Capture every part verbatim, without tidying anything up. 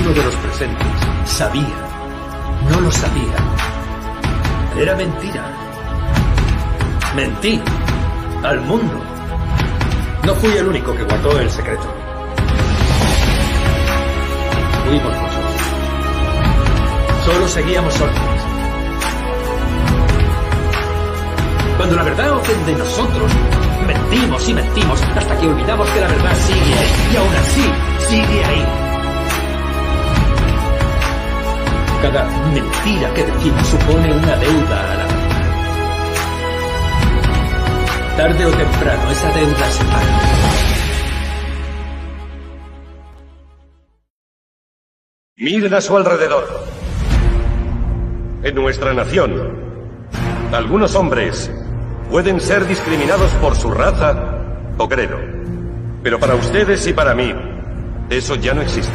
alguno de los presentes sabía, no lo sabía. Era mentira. Mentí al mundo. No fui el único que guardó el secreto. Fuimos nosotros. Solo seguíamos órdenes. Cuando la verdad ofende a nosotros, mentimos y mentimos hasta que olvidamos que la verdad sigue ahí. Y aún así, sigue ahí. Cada mentira que decimos supone una deuda a la verdad. Tarde o temprano, esa deuda se paga. Miren a su alrededor. En nuestra nación, algunos hombres pueden ser discriminados por su raza o credo. Pero para ustedes y para mí, eso ya no existe.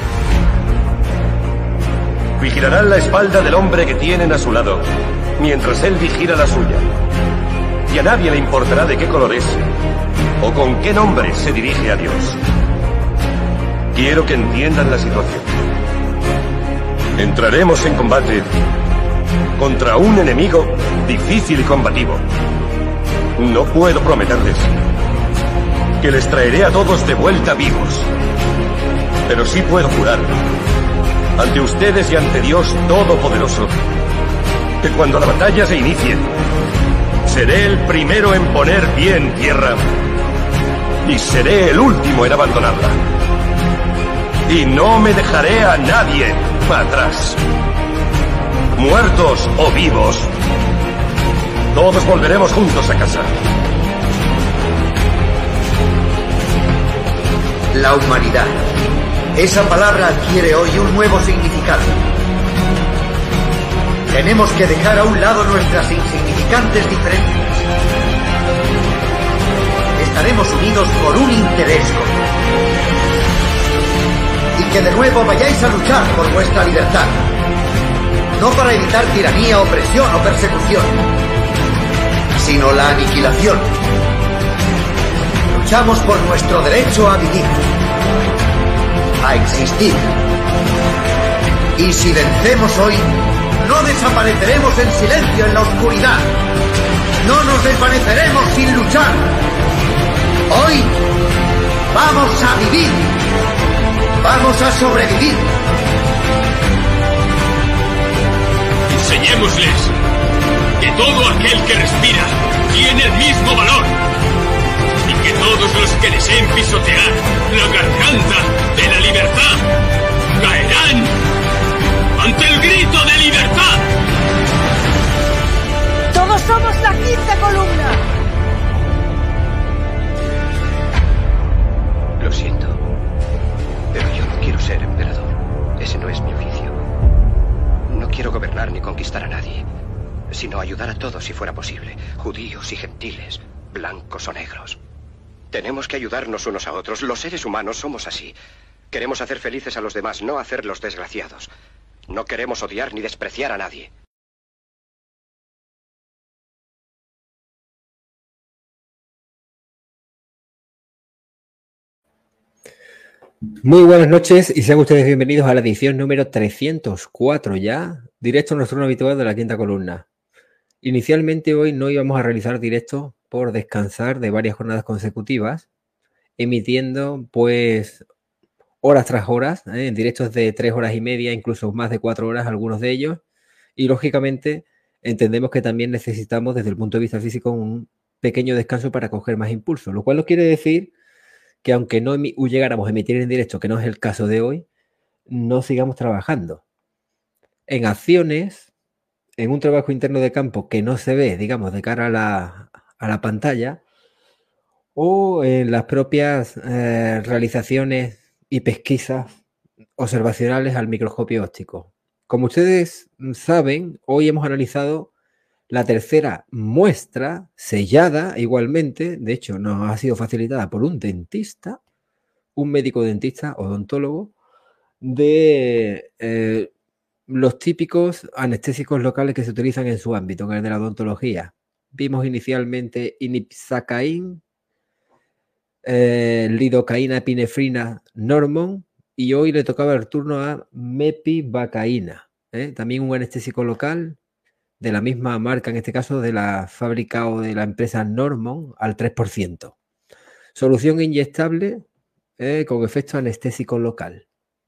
Vigilarán la espalda del hombre que tienen a su lado, mientras él vigila la suya. Y a nadie le importará de qué color es, o con qué nombre se dirige a Dios. Quiero que entiendan la situación. Entraremos en combate contra un enemigo difícil y combativo. No puedo prometerles que les traeré a todos de vuelta vivos. Pero sí puedo jurar, ante ustedes y ante Dios Todopoderoso, que cuando la batalla se inicie, seré el primero en poner pie en tierra y seré el último en abandonarla. Y no me dejaré a nadie atrás. Muertos o vivos, todos volveremos juntos a casa. La humanidad. Esa palabra adquiere hoy un nuevo significado. Tenemos que dejar a un lado nuestras insignificantes diferencias. Estaremos unidos por un interés común. Y que de nuevo vayáis a luchar por vuestra libertad. No para evitar tiranía, opresión o persecución, sino la aniquilación. Luchamos por nuestro derecho a vivir, a existir. Y si vencemos hoy, no desapareceremos en silencio en la oscuridad. No nos desvaneceremos sin luchar. Hoy vamos a vivir. Vamos a sobrevivir. Enseñémosles que todo aquel que respira tiene el mismo valor y que todos los que deseen pisotear la garganta de la libertad caerán ante el grito de libertad. ¡Todos somos la quinta columna! Lo siento, pero yo no quiero ser emperador. Ese no es mi oficio. No quiero gobernar ni conquistar a nadie, sino ayudar a todos si fuera posible, judíos y gentiles, blancos o negros. Tenemos que ayudarnos unos a otros. Los seres humanos somos así. Queremos hacer felices a los demás, no hacerlos desgraciados. No queremos odiar ni despreciar a nadie. Muy buenas noches y sean ustedes bienvenidos a la edición número trescientos cuatro ya, directo a nuestro turno habitual de la quinta columna. Inicialmente hoy no íbamos a realizar directo por descansar de varias jornadas consecutivas, emitiendo pues horas tras horas, ¿eh? en directos de tres horas y media, incluso más de cuatro horas algunos de ellos, y lógicamente entendemos que también necesitamos desde el punto de vista físico un pequeño descanso para coger más impulso, lo cual no quiere decir que aunque no llegáramos a emitir en directo, que no es el caso de hoy, no sigamos trabajando. En acciones, en un trabajo interno de campo que no se ve, digamos, de cara a la, a la pantalla, o en las propias eh, realizaciones y pesquisas observacionales al microscopio óptico. Como ustedes saben, hoy hemos analizado la tercera muestra, sellada igualmente, de hecho nos ha sido facilitada por un dentista, un médico dentista, odontólogo, de eh, los típicos anestésicos locales que se utilizan en su ámbito, en el de la odontología. Vimos inicialmente inipsacaín, eh, lidocaína, epinefrina, Normon y hoy le tocaba el turno a mepivacaína, ¿eh? También un anestésico local de la misma marca, en este caso de la fábrica o de la empresa Normon, al tres por ciento. Solución inyectable eh, con efecto anestésico local.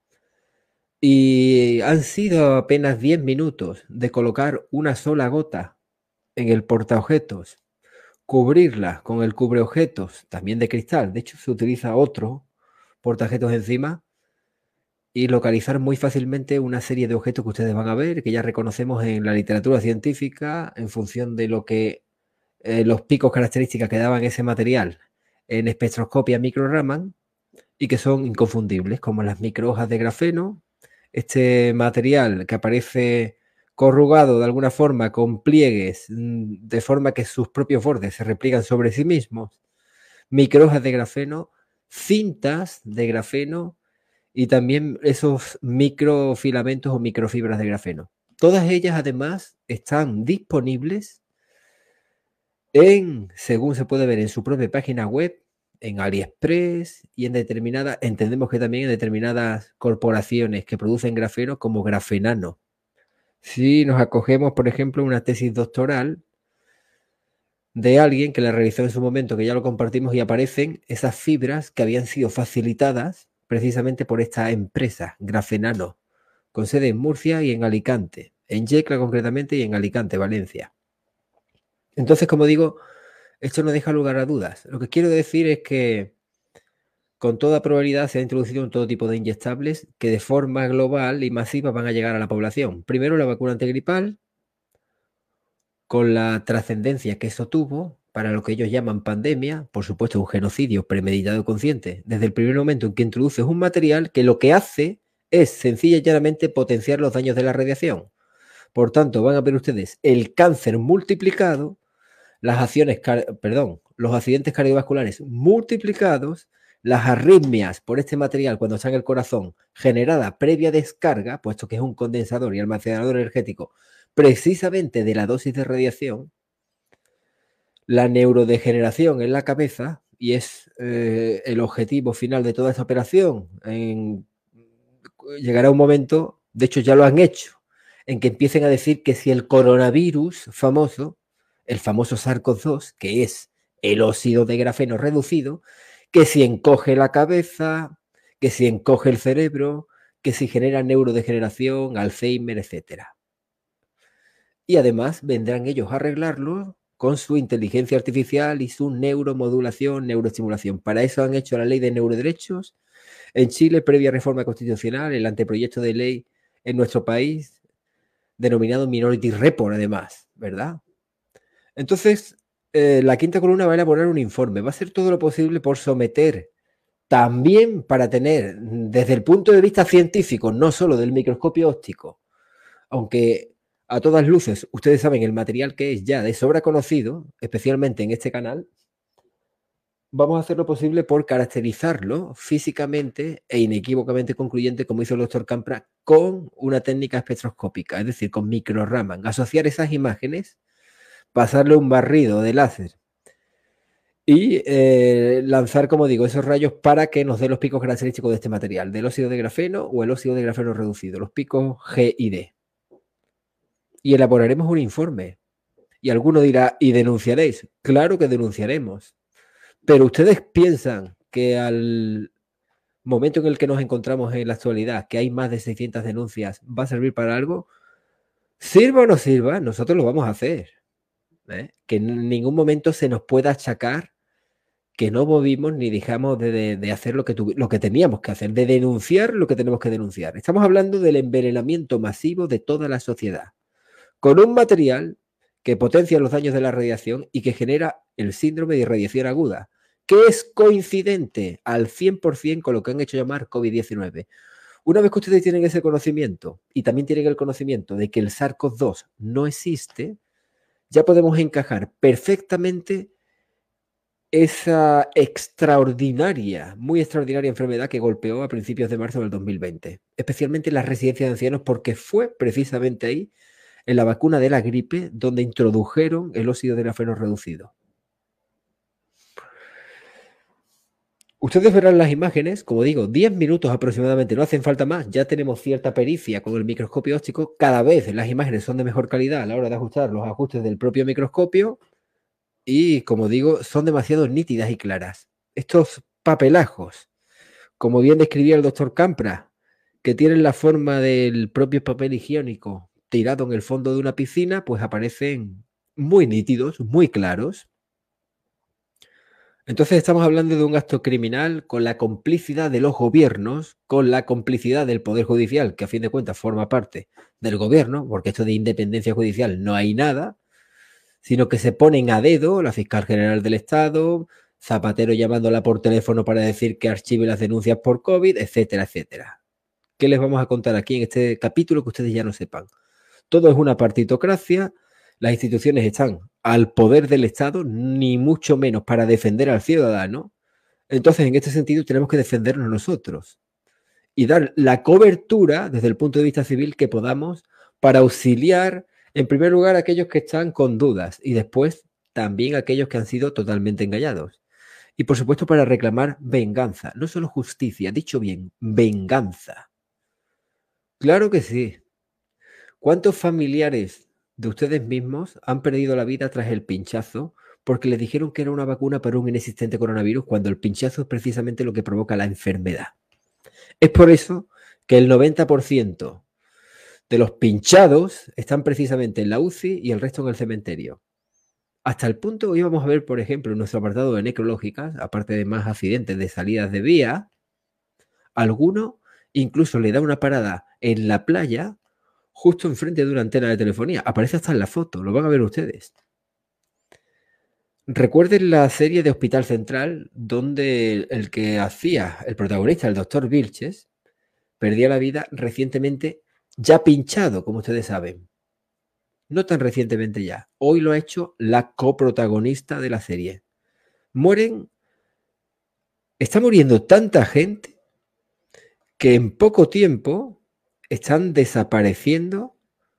Y han sido apenas diez minutos de colocar una sola gota en el portaobjetos, cubrirla con el cubreobjetos, también de cristal, de hecho se utiliza otro portaobjetos encima, y localizar muy fácilmente una serie de objetos que ustedes van a ver, que ya reconocemos en la literatura científica, en función de lo que eh, los picos características que daban ese material en espectroscopia micro-Raman, y que son inconfundibles, como las microhojas de grafeno, este material que aparece corrugado de alguna forma con pliegues, de forma que sus propios bordes se repliegan sobre sí mismos, microhojas de grafeno, cintas de grafeno y también esos microfilamentos o microfibras de grafeno. Todas ellas además están disponibles en, según se puede ver en su propia página web, en AliExpress y en determinadas, entendemos que también en determinadas corporaciones que producen grafeno como Grafenano. Si nos acogemos, por ejemplo, a una tesis doctoral de alguien que la realizó en su momento, que ya lo compartimos, y aparecen esas fibras que habían sido facilitadas precisamente por esta empresa, Grafenano, con sede en Murcia y en Alicante, en Yecla concretamente y en Alicante, Valencia. Entonces, como digo, esto no deja lugar a dudas. Lo que quiero decir es que con toda probabilidad se ha introducido en todo tipo de inyectables que de forma global y masiva van a llegar a la población. Primero la vacuna antigripal, con la trascendencia que eso tuvo para lo que ellos llaman pandemia, por supuesto un genocidio premeditado y consciente, desde el primer momento en que introduces un material que lo que hace es sencilla y llanamente potenciar los daños de la radiación. Por tanto, van a ver ustedes el cáncer multiplicado, las acciones, perdón, los accidentes cardiovasculares multiplicados, las arritmias por este material cuando está en el corazón generada previa descarga, puesto que es un condensador y almacenador energético precisamente de la dosis de radiación, la neurodegeneración en la cabeza, y es eh, el objetivo final de toda esta operación. En, llegará un momento, de hecho ya lo han hecho, en que empiecen a decir que si el coronavirus famoso, el famoso SARS-CoV dos, que es el óxido de grafeno reducido, que si encoge la cabeza, que si encoge el cerebro, que si genera neurodegeneración, Alzheimer, etcétera. Y además vendrán ellos a arreglarlo con su inteligencia artificial y su neuromodulación, neuroestimulación. Para eso han hecho la ley de neuroderechos en Chile, previa reforma constitucional, el anteproyecto de ley en nuestro país, denominado Minority Report, además, ¿verdad? Entonces, eh, la quinta columna va a elaborar un informe, va a hacer todo lo posible por someter, también para tener, desde el punto de vista científico, no solo del microscopio óptico, aunque a todas luces ustedes saben el material que es ya de sobra conocido, especialmente en este canal, vamos a hacer lo posible por caracterizarlo físicamente e inequívocamente concluyente, como hizo el doctor Campra, con una técnica espectroscópica, es decir, con micro-Raman, asociar esas imágenes, pasarle un barrido de láser y eh, lanzar, como digo, esos rayos para que nos dé los picos característicos de este material, del óxido de grafeno o el óxido de grafeno reducido, los picos G y D. Y elaboraremos un informe. Y alguno dirá, ¿y denunciaréis? Claro que denunciaremos. Pero ustedes piensan que al momento en el que nos encontramos en la actualidad, que hay más de seiscientas denuncias, ¿va a servir para algo? Sirva o no sirva, nosotros lo vamos a hacer. ¿eh? Que en ningún momento se nos pueda achacar que no movimos ni dejamos de, de, de hacer lo que, tu, lo que teníamos que hacer, de denunciar lo que tenemos que denunciar. Estamos hablando del envenenamiento masivo de toda la sociedad, con un material que potencia los daños de la radiación y que genera el síndrome de irradiación aguda, que es coincidente al cien por ciento con lo que han hecho llamar COVID diecinueve. Una vez que ustedes tienen ese conocimiento y también tienen el conocimiento de que el SARS-CoV dos no existe, ya podemos encajar perfectamente esa extraordinaria, muy extraordinaria enfermedad que golpeó a principios de marzo del dos mil veinte, especialmente en las residencias de ancianos, porque fue precisamente ahí, en la vacuna de la gripe, donde introdujeron el óxido de grafeno reducido. Ustedes verán las imágenes, como digo, diez minutos aproximadamente, no hacen falta más. Ya tenemos cierta pericia con el microscopio óptico. Cada vez las imágenes son de mejor calidad a la hora de ajustar los ajustes del propio microscopio. Y, como digo, son demasiado nítidas y claras. Estos papelajos, como bien describía el doctor Campra, que tienen la forma del propio papel higiénico tirado en el fondo de una piscina, pues aparecen muy nítidos, muy claros. Entonces estamos hablando de un acto criminal con la complicidad de los gobiernos, con la complicidad del Poder Judicial, que a fin de cuentas forma parte del gobierno, porque esto de independencia judicial no hay nada, sino que se ponen a dedo la fiscal general del Estado, Zapatero llamándola por teléfono para decir que archive las denuncias por COVID, etcétera, etcétera. ¿Qué les vamos a contar aquí en este capítulo que ustedes ya no sepan? Todo es una partitocracia, las instituciones están al poder del Estado, ni mucho menos para defender al ciudadano. Entonces, en este sentido, tenemos que defendernos nosotros y dar la cobertura desde el punto de vista civil que podamos para auxiliar, en primer lugar, a aquellos que están con dudas y después también a aquellos que han sido totalmente engañados. Y, por supuesto, para reclamar venganza, no solo justicia, dicho bien, venganza. Claro que sí. ¿Cuántos familiares de ustedes mismos han perdido la vida tras el pinchazo porque les dijeron que era una vacuna para un inexistente coronavirus cuando el pinchazo es precisamente lo que provoca la enfermedad? Es por eso que el noventa por ciento de los pinchados están precisamente en la U C I y el resto en el cementerio. Hasta el punto, hoy vamos a ver, por ejemplo, en nuestro apartado de necrológicas, aparte de más accidentes de salidas de vía, alguno incluso le da una parada en la playa justo enfrente de una antena de telefonía. Aparece hasta en la foto, lo van a ver ustedes. Recuerden la serie de Hospital Central, donde el que hacía el protagonista, el doctor Vilches, perdía la vida recientemente, ya pinchado, como ustedes saben. No tan recientemente ya. Hoy lo ha hecho la coprotagonista de la serie. Mueren, está muriendo tanta gente que en poco tiempo están desapareciendo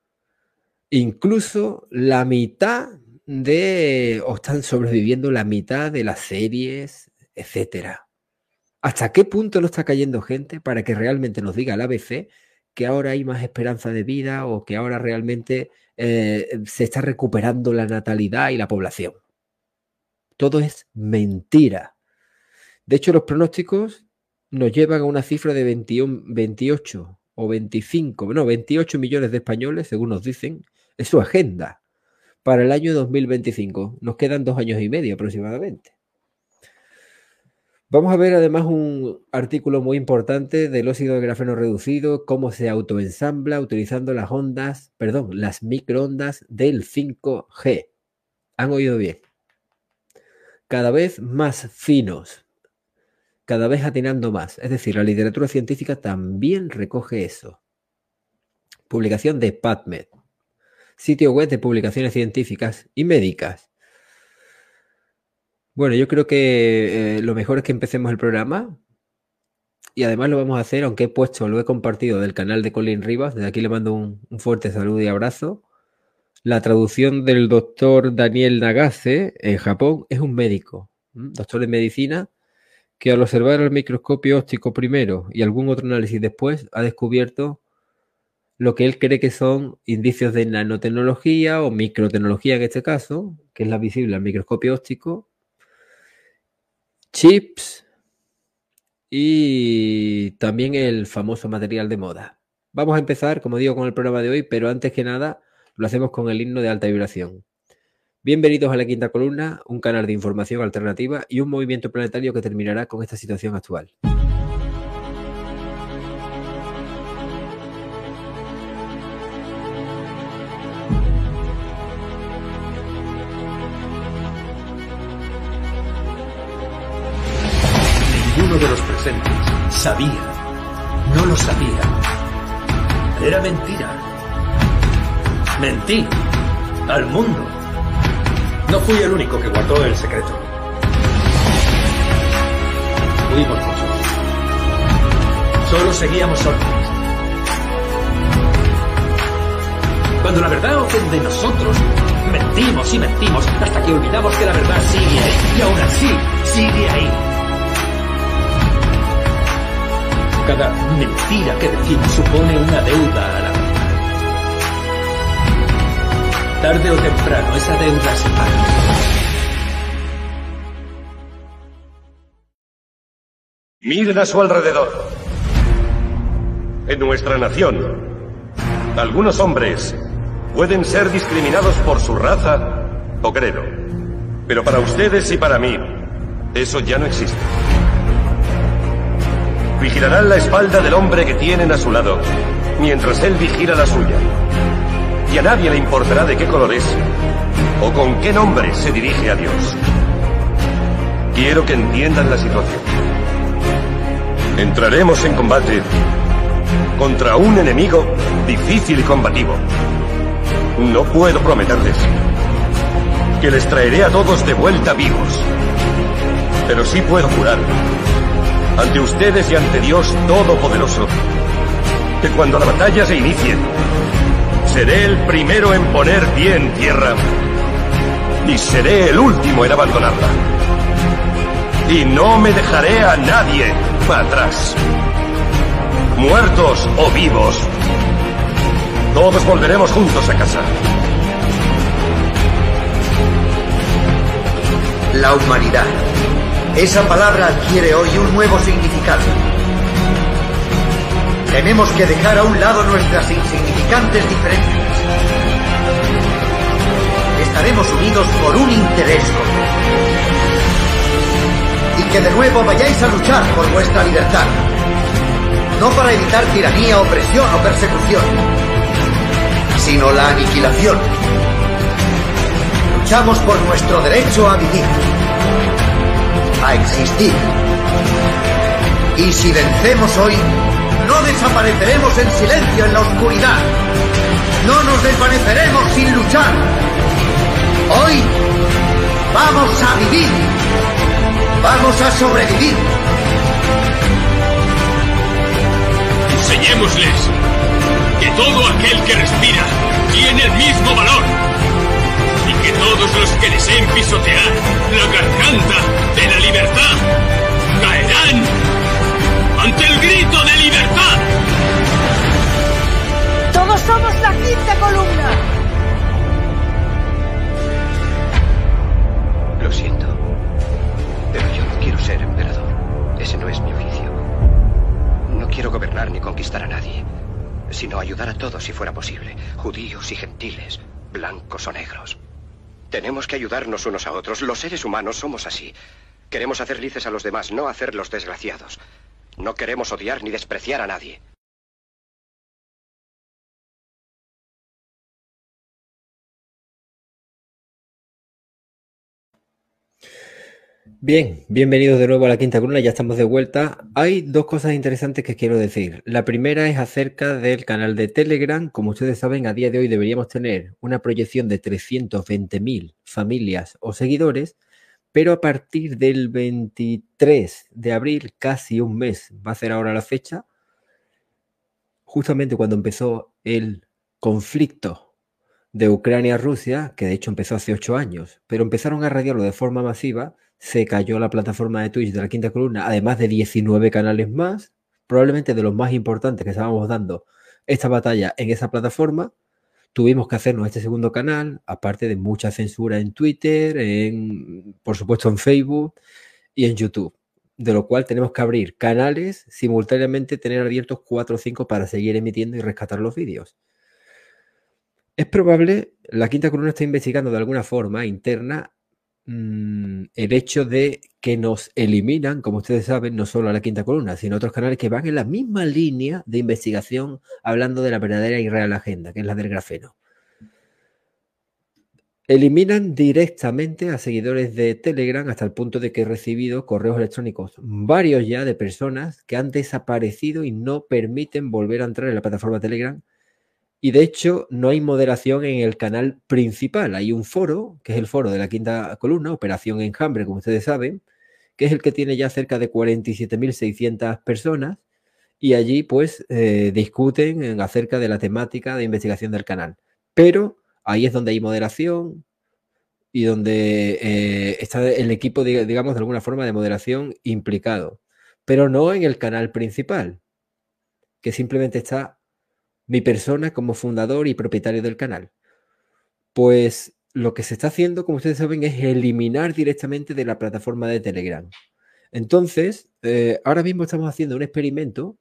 incluso la mitad de, o están sobreviviendo la mitad de las series, etcétera. ¿Hasta qué punto no está cayendo gente para que realmente nos diga el A B C que ahora hay más esperanza de vida o que ahora realmente eh, se está recuperando la natalidad y la población? Todo es mentira. De hecho, los pronósticos nos llevan a una cifra de veintiuno, veintiocho o veinticinco, no, veintiocho millones de españoles, según nos dicen, es su agenda para el año dos mil veinticinco. Nos quedan dos años y medio aproximadamente. Vamos a ver además un artículo muy importante del óxido de grafeno reducido, cómo se autoensambla utilizando las ondas, perdón, las microondas del cinco G. ¿Han oído bien? Cada vez más finos. Cada vez atinando más. Es decir, la literatura científica también recoge eso. Publicación de PubMed. Sitio web de publicaciones científicas y médicas. Bueno, yo creo que eh, lo mejor es que empecemos el programa. Y además lo vamos a hacer, aunque he puesto, lo he compartido del canal de Colin Rivas. Desde aquí le mando un, un fuerte saludo y abrazo. La traducción del doctor Daniel Nagase en Japón es un médico, ¿m? doctor en medicina, que al observar el microscopio óptico primero y algún otro análisis después ha descubierto lo que él cree que son indicios de nanotecnología o microtecnología en este caso, que es la visible al microscopio óptico, chips y también el famoso material de moda. Vamos a empezar, como digo, con el programa de hoy, pero antes que nada lo hacemos con el himno de alta vibración. Bienvenidos a La Quinta Columna, un canal de información alternativa y un movimiento planetario que terminará con esta situación actual. Ninguno de los presentes sabía, no lo sabía. Era mentira. Mentí al mundo. No fui el único que guardó el secreto. Fuimos muchos. Solo seguíamos órdenes. Cuando la verdad ofende a nosotros, mentimos y mentimos hasta que olvidamos que la verdad sigue ahí. Y aún así, sigue ahí. Cada mentira que decimos supone una deuda a la verdad. Tarde o temprano esa deuda se paga. Miren a su alrededor. En nuestra nación, algunos hombres pueden ser discriminados por su raza o credo. Pero para ustedes y para mí, eso ya no existe. Vigilarán la espalda del hombre que tienen a su lado, mientras él vigila la suya. Y a nadie le importará de qué color es o con qué nombre se dirige a Dios. Quiero que entiendan la situación. Entraremos en combate contra un enemigo difícil y combativo. No puedo prometerles que les traeré a todos de vuelta vivos, pero sí puedo jurar ante ustedes y ante Dios Todopoderoso que cuando la batalla se inicie, seré el primero en poner pie en tierra y seré el último en abandonarla. Y no me dejaré a nadie atrás. Muertos o vivos, todos volveremos juntos a casa. La humanidad. Esa palabra adquiere hoy un nuevo significado. Tenemos que dejar a un lado nuestras insignificantes diferencias. Estaremos unidos por un interés común. Y que de nuevo vayáis a luchar por vuestra libertad. No para evitar tiranía, opresión o persecución, sino la aniquilación. Luchamos por nuestro derecho a vivir, a existir. Y si vencemos hoy, no desapareceremos en silencio en la oscuridad. No nos desvaneceremos sin luchar. Hoy vamos a vivir. Vamos a sobrevivir. Enseñémosles que todo aquel que respira tiene el mismo valor y que todos los que deseen pisotear la garganta de la libertad caerán ante el grito de libertad. Todos somos la quinta columna. Lo siento, pero yo no quiero ser emperador. Ese no es mi oficio. No quiero gobernar ni conquistar a nadie, sino ayudar a todos si fuera posible, judíos y gentiles, blancos o negros. Tenemos que ayudarnos unos a otros. Los seres humanos somos así. Queremos hacer felices a los demás, no hacerlos desgraciados. No queremos odiar ni despreciar a nadie. Bien, bienvenidos de nuevo a la Quinta Columna, ya estamos de vuelta. Hay dos cosas interesantes que quiero decir. La primera es acerca del canal de Telegram. Como ustedes saben, a día de hoy deberíamos tener una proyección de trescientos veinte mil familias o seguidores, pero a partir del veintitrés de abril, casi un mes, va a ser ahora la fecha, justamente cuando empezó el conflicto de Ucrania-Rusia, que de hecho empezó hace ocho años, pero empezaron a radiarlo de forma masiva. Se cayó la plataforma de Twitch de la Quinta Columna, además de diecinueve canales más, probablemente de los más importantes que estábamos dando esta batalla en esa plataforma. Tuvimos que hacernos este segundo canal, aparte de mucha censura en Twitter, en, por supuesto en Facebook y en YouTube, de lo cual tenemos que abrir canales, simultáneamente tener abiertos cuatro o cinco para seguir emitiendo y rescatar los vídeos. Es probable, la Quinta Columna está investigando de alguna forma interna el hecho de que nos eliminan, como ustedes saben, no solo a la Quinta Columna, sino otros canales que van en la misma línea de investigación hablando de la verdadera y real agenda, que es la del grafeno. Eliminan directamente a seguidores de Telegram hasta el punto de que he recibido correos electrónicos, varios ya, de personas que han desaparecido y no permiten volver a entrar en la plataforma Telegram. Y de hecho no hay moderación en el canal principal. Hay un foro, que es el foro de la Quinta Columna, Operación Enjambre, como ustedes saben, que es el que tiene ya cerca de cuarenta y siete mil seiscientas personas, y allí pues eh, discuten acerca de la temática de investigación del canal. Pero ahí es donde hay moderación y donde eh, está el equipo, digamos, de alguna forma de moderación implicado, pero no en el canal principal. que simplemente está mi persona como fundador y propietario del canal. Pues lo que se está haciendo, como ustedes saben, es eliminar directamente de la plataforma de Telegram. Entonces, eh, ahora mismo estamos haciendo un experimento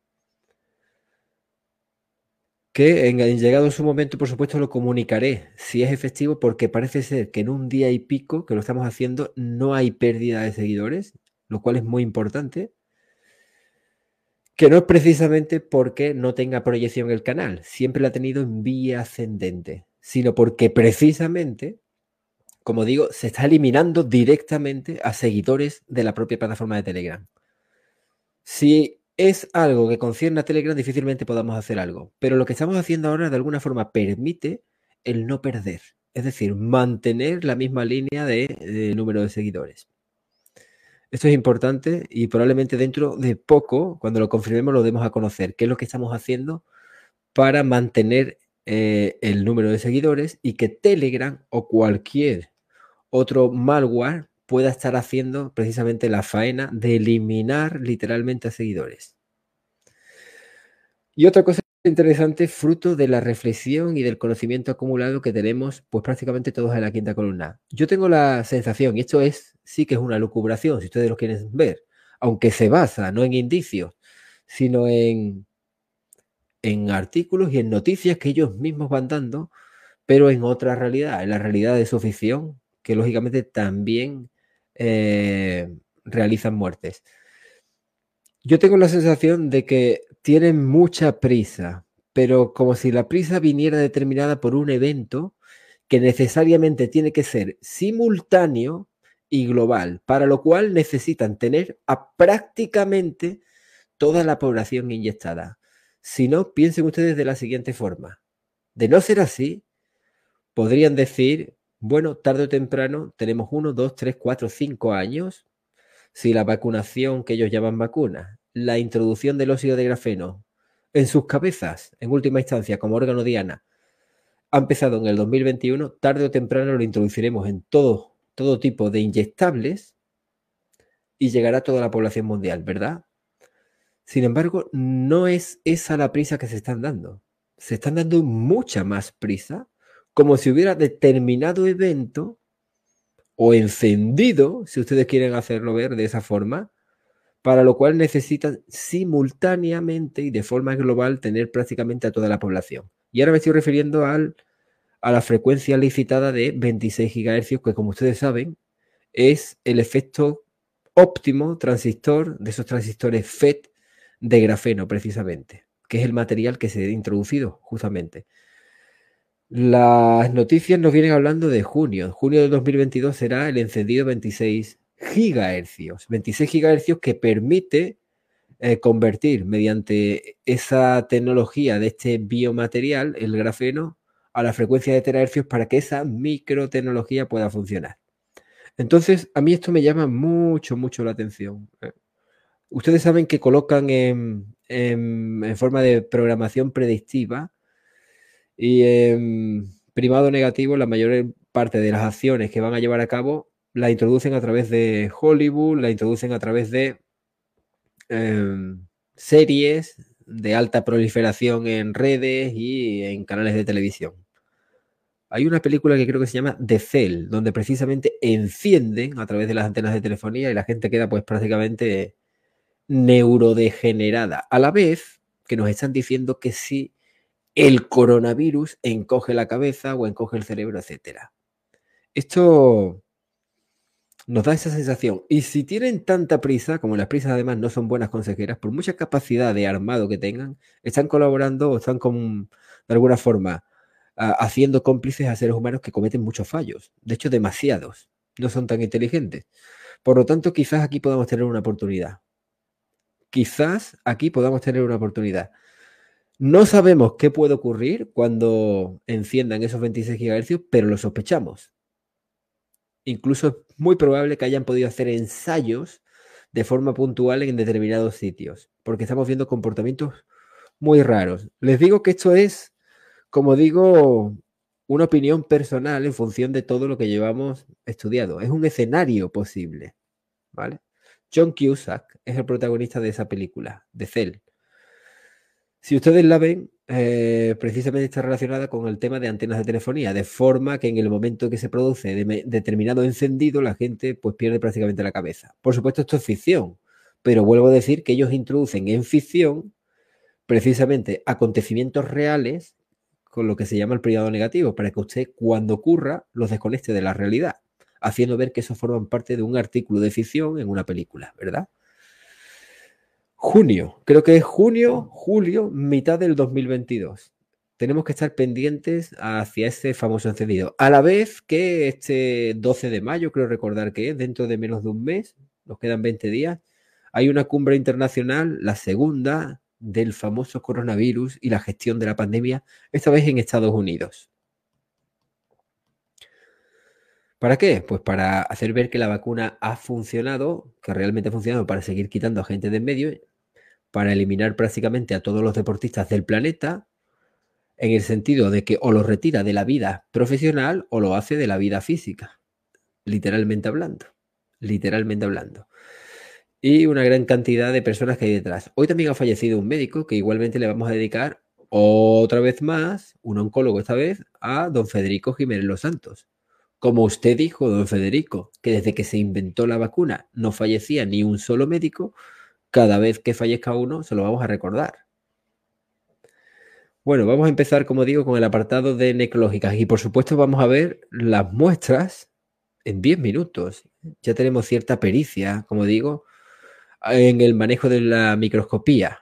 que en, en llegado su momento, por supuesto, lo comunicaré si es efectivo, porque parece ser que en un día y pico que lo estamos haciendo no hay pérdida de seguidores, lo cual es muy importante. Que no es precisamente porque no tenga proyección el canal, siempre la ha tenido en vía ascendente, sino porque precisamente, como digo, se está eliminando directamente a seguidores de la propia plataforma de Telegram. Si es algo que concierne a Telegram, difícilmente podamos hacer algo. Pero lo que estamos haciendo ahora de alguna forma permite el no perder. Es decir, mantener la misma línea de, de número de seguidores. Esto es importante y probablemente dentro de poco, cuando lo confirmemos, lo demos a conocer. ¿Qué es lo que estamos haciendo para mantener eh, el número de seguidores y que Telegram o cualquier otro malware pueda estar haciendo precisamente la faena de eliminar literalmente a seguidores? Y otra cosa interesante, fruto de la reflexión y del conocimiento acumulado que tenemos pues prácticamente todos en la quinta columna. Yo tengo la sensación, y esto es sí que es una lucubración, si ustedes lo quieren ver, aunque se basa no en indicios, sino en, en artículos y en noticias que ellos mismos van dando, pero en otra realidad, en la realidad de su ficción, que lógicamente también eh, realizan muertes. Yo tengo la sensación de que tienen mucha prisa, pero como si la prisa viniera determinada por un evento que necesariamente tiene que ser simultáneo y global, para lo cual necesitan tener a prácticamente toda la población inyectada. Si no, piensen ustedes de la siguiente forma. De no ser así, podrían decir, bueno, tarde o temprano tenemos uno, dos, tres, cuatro, cinco años. Si la vacunación que ellos llaman vacuna, la introducción del óxido de grafeno en sus cabezas, en última instancia, como órgano diana, ha empezado en el dos mil veintiuno, tarde o temprano lo introduciremos en todo, todo tipo de inyectables y llegará a toda la población mundial, ¿verdad? Sin embargo, no es esa la prisa que se están dando. Se están dando mucha más prisa, como si hubiera determinado evento o encendido, si ustedes quieren hacerlo ver de esa forma, para lo cual necesitan simultáneamente y de forma global tener prácticamente a toda la población. Y ahora me estoy refiriendo al, a la frecuencia licitada de veintiséis gigahercios, que como ustedes saben, es el efecto óptimo transistor de esos transistores F E T de grafeno, precisamente, que es el material que se ha introducido justamente. Las noticias nos vienen hablando de junio. Junio de dos mil veintidós será el encendido veintiséis gigahercios. veintiséis gigahercios que permite eh, convertir mediante esa tecnología de este biomaterial, el grafeno, a la frecuencia de terahercios para que esa microtecnología pueda funcionar. Entonces, a mí esto me llama mucho, mucho la atención. Ustedes saben que colocan en, en, en forma de programación predictiva y en primado negativo la mayor parte de las acciones que van a llevar a cabo la introducen a través de Hollywood, la introducen a través de eh, series de alta proliferación en redes y en canales de televisión. Hay una película que creo que se llama The Cell, donde precisamente encienden a través de las antenas de telefonía y la gente queda pues prácticamente neurodegenerada. A la vez que nos están diciendo que sí, el coronavirus encoge la cabeza o encoge el cerebro, etcétera. Esto nos da esa sensación. Y si tienen tanta prisa, como las prisas además no son buenas consejeras, por mucha capacidad de armado que tengan, están colaborando o están con, de alguna forma uh, haciendo cómplices a seres humanos que cometen muchos fallos. De hecho, demasiados. No son tan inteligentes. Por lo tanto, quizás aquí podamos tener una oportunidad. Quizás aquí podamos tener una oportunidad. No sabemos qué puede ocurrir cuando enciendan esos veintiséis gigahercios, pero lo sospechamos. Incluso es muy probable que hayan podido hacer ensayos de forma puntual en determinados sitios, porque estamos viendo comportamientos muy raros. Les digo que esto es, como digo, una opinión personal en función de todo lo que llevamos estudiado. Es un escenario posible, ¿vale? John Cusack es el protagonista de esa película, The Cell. Si ustedes la ven, eh, precisamente está relacionada con el tema de antenas de telefonía, de forma que en el momento que se produce de determinado encendido, la gente pues pierde prácticamente la cabeza. Por supuesto, esto es ficción, pero vuelvo a decir que ellos introducen en ficción precisamente acontecimientos reales con lo que se llama el periodo negativo, para que usted cuando ocurra los desconecte de la realidad, haciendo ver que eso forma parte de un artículo de ficción en una película, ¿verdad? Junio, creo que es junio, julio, mitad del dos mil veintidós. Tenemos que estar pendientes hacia ese famoso encendido. A la vez que este doce de mayo, creo recordar que es, dentro de menos de un mes, nos quedan veinte días, hay una cumbre internacional, la segunda, del famoso coronavirus y la gestión de la pandemia, esta vez en Estados Unidos. ¿Para qué? Pues para hacer ver que la vacuna ha funcionado, que realmente ha funcionado para seguir quitando a gente de en medio, para eliminar prácticamente a todos los deportistas del planeta, en el sentido de que o lo retira de la vida profesional o lo hace de la vida física, literalmente hablando, literalmente hablando. Y una gran cantidad de personas que hay detrás. Hoy también ha fallecido un médico que igualmente le vamos a dedicar otra vez más, un oncólogo esta vez, a don Federico Jiménez Los Santos. Como usted dijo, don Federico, que desde que se inventó la vacuna no fallecía ni un solo médico, cada vez que fallezca uno se lo vamos a recordar. Bueno, vamos a empezar, como digo, con el apartado de necrológicas y por supuesto vamos a ver las muestras en diez minutos. Ya tenemos cierta pericia, como digo, en el manejo de la microscopía.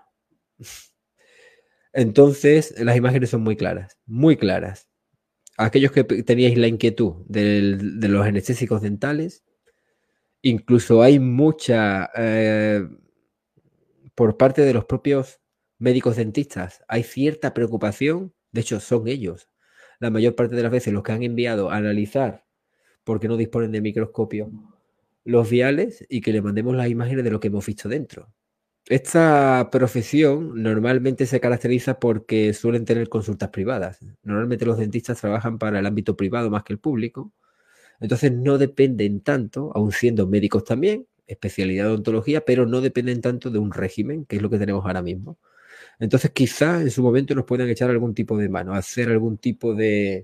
Entonces, las imágenes son muy claras, muy claras. Aquellos que teníais la inquietud del, de los anestésicos dentales, incluso hay mucha... Eh, por parte de los propios médicos dentistas, hay cierta preocupación, de hecho son ellos, la mayor parte de las veces los que han enviado a analizar, porque no disponen de microscopio, los viales y que le mandemos las imágenes de lo que hemos visto dentro. Esta profesión normalmente se caracteriza porque suelen tener consultas privadas. Normalmente los dentistas trabajan para el ámbito privado más que el público, entonces no dependen tanto, aun siendo médicos también, especialidad de odontología, pero no dependen tanto de un régimen, que es lo que tenemos ahora mismo. Entonces, quizá en su momento nos puedan echar algún tipo de mano, hacer algún tipo de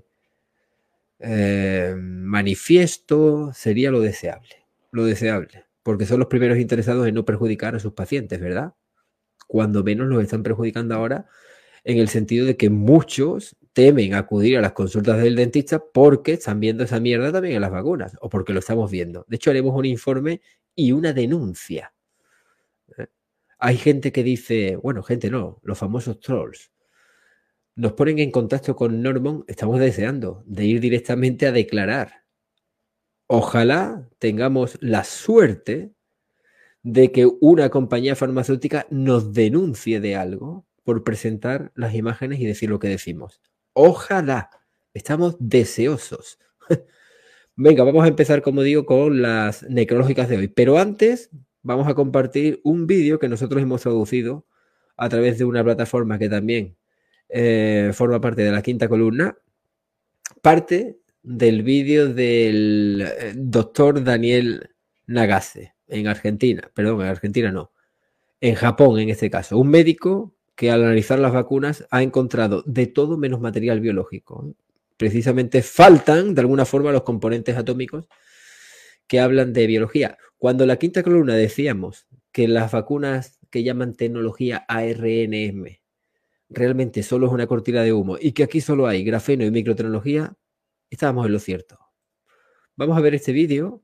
eh, manifiesto, sería lo deseable, lo deseable, porque son los primeros interesados en no perjudicar a sus pacientes, ¿verdad? Cuando menos los están perjudicando ahora, en el sentido de que muchos temen acudir a las consultas del dentista porque están viendo esa mierda también en las vacunas, o porque lo estamos viendo. De hecho, haremos un informe y una denuncia. ¿Eh? Hay gente que dice, bueno, gente no, los famosos trolls, nos ponen en contacto con Normon, estamos deseando de ir directamente a declarar. Ojalá tengamos la suerte de que una compañía farmacéutica nos denuncie de algo por presentar las imágenes y decir lo que decimos. Ojalá, estamos deseosos. Venga, vamos a empezar, como digo, con las necrológicas de hoy. Pero antes vamos a compartir un vídeo que nosotros hemos traducido a través de una plataforma que también eh, forma parte de la quinta columna. Parte del vídeo del eh, doctor Daniel Nagase en Argentina. Perdón, en Argentina no. En Japón, en este caso. Un médico que al analizar las vacunas ha encontrado de todo menos material biológico. Precisamente faltan, de alguna forma, los componentes atómicos que hablan de biología. Cuando en la quinta columna decíamos que las vacunas que llaman tecnología A R N M realmente solo es una cortina de humo y que aquí solo hay grafeno y microtecnología, estábamos en lo cierto. Vamos a ver este vídeo.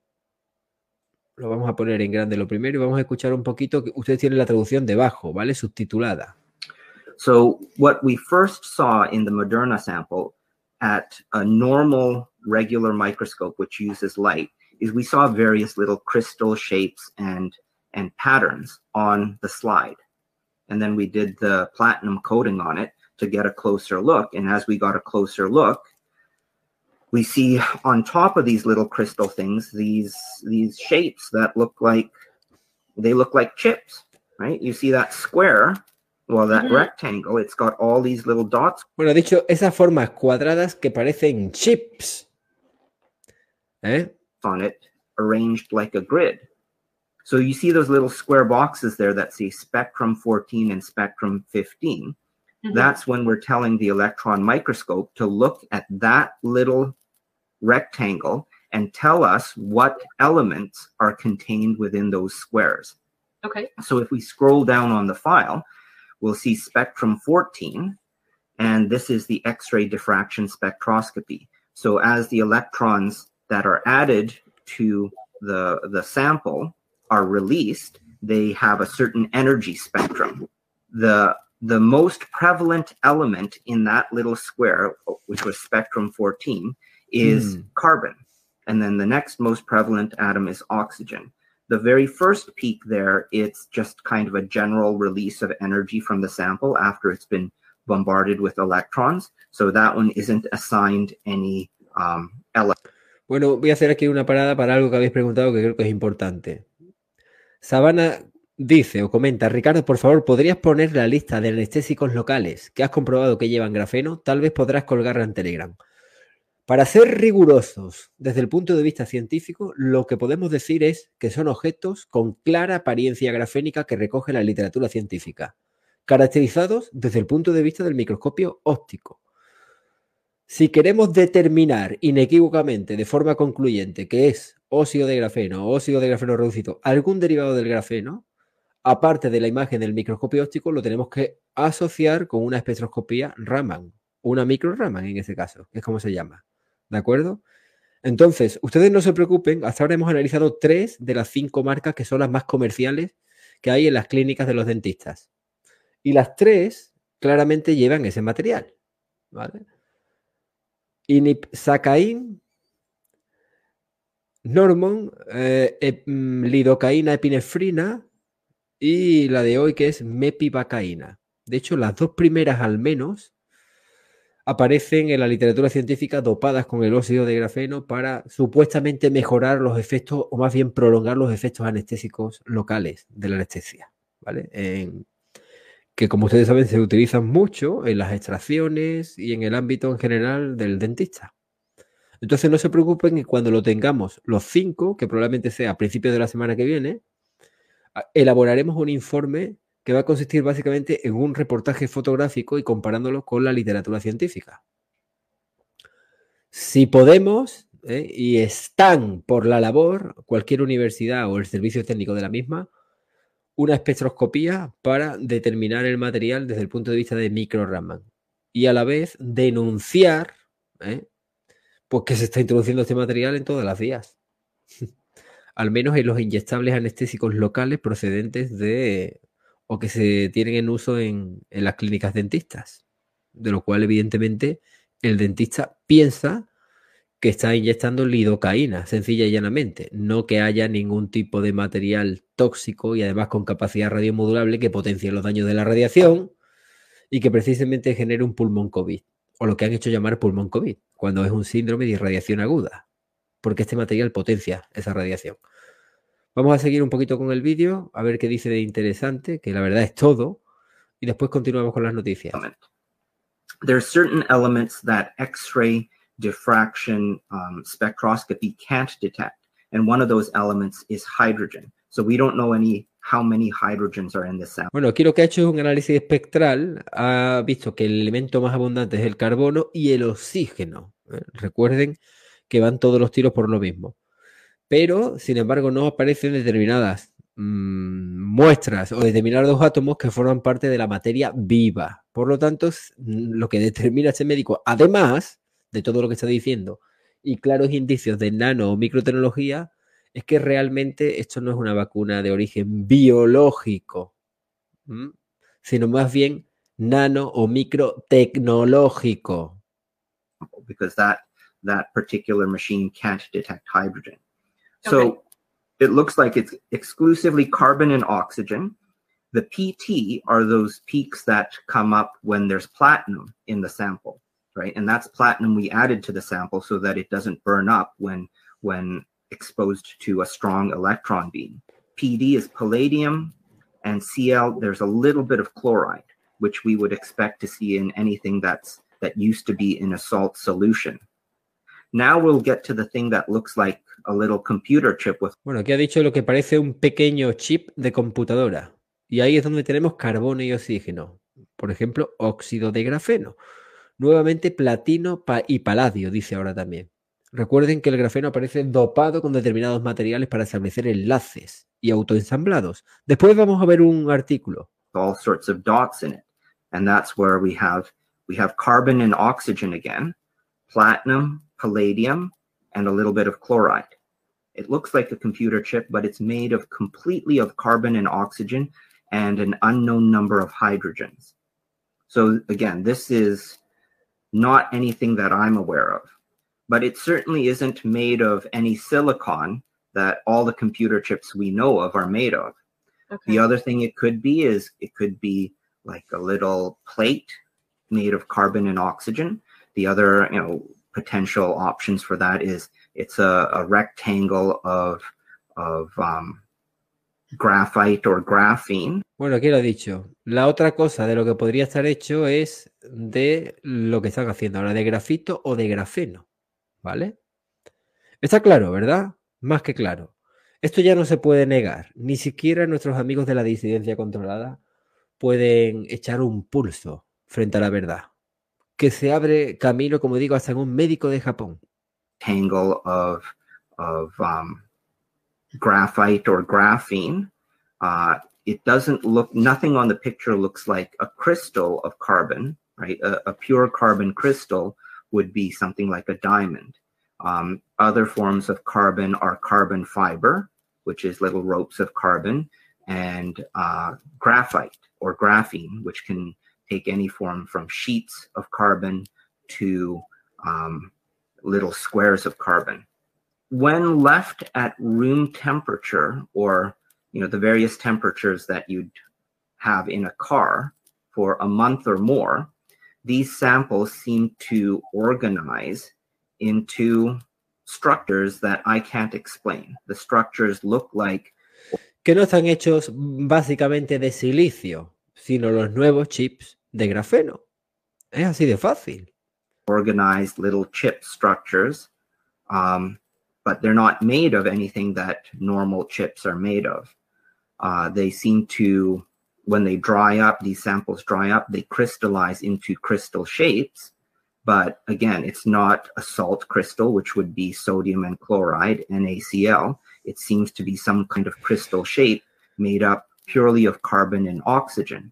Lo vamos a poner en grande lo primero y vamos a escuchar un poquito. Ustedes tienen la traducción debajo, ¿vale? Subtitulada. So what we first saw in the Moderna sample at a normal regular microscope which uses light is we saw various little crystal shapes and and patterns on the slide. And then we did the platinum coating on it to get a closer look. And as we got a closer look, we see on top of these little crystal things, these these shapes that look like, they look like chips, right? You see that square, well, that mm-hmm. rectangle, it's got all these little dots. Bueno, dicho, esas formas cuadradas que parecen chips, ¿eh? On it, arranged like a grid. So you see those little square boxes there that say spectrum fourteen and spectrum fifteen. Mm-hmm. That's when we're telling the electron microscope to look at that little rectangle and tell us what elements are contained within those squares. Okay. So if we scroll down on the file, we'll see spectrum fourteen, and this is the X-ray diffraction spectroscopy. So as the electrons that are added to the, the sample are released, they have a certain energy spectrum. The, the most prevalent element in that little square, which was spectrum fourteen, is mm. carbon. And then the next most prevalent atom is oxygen. The very first peak there, it's just kind of a general release of energy from the sample after it's been bombarded with electrons. So that one isn't assigned any um, element. Bueno, voy a hacer aquí una parada para algo que habéis preguntado que creo que es importante. Sabana dice o comenta: Ricardo, por favor, ¿podrías poner la lista de anestésicos locales que has comprobado que llevan grafeno? Tal vez podrás colgarla en Telegram. Para ser rigurosos desde el punto de vista científico, lo que podemos decir es que son objetos con clara apariencia grafénica que recoge la literatura científica, caracterizados desde el punto de vista del microscopio óptico. Si queremos determinar inequívocamente, de forma concluyente, que es óxido de grafeno o óxido de grafeno reducido, algún derivado del grafeno, aparte de la imagen del microscopio óptico, lo tenemos que asociar con una espectroscopía Raman, una micro Raman en ese caso, que es como se llama. ¿De acuerdo? Entonces, ustedes no se preocupen, hasta ahora hemos analizado tres de las cinco marcas que son las más comerciales que hay en las clínicas de los dentistas. Y las tres claramente llevan ese material, ¿vale? Inipsacaín, Normon, eh, ep, lidocaína epinefrina y la de hoy que es mepivacaína. De hecho, las dos primeras al menos aparecen en la literatura científica dopadas con el óxido de grafeno para supuestamente mejorar los efectos, o más bien prolongar los efectos anestésicos locales de la anestesia, ¿vale? En, que como ustedes saben se utilizan mucho en las extracciones y en el ámbito en general del dentista. Entonces no se preocupen que cuando lo tengamos los cinco, que probablemente sea a principios de la semana que viene, elaboraremos un informe que va a consistir básicamente en un reportaje fotográfico y comparándolo con la literatura científica. Si podemos, ¿eh? y están por la labor, cualquier universidad o el servicio técnico de la misma, una espectroscopía para determinar el material desde el punto de vista de micro Raman y a la vez denunciar ¿eh? pues que se está introduciendo este material en todas las vías. Al menos en los inyectables anestésicos locales procedentes de... o que se tienen en uso en, en las clínicas dentistas, de lo cual evidentemente el dentista piensa que está inyectando lidocaína, sencilla y llanamente, no que haya ningún tipo de material tóxico y además con capacidad radiomodulable que potencie los daños de la radiación y que precisamente genere un pulmón COVID, o lo que han hecho llamar pulmón COVID, cuando es un síndrome de irradiación aguda, porque este material potencia esa radiación. Vamos a seguir un poquito con el vídeo, a ver qué dice de interesante, que la verdad es todo, y después continuamos con las noticias. There are certain elements that X-ray diffraction um, spectroscopy can't detect, and one of those elements is hydrogen. So we don't know any how many hydrogens are in this sample. Bueno, aquí lo que ha hecho es un análisis espectral, ha visto que el elemento más abundante es el carbono y el oxígeno. ¿eh? Recuerden que van todos los tiros por lo mismo. Pero, sin embargo, no aparecen determinadas mmm, muestras o determinados átomos que forman parte de la materia viva. Por lo tanto, lo que determina este médico, además de todo lo que está diciendo, y claros indicios de nano o microtecnología, es que realmente esto no es una vacuna de origen biológico, ¿m? sino más bien nano o microtecnológico. Because that, that particular machine can't detect hydrogen. So okay. It looks like it's exclusively carbon and oxygen. The P T are those peaks that come up when there's platinum in the sample, right? And that's platinum we added to the sample so that it doesn't burn up when, when exposed to a strong electron beam. P D is palladium, and C L, there's a little bit of chloride, which we would expect to see in anything that's that used to be in a salt solution. Now we'll get to the thing that looks like a little computer chip with... Bueno, aquí ha dicho lo que parece un pequeño chip de computadora. Y ahí es donde tenemos carbono y oxígeno. Por ejemplo, óxido de grafeno. Nuevamente platino pa y paladio, dice ahora también. Recuerden que el grafeno aparece dopado con determinados materiales para establecer enlaces y autoensamblados. Después vamos a ver un artículo. All sorts of dots in it. And that's where we have we have carbon and oxygen again, platinum, palladium, and a little bit of chloride. It looks like a computer chip, but it's made of completely of carbon and oxygen and an unknown number of hydrogens. So again, this is not anything that I'm aware of, but it certainly isn't made of any silicon that all the computer chips we know of are made of. Okay. The other thing it could be is it could be like a little plate made of carbon and oxygen. The other, you know, potential options for that is it's a, a rectangle of, of um, graphite or graphene. Bueno, aquí lo he dicho. La otra cosa de lo que podría estar hecho es de lo que están haciendo ahora, de grafito o de grafeno, ¿vale? Está claro, ¿verdad? Más que claro. Esto ya no se puede negar. Ni siquiera nuestros amigos de la disidencia controlada pueden echar un pulso frente a la verdad. Que se abre camino, como digo, hasta en un médico de Japón. Tangle of, of um, graphite or graphene. Uh, it doesn't look, nothing on the picture looks like a crystal of carbon, right? A, a pure carbon crystal would be something like a diamond. Um, other forms of carbon are carbon fiber, which is little ropes of carbon, and uh, graphite or graphene, which can take any form from sheets of carbon to um, little squares of carbon. When left at room temperature, or you know the various temperatures that you'd have in a car for a month or more, these samples seem to organize into structures that I can't explain. The structures look like... Que no están hechos básicamente de silicio, sino los nuevos chips de grafeno. Es así de fácil. Organized little chip structures, um, but they're not made of anything that normal chips are made of. Uh, they seem to, when they dry up, these samples dry up, they crystallize into crystal shapes. But again, it's not a salt crystal, which would be sodium and chloride, N A C L. It seems to be some kind of crystal shape made up purely of carbon and oxygen,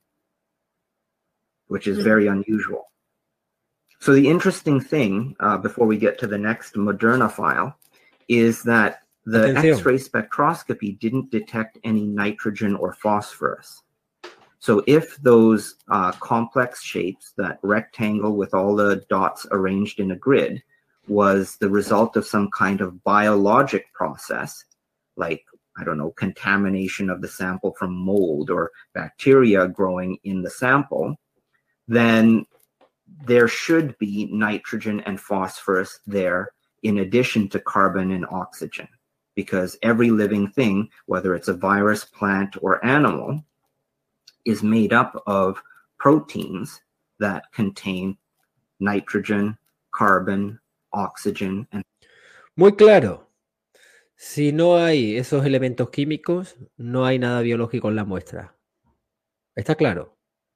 which is very unusual. So the interesting thing, uh, before we get to the next Moderna file, is that the Atención. X-ray spectroscopy didn't detect any nitrogen or phosphorus. So if those uh, complex shapes, that rectangle with all the dots arranged in a grid, was the result of some kind of biologic process, like, I don't know, contamination of the sample from mold or bacteria growing in the sample, then there should be nitrogen and phosphorus there in addition to carbon and oxygen, because every living thing, whether it's a virus, plant, or animal, is made up of proteins that contain nitrogen, carbon, oxygen, and... Muy claro. Si no hay esos elementos químicos, no hay nada biológico en la muestra. ¿Está claro?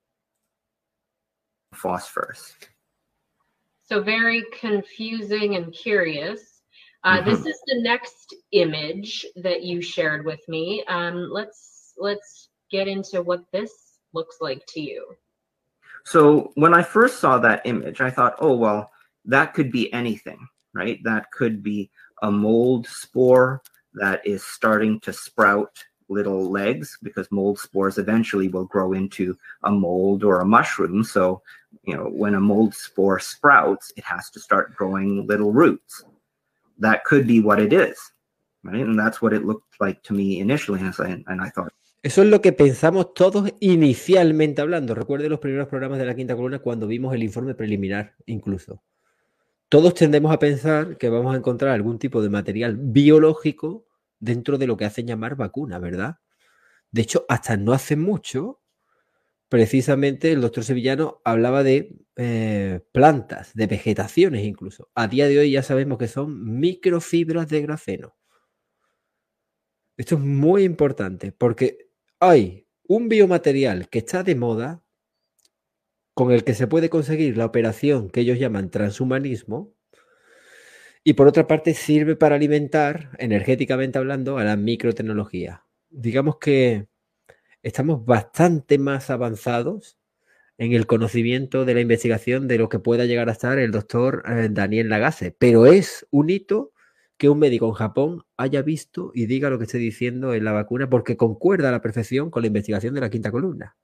phosphorus. So very confusing and curious. Uh, mm-hmm. This is the next image that you shared with me. Um, let's let's get into what this looks like to you. So when I first saw that image, I thought, oh, well, that could be anything, right? That could be a mold spore that is starting to sprout little legs, because mold spores eventually will grow into a mold or a mushroom. So, you know, when a mold spore sprouts, it has to start growing little roots. That could be what it is, right? And that's what it looked like to me initially. And I, and I thought, eso es lo que pensamos todos inicialmente hablando. Recuerde los primeros programas de la Quinta Columna cuando vimos el informe preliminar incluso. Todos tendemos a pensar que vamos a encontrar algún tipo de material biológico dentro de lo que hacen llamar vacuna, ¿verdad? De hecho, hasta no hace mucho, precisamente el doctor Sevillano hablaba de eh, plantas, de vegetaciones incluso. A día de hoy ya sabemos que son microfibras de grafeno. Esto es muy importante porque hay un biomaterial que está de moda con el que se puede conseguir la operación que ellos llaman transhumanismo, y por otra parte sirve para alimentar, energéticamente hablando, a la microtecnología. Digamos que estamos bastante más avanzados en el conocimiento de la investigación de lo que pueda llegar a estar el doctor eh, Daniel Lagasse, pero es un hito que un médico en Japón haya visto y diga lo que estoy diciendo en la vacuna, porque concuerda a la perfección con la investigación de la quinta columna.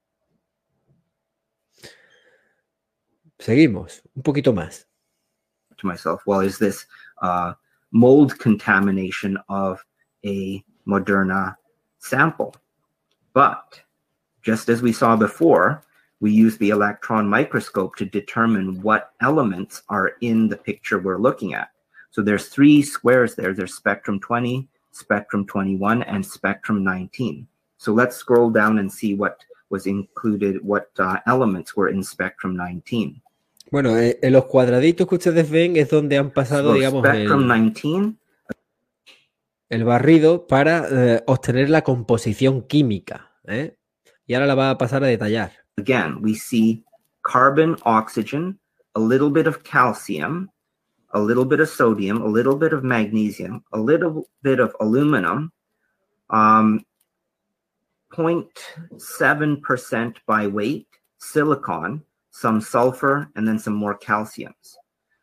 Seguimos, un poquito más. To myself, well, is this uh, mold contamination of a Moderna sample? But just as we saw before, we use the electron microscope to determine what elements are in the picture we're looking at. So there's three squares there. There's spectrum twenty, spectrum twenty-one, and spectrum nineteen. So let's scroll down and see what was included, what uh, elements were in spectrum nineteen. Bueno, eh, en los cuadraditos que ustedes ven es donde han pasado, So digamos, spectrum el, nineteen, el barrido para eh, obtener la composición química, ¿eh? Y ahora la va a pasar a detallar. again, we see carbon, oxygen, a little bit of calcium, a little bit of sodium, a little bit of magnesium, a little bit of aluminum, um, zero point seven percent by weight, silicon, some sulfur, and then some more calciums.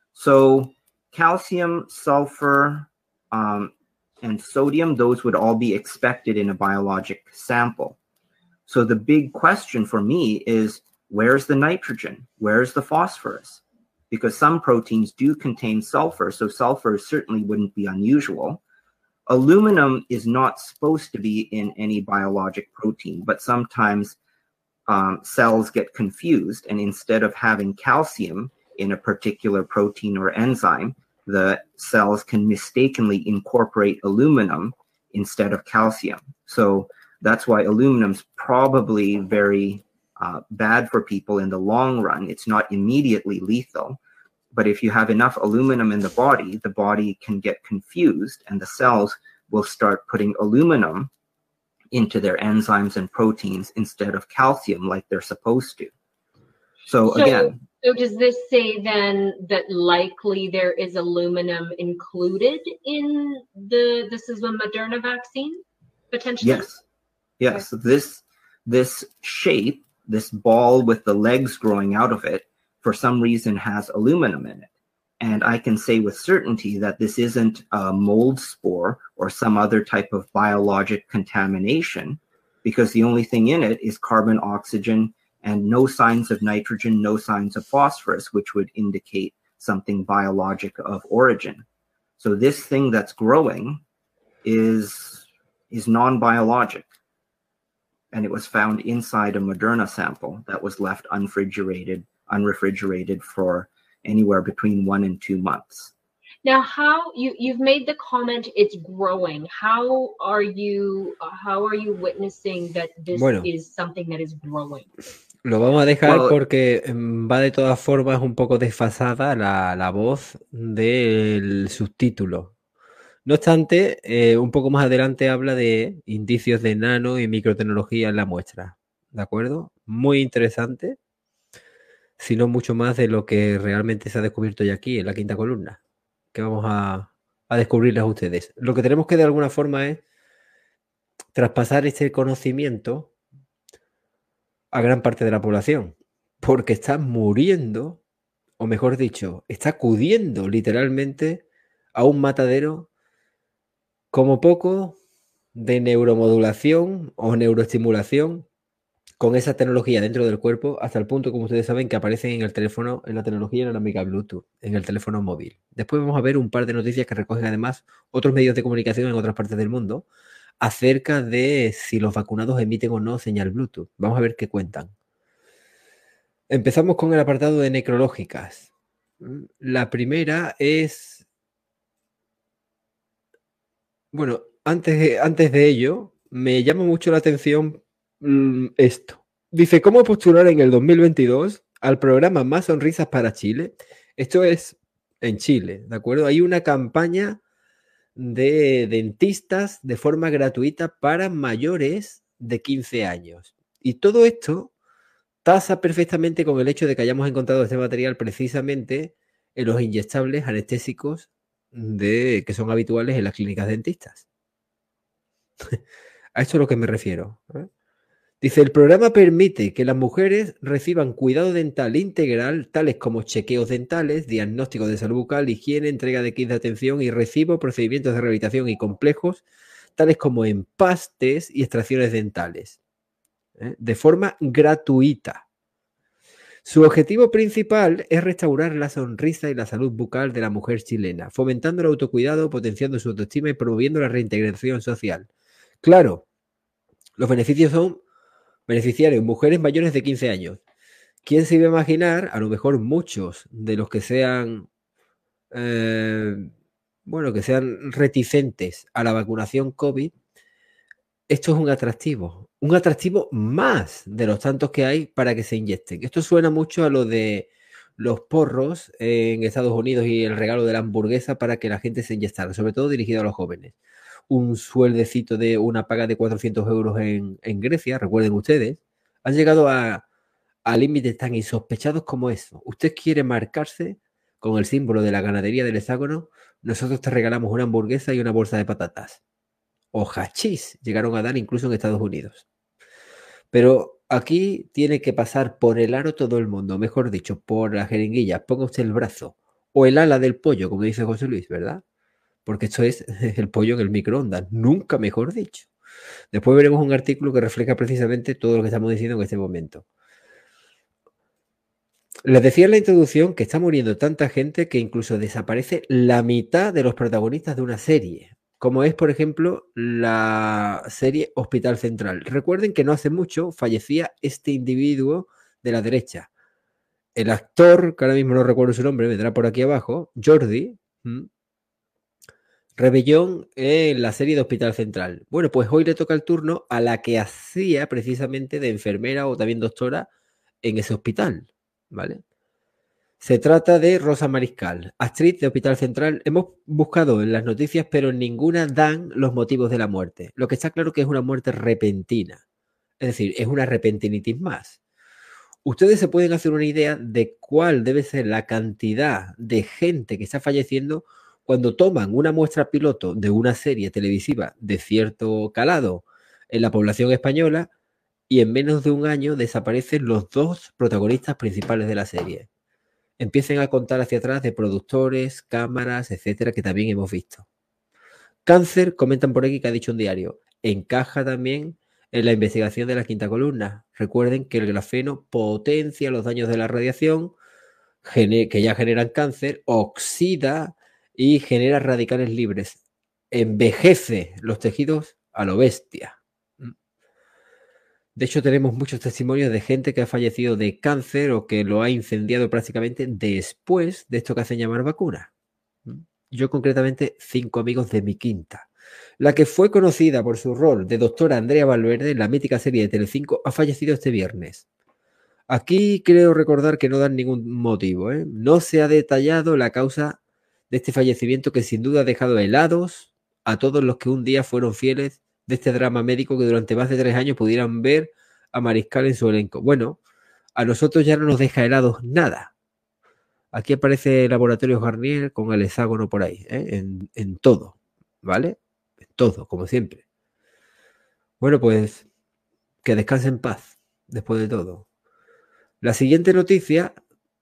So calcium, sulfur, um, and sodium, those would all be expected in a biologic sample. So the big question for me is, where's the nitrogen? Where's the phosphorus? Because some proteins do contain sulfur, so sulfur certainly wouldn't be unusual. Aluminum is not supposed to be in any biologic protein, but sometimes um, cells get confused, and instead of having calcium in a particular protein or enzyme, the cells can mistakenly incorporate aluminum instead of calcium. So that's why aluminum's probably very uh, bad for people in the long run. It's not immediately lethal, but if you have enough aluminum in the body, the body can get confused and the cells will start putting aluminum into their enzymes and proteins instead of calcium like they're supposed to. So, So, again, so does this say then that likely there is aluminum included in the this is a Moderna vaccine potentially? yes, yes, this this shape, this ball with the legs growing out of it, for some reason has aluminum in it. And I can say with certainty that this isn't a mold spore or some other type of biologic contamination, because the only thing in it is carbon, oxygen, and no signs of nitrogen, no signs of phosphorus, which would indicate something biologic of origin. So this thing that's growing is, is non-biologic. And it was found inside a Moderna sample that was left unrefrigerated, unrefrigerated for anywhere between one and two months. Now, how you you've made the comment it's growing. How are you how are you witnessing that this Bueno. is something that is growing? Lo vamos a dejar Well, porque mm, va de todas formas un poco desfasada la, la voz del subtítulo. No obstante, eh, un poco más adelante habla de indicios de nano y microtecnología en la muestra. ¿De acuerdo? Muy interesante, sino mucho más de lo que realmente se ha descubierto ya aquí en la quinta columna, que vamos a, a descubrirles a ustedes. Lo que tenemos que de alguna forma es traspasar este conocimiento a gran parte de la población, porque está muriendo, o mejor dicho, está acudiendo literalmente a un matadero como poco de neuromodulación o neuroestimulación con esa tecnología dentro del cuerpo, hasta el punto, como ustedes saben, que aparecen en el teléfono, en la tecnología inalámbrica Bluetooth, en el teléfono móvil. Después vamos a ver un par de noticias que recogen además otros medios de comunicación en otras partes del mundo acerca de si los vacunados emiten o no señal Bluetooth. Vamos a ver qué cuentan. Empezamos con el apartado de necrológicas. La primera es... Bueno, antes de, antes de ello, me llama mucho la atención mmm, esto. Dice, ¿cómo postular en el dos mil veintidós al programa Más Sonrisas para Chile? Esto es en Chile, ¿de acuerdo? Hay una campaña de dentistas de forma gratuita para mayores de quince años. Y todo esto casa perfectamente con el hecho de que hayamos encontrado este material precisamente en los inyectables anestésicos de, que son habituales en las clínicas dentistas. A esto es a lo que me refiero, ¿eh? Dice, el programa permite que las mujeres reciban cuidado dental integral, tales como chequeos dentales, diagnósticos de salud bucal, higiene, entrega de kits de atención y recibo, procedimientos de rehabilitación y complejos, tales como empastes y extracciones dentales, ¿eh? De forma gratuita. Su objetivo principal es restaurar la sonrisa y la salud bucal de la mujer chilena, fomentando el autocuidado, potenciando su autoestima y promoviendo la reintegración social. Claro, los beneficios son beneficiarios, mujeres mayores de quince años. ¿Quién se iba a imaginar? A lo mejor muchos de los que sean, eh, bueno, que sean reticentes a la vacunación COVID, esto es un atractivo, un atractivo más de los tantos que hay para que se inyecten. Esto suena mucho a lo de los porros en Estados Unidos y el regalo de la hamburguesa para que la gente se inyectara, sobre todo dirigido a los jóvenes. Un sueldecito de una paga de cuatrocientos euros en, en Grecia, recuerden ustedes, han llegado a, a límites tan insospechados como eso. Usted quiere marcarse con el símbolo de la ganadería del hexágono, nosotros te regalamos una hamburguesa y una bolsa de patatas. O hachís, llegaron a dar incluso en Estados Unidos. Pero aquí tiene que pasar por el aro todo el mundo, mejor dicho, por la jeringuilla. Ponga usted el brazo o el ala del pollo, como dice José Luis, ¿verdad? Porque esto es el pollo en el microondas, nunca mejor dicho. Después veremos un artículo que refleja precisamente todo lo que estamos diciendo en este momento. Les decía en la introducción que está muriendo tanta gente que incluso desaparece la mitad de los protagonistas de una serie, como es, por ejemplo, la serie Hospital Central. Recuerden que no hace mucho fallecía este individuo de la derecha. El actor, que ahora mismo no recuerdo su nombre, vendrá por aquí abajo, Jordi, ¿m? Rebellón en la serie de Hospital Central. Bueno, pues hoy le toca el turno a la que hacía precisamente de enfermera o también doctora en ese hospital, ¿vale? Se trata de Rosa Mariscal, actriz de Hospital Central. Hemos buscado en las noticias, pero en ninguna dan los motivos de la muerte. Lo que está claro que es una muerte repentina. Es decir, es una repentinitis más. Ustedes se pueden hacer una idea de cuál debe ser la cantidad de gente que está falleciendo cuando toman una muestra piloto de una serie televisiva de cierto calado en la población española y en menos de un año desaparecen los dos protagonistas principales de la serie. Empiecen a contar hacia atrás de productores, cámaras, etcétera, que también hemos visto. Cáncer, comentan por aquí que ha dicho un diario, encaja también en la investigación de la quinta columna. Recuerden que el grafeno potencia los daños de la radiación, que ya generan cáncer, oxida y genera radicales libres. Envejece los tejidos a lo bestia. De hecho, tenemos muchos testimonios de gente que ha fallecido de cáncer o que lo ha incendiado prácticamente después de esto que hacen llamar vacuna. Yo concretamente, cinco amigos de mi quinta. La que fue conocida por su rol de doctora Andrea Valverde en la mítica serie de Telecinco ha fallecido este viernes. Aquí creo recordar que no dan ningún motivo, ¿eh? No se ha detallado la causa de este fallecimiento que sin duda ha dejado helados a todos los que un día fueron fieles de este drama médico que durante más de tres años pudieran ver a Mariscal en su elenco. Bueno, a nosotros ya no nos deja helados nada. Aquí aparece el Laboratorio Garnier con el hexágono por ahí, ¿eh? en, en todo, ¿vale? En todo, como siempre. Bueno, pues que descanse en paz después de todo. La siguiente noticia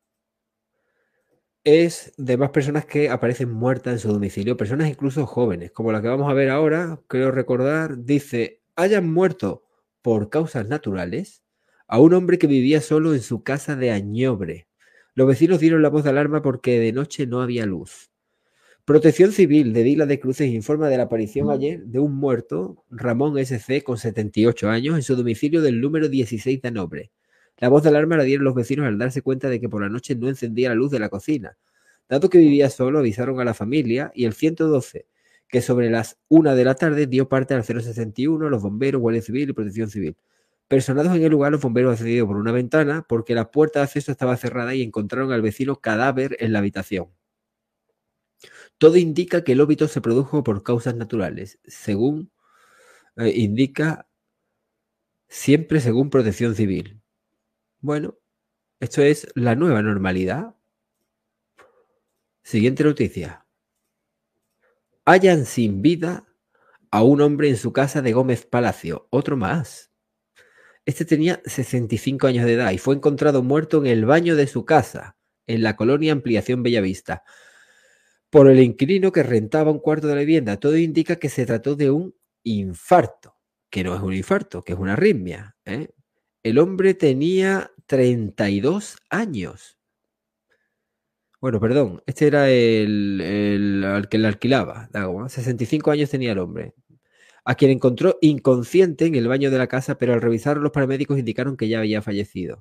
es de más personas que aparecen muertas en su domicilio, personas incluso jóvenes, como la que vamos a ver ahora, creo recordar, dice, hayan muerto por causas naturales a un hombre que vivía solo en su casa de Añobre. Los vecinos dieron la voz de alarma porque de noche no había luz. Protección Civil de Vila de Cruces informa de la aparición ayer de un muerto, Ramón S C, con setenta y ocho años, en su domicilio del número dieciséis de Añobre. La voz de alarma la dieron los vecinos al darse cuenta de que por la noche no encendía la luz de la cocina. Dado que vivía solo, avisaron a la familia y el ciento doce, que sobre las una de la tarde dio parte al cero sesenta y uno, los bomberos, Guardia Civil y Protección Civil. Personados en el lugar, los bomberos accedieron por una ventana porque la puerta de acceso estaba cerrada y encontraron al vecino cadáver en la habitación. Todo indica que el óbito se produjo por causas naturales, según eh, indica siempre según Protección Civil. Bueno, esto es la nueva normalidad. Siguiente noticia. Hallan sin vida a un hombre en su casa de Gómez Palacio. Otro más. Este tenía sesenta y cinco años de edad y fue encontrado muerto en el baño de su casa, en la colonia Ampliación Bellavista, por el inquilino que rentaba un cuarto de la vivienda. Todo indica que se trató de un infarto, que no es un infarto, que es una arritmia, ¿eh? El hombre tenía treinta y dos años. Bueno, perdón, este era el, el, el que le alquilaba. sesenta y cinco años tenía el hombre, a quien encontró inconsciente en el baño de la casa, pero al revisar los paramédicos indicaron que ya había fallecido.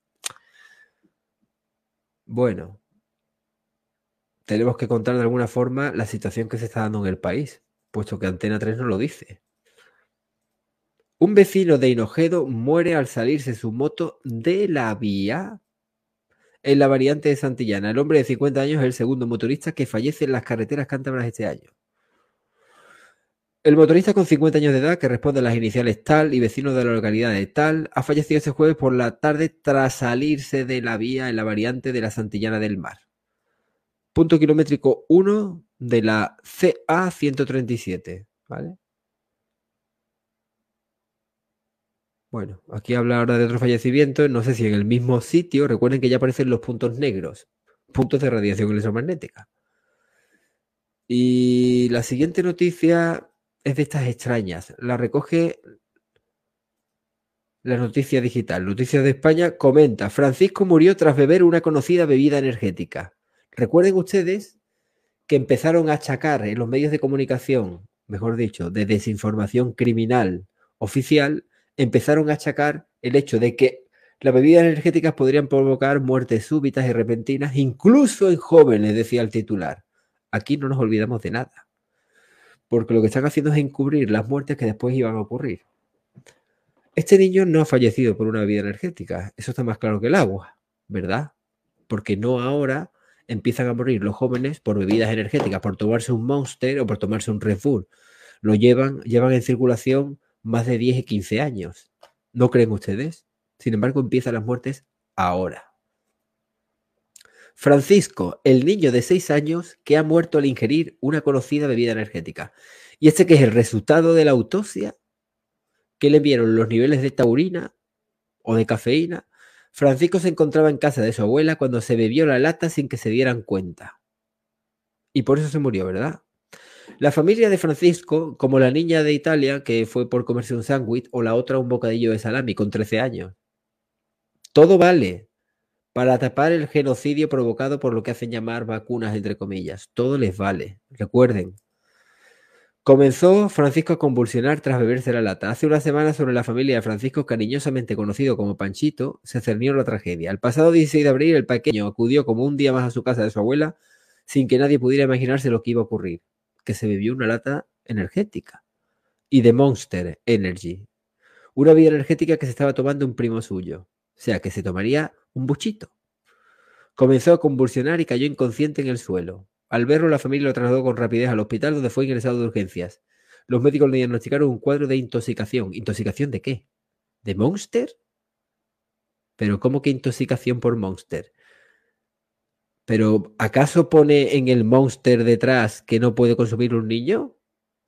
Bueno, tenemos que contar de alguna forma la situación que se está dando en el país, puesto que Antena tres nos lo dice. Un vecino de Hinojedo muere al salirse su moto de la vía en la variante de Santillana. El hombre de cincuenta años es el segundo motorista que fallece en las carreteras cántabras este año. El motorista con cincuenta años de edad, que responde a las iniciales tal y vecino de la localidad de tal, ha fallecido ese jueves por la tarde tras salirse de la vía en la variante de la Santillana del Mar. Punto kilométrico uno de la C A ciento treinta y siete, ¿vale? Bueno, aquí habla ahora de otro fallecimiento, no sé si en el mismo sitio. Recuerden que ya aparecen los puntos negros, puntos de radiación electromagnética. Y la siguiente noticia es de estas extrañas. La recoge la Noticia Digital. Noticias de España comenta: Francisco murió tras beber una conocida bebida energética. Recuerden ustedes que empezaron a achacar en los medios de comunicación, mejor dicho, de desinformación criminal oficial, empezaron a achacar el hecho de que las bebidas energéticas podrían provocar muertes súbitas y repentinas, incluso en jóvenes, decía el titular. Aquí no nos olvidamos de nada, porque lo que están haciendo es encubrir las muertes que después iban a ocurrir. Este niño no ha fallecido por una bebida energética, eso está más claro que el agua, ¿verdad? Porque no ahora empiezan a morir los jóvenes por bebidas energéticas, por tomarse un Monster o por tomarse un Red Bull. Lo llevan, llevan en circulación más de diez y quince años. ¿No creen ustedes? Sin embargo, empiezan las muertes ahora. Francisco, el niño de seis años que ha muerto al ingerir una conocida bebida energética. Y este que es el resultado de la autopsia, que le vieron los niveles de taurina o de cafeína. Francisco se encontraba en casa de su abuela cuando se bebió la lata sin que se dieran cuenta. Y por eso se murió, ¿verdad? La familia de Francisco, como la niña de Italia que fue por comerse un sándwich, o la otra un bocadillo de salami con trece años. Todo vale para tapar el genocidio provocado por lo que hacen llamar vacunas, entre comillas. Todo les vale. Recuerden. Comenzó Francisco a convulsionar tras beberse la lata. Hace una semana, sobre la familia de Francisco, cariñosamente conocido como Panchito, se cernió la tragedia. El pasado dieciséis de abril, el pequeño acudió como un día más a su casa de su abuela sin que nadie pudiera imaginarse lo que iba a ocurrir. Que se bebió una lata energética y de Monster Energy. Una bebida energética que se estaba tomando un primo suyo. O sea, que se tomaría un buchito. Comenzó a convulsionar y cayó inconsciente en el suelo. Al verlo, la familia lo trasladó con rapidez al hospital, donde fue ingresado de urgencias. Los médicos le diagnosticaron un cuadro de intoxicación. ¿Intoxicación de qué? ¿De Monster? ¿Pero cómo que intoxicación por Monster? ¿Pero acaso pone en el Monster detrás que no puede consumir un niño?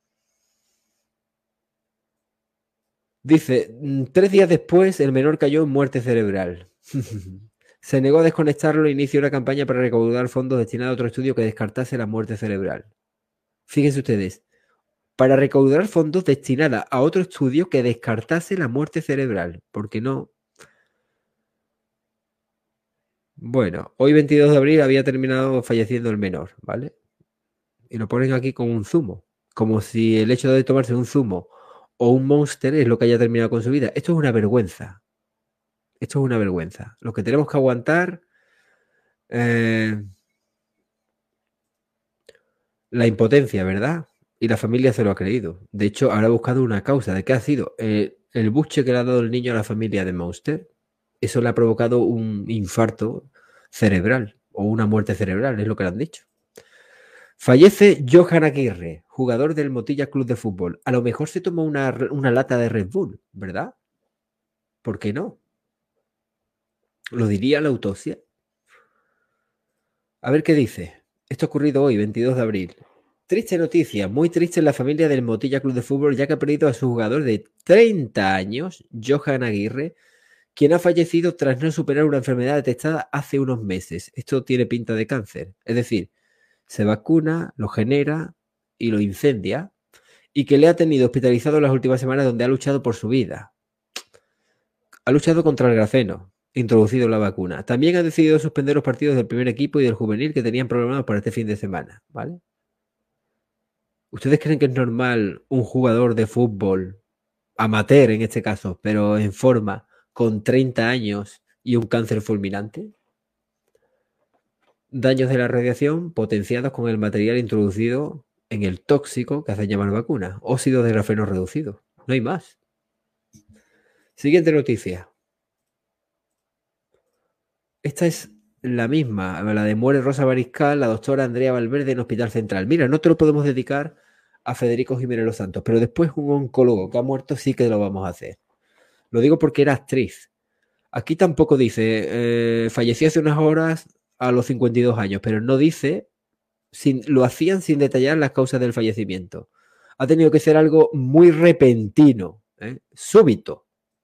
Dice, tres días después el menor cayó en muerte cerebral. Se negó a desconectarlo e inició una campaña para recaudar fondos destinados a otro estudio que descartase la muerte cerebral. Fíjense ustedes, para recaudar fondos destinada a otro estudio que descartase la muerte cerebral. ¿Por qué no? Bueno, hoy veintidós de abril había terminado falleciendo el menor, ¿vale? Y lo ponen aquí con un zumo, como si el hecho de tomarse un zumo o un Monster es lo que haya terminado con su vida. Esto es una vergüenza. Esto es una vergüenza. Lo que tenemos que aguantar, eh, la impotencia, ¿verdad? Y la familia se lo ha creído. De hecho, ahora ha buscado una causa de qué ha sido eh, el buche que le ha dado el niño a la familia de Monster. Eso le ha provocado un infarto cerebral o una muerte cerebral, es lo que le han dicho. Fallece Johan Aguirre, jugador del Motilla Club de Fútbol. A lo mejor se tomó una, una lata de Red Bull, ¿verdad? ¿Por qué no? ¿Lo diría la autopsia? A ver qué dice. Esto ha ocurrido hoy, veintidós de abril. Triste noticia, muy triste en la familia del Motilla Club de Fútbol, ya que ha perdido a su jugador de treinta años, Johan Aguirre, quien ha fallecido tras no superar una enfermedad detectada hace unos meses. Esto tiene pinta de cáncer. Es decir, se vacuna, lo genera y lo incendia, y que le ha tenido hospitalizado en las últimas semanas, donde ha luchado por su vida. Ha luchado contra el grafeno, introducido en la vacuna. También ha decidido suspender los partidos del primer equipo y del juvenil que tenían programados para este fin de semana, ¿vale? ¿Ustedes creen que es normal un jugador de fútbol, amateur en este caso, pero en forma, con treinta años y un cáncer fulminante? Daños de la radiación potenciados con el material introducido en el tóxico que hacen llamar vacuna. Óxido de grafeno reducido. No hay más. Siguiente noticia. Esta es la misma, la de muere Rosa Mariscal, la doctora Andrea Valverde en Hospital Central. Mira, no te lo podemos dedicar a Federico Jiménez Los Santos, pero después un oncólogo que ha muerto sí que lo vamos a hacer. Lo digo porque era actriz. Aquí tampoco dice, eh, falleció hace unas horas a los cincuenta y dos años, pero no dice, sin, lo hacían sin detallar las causas del fallecimiento. Ha tenido que ser algo muy repentino, ¿eh? Súbito.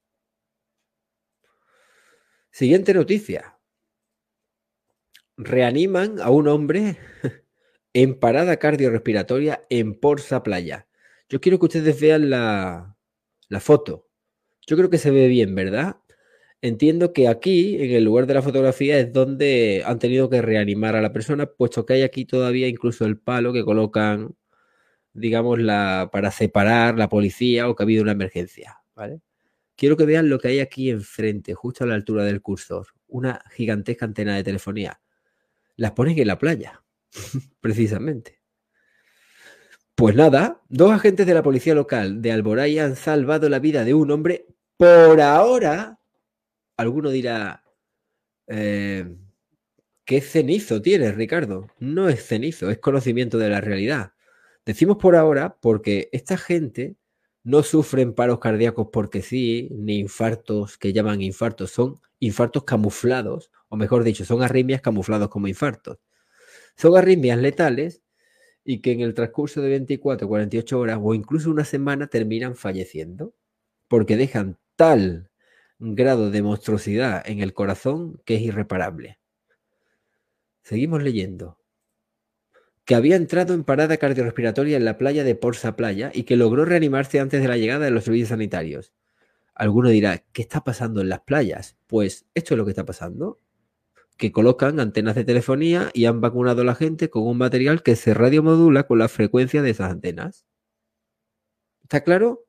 Siguiente noticia. Reaniman a un hombre en parada cardiorrespiratoria en Porsa Playa. Yo quiero que ustedes vean la, la foto. Yo creo que se ve bien, ¿verdad? Entiendo que aquí, en el lugar de la fotografía, es donde han tenido que reanimar a la persona, puesto que hay aquí todavía incluso el palo que colocan, digamos, la, para separar la policía o que ha habido una emergencia, ¿vale? Quiero que vean lo que hay aquí enfrente, justo a la altura del cursor. Una gigantesca antena de telefonía. Las ponen en la playa, precisamente. Pues nada, dos agentes de la policía local de Alboraya han salvado la vida de un hombre. Por ahora, alguno dirá, eh, ¿qué cenizo tienes, Ricardo? No es cenizo, es conocimiento de la realidad. Decimos por ahora porque esta gente no sufren paros cardíacos porque sí, ni infartos que llaman infartos, son infartos camuflados, o mejor dicho, son arritmias camuflados como infartos. Son arritmias letales y que en el transcurso de veinticuatro, cuarenta y ocho horas o incluso una semana terminan falleciendo porque dejan tal grado de monstruosidad en el corazón que es irreparable. Seguimos leyendo. Que había entrado en parada cardiorrespiratoria en la playa de Porsa Playa y que logró reanimarse antes de la llegada de los servicios sanitarios. Alguno dirá, ¿qué está pasando en las playas? Pues esto es lo que está pasando. Que colocan antenas de telefonía y han vacunado a la gente con un material que se radiomodula con la frecuencia de esas antenas. ¿Está claro?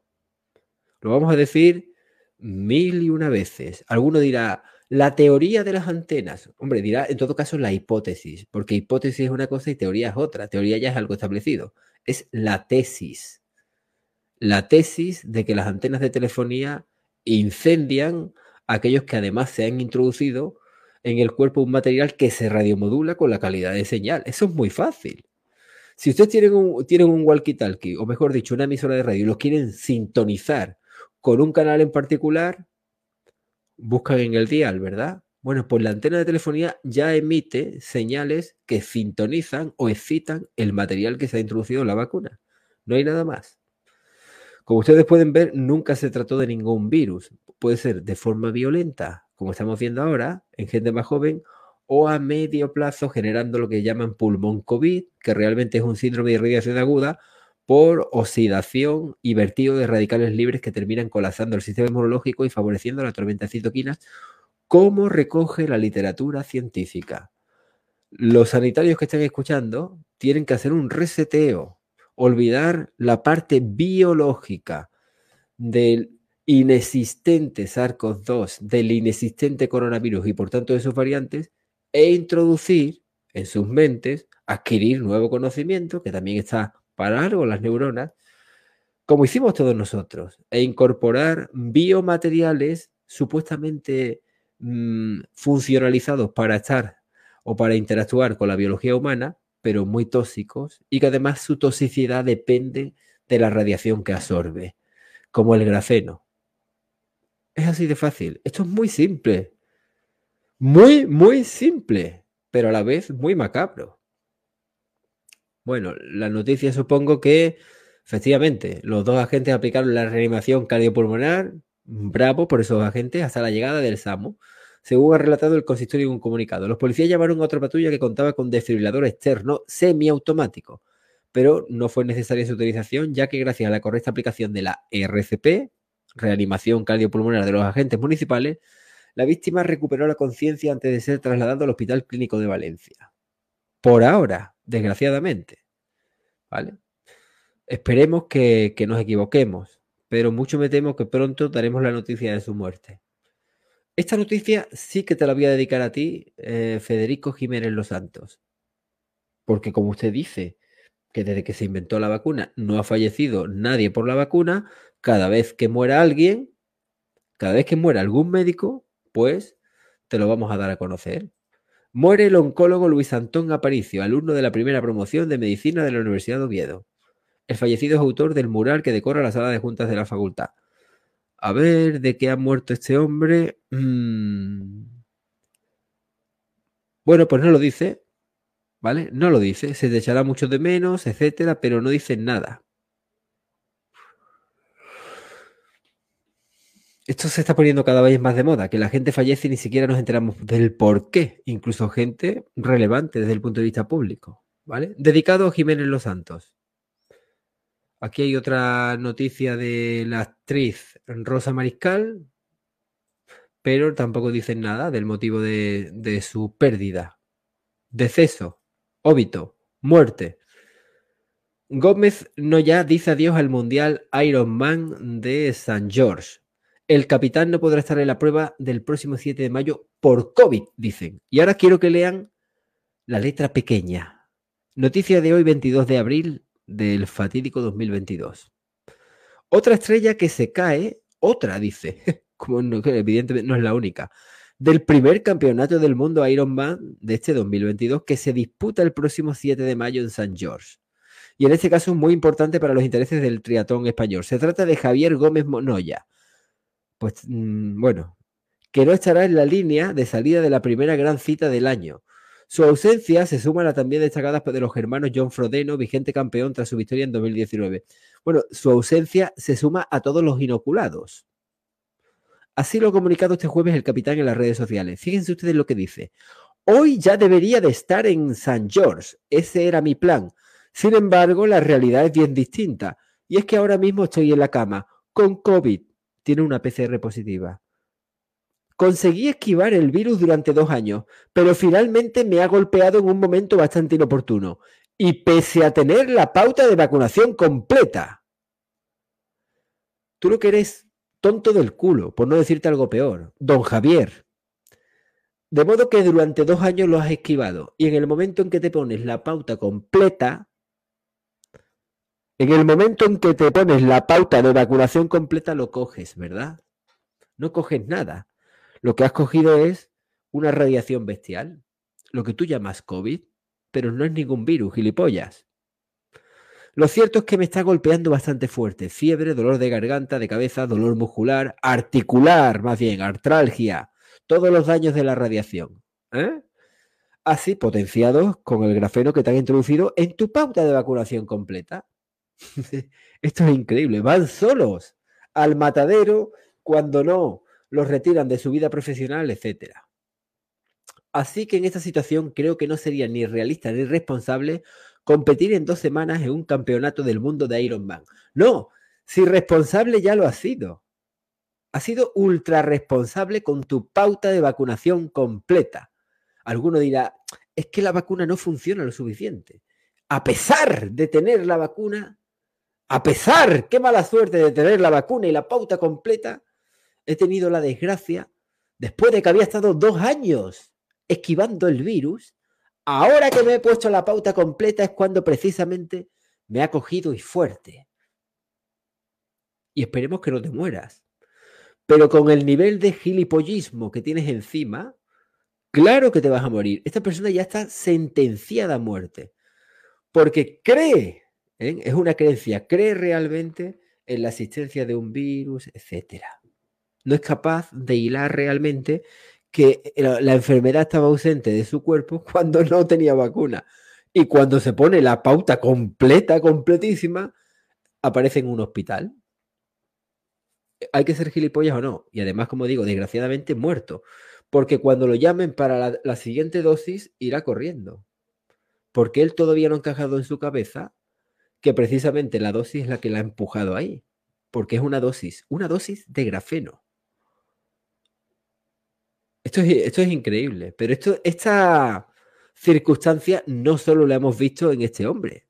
Lo vamos a decir mil y una veces. Alguno dirá, la teoría de las antenas. Hombre, dirá en todo caso la hipótesis, porque hipótesis es una cosa y teoría es otra. Teoría ya es algo establecido. Es la tesis. La tesis de que las antenas de telefonía incendian a aquellos que además se han introducido en el cuerpo un material que se radiomodula con la calidad de señal. Eso es muy fácil. Si ustedes tienen un, tienen un walkie-talkie, o mejor dicho, una emisora de radio, y los quieren sintonizar con un canal en particular, buscan en el dial, ¿verdad? Bueno, pues la antena de telefonía ya emite señales que sintonizan o excitan el material que se ha introducido en la vacuna. No hay nada más. Como ustedes pueden ver, nunca se trató de ningún virus. Puede ser de forma violenta, como estamos viendo ahora, en gente más joven, o a medio plazo generando lo que llaman pulmón COVID, que realmente es un síndrome de irradiación aguda por oxidación y vertido de radicales libres que terminan colapsando el sistema inmunológico y favoreciendo la tormenta de citoquinas, como recoge la literatura científica. Los sanitarios que están escuchando tienen que hacer un reseteo, olvidar la parte biológica del inexistente SARS-CoV dos, del inexistente coronavirus y por tanto de sus variantes, e introducir en sus mentes, adquirir nuevo conocimiento, que también está para algo las neuronas, como hicimos todos nosotros, e incorporar biomateriales supuestamente mmm, funcionalizados para estar o para interactuar con la biología humana, pero muy tóxicos, y que además su toxicidad depende de la radiación que absorbe, como el grafeno. Es así de fácil. Esto es muy simple. Muy, muy simple, pero a la vez muy macabro. Bueno, la noticia supongo que, efectivamente, los dos agentes aplicaron la reanimación cardiopulmonar, bravo por esos agentes, hasta la llegada del SAMU. Según ha relatado el consistorio en un comunicado, los policías llamaron a otra patrulla que contaba con desfibrilador externo semiautomático, pero no fue necesaria su utilización, ya que gracias a la correcta aplicación de la R C P, reanimación cardiopulmonar de los agentes municipales, la víctima recuperó la conciencia antes de ser trasladado al Hospital Clínico de Valencia. Por ahora, desgraciadamente. ¿Vale? Esperemos que, que nos equivoquemos, pero mucho me temo que pronto daremos la noticia de su muerte. Esta noticia sí que te la voy a dedicar a ti, eh, Federico Jiménez Los Santos. Porque como usted dice, que desde que se inventó la vacuna no ha fallecido nadie por la vacuna, cada vez que muera alguien, cada vez que muera algún médico, pues te lo vamos a dar a conocer. Muere el oncólogo Luis Antón Aparicio, alumno de la primera promoción de Medicina de la Universidad de Oviedo. El fallecido es autor del mural que decora la sala de juntas de la facultad. A ver, ¿de qué ha muerto este hombre? Hmm. Bueno, pues no lo dice, ¿vale? No lo dice. Se te echará mucho de menos, etcétera, pero no dice nada. Esto se está poniendo cada vez más de moda, que la gente fallece y ni siquiera nos enteramos del por qué, incluso gente relevante desde el punto de vista público, ¿vale? Dedicado a Jiménez Los Santos. Aquí hay otra noticia de la actriz Rosa Mariscal, pero tampoco dicen nada del motivo de, de su pérdida. Deceso, óbito, muerte. Gómez no ya dice adiós al Mundial Ironman de San George. El capitán no podrá estar en la prueba del próximo siete de mayo por COVID, dicen. Y ahora quiero que lean la letra pequeña. Noticia de hoy, veintidós de abril del fatídico dos mil veintidós. Otra estrella que se cae, otra, dice, como no, que evidentemente no es la única, del primer campeonato del mundo Ironman de este dos mil veintidós que se disputa el próximo siete de mayo en San George. Y en este caso es muy importante para los intereses del triatlón español. Se trata de Javier Gómez Monoya. Pues mmm, bueno, que no estará en la línea de salida de la primera gran cita del año. Su ausencia se suma a la también destacada de los hermanos John Frodeno, vigente campeón tras su victoria en dos mil diecinueve. Bueno, su ausencia se suma a todos los inoculados. Así lo ha comunicado este jueves el capitán en las redes sociales. Fíjense ustedes lo que dice. Hoy ya debería de estar en San George. Ese era mi plan. Sin embargo, la realidad es bien distinta. Y es que ahora mismo estoy en la cama con COVID. Tiene una P C R positiva. Conseguí esquivar el virus durante dos años, pero finalmente me ha golpeado en un momento bastante inoportuno. Y pese a tener la pauta de vacunación completa. Tú lo que eres tonto del culo, por no decirte algo peor, don Javier. De modo que durante dos años lo has esquivado. Y en el momento en que te pones la pauta completa, en el momento en que te pones la pauta de vacunación completa, lo coges, ¿verdad? No coges nada. Lo que has cogido es una radiación bestial, lo que tú llamas COVID, pero no es ningún virus, gilipollas. Lo cierto es que me está golpeando bastante fuerte. Fiebre, dolor de garganta, de cabeza, dolor muscular, articular, más bien, artralgia, todos los daños de la radiación. ¿Eh? Así potenciados con el grafeno que te han introducido en tu pauta de vacunación completa. Esto es increíble. Van solos al matadero cuando no los retiran de su vida profesional, etcétera. Así que en esta situación creo que no sería ni realista ni responsable competir en dos semanas en un campeonato del mundo de Ironman. No, si responsable ya lo has sido. Has sido ultra responsable con tu pauta de vacunación completa. Alguno dirá, es que la vacuna no funciona lo suficiente. A pesar de tener la vacuna, a pesar, qué mala suerte de tener la vacuna y la pauta completa, he tenido la desgracia, después de que había estado dos años esquivando el virus, ahora que me he puesto la pauta completa es cuando precisamente me ha cogido y fuerte. Y esperemos que no te mueras. Pero con el nivel de gilipollismo que tienes encima, claro que te vas a morir. Esta persona ya está sentenciada a muerte. Porque cree, ¿eh? Es una creencia, cree realmente en la existencia de un virus, etcétera. No es capaz de hilar realmente que la, la enfermedad estaba ausente de su cuerpo cuando no tenía vacuna. Y cuando se pone la pauta completa, completísima, aparece en un hospital. ¿Hay que ser gilipollas o no? Y además, como digo, desgraciadamente muerto. Porque cuando lo llamen para la, la siguiente dosis, irá corriendo. Porque él todavía no ha encajado en su cabeza que precisamente la dosis es la que la ha empujado ahí. Porque es una dosis, una dosis de grafeno. Esto es, esto es increíble. Pero esto, esta circunstancia no solo la hemos visto en este hombre.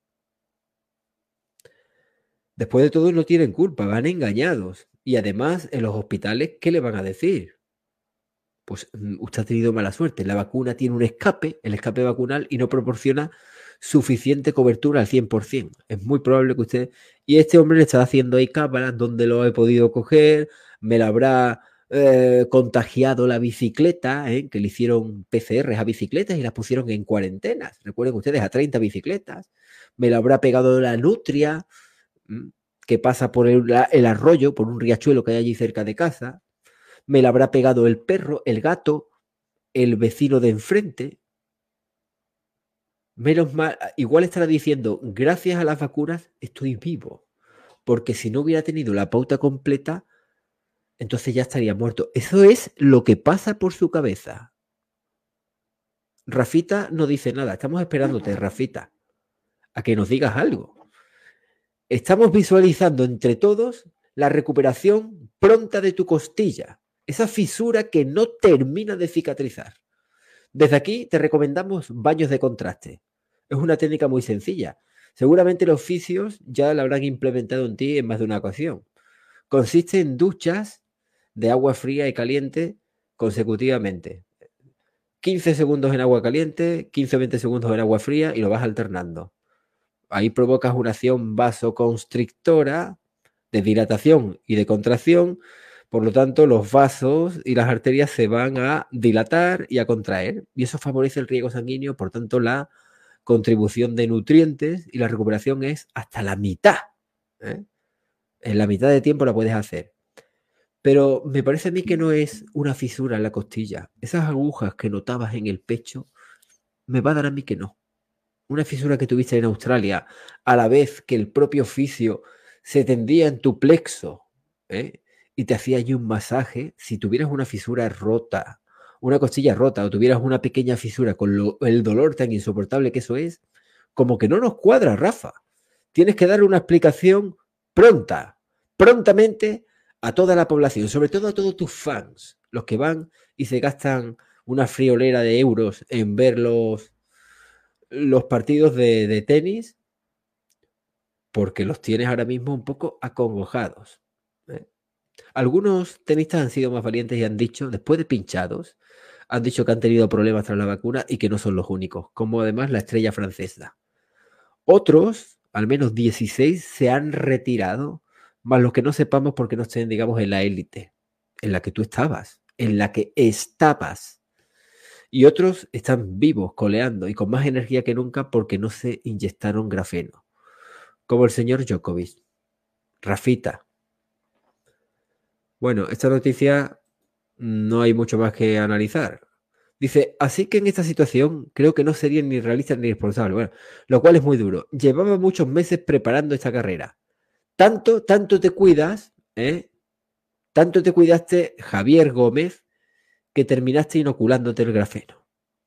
Después de todo no tienen culpa, van engañados. Y además, en los hospitales, ¿qué le van a decir? Pues usted ha tenido mala suerte. La vacuna tiene un escape, el escape vacunal, y no proporciona suficiente cobertura al cien por cien. Es muy probable que usted... Y este hombre le está haciendo ahí cámaras donde lo he podido coger, me la habrá eh, contagiado la bicicleta, ¿eh? Que le hicieron P C Rs a bicicletas y las pusieron en cuarentenas. Recuerden ustedes, a treinta bicicletas. Me la habrá pegado la nutria, que pasa por el, el arroyo, por un riachuelo que hay allí cerca de casa. Me la habrá pegado el perro, el gato, el vecino de enfrente. Menos mal, igual estará diciendo, gracias a las vacunas estoy vivo, porque si no hubiera tenido la pauta completa, entonces ya estaría muerto. Eso es lo que pasa por su cabeza. Rafita no dice nada, estamos esperándote, Rafita, a que nos digas algo. Estamos visualizando entre todos la recuperación pronta de tu costilla, esa fisura que no termina de cicatrizar. Desde aquí te recomendamos baños de contraste. Es una técnica muy sencilla. Seguramente los fisios ya la habrán implementado en ti en más de una ocasión. Consiste en duchas de agua fría y caliente consecutivamente. quince segundos en agua caliente, quince o veinte segundos en agua fría y lo vas alternando. Ahí provocas una acción vasoconstrictora de dilatación y de contracción. Por lo tanto, los vasos y las arterias se van a dilatar y a contraer. Y eso favorece el riego sanguíneo, por tanto, la contribución de nutrientes y la recuperación es hasta la mitad. ¿eh? En la mitad de tiempo la puedes hacer. Pero me parece a mí que no es una fisura en la costilla. Esas agujas que notabas en el pecho, me va a dar a mí que no. Una fisura que tuviste en Australia, a la vez que el propio fisio se tendía en tu plexo, ¿eh? y te hacía allí un masaje. Si tuvieras una fisura rota, una costilla rota, o tuvieras una pequeña fisura con lo, el dolor tan insoportable que eso es, como que no nos cuadra, Rafa. Tienes que dar una explicación pronta, prontamente a toda la población, sobre todo a todos tus fans, los que van y se gastan una friolera de euros en ver los, los partidos de, de tenis, porque los tienes ahora mismo un poco acongojados. ¿eh? Algunos tenistas han sido más valientes y han dicho, después de pinchados, han dicho que han tenido problemas tras la vacuna y que no son los únicos, como además la estrella francesa. Otros, al menos dieciséis, se han retirado, más los que no sepamos porque no estén, digamos, en la élite, en la que tú estabas, en la que estabas. Y otros están vivos, coleando y con más energía que nunca porque no se inyectaron grafeno, como el señor Djokovic. Rafita. Bueno, esta noticia no hay mucho más que analizar. Dice, así que en esta situación creo que no sería ni realista ni responsable. Bueno, lo cual es muy duro. Llevaba muchos meses preparando esta carrera. Tanto, tanto te cuidas, ¿eh? Tanto te cuidaste, Javier Gómez, que terminaste inoculándote el grafeno.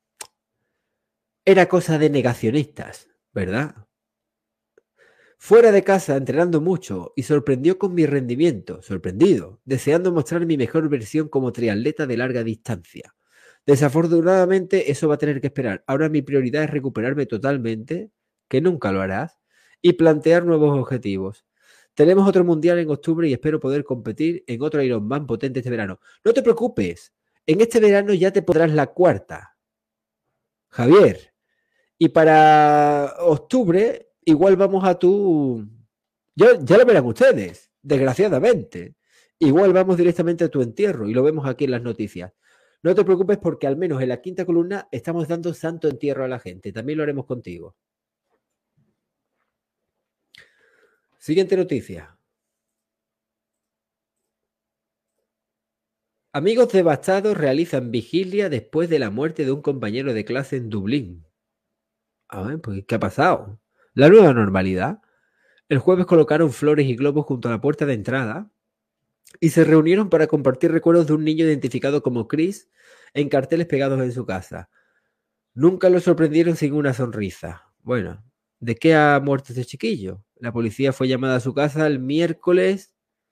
Era cosa de negacionistas, ¿verdad? Fuera de casa, entrenando mucho, y sorprendió con mi rendimiento, sorprendido, deseando mostrar mi mejor versión como triatleta de larga distancia. Desafortunadamente, eso va a tener que esperar. Ahora mi prioridad es recuperarme totalmente, que nunca lo harás, y plantear nuevos objetivos. Tenemos otro mundial en octubre y espero poder competir en otro Ironman potente este verano. No te preocupes, en este verano ya te podrás la cuarta, Javier. Y para octubre, igual vamos a tu... Ya, ya lo verán ustedes, desgraciadamente. Igual vamos directamente a tu entierro y lo vemos aquí en las noticias. No te preocupes porque al menos en la quinta columna estamos dando santo entierro a la gente. También lo haremos contigo. Siguiente noticia. Amigos devastados realizan vigilia después de la muerte de un compañero de clase en Dublín. A ver, pues, ¿qué ha pasado? La nueva normalidad. El jueves colocaron flores y globos junto a la puerta de entrada y se reunieron para compartir recuerdos de un niño identificado como Chris en carteles pegados en su casa. Nunca lo sorprendieron sin una sonrisa. Bueno, ¿de qué ha muerto este chiquillo? La policía fue llamada a su casa el miércoles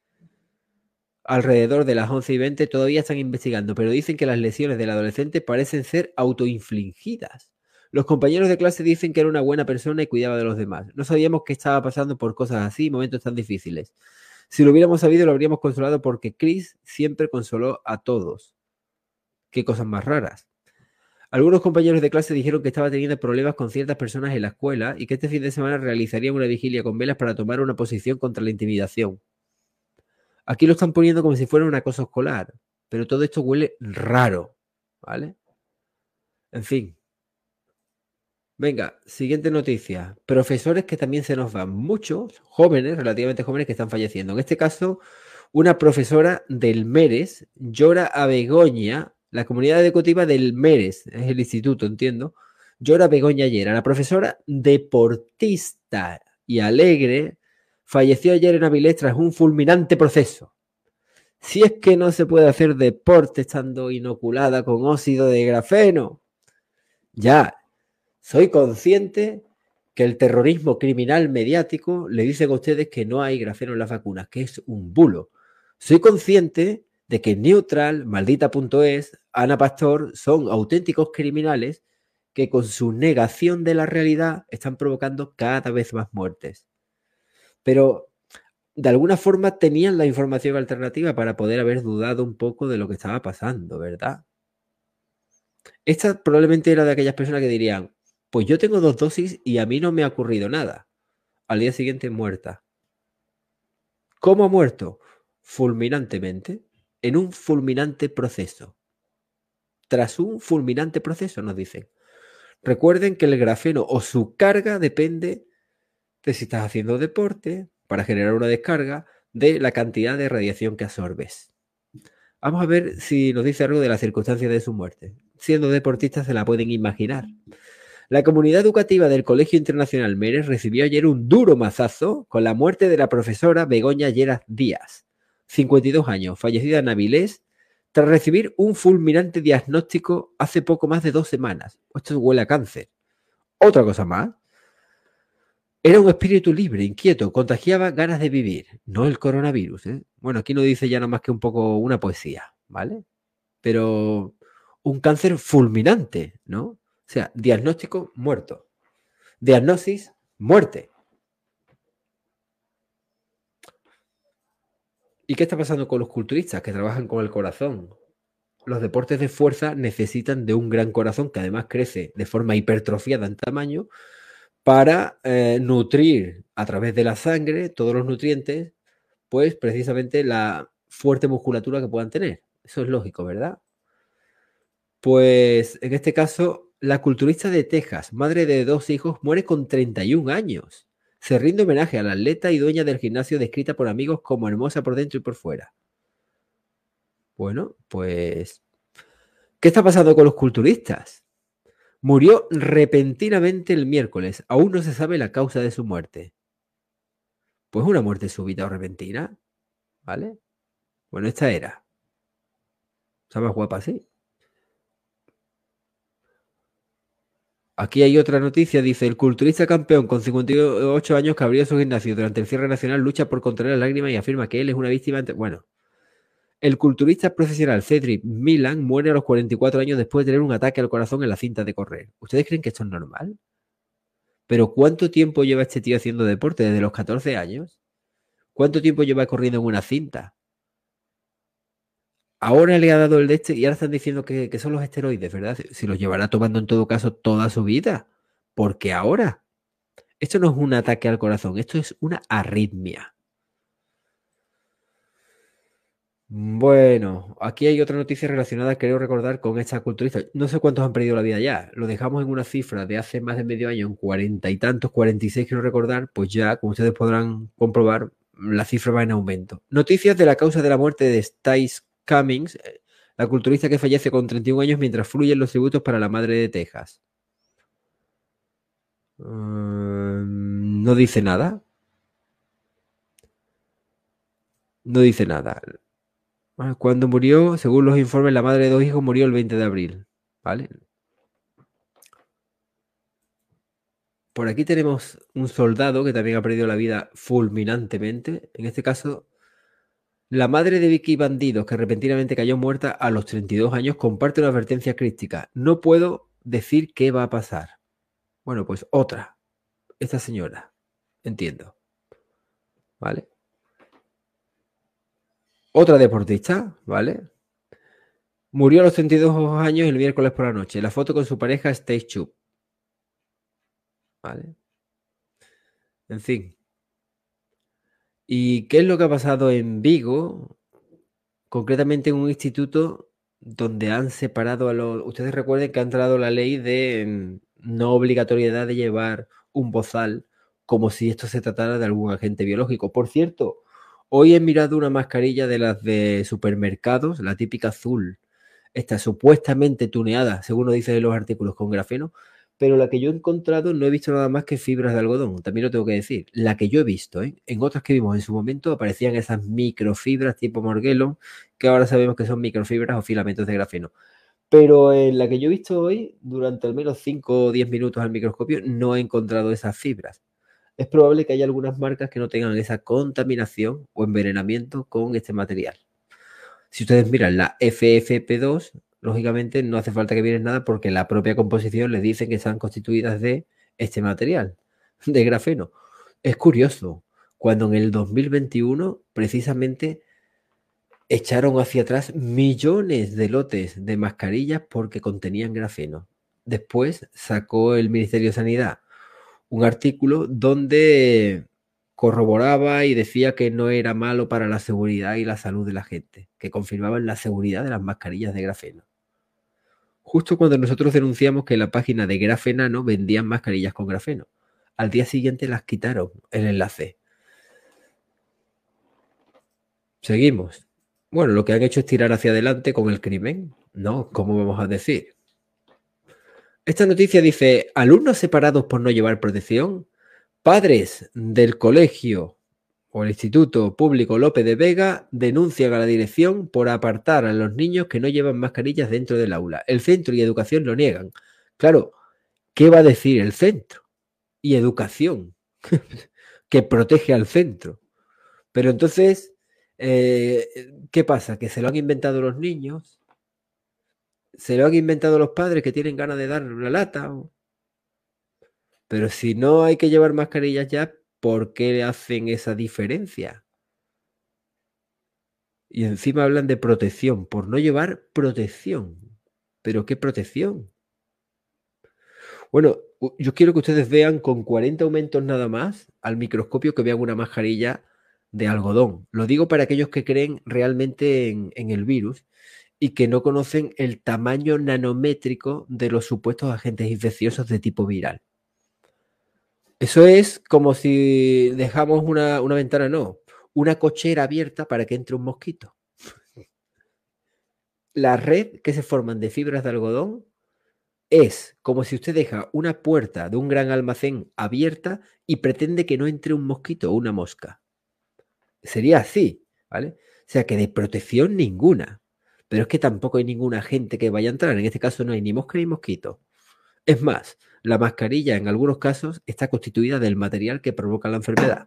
alrededor de las once y veinte. Todavía están investigando, pero dicen que las lesiones del adolescente parecen ser autoinfligidas. Los compañeros de clase dicen que era una buena persona y cuidaba de los demás. No sabíamos que estaba pasando por cosas así, momentos tan difíciles. Si lo hubiéramos sabido, lo habríamos consolado porque Chris siempre consoló a todos. Qué cosas más raras. Algunos compañeros de clase dijeron que estaba teniendo problemas con ciertas personas en la escuela y que este fin de semana realizarían una vigilia con velas para tomar una posición contra la intimidación. Aquí lo están poniendo como si fuera un acoso escolar, pero todo esto huele raro, ¿vale? En fin. Venga, siguiente noticia. Profesores que también se nos van. Muchos jóvenes, relativamente jóvenes, que están falleciendo. En este caso, una profesora del Meres llora a Begoña, la comunidad educativa del Meres, es el instituto, entiendo, llora a Begoña Llera. La profesora deportista y alegre falleció ayer en Avilés tras un fulminante proceso. Si es que no se puede hacer deporte estando inoculada con óxido de grafeno. Ya. Soy consciente que el terrorismo criminal mediático le dicen a ustedes que no hay grafeno en las vacunas, que es un bulo. Soy consciente de que Neutral, Maldita punto es, Ana Pastor son auténticos criminales que con su negación de la realidad están provocando cada vez más muertes. Pero de alguna forma tenían la información alternativa para poder haber dudado un poco de lo que estaba pasando, ¿verdad? Esta probablemente era de aquellas personas que dirían: pues yo tengo dos dosis y a mí no me ha ocurrido nada. Al día siguiente muerta. ¿Cómo ha muerto? Fulminantemente. En un fulminante proceso. Tras un fulminante proceso, nos dicen. Recuerden que el grafeno o su carga depende de si estás haciendo deporte, para generar una descarga, de la cantidad de radiación que absorbes. Vamos a ver si nos dice algo de las circunstancias de su muerte. Siendo deportistas se la pueden imaginar. La comunidad educativa del Colegio Internacional Meres recibió ayer un duro mazazo con la muerte de la profesora Begoña Lleras Díaz, cincuenta y dos años, fallecida en Avilés, tras recibir un fulminante diagnóstico hace poco más de dos semanas. Esto huele a cáncer. Otra cosa más. Era un espíritu libre, inquieto, contagiaba ganas de vivir, no el coronavirus, ¿eh? Bueno, aquí no dice ya nada más que un poco una poesía, ¿vale? Pero un cáncer fulminante, ¿no? O sea, diagnóstico, muerto. Diagnosis, muerte. ¿Y qué está pasando con los culturistas que trabajan con el corazón? Los deportes de fuerza necesitan de un gran corazón que además crece de forma hipertrofiada en tamaño para eh, nutrir a través de la sangre todos los nutrientes, pues precisamente la fuerte musculatura que puedan tener. Eso es lógico, ¿verdad? Pues en este caso, la culturista de Texas, madre de dos hijos, muere con treinta y un años. Se rinde homenaje a la atleta y dueña del gimnasio descrita por amigos como hermosa por dentro y por fuera. Bueno, pues, ¿qué está pasando con los culturistas? Murió repentinamente el miércoles. Aún no se sabe la causa de su muerte. Pues una muerte súbita o repentina, ¿vale? Bueno, esta era. Está más guapa así. Aquí hay otra noticia, dice: el culturista campeón con cincuenta y ocho años que abrió su gimnasio durante el cierre nacional lucha por controlar las lágrimas y afirma que él es una víctima. Ante... Bueno, el culturista profesional Cedric Milan muere a los cuarenta y cuatro años después de tener un ataque al corazón en la cinta de correr. ¿Ustedes creen que esto es normal? ¿Pero cuánto tiempo lleva este tío haciendo deporte? ¿Desde los catorce años? ¿Cuánto tiempo lleva corriendo en una cinta? Ahora le ha dado el de este y ahora están diciendo que, que son los esteroides, ¿verdad? Si los llevará tomando en todo caso toda su vida. ¿Por qué ahora? Esto no es un ataque al corazón, esto es una arritmia. Bueno, aquí hay otra noticia relacionada, creo recordar, con esta culturista. No sé cuántos han perdido la vida ya. Lo dejamos en una cifra de hace más de medio año, en cuarenta y tantos, cuarenta y seis, quiero recordar. Pues ya, como ustedes podrán comprobar, la cifra va en aumento. Noticias de la causa de la muerte de Stace Cummings. La culturista que fallece con treinta y un años mientras fluyen los tributos para la madre de Texas. Um, no dice nada. No dice nada. Cuando murió, según los informes, la madre de dos hijos murió el veinte de abril. ¿Vale? Por aquí tenemos un soldado que también ha perdido la vida fulminantemente. En este caso, la madre de Vicky Bandidos, que repentinamente cayó muerta a los treinta y dos años, comparte una advertencia críptica. No puedo decir qué va a pasar. Bueno, pues otra. Esta señora. Entiendo. ¿Vale? Otra deportista, ¿vale? Murió a los treinta y dos años el miércoles por la noche. La foto con su pareja Stace Chubb. ¿Vale? En fin. ¿Y qué es lo que ha pasado en Vigo? Concretamente en un instituto donde han separado a los... Ustedes recuerden que ha entrado la ley de no obligatoriedad de llevar un bozal como si esto se tratara de algún agente biológico. Por cierto, hoy he mirado una mascarilla de las de supermercados, la típica azul, esta supuestamente tuneada, según nos dicen los artículos, con grafeno, pero la que yo he encontrado no he visto nada más que fibras de algodón, también lo tengo que decir. La que yo he visto, ¿eh? En otras que vimos en su momento aparecían esas microfibras tipo Morguelon, que ahora sabemos que son microfibras o filamentos de grafeno. Pero en la que yo he visto hoy, durante al menos cinco o diez minutos al microscopio, no he encontrado esas fibras. Es probable que haya algunas marcas que no tengan esa contaminación o envenenamiento con este material. Si ustedes miran la F F P dos, lógicamente no hace falta que miren nada porque la propia composición les dice que están constituidas de este material, de grafeno. Es curioso, cuando en el dos mil veintiuno precisamente echaron hacia atrás millones de lotes de mascarillas porque contenían grafeno. Después sacó el Ministerio de Sanidad un artículo donde corroboraba y decía que no era malo para la seguridad y la salud de la gente, que confirmaban la seguridad de las mascarillas de grafeno. Justo cuando nosotros denunciamos que en la página de Grafenano vendían mascarillas con grafeno. Al día siguiente las quitaron el enlace. Seguimos. Bueno, lo que han hecho es tirar hacia adelante con el crimen. No, ¿cómo vamos a decir? Esta noticia dice, alumnos separados por no llevar protección. Padres del colegio o el Instituto Público Lope de Vega denuncian a la dirección por apartar a los niños que no llevan mascarillas dentro del aula. El centro y educación lo niegan. Claro, ¿qué va a decir el centro? Y educación, que protege al centro. Pero entonces, eh, ¿qué pasa? ¿Que se lo han inventado los niños? ¿Se lo han inventado los padres que tienen ganas de dar la lata? Pero si no hay que llevar mascarillas ya, ¿por qué hacen esa diferencia? Y encima hablan de protección, por no llevar protección. ¿Pero qué protección? Bueno, yo quiero que ustedes vean con cuarenta aumentos nada más al microscopio que vean una mascarilla de algodón. Lo digo para aquellos que creen realmente en, en el virus y que no conocen el tamaño nanométrico de los supuestos agentes infecciosos de tipo viral. Eso es como si dejamos una, una ventana, no, una cochera abierta para que entre un mosquito. La red que se forman de fibras de algodón es como si usted deja una puerta de un gran almacén abierta y pretende que no entre un mosquito o una mosca. Sería así, ¿vale? O sea que de protección ninguna. Pero es que tampoco hay ningún agente que vaya a entrar. En este caso no hay ni mosca ni mosquito. Es más, la mascarilla en algunos casos está constituida del material que provoca la enfermedad.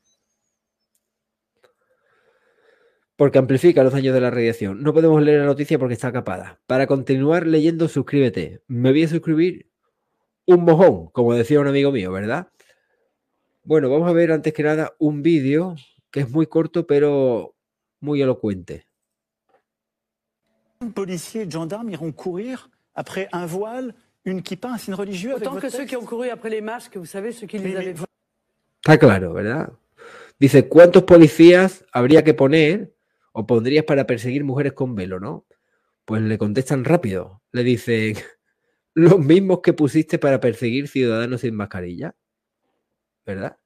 Porque amplifica los daños de la radiación. No podemos leer la noticia porque está capada. Para continuar leyendo, suscríbete. Me voy a suscribir un mojón, como decía un amigo mío, ¿verdad? Bueno, vamos a ver antes que nada un vídeo que es muy corto pero muy elocuente. Policiers et gendarmes iront courir après un voile, une kippa, un signe religieux. Autant que ceux qui ont couru après les masques, vous savez, ceux qui les avaient... Está claro, ¿verdad? Dice, ¿cuántos policías habría que poner o pondrías para perseguir mujeres con velo, no? Pues le contestan rápido. Le dicen, los mismos que pusiste para perseguir ciudadanos sin mascarilla. ¿Verdad?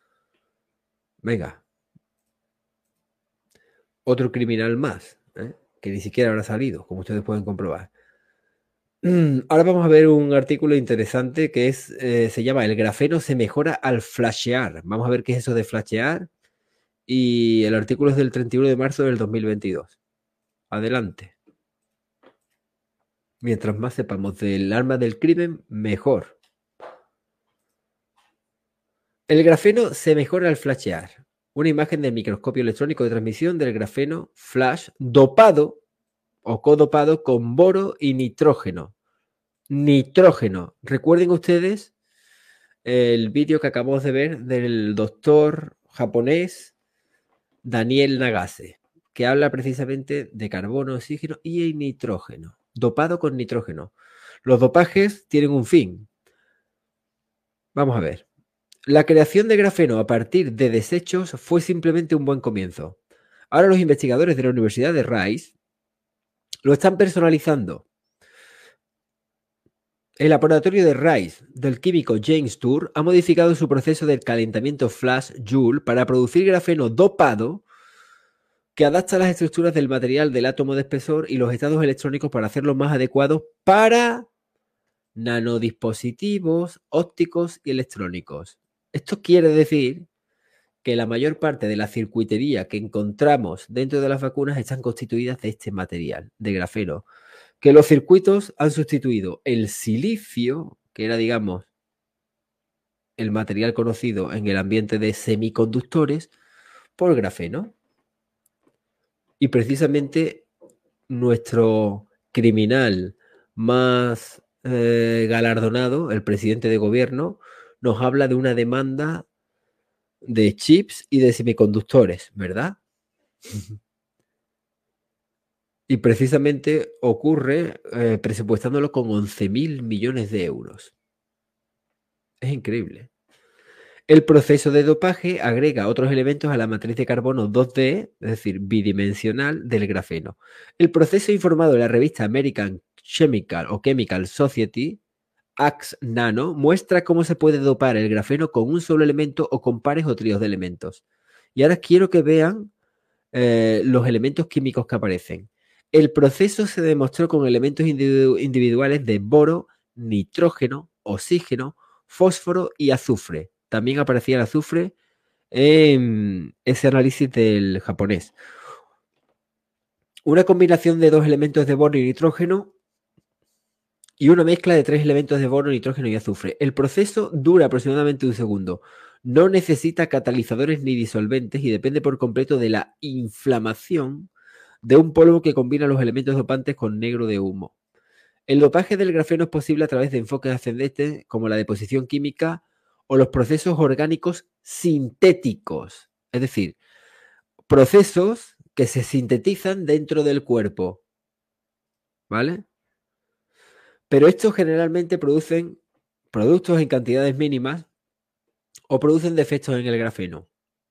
Venga. Otro criminal más, ¿eh? que ni siquiera habrá salido, como ustedes pueden comprobar. Ahora vamos a ver un artículo interesante que es, eh, se llama "El grafeno se mejora al flashear". Vamos a ver qué es eso de flashear. Y el artículo es del treinta y uno de marzo del dos mil veintidós. Adelante. Mientras más sepamos del arma del crimen, mejor. El grafeno se mejora al flashear. Una imagen del microscopio electrónico de transmisión del grafeno flash dopado o codopado con boro y nitrógeno. Nitrógeno. Recuerden ustedes el vídeo que acabamos de ver del doctor japonés Daniel Nagase, que habla precisamente de carbono, oxígeno y nitrógeno. Dopado con nitrógeno. Los dopajes tienen un fin. Vamos a ver. La creación de grafeno a partir de desechos fue simplemente un buen comienzo. Ahora los investigadores de la Universidad de Rice lo están personalizando. El laboratorio de Rice del químico James Tour ha modificado su proceso de calentamiento flash Joule para producir grafeno dopado que adapta las estructuras del material del átomo de espesor y los estados electrónicos para hacerlos más adecuados para nanodispositivos ópticos y electrónicos. Esto quiere decir que la mayor parte de la circuitería que encontramos dentro de las vacunas están constituidas de este material, de grafeno, que los circuitos han sustituido el silicio, que era, digamos, el material conocido en el ambiente de semiconductores, por grafeno. Y precisamente nuestro criminal más eh, galardonado, el presidente de gobierno, nos habla de una demanda de chips y de semiconductores, ¿verdad? Y precisamente ocurre eh, presupuestándolo con once mil millones de euros. Es increíble. El proceso de dopaje agrega otros elementos a la matriz de carbono dos D, es decir, bidimensional, del grafeno. El proceso informado en la revista American Chemical o Chemical Society, A X Nano, muestra cómo se puede dopar el grafeno con un solo elemento o con pares o tríos de elementos. Y ahora quiero que vean eh, los elementos químicos que aparecen. El proceso se demostró con elementos individu individuales de boro, nitrógeno, oxígeno, fósforo y azufre. También aparecía el azufre en ese análisis del japonés. Una combinación de dos elementos de boro y nitrógeno y una mezcla de tres elementos de boro, nitrógeno y azufre. El proceso dura aproximadamente un segundo. No necesita catalizadores ni disolventes y depende por completo de la inflamación de un polvo que combina los elementos dopantes con negro de humo. El dopaje del grafeno es posible a través de enfoques ascendentes como la deposición química o los procesos orgánicos sintéticos, es decir, procesos que se sintetizan dentro del cuerpo, ¿vale? Pero estos generalmente producen productos en cantidades mínimas o producen defectos en el grafeno.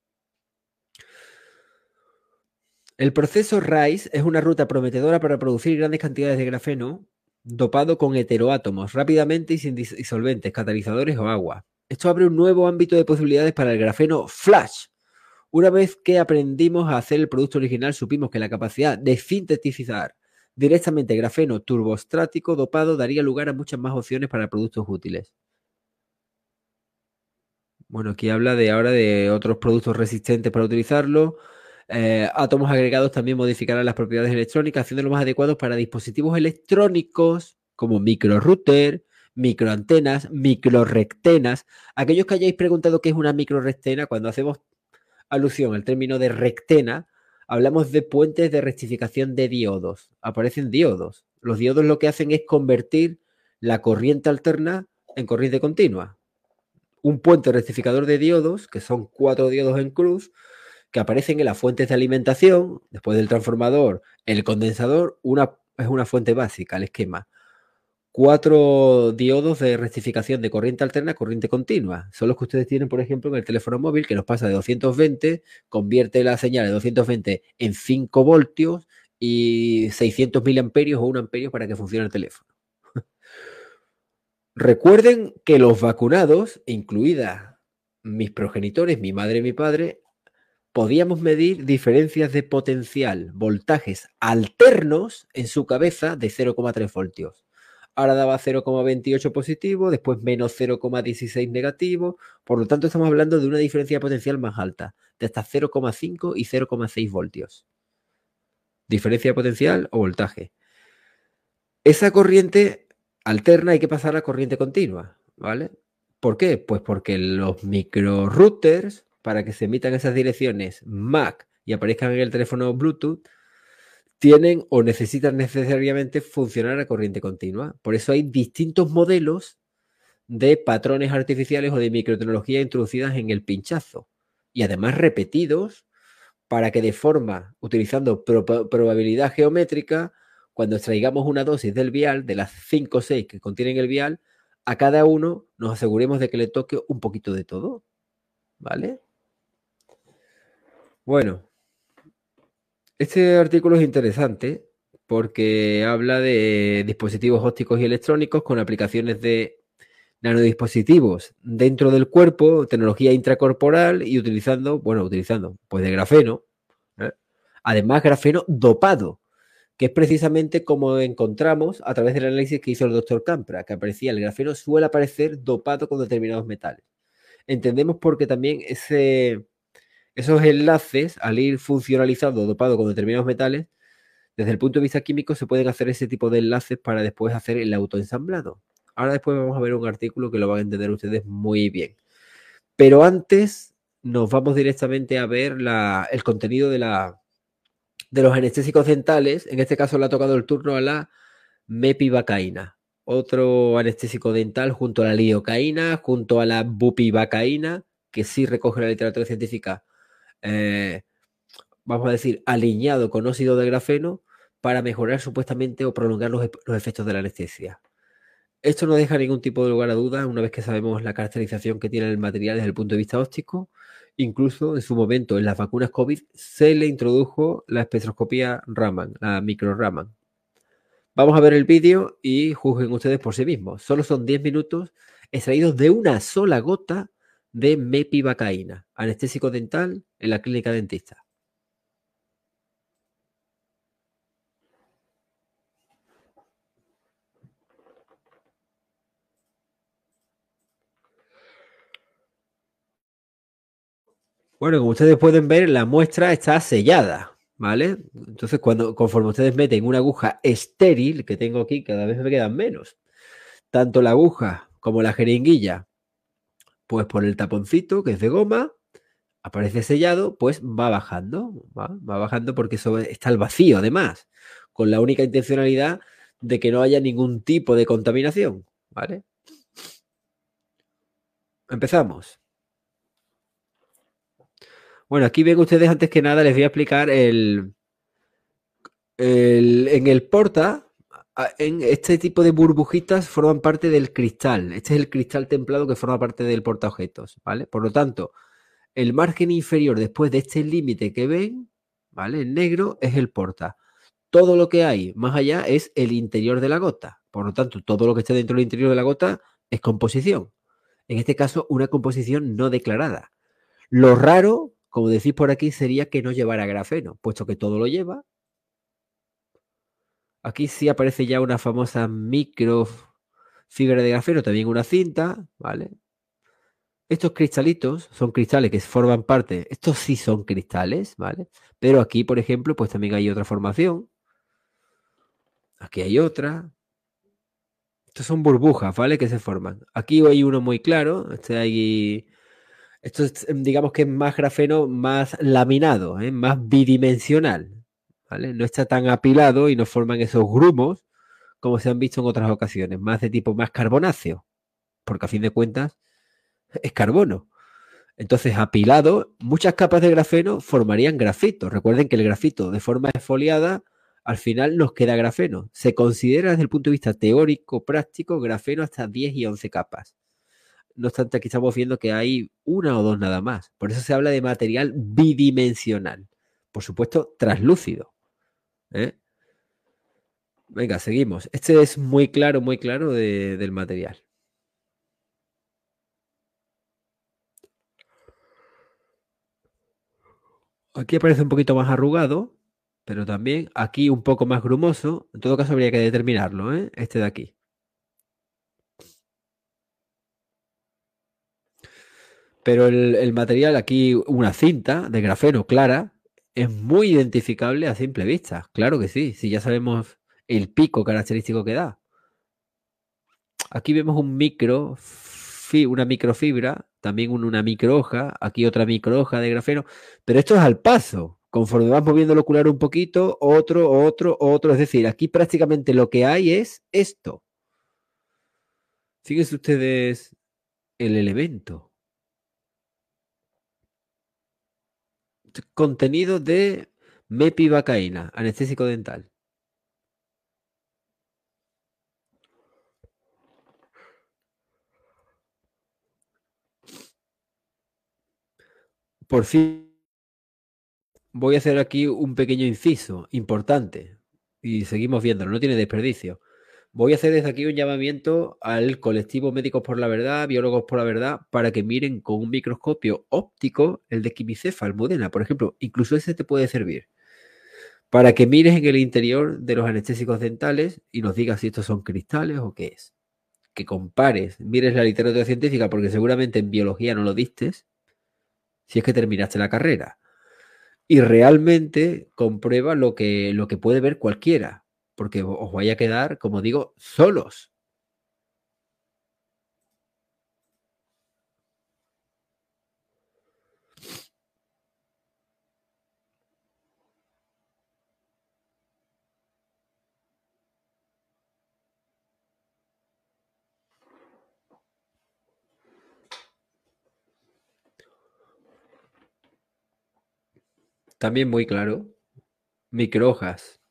El proceso Rice es una ruta prometedora para producir grandes cantidades de grafeno dopado con heteroátomos rápidamente y sin disolventes, catalizadores o agua. Esto abre un nuevo ámbito de posibilidades para el grafeno flash. Una vez que aprendimos a hacer el producto original, supimos que la capacidad de sintetizar directamente grafeno turbostático dopado daría lugar a muchas más opciones para productos útiles. Bueno, aquí habla de ahora de otros productos resistentes para utilizarlo. Eh, átomos agregados también modificarán las propiedades electrónicas, haciéndolos más adecuados para dispositivos electrónicos como microrouter, microantenas, microrectenas. Aquellos que hayáis preguntado qué es una microrectena, cuando hacemos alusión al término de rectena, hablamos de puentes de rectificación de diodos. Aparecen diodos. Los diodos lo que hacen es convertir la corriente alterna en corriente continua. Un puente rectificador de diodos, que son cuatro diodos en cruz, que aparecen en las fuentes de alimentación, después del transformador, el condensador, una, es una fuente básica, el esquema. Cuatro diodos de rectificación de corriente alterna a corriente continua. Son los que ustedes tienen, por ejemplo, en el teléfono móvil, que nos pasa de doscientos veinte, convierte la señal de doscientos veinte en cinco voltios y seiscientos miliamperios o un amperio para que funcione el teléfono. Recuerden que los vacunados, incluidas mis progenitores, mi madre y mi padre, podíamos medir diferencias de potencial, voltajes alternos en su cabeza de cero coma tres voltios. Ahora daba cero coma veintiocho positivo, después menos cero coma dieciséis negativo. Por lo tanto, estamos hablando de una diferencia de potencial más alta, de hasta cero coma cinco y cero coma seis voltios. Diferencia de potencial o voltaje. Esa corriente alterna hay que pasar a corriente continua, ¿vale? ¿Por qué? Pues porque los microrouters, para que se emitan esas direcciones M A C y aparezcan en el teléfono Bluetooth, tienen o necesitan necesariamente funcionar a corriente continua. Por eso hay distintos modelos de patrones artificiales o de microtecnología introducidas en el pinchazo. Y además repetidos para que de forma, utilizando pro probabilidad geométrica, cuando extraigamos una dosis del vial, de las cinco o seis que contienen el vial, a cada uno nos aseguremos de que le toque un poquito de todo. ¿Vale? Bueno. Este artículo es interesante porque habla de dispositivos ópticos y electrónicos con aplicaciones de nanodispositivos dentro del cuerpo, tecnología intracorporal y utilizando, bueno, utilizando, pues de grafeno. ¿eh? Además, grafeno dopado, que es precisamente como encontramos a través del análisis que hizo el doctor Campra, que aparecía el grafeno suele aparecer dopado con determinados metales. Entendemos porque también ese... Esos enlaces, al ir funcionalizando o dopado con determinados metales, desde el punto de vista químico se pueden hacer ese tipo de enlaces para después hacer el autoensamblado. Ahora después vamos a ver un artículo que lo van a entender ustedes muy bien. Pero antes nos vamos directamente a ver la, el contenido de, la, de los anestésicos dentales. En este caso le ha tocado el turno a la mepivacaína. Otro anestésico dental junto a la lidocaína, junto a la bupivacaína, que sí recoge la literatura científica. Eh, vamos a decir, alineado con óxido de grafeno para mejorar supuestamente o prolongar los, los efectos de la anestesia. Esto no deja ningún tipo de lugar a dudas una vez que sabemos la caracterización que tiene el material desde el punto de vista óptico. Incluso en su momento en las vacunas COVID se le introdujo la espectroscopía Raman, la micro Raman. Vamos a ver el vídeo y juzguen ustedes por sí mismos. Solo son diez minutos extraídos de una sola gota de mepivacaína, anestésico dental en la clínica dentista. Bueno, como ustedes pueden ver, la muestra está sellada, ¿vale? Entonces, cuando, conforme ustedes meten una aguja estéril, que tengo aquí, cada vez me quedan menos, tanto la aguja como la jeringuilla, pues por el taponcito, que es de goma, aparece sellado, pues va bajando, va, va bajando porque eso está al vacío, además, con la única intencionalidad de que no haya ningún tipo de contaminación, ¿vale? Empezamos. Bueno, aquí ven ustedes, antes que nada, les voy a explicar el, el en el porta, en este tipo de burbujitas forman parte del cristal. Este es el cristal templado que forma parte del portaobjetos, ¿vale? Por lo tanto, el margen inferior después de este límite que ven, ¿vale? En negro es el porta. Todo lo que hay más allá es el interior de la gota. Por lo tanto, todo lo que está dentro del interior de la gota es composición. En este caso, una composición no declarada. Lo raro, como decís por aquí, sería que no llevara grafeno, puesto que todo lo lleva. Aquí sí aparece ya una famosa microfibra de grafeno, también una cinta, ¿vale? Estos cristalitos son cristales que forman parte, estos sí son cristales, ¿vale? Pero aquí, por ejemplo, pues también hay otra formación. Aquí hay otra. Estos son burbujas, ¿vale? Que se forman. Aquí hay uno muy claro. Este hay... Esto es, digamos que es más grafeno, más laminado, ¿eh? Más bidimensional, ¿vale? No está tan apilado y no forman esos grumos como se han visto en otras ocasiones, más de tipo más carbonáceo, porque a fin de cuentas es carbono. Entonces, apilado, muchas capas de grafeno formarían grafito. Recuerden que el grafito de forma esfoliada, al final nos queda grafeno. Se considera desde el punto de vista teórico, práctico, grafeno hasta diez y once capas. No obstante, aquí estamos viendo que hay una o dos nada más. Por eso se habla de material bidimensional. Por supuesto, translúcido. ¿Eh? Venga, seguimos. Este es muy claro, muy claro de, del material. Aquí aparece un poquito más arrugado, pero también aquí un poco más grumoso. En todo caso habría que determinarlo, ¿eh? Este de aquí. Pero el, el material aquí, una cinta de grafeno clara, es muy identificable a simple vista. Claro que sí, si ya sabemos el pico característico que da. Aquí vemos un micro, fi, una microfibra, también un, una microhoja, aquí otra microhoja de grafeno, pero esto es al paso. Conforme vas moviendo el ocular un poquito, otro, otro, otro. Es decir, aquí prácticamente lo que hay es esto. Fíjense ustedes el elemento. Contenido de mepivacaína, anestésico dental. Por fin, voy a hacer aquí un pequeño inciso importante y seguimos viéndolo, no tiene desperdicio. Voy a hacer desde aquí un llamamiento al colectivo Médicos por la Verdad, Biólogos por la Verdad, para que miren con un microscopio óptico el de Quimicefa, Almudena, por ejemplo. Incluso ese te puede servir. Para que mires en el interior de los anestésicos dentales y nos digas si estos son cristales o qué es. Que compares, mires la literatura científica, porque seguramente en biología no lo distes, si es que terminaste la carrera. Y realmente comprueba lo que, lo que puede ver cualquiera. Porque os vaya a quedar, como digo, solos. También muy claro. Microhojas.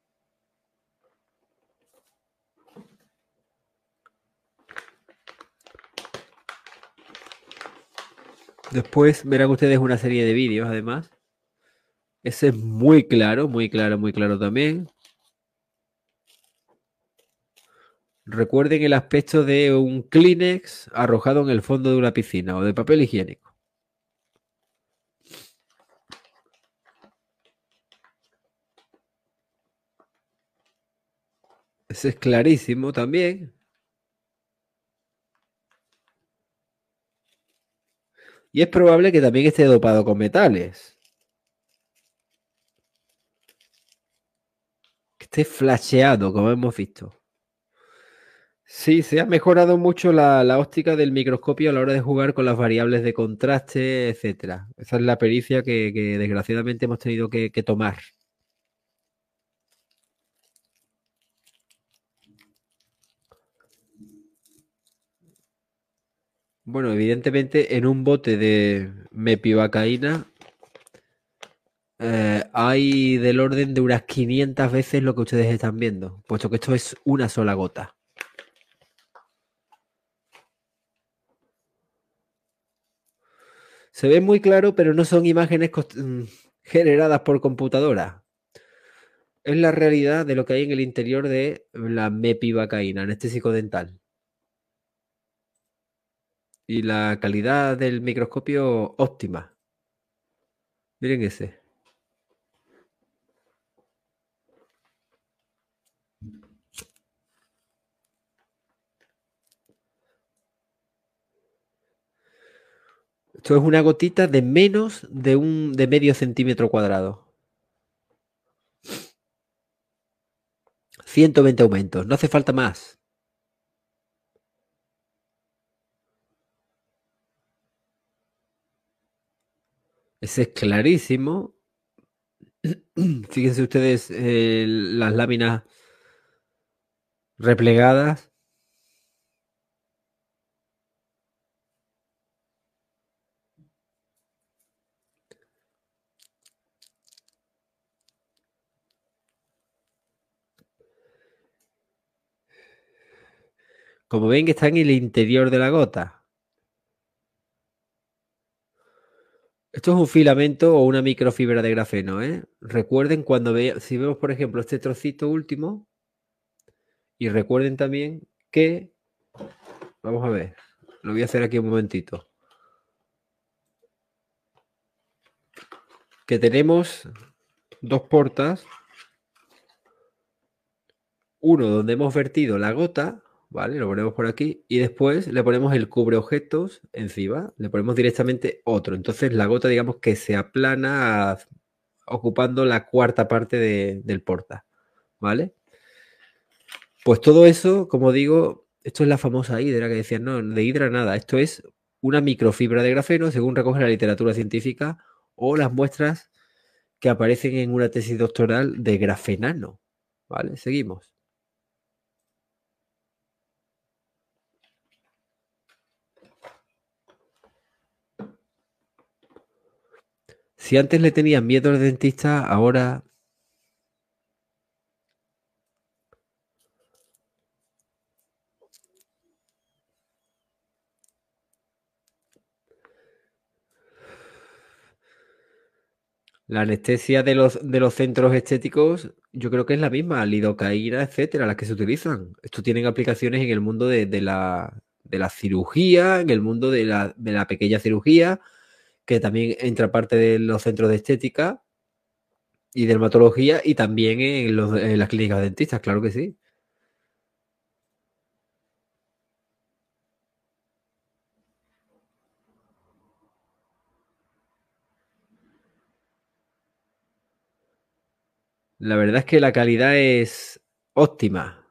Después verán ustedes una serie de vídeos, además. Ese es muy claro, muy claro, muy claro también. Recuerden el aspecto de un Kleenex arrojado en el fondo de una piscina o de papel higiénico. Ese es clarísimo también. Y es probable que también esté dopado con metales. Que esté flasheado, como hemos visto. Sí, se ha mejorado mucho la, la óptica del microscopio a la hora de jugar con las variables de contraste, etcétera. Esa es la pericia que, que desgraciadamente hemos tenido que, que tomar. Bueno, evidentemente en un bote de mepivacaína eh, hay del orden de unas quinientas veces lo que ustedes están viendo, puesto que esto es una sola gota. Se ve muy claro, pero no son imágenes generadas por computadora. Es la realidad de lo que hay en el interior de la mepivacaína, anestésico dental. Y la calidad del microscopio óptima. Miren ese. Esto es una gotita de menos de un de medio centímetro cuadrado. ciento veinte aumentos. No hace falta más. Ese es clarísimo. Fíjense ustedes eh, las láminas replegadas. Como ven que está en el interior de la gota. Esto es un filamento o una microfibra de grafeno, ¿eh? Recuerden cuando ve, si vemos por ejemplo este trocito último, y recuerden también que, vamos a ver, lo voy a hacer aquí un momentito. que tenemos dos portas. Uno donde hemos vertido la gota, ¿vale? Lo ponemos por aquí y después le ponemos el cubre objetos encima. Le ponemos directamente otro. Entonces la gota, digamos que se aplana a, ocupando la cuarta parte de, del porta, ¿vale? Pues todo eso, como digo, esto es la famosa hidra que decían, no, de hidra nada. Esto es una microfibra de grafeno, según recoge la literatura científica o las muestras que aparecen en una tesis doctoral de grafenano, ¿vale? Seguimos. Si antes le tenían miedo al dentista, ahora... La anestesia de los, de los centros estéticos, yo creo que es la misma, lidocaína, etcétera, las que se utilizan. Esto tienen aplicaciones en el mundo de, de, la, de la cirugía, en el mundo de la, de la pequeña cirugía, que también entra parte de los centros de estética y dermatología, y también en, los, en las clínicas dentistas, claro que sí. La verdad es que la calidad es óptima.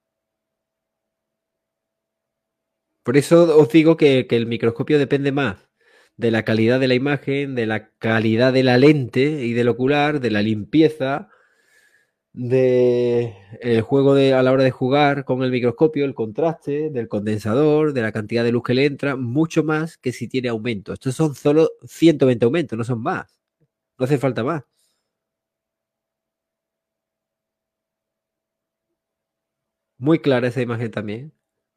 Por eso os digo que, que el microscopio depende más de la calidad de la imagen, de la calidad de la lente y del ocular, de la limpieza, de el juego de, a la hora de jugar con el microscopio, el contraste, del condensador, de la cantidad de luz que le entra, mucho más que si tiene aumento. Estos son solo ciento veinte aumentos, no son más. No hace falta más. Muy clara esa imagen también.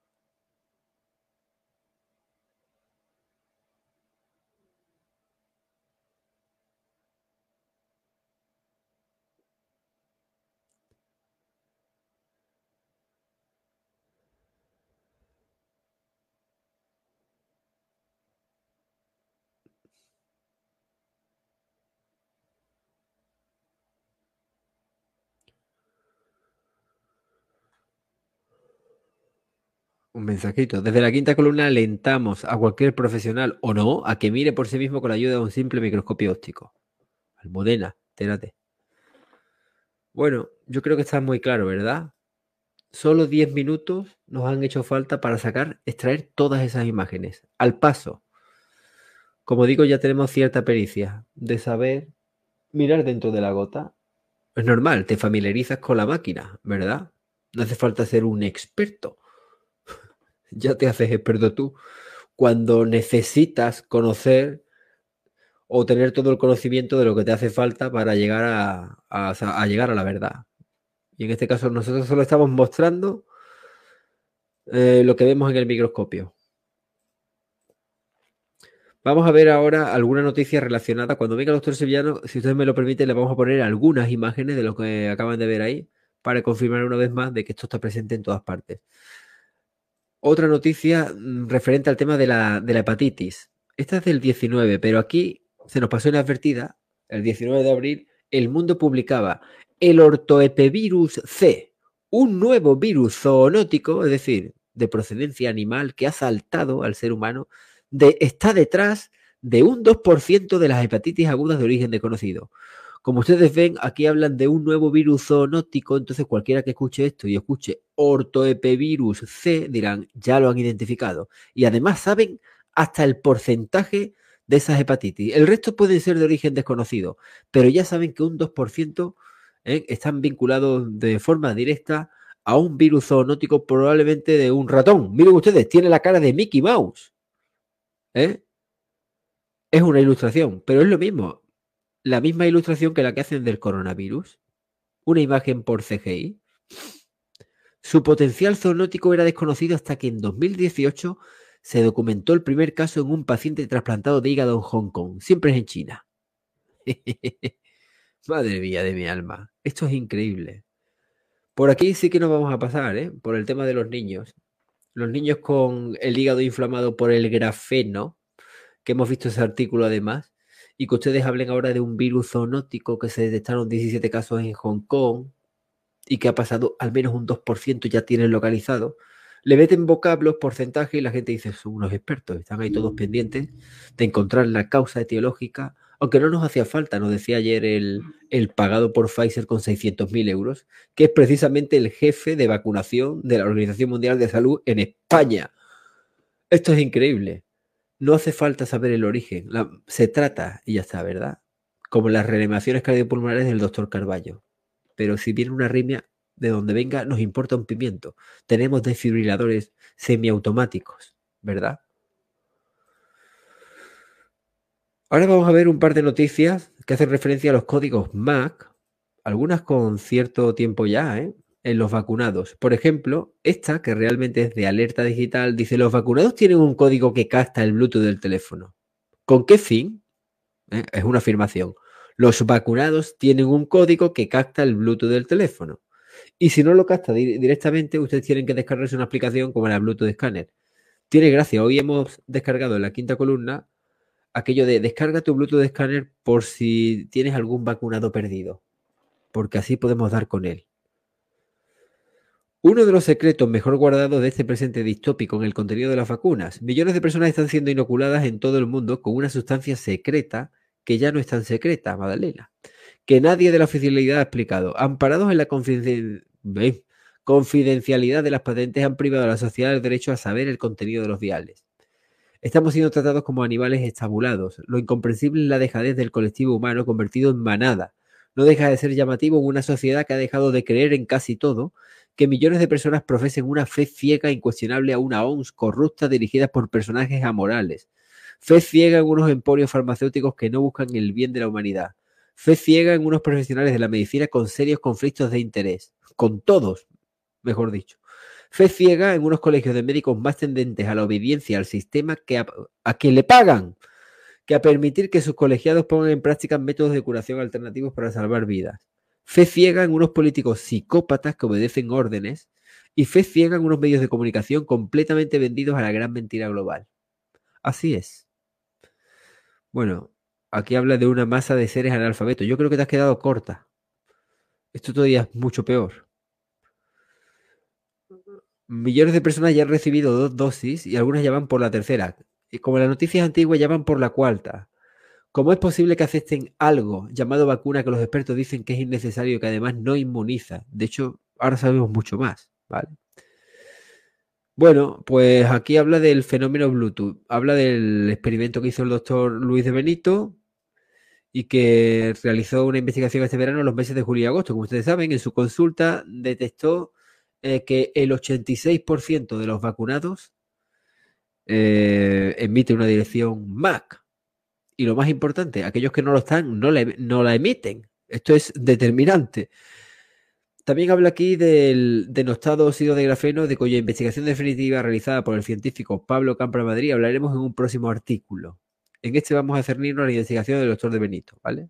Un mensajito. Desde la quinta columna alentamos a cualquier profesional o no a que mire por sí mismo con la ayuda de un simple microscopio óptico. Almudena, entérate. Bueno, yo creo que está muy claro, ¿verdad? Solo diez minutos nos han hecho falta para sacar, extraer todas esas imágenes. Al paso. Como digo, ya tenemos cierta pericia de saber mirar dentro de la gota. Es normal, te familiarizas con la máquina, ¿verdad? No hace falta ser un experto. Ya te haces experto tú. Cuando necesitas conocer o tener todo el conocimiento de lo que te hace falta para llegar a, a, a llegar a la verdad. Y en este caso nosotros solo estamos mostrando eh, lo que vemos en el microscopio. Vamos a ver ahora alguna noticia relacionada. Cuando venga el doctor Sevillano, si ustedes me lo permiten, le vamos a poner algunas imágenes de lo que acaban de ver ahí para confirmar una vez más de que esto está presente en todas partes. Otra noticia referente al tema de la, de la hepatitis. Esta es del diecinueve, pero aquí se nos pasó inadvertida. El diecinueve de abril, El Mundo publicaba el ortoepevirus C, un nuevo virus zoonótico, es decir, de procedencia animal que ha saltado al ser humano, de, está detrás de un dos por ciento de las hepatitis agudas de origen desconocido. Como ustedes ven, aquí hablan de un nuevo virus zoonótico, entonces cualquiera que escuche esto y escuche ortoepevirus C dirán, ya lo han identificado. Y además saben hasta el porcentaje de esas hepatitis. El resto pueden ser de origen desconocido, pero ya saben que un dos por ciento ¿eh? están vinculados de forma directa a un virus zoonótico, probablemente de un ratón. Miren ustedes, tiene la cara de Mickey Mouse. ¿Eh? Es una ilustración, pero es lo mismo. La misma ilustración que la que hacen del coronavirus. Una imagen por C G I. Su potencial zoonótico era desconocido hasta que en dos mil dieciocho se documentó el primer caso en un paciente trasplantado de hígado en Hong Kong. Siempre es en China. Madre mía de mi alma. Esto es increíble. Por aquí sí que nos vamos a pasar, ¿eh? Por el tema de los niños. Los niños con el hígado inflamado por el grafeno, que hemos visto ese artículo además, y que ustedes hablen ahora de un virus zoonótico que se detectaron diecisiete casos en Hong Kong y que ha pasado al menos un dos por ciento ya tienen localizado, le meten vocablos, porcentaje y la gente dice, son unos expertos, están ahí todos pendientes de encontrar la causa etiológica, aunque no nos hacía falta, nos decía ayer el, el pagado por Pfizer con seiscientos mil euros, que es precisamente el jefe de vacunación de la Organización Mundial de Salud en España. Esto es increíble. No hace falta saber el origen, la, se trata y ya está, ¿verdad? Como las reanimaciones cardiopulmonares del doctor Carballo. Pero si viene una arritmia, de donde venga, nos importa un pimiento. Tenemos desfibriladores semiautomáticos, ¿verdad? Ahora vamos a ver un par de noticias que hacen referencia a los códigos M A C, algunas con cierto tiempo ya, ¿eh? En los vacunados. Por ejemplo, esta, que realmente es de alerta digital, dice, los vacunados tienen un código que capta el Bluetooth del teléfono. ¿Con qué fin? ¿Eh? Es una afirmación. Los vacunados tienen un código que capta el Bluetooth del teléfono. Y si no lo capta di- directamente, ustedes tienen que descargarse una aplicación como la Bluetooth Scanner. Tiene gracia. Hoy hemos descargado en la quinta columna aquello de descarga tu Bluetooth Scanner por si tienes algún vacunado perdido. Porque así podemos dar con él. Uno de los secretos mejor guardados de este presente distópico en el contenido de las vacunas. Millones de personas están siendo inoculadas en todo el mundo con una sustancia secreta que ya no es tan secreta, Magdalena, que nadie de la oficialidad ha explicado. Amparados en la confidencialidad, confidencialidad de las patentes, han privado a la sociedad el derecho a saber el contenido de los viales. Estamos siendo tratados como animales estabulados. Lo incomprensible es la dejadez del colectivo humano convertido en manada. No deja de ser llamativo en una sociedad que ha dejado de creer en casi todo, que millones de personas profesen una fe ciega e incuestionable a una O M S corrupta dirigida por personajes amorales. Fe ciega en unos emporios farmacéuticos que no buscan el bien de la humanidad. Fe ciega en unos profesionales de la medicina con serios conflictos de interés. Con todos, mejor dicho. Fe ciega en unos colegios de médicos más tendentes a la obediencia al sistema que a, a quien le pagan, que a permitir que sus colegiados pongan en práctica métodos de curación alternativos para salvar vidas. Fe ciega en unos políticos psicópatas que obedecen órdenes y fe ciega en unos medios de comunicación completamente vendidos a la gran mentira global. Así es. Bueno, aquí habla de una masa de seres analfabetos. Yo creo que te has quedado corta. Esto todavía es mucho peor. Millones de personas ya han recibido dos dosis y algunas ya van por la tercera. Y como las noticias antiguas ya van por la cuarta. ¿Cómo es posible que acepten algo llamado vacuna que los expertos dicen que es innecesario y que además no inmuniza? De hecho, ahora sabemos mucho más, ¿vale? Bueno, pues aquí habla del fenómeno Bluetooth. Habla del experimento que hizo el doctor Luis de Benito y que realizó una investigación este verano en los meses de julio y agosto. Como ustedes saben, en su consulta detectó eh, que el ochenta y seis por ciento de los vacunados eh, emite una dirección M A C. Y lo más importante, aquellos que no lo están, no la, no la emiten. Esto es determinante. También habla aquí del denostado óxido de grafeno, de cuya investigación definitiva realizada por el científico Pablo Campra Madrid hablaremos en un próximo artículo. En este vamos a cernirnos a la investigación del doctor de Benito, ¿vale?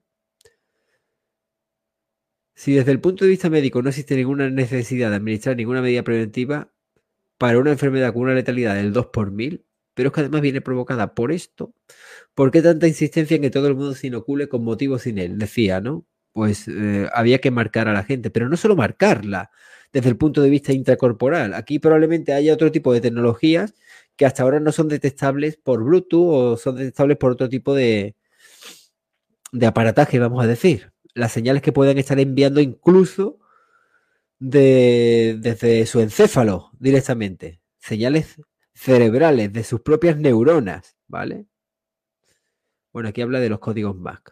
Si desde el punto de vista médico no existe ninguna necesidad de administrar ninguna medida preventiva para una enfermedad con una letalidad del dos por mil, pero es que además viene provocada por esto, ¿por qué tanta insistencia en que todo el mundo se inocule con motivo sin él? Decía, ¿no? Pues eh, había que marcar a la gente, pero no solo marcarla desde el punto de vista intracorporal. Aquí probablemente haya otro tipo de tecnologías que hasta ahora no son detectables por Bluetooth o son detectables por otro tipo de, de aparataje, vamos a decir. Las señales que puedan estar enviando incluso de, desde su encéfalo directamente. Señales cerebrales de sus propias neuronas, ¿vale? Bueno, aquí habla de los códigos M A C.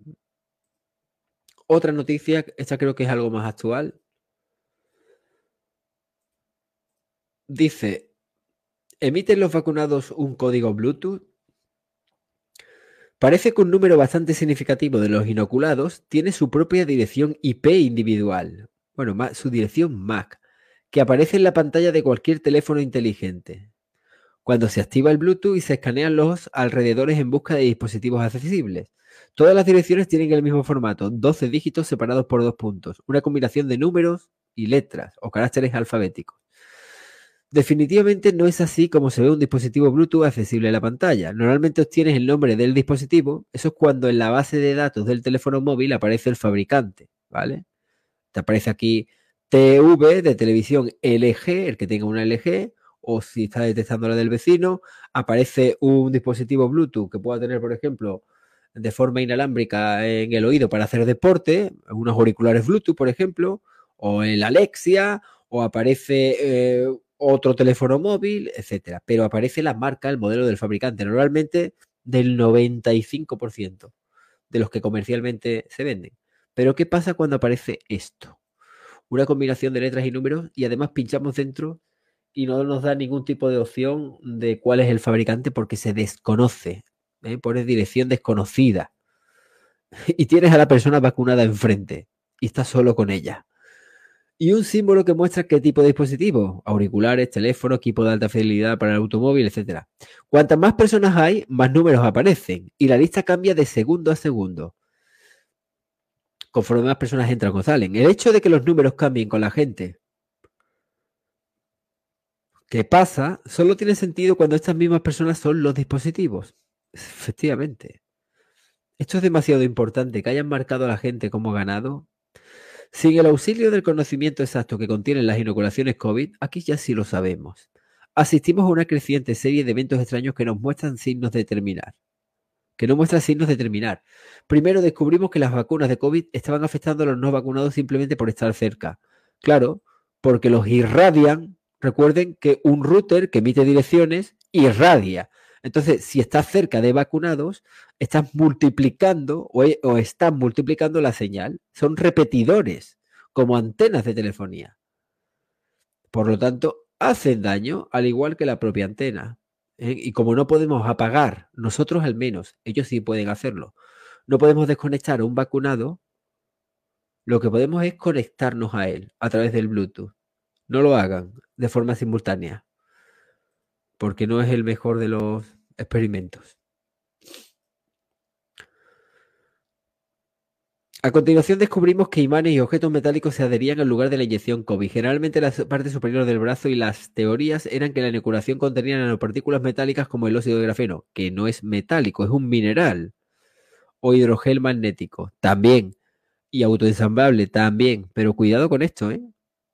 Otra noticia, esta creo que es algo más actual. Dice, ¿emiten los vacunados un código Bluetooth? Parece que un número bastante significativo de los inoculados tiene su propia dirección I P individual. Bueno, su dirección M A C, que aparece en la pantalla de cualquier teléfono inteligente. Cuando se activa el Bluetooth y se escanean los alrededores en busca de dispositivos accesibles. Todas las direcciones tienen el mismo formato, doce dígitos separados por dos puntos, una combinación de números y letras o caracteres alfabéticos. Definitivamente no es así como se ve un dispositivo Bluetooth accesible en la pantalla. Normalmente obtienes el nombre del dispositivo. Eso es cuando en la base de datos del teléfono móvil aparece el fabricante, ¿vale? Te aparece aquí T V de televisión L G, el que tenga una L G, o si está detectando la del vecino, aparece un dispositivo Bluetooth que pueda tener, por ejemplo, de forma inalámbrica en el oído para hacer deporte, unos auriculares Bluetooth, por ejemplo, o el Alexia, o aparece eh, otro teléfono móvil, etcétera. Pero aparece la marca, el modelo del fabricante, normalmente del noventa y cinco por ciento de los que comercialmente se venden. Pero ¿qué pasa cuando aparece esto? Una combinación de letras y números y además pinchamos dentro y no nos da ningún tipo de opción de cuál es el fabricante porque se desconoce. ¿eh? Pones dirección desconocida y tienes a la persona vacunada enfrente y estás solo con ella. Y un símbolo que muestra qué tipo de dispositivo, auriculares, teléfono, equipo de alta fidelidad para el automóvil, etcétera. Cuantas más personas hay, más números aparecen y la lista cambia de segundo a segundo, conforme más personas entran o salen. El hecho de que los números cambien con la gente que pasa solo tiene sentido cuando estas mismas personas son los dispositivos. Efectivamente. Esto es demasiado importante, que hayan marcado a la gente como ganado. Sin el auxilio del conocimiento exacto que contienen las inoculaciones COVID, aquí ya sí lo sabemos. Asistimos a una creciente serie de eventos extraños que nos muestran signos de terminar. Que no muestran signos de terminar. Primero descubrimos que las vacunas de COVID estaban afectando a los no vacunados simplemente por estar cerca. Claro, porque los irradian. Recuerden que un router que emite direcciones irradia. Entonces, si estás cerca de vacunados, estás multiplicando o, o estás multiplicando la señal. Son repetidores, como antenas de telefonía. Por lo tanto, hacen daño, al igual que la propia antena. ¿eh? Y como no podemos apagar, nosotros al menos, ellos sí pueden hacerlo, no podemos desconectar a un vacunado, lo que podemos es conectarnos a él a través del Bluetooth. No lo hagan de forma simultánea, porque no es el mejor de los experimentos. A continuación descubrimos que imanes y objetos metálicos se adherían al lugar de la inyección COVID, generalmente en la parte superior del brazo, y las teorías eran que la inoculación contenía nanopartículas metálicas como el óxido de grafeno, que no es metálico, es un mineral, o hidrogel magnético, también, y autoensamblable, también, pero cuidado con esto, ¿eh?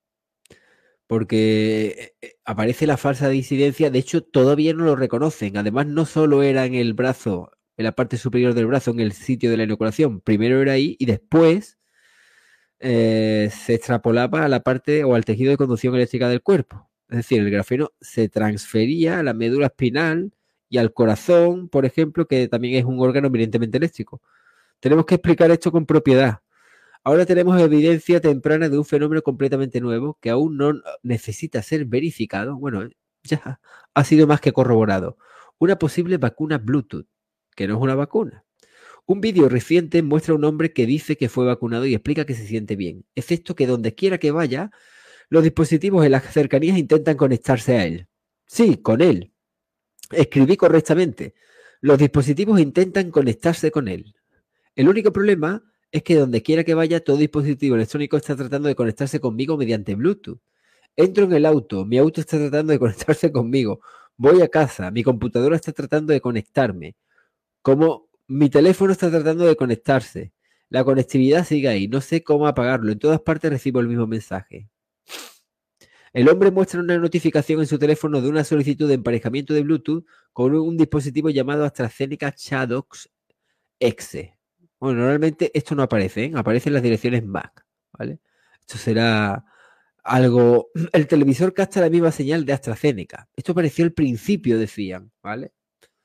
Porque aparece la falsa disidencia, de hecho todavía no lo reconocen, además no solo era en el brazo, en la parte superior del brazo, en el sitio de la inoculación, primero era ahí y después eh, se extrapolaba a la parte o al tejido de conducción eléctrica del cuerpo, es decir, el grafeno se transfería a la médula espinal y al corazón, por ejemplo, que también es un órgano eminentemente eléctrico. Tenemos que explicar esto con propiedad. Ahora tenemos evidencia temprana de un fenómeno completamente nuevo que aún no necesita ser verificado. Bueno, ya ha sido más que corroborado. Una posible vacuna Bluetooth, que no es una vacuna. Un vídeo reciente muestra a un hombre que dice que fue vacunado y explica que se siente bien, excepto que donde quiera que vaya, los dispositivos en las cercanías intentan conectarse a él. Sí, con él. Escribí correctamente. Los dispositivos intentan conectarse con él. El único problema es que donde quiera que vaya, todo dispositivo electrónico está tratando de conectarse conmigo mediante Bluetooth. Entro en el auto, mi auto está tratando de conectarse conmigo. Voy a casa, mi computadora está tratando de conectarme. Como mi teléfono está tratando de conectarse. La conectividad sigue ahí, no sé cómo apagarlo. En todas partes recibo el mismo mensaje. El hombre muestra una notificación en su teléfono de una solicitud de emparejamiento de Bluetooth con un dispositivo llamado AstraZeneca Chadox X. Bueno, normalmente esto no aparece, ¿eh? Aparecen las direcciones M A C, ¿vale? Esto será algo... El televisor capta la misma señal de AstraZeneca. Esto apareció al principio, decían, ¿vale?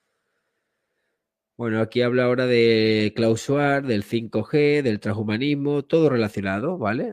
Bueno, aquí habla ahora de Klaus Schwab, del cinco G, del transhumanismo, todo relacionado, ¿vale?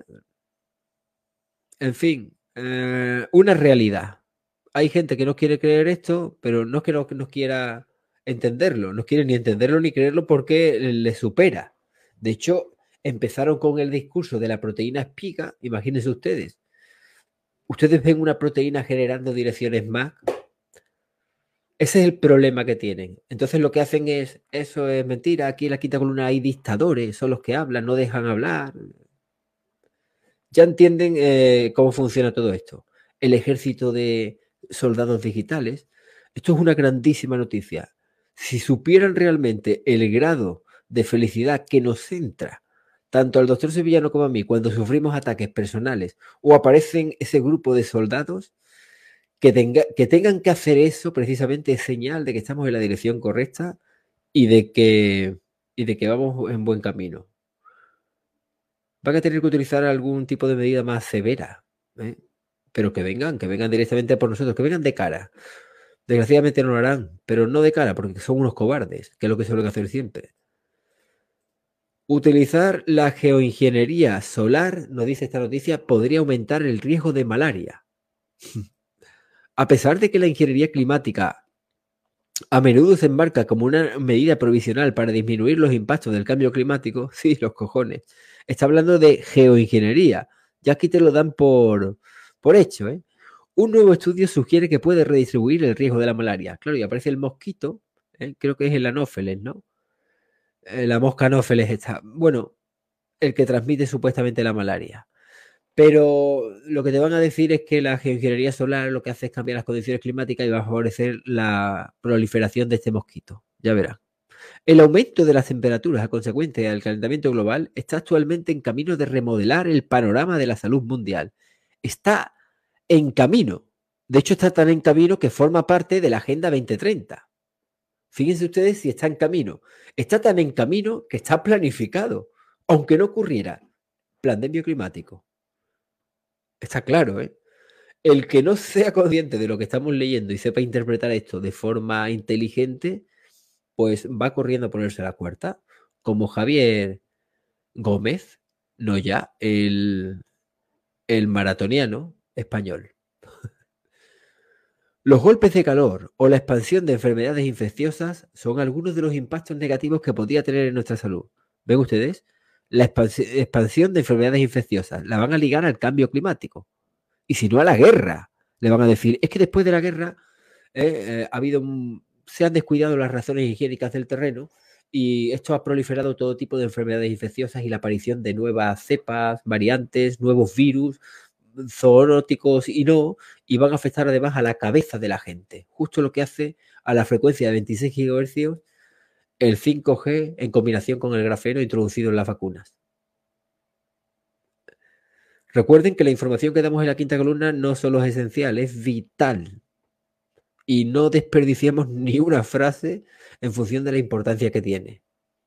En fin, eh, una realidad. Hay gente que no quiere creer esto, pero no es que no, que no quiera... entenderlo, no quieren ni entenderlo ni creerlo porque le supera. De hecho, empezaron con el discurso de la proteína espiga, imagínense ustedes. Ustedes ven una proteína generando direcciones M A C. Ese es el problema que tienen. Entonces lo que hacen es, eso es mentira, aquí en la quinta columna hay dictadores, son los que hablan, no dejan hablar. Ya entienden eh, cómo funciona todo esto. El ejército de soldados digitales. Esto es una grandísima noticia. Si supieran realmente el grado de felicidad que nos entra tanto al doctor Sevillano como a mí cuando sufrimos ataques personales o aparecen ese grupo de soldados, que, tenga, que tengan que hacer eso precisamente es señal de que estamos en la dirección correcta y de que, y de que vamos en buen camino. Van a tener que utilizar algún tipo de medida más severa, ¿eh? Pero que vengan, que vengan directamente por nosotros, que vengan de cara. Desgraciadamente no lo harán, pero no de cara, porque son unos cobardes, que es lo que suelen hacer siempre. Utilizar la geoingeniería solar, nos dice esta noticia, podría aumentar el riesgo de malaria. A pesar de que la ingeniería climática a menudo se embarca como una medida provisional para disminuir los impactos del cambio climático, sí, los cojones, está hablando de geoingeniería. Ya aquí te lo dan por, por hecho, ¿eh? Un nuevo estudio sugiere que puede redistribuir el riesgo de la malaria. Claro, y aparece el mosquito, ¿eh? Creo que es el anófeles, ¿no? Eh, la mosca anófeles está, bueno, el que transmite supuestamente la malaria. Pero lo que te van a decir es que la geoingeniería solar lo que hace es cambiar las condiciones climáticas y va a favorecer la proliferación de este mosquito. Ya verás. El aumento de las temperaturas a consecuencia del calentamiento global está actualmente en camino de remodelar el panorama de la salud mundial. Está en camino. De hecho, está tan en camino que forma parte de la Agenda veinte treinta. Fíjense ustedes si está en camino. Está tan en camino que está planificado. Aunque no ocurriera. Pandemia climático. Está claro, ¿eh? El que no sea consciente de lo que estamos leyendo y sepa interpretar esto de forma inteligente, pues va corriendo a ponerse la cuarta. Como Javier Gómez, no ya, el, el maratoniano español. Los golpes de calor o la expansión de enfermedades infecciosas son algunos de los impactos negativos que podría tener en nuestra salud. ¿Ven ustedes? La expansión de enfermedades infecciosas la van a ligar al cambio climático. Y si no a la guerra, le van a decir, es que después de la guerra eh, eh, ha habido un, se han descuidado las razones higiénicas del terreno y esto ha proliferado todo tipo de enfermedades infecciosas y la aparición de nuevas cepas, variantes, nuevos virus, zoonóticos y no, y van a afectar además a la cabeza de la gente. Justo lo que hace a la frecuencia de veintiséis gigahercios el cinco G en combinación con el grafeno introducido en las vacunas. Recuerden que la información que damos en la quinta columna no solo es esencial, es vital. Y no desperdiciamos ni una frase en función de la importancia que tiene.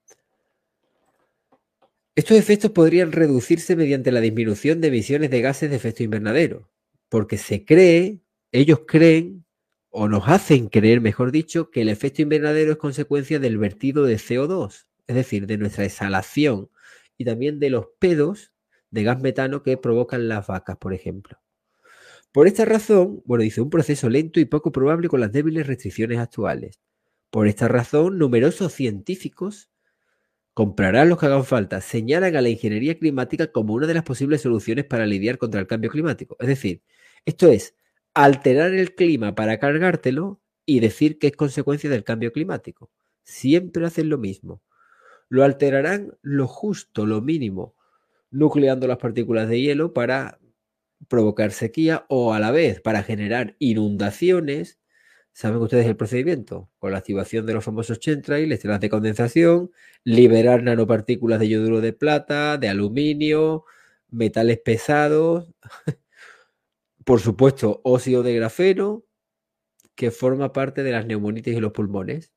Estos efectos podrían reducirse mediante la disminución de emisiones de gases de efecto invernadero, porque se cree, ellos creen, o nos hacen creer, mejor dicho, que el efecto invernadero es consecuencia del vertido de C O dos, es decir, de nuestra exhalación y también de los pedos de gas metano que provocan las vacas, por ejemplo. Por esta razón, bueno, dice, un proceso lento y poco probable con las débiles restricciones actuales. Por esta razón, numerosos científicos comprarán los que hagan falta, señalan a la ingeniería climática como una de las posibles soluciones para lidiar contra el cambio climático. Es decir, esto es alterar el clima para cargártelo y decir que es consecuencia del cambio climático. Siempre hacen lo mismo. Lo alterarán lo justo, lo mínimo, nucleando las partículas de hielo para provocar sequía o a la vez para generar inundaciones. ¿Saben ustedes el procedimiento? Con la activación de los famosos chemtrails, estelas de condensación, liberar nanopartículas de yoduro de plata, de aluminio, metales pesados, por supuesto óxido de grafeno, que forma parte de las neumonitis y los pulmones.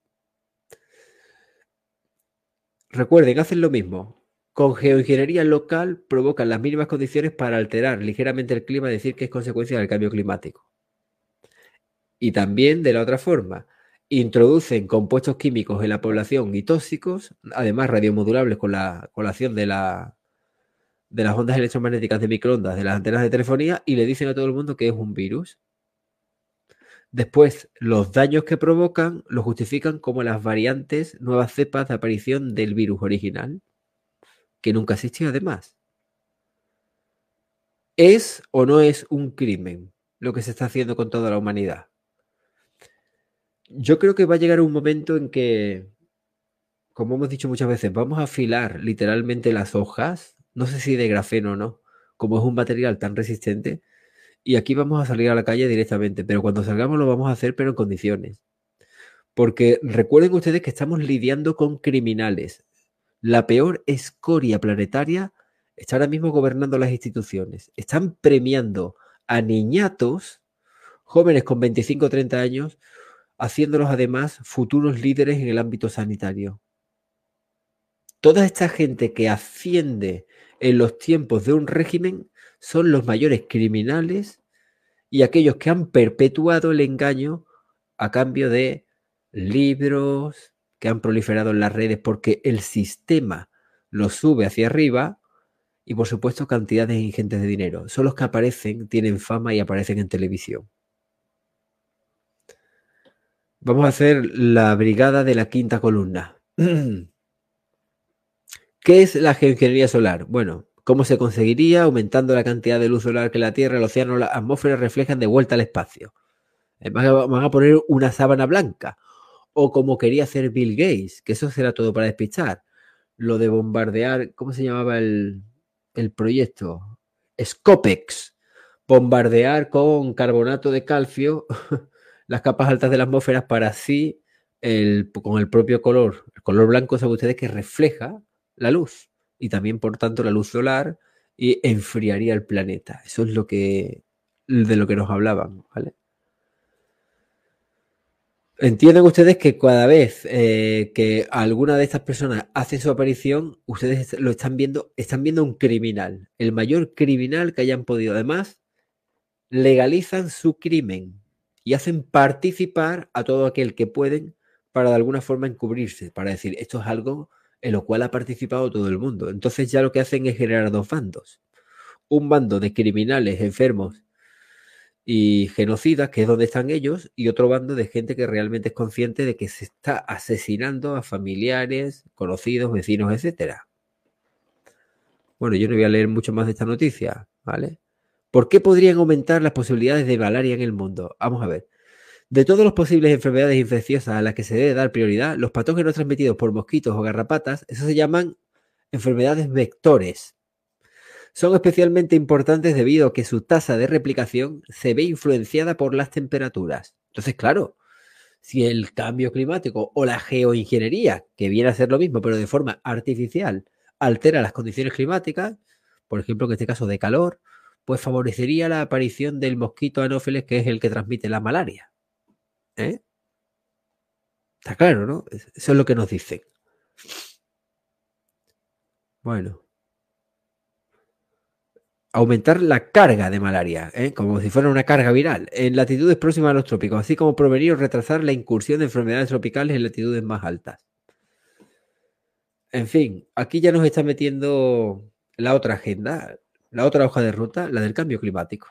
Recuerden, hacen lo mismo. Con geoingeniería local provocan las mínimas condiciones para alterar ligeramente el clima y decir que es consecuencia del cambio climático. Y también, de la otra forma, introducen compuestos químicos en la población y tóxicos, además radiomodulables con la, con la acción de, la, de las ondas electromagnéticas de microondas de las antenas de telefonía y le dicen a todo el mundo que es un virus. Después, los daños que provocan los justifican como las variantes, nuevas cepas de aparición del virus original, que nunca existió además. ¿Es o no es un crimen lo que se está haciendo con toda la humanidad? Yo creo que va a llegar un momento en que, como hemos dicho muchas veces, vamos a afilar literalmente las hojas, no sé si de grafeno o no, como es un material tan resistente, Y aquí vamos a salir a la calle directamente, pero cuando salgamos lo vamos a hacer, pero en condiciones. Porque recuerden ustedes que estamos lidiando con criminales. La peor escoria planetaria está ahora mismo gobernando las instituciones. Están premiando a niñatos, jóvenes con veinticinco o treinta años, haciéndolos además futuros líderes en el ámbito sanitario. Toda esta gente que asciende en los tiempos de un régimen son los mayores criminales y aquellos que han perpetuado el engaño a cambio de libros que han proliferado en las redes porque el sistema los sube hacia arriba y, por supuesto, cantidades ingentes de dinero. Son los que aparecen, tienen fama y aparecen en televisión. Vamos a hacer la brigada de la quinta columna. ¿Qué es la geoingeniería solar? Bueno, ¿cómo se conseguiría? Aumentando la cantidad de luz solar que la Tierra, el océano, la atmósfera reflejan de vuelta al espacio. Van a, van a poner una sábana blanca. O como quería hacer Bill Gates, que eso será todo para despistar. Lo de bombardear, ¿cómo se llamaba el, el proyecto? Scopex. Bombardear con carbonato de calcio las capas altas de la atmósfera para así, el, con el propio color, el color blanco, saben ustedes que refleja la luz y también, por tanto, la luz solar y enfriaría el planeta. Eso es lo que, de lo que nos hablaban, ¿vale? Entienden ustedes que cada vez eh, que alguna de estas personas hace su aparición, ustedes lo están viendo, están viendo un criminal, el mayor criminal que hayan podido. Además, legalizan su crimen y hacen participar a todo aquel que pueden para de alguna forma encubrirse, para decir, esto es algo en lo cual ha participado todo el mundo. Entonces ya lo que hacen es generar dos bandos. Un bando de criminales enfermos y genocidas, que es donde están ellos, y otro bando de gente que realmente es consciente de que se está asesinando a familiares, conocidos, vecinos, etcétera. Bueno, yo no voy a leer mucho más de esta noticia, ¿vale? ¿Por qué podrían aumentar las posibilidades de malaria en el mundo? Vamos a ver. De todas las posibles enfermedades infecciosas a las que se debe dar prioridad, los patógenos transmitidos por mosquitos o garrapatas, eso se llaman enfermedades vectores. Son especialmente importantes debido a que su tasa de replicación se ve influenciada por las temperaturas. Entonces, claro, si el cambio climático o la geoingeniería, que viene a ser lo mismo, pero de forma artificial, altera las condiciones climáticas, por ejemplo, en este caso de calor, pues favorecería la aparición del mosquito anófeles, que es el que transmite la malaria. ¿Eh? Está claro, ¿no? Eso es lo que nos dicen. Bueno. Aumentar la carga de malaria, ¿eh? Como si fuera una carga viral, en latitudes próximas a los trópicos, así como prevenir o retrasar la incursión de enfermedades tropicales en latitudes más altas. En fin, aquí ya nos está metiendo la otra agenda, la otra hoja de ruta, la del cambio climático.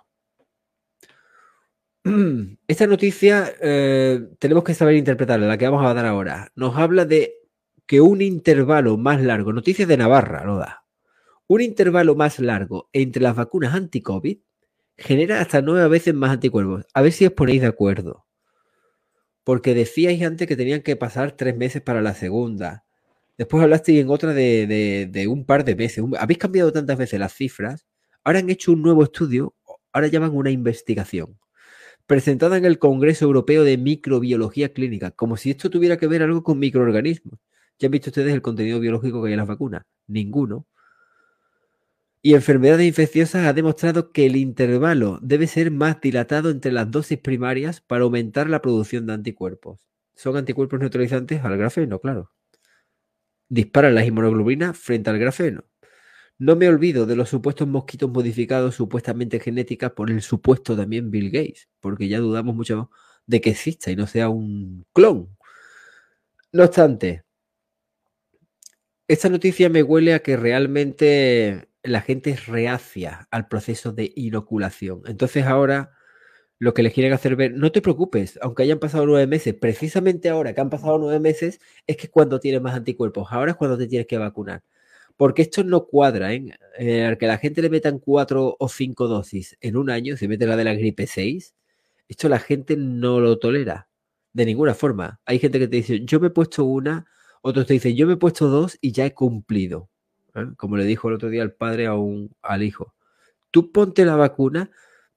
Esta noticia eh, tenemos que saber interpretarla, la que vamos a dar ahora. Nos habla de que un intervalo más largo, noticia de Navarra, lo da. Un intervalo más largo entre las vacunas anti-COVID genera hasta nueve veces más anticuerpos. A ver si os ponéis de acuerdo. Porque decíais antes que tenían que pasar tres meses para la segunda. Después hablasteis en otra de, de, de un par de meses. Habéis cambiado tantas veces las cifras. Ahora han hecho un nuevo estudio. Ahora llaman una investigación. Presentada en el Congreso Europeo de Microbiología Clínica. Como si esto tuviera que ver algo con microorganismos. ¿Ya han visto ustedes el contenido biológico que hay en las vacunas? Ninguno. Y enfermedades infecciosas ha demostrado que el intervalo debe ser más dilatado entre las dosis primarias para aumentar la producción de anticuerpos. Son anticuerpos neutralizantes al grafeno, claro. Disparan las inmunoglobulinas frente al grafeno. No me olvido de los supuestos mosquitos modificados supuestamente genéticas por el supuesto también Bill Gates, porque ya dudamos mucho de que exista y no sea un clon. No obstante, esta noticia me huele a que realmente la gente es reacia al proceso de inoculación. Entonces ahora lo que les quieren hacer ver, no te preocupes, aunque hayan pasado nueve meses, precisamente ahora que han pasado nueve meses es que es cuando tienes más anticuerpos, ahora es cuando te tienes que vacunar. Porque esto no cuadra, ¿eh? Eh, al que la gente le metan cuatro o cinco dosis en un año, se mete la de la gripe seis, esto la gente no lo tolera de ninguna forma. Hay gente que te dice, yo me he puesto una, otros te dicen, yo me he puesto dos y ya he cumplido. ¿Eh? Como le dijo el otro día el padre a un, al hijo. Tú ponte la vacuna,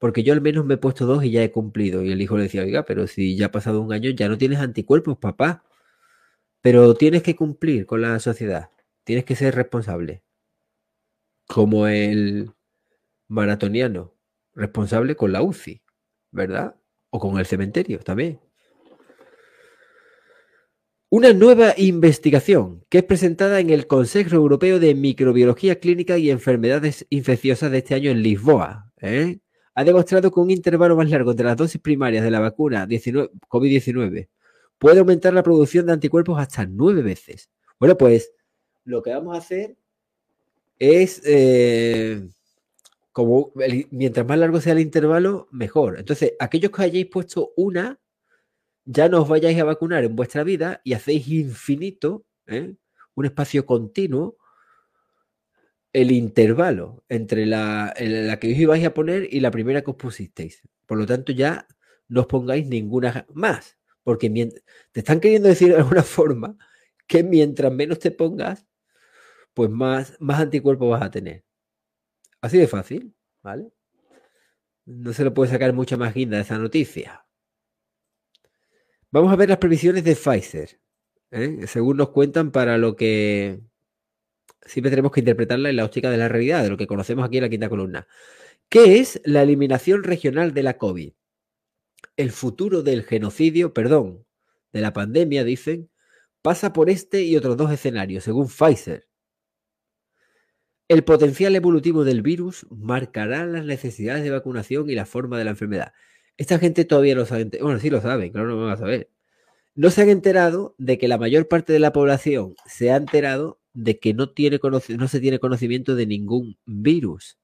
Porque yo al menos me he puesto dos y ya he cumplido. Y el hijo le decía, oiga, pero si ya ha pasado un año, ya no tienes anticuerpos, papá. Pero tienes que cumplir con la sociedad. Tienes que ser responsable. Como el maratoniano, responsable con la U C I, ¿verdad? O con el cementerio también. Una nueva investigación que es presentada en el Consejo Europeo de Microbiología Clínica y Enfermedades Infecciosas de este año en Lisboa, ¿eh? ha demostrado que un intervalo más largo entre las dosis primarias de la vacuna COVID diecinueve puede aumentar la producción de anticuerpos hasta nueve veces. Bueno, pues lo que vamos a hacer es, eh, como el, mientras más largo sea el intervalo, mejor. Entonces, aquellos que hayáis puesto una, ya no os vayáis a vacunar en vuestra vida y hacéis infinito, ¿eh? un espacio continuo, el intervalo entre la, la que os ibais a poner y la primera que os pusisteis. Por lo tanto, ya no os pongáis ninguna más, porque mientras, te están queriendo decir de alguna forma que mientras menos te pongas, pues más, más anticuerpos vas a tener. Así de fácil, ¿vale? No se le puede sacar mucha más guinda de esa noticia. Vamos a ver las previsiones de Pfizer, ¿eh? Según nos cuentan, para lo que siempre tenemos que interpretarla en la óptica de la realidad, de lo que conocemos aquí en la quinta columna. ¿Qué es la eliminación regional de la COVID? El futuro del genocidio, perdón, de la pandemia, dicen, pasa por este y otros dos escenarios, según Pfizer. El potencial evolutivo del virus marcará las necesidades de vacunación y la forma de la enfermedad. Esta gente todavía no sabe, bueno, sí lo saben, claro, no lo van a saber. No se han enterado de que la mayor parte de la población se ha enterado de que no, tiene no se tiene conocimiento de ningún virus.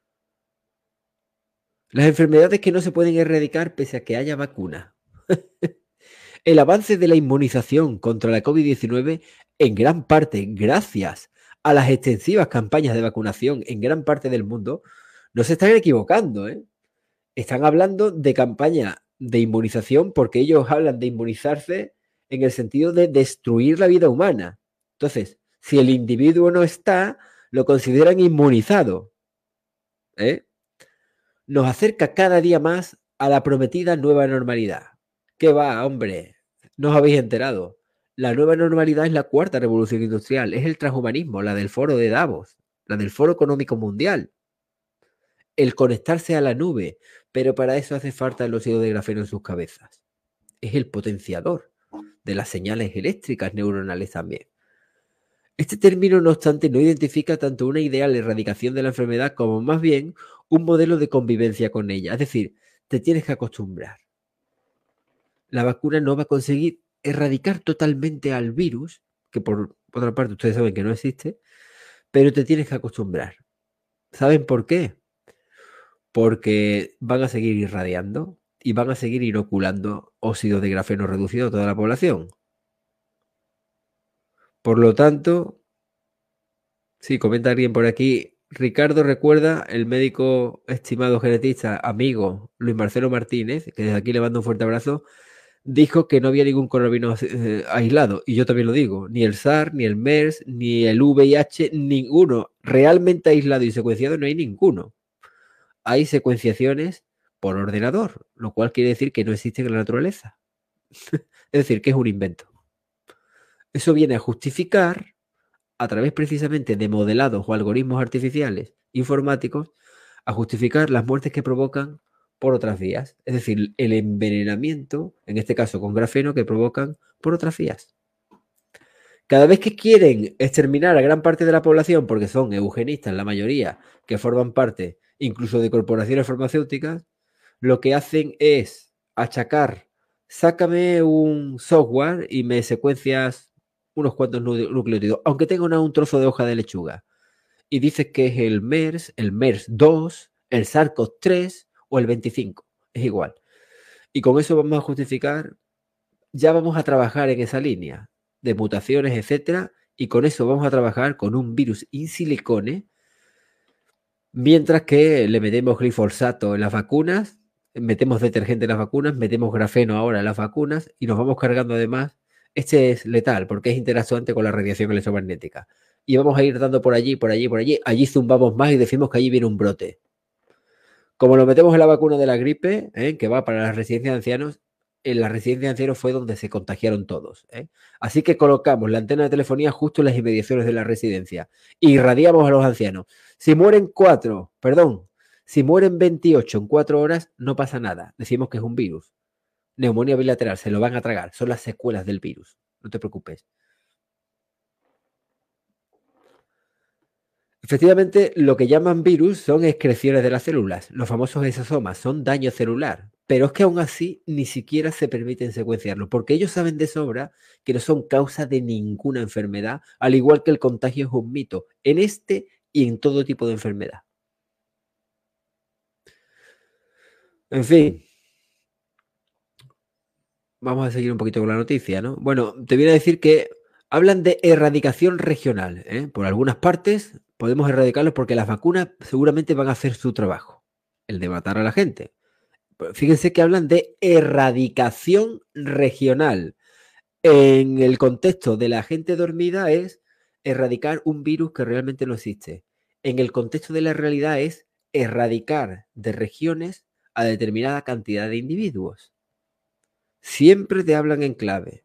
Las enfermedades que no se pueden erradicar pese a que haya vacuna. El avance de la inmunización contra la COVID diecinueve, en gran parte gracias a las extensivas campañas de vacunación en gran parte del mundo, no se están equivocando, ¿eh? Están hablando de campaña de inmunización porque ellos hablan de inmunizarse en el sentido de destruir la vida humana. Entonces, si el individuo no está, lo consideran inmunizado, ¿eh? Nos acerca cada día más a la prometida nueva normalidad. ¿Qué va, hombre? No os habéis enterado. La nueva normalidad es la cuarta revolución industrial, es el transhumanismo, la del foro de Davos, la del Foro Económico Mundial. El conectarse a la nube, pero para eso hace falta el óxido de grafeno en sus cabezas. Es el potenciador de las señales eléctricas neuronales también. Este término, no obstante, no identifica tanto una ideal erradicación de la enfermedad como más bien un modelo de convivencia con ella. Es decir, te tienes que acostumbrar. La vacuna no va a conseguir erradicar totalmente al virus, que por otra parte ustedes saben que no existe, pero te tienes que acostumbrar. ¿Saben por qué? Porque van a seguir irradiando y van a seguir inoculando óxidos de grafeno reducido a toda la población. Por lo tanto, sí, comenta alguien por aquí, Ricardo recuerda el médico estimado genetista, amigo Luis Marcelo Martínez, que desde aquí le mando un fuerte abrazo, dijo que no había ningún coronavirus eh, aislado, y yo también lo digo, ni el SARS, ni el MERS, ni el V I H, ninguno, realmente aislado y secuenciado no hay ninguno. Hay secuenciaciones por ordenador, lo cual quiere decir que no existen en la naturaleza. Es decir, que es un invento. Eso viene a justificar, a través precisamente de modelados o algoritmos artificiales informáticos, a justificar las muertes que provocan por otras vías. Es decir, el envenenamiento, en este caso con grafeno, que provocan por otras vías. Cada vez que quieren exterminar a gran parte de la población, porque son eugenistas la mayoría, que forman parte incluso de corporaciones farmacéuticas, lo que hacen es achacar, sácame un software y me secuencias unos cuantos nucleótidos, aunque tenga una, un trozo de hoja de lechuga, y dices que es el MERS, el MERS dos, el SARS CoV tres o el veinticinco, es igual. Y con eso vamos a justificar, ya vamos a trabajar en esa línea de mutaciones, etcétera, y con eso vamos a trabajar con un virus in silicone, mientras que le metemos glifosato en las vacunas, metemos detergente en las vacunas, metemos grafeno ahora en las vacunas y nos vamos cargando además. Este es letal porque es interactuante con la radiación electromagnética. Y vamos a ir dando por allí, por allí, por allí. Allí zumbamos más y decimos que allí viene un brote. Como lo metemos en la vacuna de la gripe, ¿eh? que va para las residencias de ancianos, en la residencia de ancianos fue donde se contagiaron todos. ¿eh? Así que colocamos la antena de telefonía justo en las inmediaciones de la residencia. Irradiamos a los ancianos. Si mueren cuatro, perdón, si mueren veintiocho en cuatro horas, no pasa nada. Decimos que es un virus. Neumonía bilateral, se lo van a tragar. Son las secuelas del virus. No te preocupes. Efectivamente, lo que llaman virus son excreciones de las células. Los famosos exosomas son daño celular. Pero es que aún así ni siquiera se permiten secuenciarlo, porque ellos saben de sobra que no son causa de ninguna enfermedad, al igual que el contagio es un mito, en este y en todo tipo de enfermedad. En fin. Vamos a seguir un poquito con la noticia, ¿no? Bueno, te viene a decir que hablan de erradicación regional, ¿eh? Por algunas partes podemos erradicarlos porque las vacunas seguramente van a hacer su trabajo, el de matar a la gente. Pero fíjense que hablan de erradicación regional. En el contexto de la gente dormida es erradicar un virus que realmente no existe. En el contexto de la realidad es erradicar de regiones a determinada cantidad de individuos. Siempre te hablan en clave.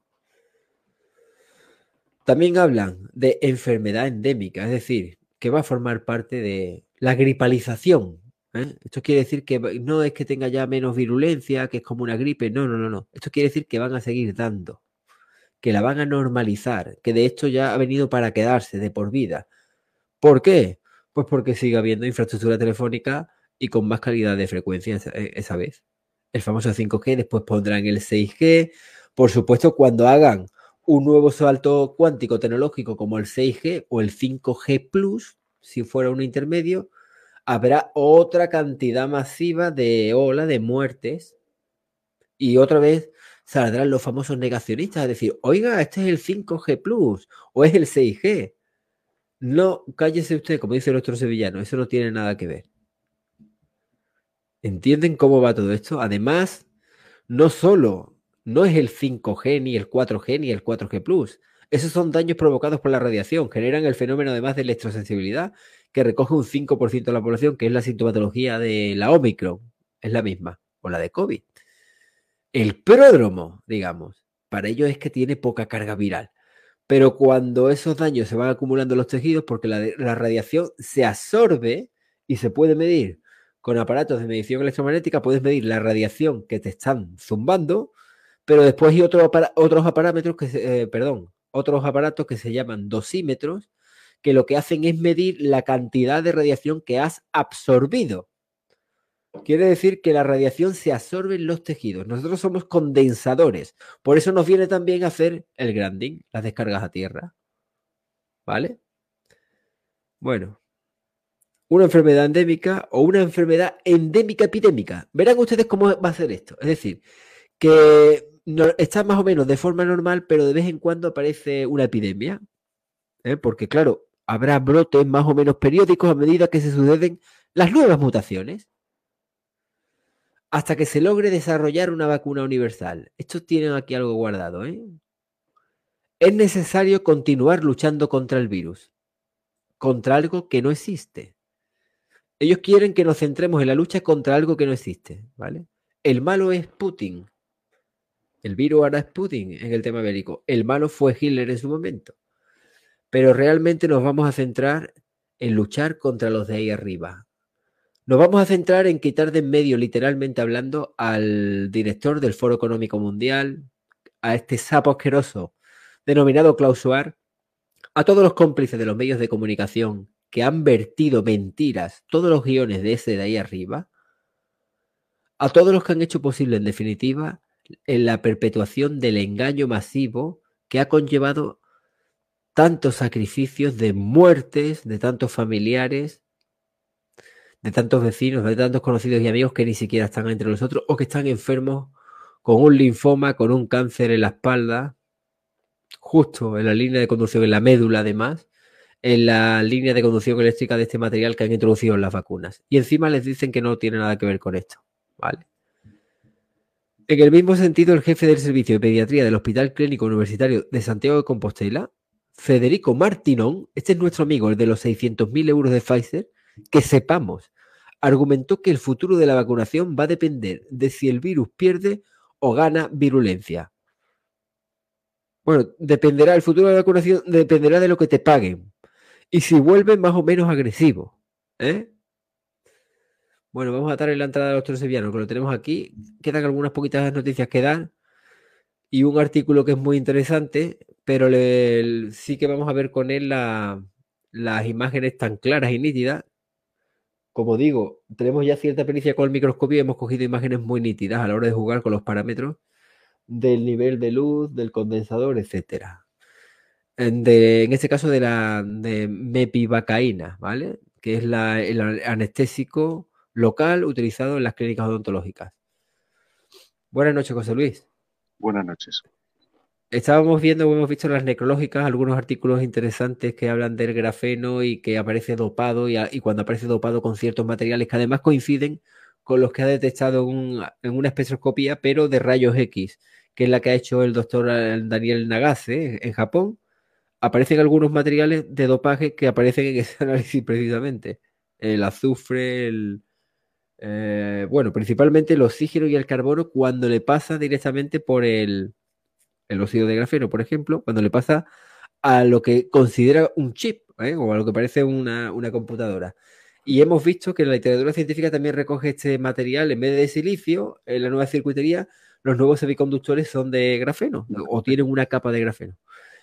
También hablan de enfermedad endémica, es decir, que va a formar parte de la gripalización. ¿eh? Esto quiere decir que no es que tenga ya menos virulencia, que es como una gripe. No, no, no, no. Esto quiere decir que van a seguir dando, que la van a normalizar, que de esto ya ha venido para quedarse de por vida. ¿Por qué? Pues porque sigue habiendo infraestructura telefónica y con más calidad de frecuencia esa, esa vez. El famoso cinco G, después pondrán el seis G. Por supuesto, cuando hagan un nuevo salto cuántico tecnológico como el seis G o el cinco G plus, si fuera un intermedio, habrá otra cantidad masiva de ola de muertes y otra vez saldrán los famosos negacionistas a decir, oiga, este es el cinco G plus o es el seis G. No, cállese usted, como dice nuestro sevillano, eso no tiene nada que ver. ¿Entienden cómo va todo esto? Además, no solo, no es el cinco G, ni el cuatro G, ni el cuatro G plus. Esos son daños provocados por la radiación. Generan el fenómeno además de electrosensibilidad, que recoge un cinco por ciento de la población, que es la sintomatología de la Omicron. Es la misma, o la de COVID. El pródromo, digamos, para ello es que tiene poca carga viral. Pero cuando esos daños se van acumulando en los tejidos, porque la, la radiación se absorbe y se puede medir con aparatos de medición electromagnética, puedes medir la radiación que te están zumbando, pero después hay otro, otros parámetros que se, eh, perdón, otros aparatos que se llaman dosímetros, que lo que hacen es medir la cantidad de radiación que has absorbido. Quiere decir que la radiación se absorbe en los tejidos. Nosotros somos condensadores. Por eso nos viene también a hacer el grounding, las descargas a tierra. ¿Vale? Bueno. Una enfermedad endémica o una enfermedad endémica epidémica. Verán ustedes cómo va a ser esto. Es decir, que no, está más o menos de forma normal, pero de vez en cuando aparece una epidemia. ¿eh? Porque, claro, habrá brotes más o menos periódicos a medida que se suceden las nuevas mutaciones. Hasta que se logre desarrollar una vacuna universal. Estos tienen aquí algo guardado. ¿eh? Es necesario continuar luchando contra el virus. Contra algo que no existe. Ellos quieren que nos centremos en la lucha contra algo que no existe, ¿vale? El malo es Putin. El virus ahora es Putin en el tema bélico. El malo fue Hitler en su momento. Pero realmente nos vamos a centrar en luchar contra los de ahí arriba. Nos vamos a centrar en quitar de en medio, literalmente hablando, al director del Foro Económico Mundial, a este sapo asqueroso denominado Klaus Schwab, a todos los cómplices de los medios de comunicación que han vertido mentiras, todos los guiones de ese de ahí arriba, a todos los que han hecho posible, en definitiva, en la perpetuación del engaño masivo que ha conllevado tantos sacrificios de muertes, de tantos familiares, de tantos vecinos, de tantos conocidos y amigos que ni siquiera están entre nosotros o que están enfermos con un linfoma, con un cáncer en la espalda, justo en la línea de conducción, en la médula además, en la línea de conducción eléctrica de este material que han introducido en las vacunas. Y encima les dicen que no tiene nada que ver con esto. ¿Vale? En el mismo sentido, el jefe del servicio de pediatría del Hospital Clínico Universitario de Santiago de Compostela, Federico Martinón, este es nuestro amigo, el de los seiscientos mil euros de Pfizer, que sepamos, argumentó que el futuro de la vacunación va a depender de si el virus pierde o gana virulencia. Bueno, dependerá, el futuro de la vacunación dependerá de lo que te paguen y si vuelven más o menos agresivos, ¿eh? Bueno, vamos a dar en la entrada del doctor Sevillano, que lo tenemos aquí. Quedan algunas poquitas noticias que dan y un artículo que es muy interesante, pero le, sí que vamos a ver con él la, las imágenes tan claras y nítidas. Como digo, tenemos ya cierta pericia con el microscopio y hemos cogido imágenes muy nítidas a la hora de jugar con los parámetros del nivel de luz, del condensador, etcétera. En, de, en este caso de la de mepivacaína, ¿vale? Que es la, el anestésico local utilizado en las clínicas odontológicas. Buenas noches, José Luis. Buenas noches. Estábamos viendo, hemos visto en las necrológicas algunos artículos interesantes que hablan del grafeno y que aparece dopado y, a, y cuando aparece dopado con ciertos materiales que además coinciden con los que ha detectado un, en una espectroscopía, pero de rayos X, que es la que ha hecho el doctor Daniel Nagase en Japón. Aparecen algunos materiales de dopaje que aparecen en ese análisis precisamente. El azufre, el, eh, bueno, principalmente el oxígeno y el carbono cuando le pasa directamente por el, el óxido de grafeno, por ejemplo, cuando le pasa a lo que considera un chip, ¿eh? O a lo que parece una, una computadora. Y hemos visto que la literatura científica también recoge este material en vez de silicio, en la nueva circuitería, los nuevos semiconductores son de grafeno o tienen una capa de grafeno.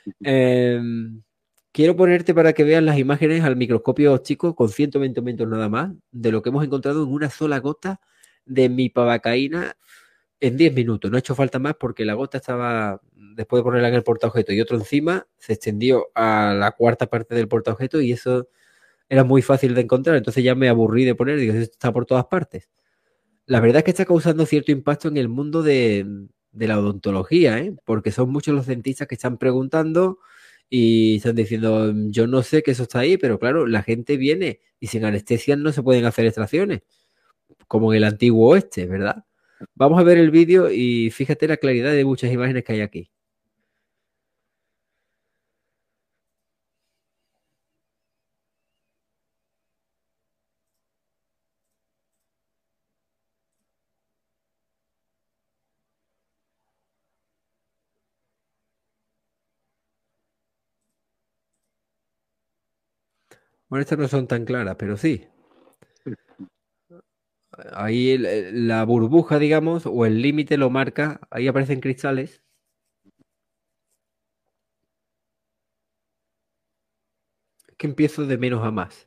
Eh, quiero ponerte para que vean las imágenes al microscopio óptico con ciento veinte metros nada más de lo que hemos encontrado en una sola gota de mipavacaína en diez minutos. No ha hecho falta más porque la gota estaba, después de ponerla en el portaobjeto y otro encima, se extendió a la cuarta parte del portaobjeto y eso era muy fácil de encontrar. Entonces ya me aburrí de poner, digo, esto está por todas partes. La verdad es que está causando cierto impacto en el mundo de, de la odontología, ¿eh? Porque son muchos los dentistas que están preguntando y están diciendo, yo no sé que eso está ahí, pero claro, la gente viene y sin anestesia no se pueden hacer extracciones, como en el antiguo oeste, ¿verdad? Vamos a ver el vídeo y fíjate la claridad de muchas imágenes que hay aquí. Bueno, estas no son tan claras, pero sí. Ahí el, la burbuja, digamos, o el límite lo marca. Ahí aparecen cristales. Es que empiezo de menos a más.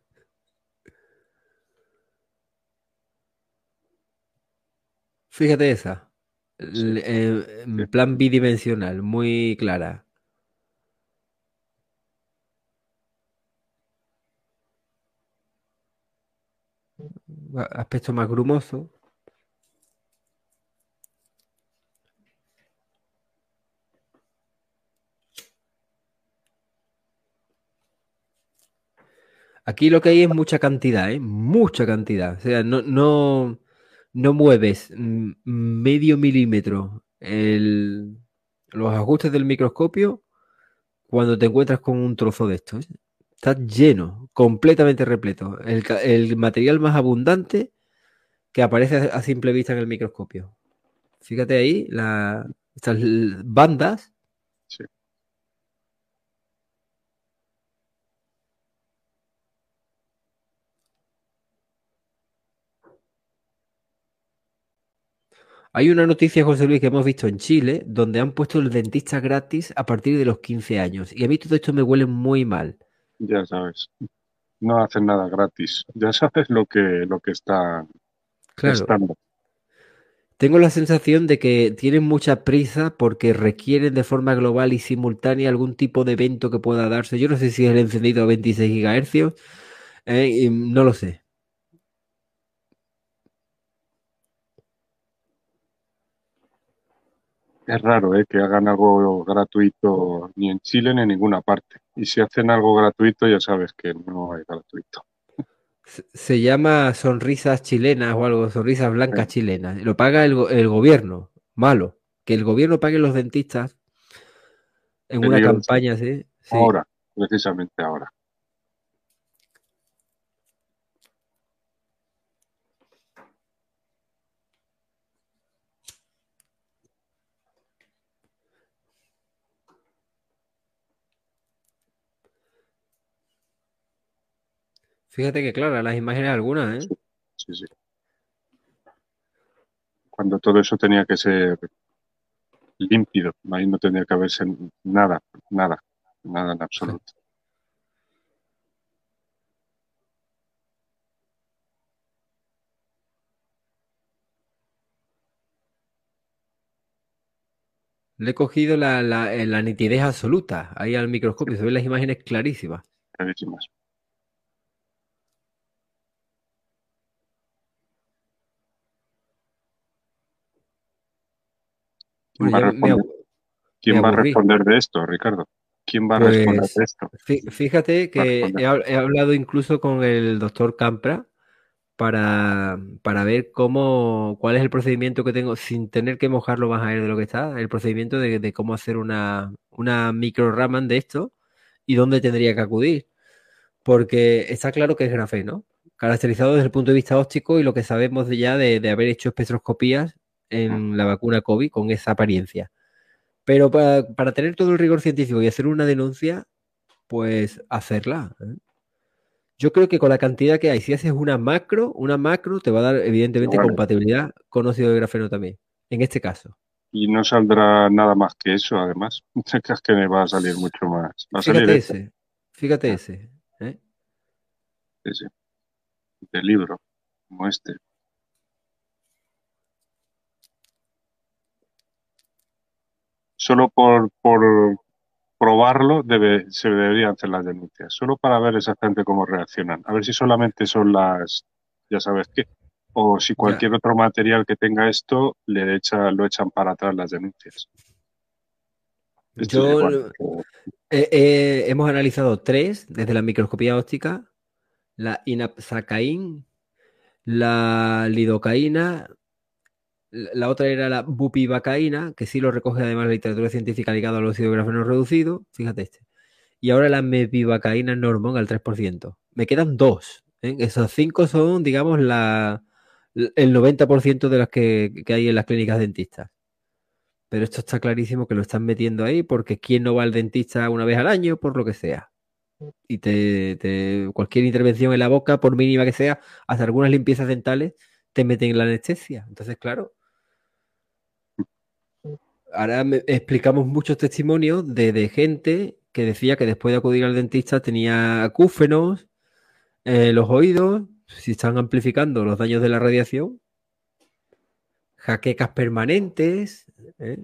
Fíjate esa. Sí. Eh, en plan bidimensional, muy clara. Aspecto más grumoso. Aquí lo que hay es mucha cantidad, ¿eh? Mucha cantidad. O sea, no, no, no mueves medio milímetro el, los ajustes del microscopio cuando te encuentras con un trozo de esto, ¿eh? Está lleno, completamente repleto. El, el material más abundante que aparece a simple vista en el microscopio. Fíjate ahí, la, estas bandas. Sí. Hay una noticia, José Luis, que hemos visto en Chile, donde han puesto el dentista gratis a partir de los quince años. Y a mí todo esto me huele muy mal. Ya sabes. No hacen nada gratis. Ya sabes lo que, lo que está claro. estando. Tengo la sensación de que tienen mucha prisa porque requieren de forma global y simultánea algún tipo de evento que pueda darse. Yo no sé si es el encendido a veintiséis gigahercios, eh, no lo sé. Es raro, ¿eh? Que hagan algo gratuito ni en Chile ni en ninguna parte. Y si hacen algo gratuito, ya sabes que no es gratuito. Se llama sonrisas chilenas o algo, sonrisas blancas sí. chilenas. Lo paga el, el gobierno. Malo. Que el gobierno pague los dentistas en Peligroso. Una campaña así. Sí. Ahora, precisamente ahora. Fíjate que claro, las imágenes algunas, ¿eh? Sí, sí. Cuando todo eso tenía que ser límpido, ahí no tenía que haberse nada, nada, nada en absoluto. Le he cogido la, la, eh, la nitidez absoluta ahí al microscopio, se ven las imágenes clarísimas. Clarísimas. ¿Quién Bueno, va a yo me, responder, abu- me ¿quién va a aburrí. responder de esto, Ricardo? ¿Quién va a responder de Pues esto? fí- fíjate Va a que responder. he, hab- he hablado incluso con el doctor Campra para, para ver cómo, cuál es el procedimiento que tengo, sin tener que mojarlo más a él de lo que está, el procedimiento de, de cómo hacer una, una micro Raman de esto y dónde tendría que acudir. Porque está claro que es grafeno, caracterizado desde el punto de vista óptico y lo que sabemos de ya de, de haber hecho espectroscopías en la vacuna COVID con esa apariencia. Pero para, para tener todo el rigor científico y hacer una denuncia, pues hacerla, ¿eh? Yo creo que con la cantidad que hay, si haces una macro, una macro te va a dar evidentemente Vale. compatibilidad con óxido de grafeno también, en este caso. Y no saldrá nada más que eso, además. Es que me va a salir mucho más. Va a salir Fíjate esto. ese, fíjate Ah, ese, ¿eh? ese, de libro, como este. Solo por, por probarlo debe, se deberían hacer las denuncias, solo para ver exactamente cómo reaccionan. A ver si solamente son las, ya sabes qué, o si Ya. cualquier otro material que tenga esto le echa, lo echan para atrás las denuncias. Esto es Yo igual. eh, eh, hemos analizado tres desde la microscopía óptica: la inapsacaín, la lidocaína, la la otra era la bupivacaína, que sí lo recoge además la literatura científica ligada al óxido de grafeno reducido, fíjate este. Y ahora la mepivacaína normón al tres por ciento. Me quedan dos, ¿eh? Esos cinco son, digamos, la, el noventa por ciento de las que, que hay en las clínicas dentistas. Pero esto está clarísimo que lo están metiendo ahí porque ¿quién no va al dentista una vez al año por lo que sea? Y te, te- cualquier intervención en la boca, por mínima que sea, hasta algunas limpiezas dentales, te meten la anestesia. Entonces, claro, ahora me- explicamos muchos testimonios de, de gente que decía que después de acudir al dentista tenía acúfenos en los oídos, si están amplificando los daños de la radiación, jaquecas permanentes, ¿eh?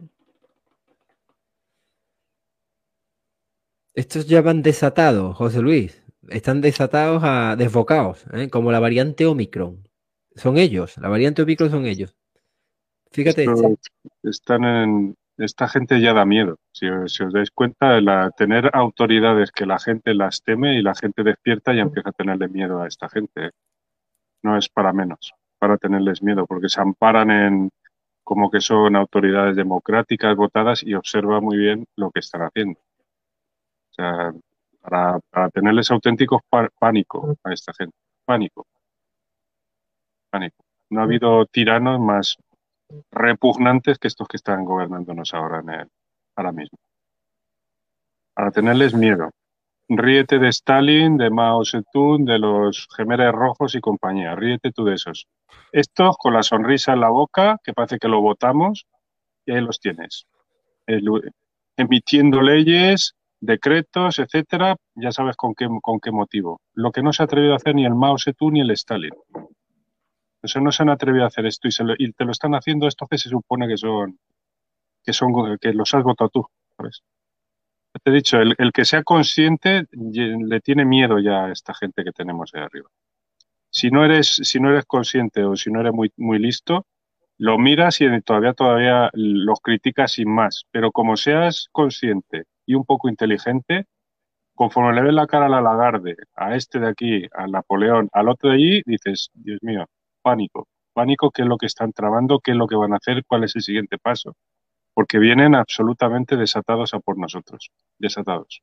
Estos ya van desatados, José Luis. Están desatados a desbocados, ¿eh? Como la variante Omicron. Son ellos, la variante Omicron son ellos. Fíjate Esto este. están en, esta gente ya da miedo. Si, os- si os dais cuenta, la, tener autoridades que la gente las teme y la gente despierta y empieza a tenerle miedo a esta gente. No es para menos, para tenerles miedo, porque se amparan en como que son autoridades democráticas votadas y observa muy bien lo que están haciendo. O sea, para, para tenerles auténticos pa- pánico a esta gente. Pánico, pánico. No ha habido tiranos más repugnantes que estos que están gobernándonos ahora, en el- ahora mismo. Para tenerles miedo. Ríete de Stalin, de Mao Zedong, de los Gemeres Rojos y compañía. Ríete tú de esos. Estos con la sonrisa en la boca, que parece que lo votamos, y ahí los tienes. El- emitiendo leyes, decretos, etcétera, ya sabes con qué, con qué motivo. Lo que no se ha atrevido a hacer ni el Mao Zedong ni el Stalin. Eso no se han atrevido a hacer esto y, se lo- y te lo están haciendo estos que se supone que son, que son, que los has votado tú, ¿sabes? Te he dicho, el, el que sea consciente ye- le tiene miedo ya a esta gente que tenemos ahí arriba. Si no eres, si no eres consciente o si no eres muy, muy listo, lo miras y todavía, todavía los criticas sin más. Pero como seas consciente y un poco inteligente, conforme le ves la cara a la Lagarde, a este de aquí, a Napoleón, al otro de allí, dices, Dios mío, pánico. Pánico, qué es lo que están trabando, qué es lo que van a hacer, cuál es el siguiente paso. Porque vienen absolutamente desatados a por nosotros. Desatados.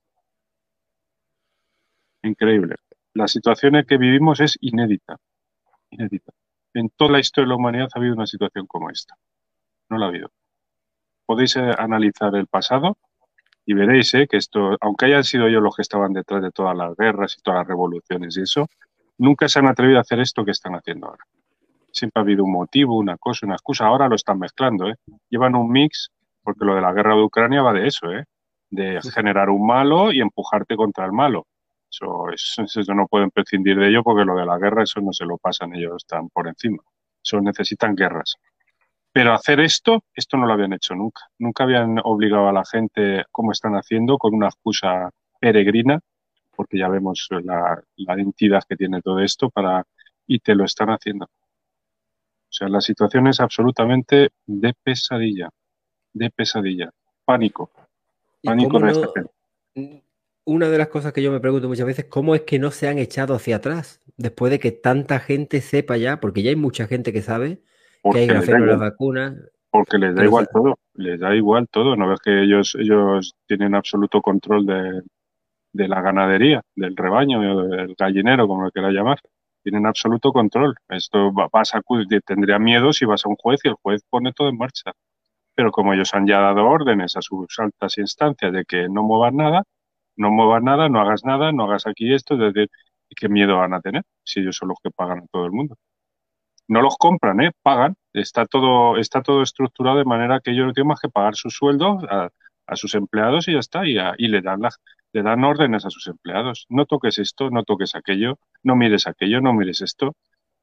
Increíble. La situación en que vivimos es inédita. Inédita. En toda la historia de la humanidad ha habido una situación como esta. No la ha habido. Podéis eh, analizar el pasado y veréis eh, que esto, aunque hayan sido ellos los que estaban detrás de todas las guerras y todas las revoluciones y eso, Nunca se han atrevido a hacer esto que están haciendo ahora. Siempre ha habido un motivo, una cosa, una excusa. Ahora lo están mezclando, ¿eh? Llevan un mix, porque lo de la guerra de Ucrania va de eso, ¿eh? De generar un malo y empujarte contra el malo. Eso, eso, eso no pueden prescindir de ello, porque lo de la guerra, eso no se lo pasan ellos, están por encima. Eso necesitan guerras. Pero hacer esto, esto no lo habían hecho nunca. Nunca habían obligado a la gente, como están haciendo, con una excusa peregrina, porque ya vemos la, la entidad que tiene todo esto, para y te lo están haciendo. O sea, la situación es absolutamente de pesadilla, de pesadilla, pánico, pánico de esta gente. Una de las cosas que yo me pregunto muchas veces, ¿cómo es que no se han echado hacia atrás después de que tanta gente sepa ya? Porque ya hay mucha gente que sabe porque que hay grafeno en las vacunas. Porque les da igual todo, les da igual todo. ¿No ves que ellos, ellos tienen absoluto control de, de la ganadería, del rebaño, del gallinero, como lo quieras llamar? Tienen absoluto control. Esto vas a, tendría miedo si vas a un juez y el juez pone todo en marcha. Pero como ellos han ya dado órdenes a sus altas instancias de que no muevan nada, no muevas nada, no hagas nada, no hagas aquí esto, es decir, ¿qué miedo van a tener si ellos son los que pagan a todo el mundo? No los compran, ¿eh? Pagan. Está todo, está todo estructurado de manera que ellos no tienen más que pagar sus sueldos a, a sus empleados y ya está. Y, a, y le dan las, le dan órdenes a sus empleados. No toques esto, no toques aquello, no mires aquello, no mires esto.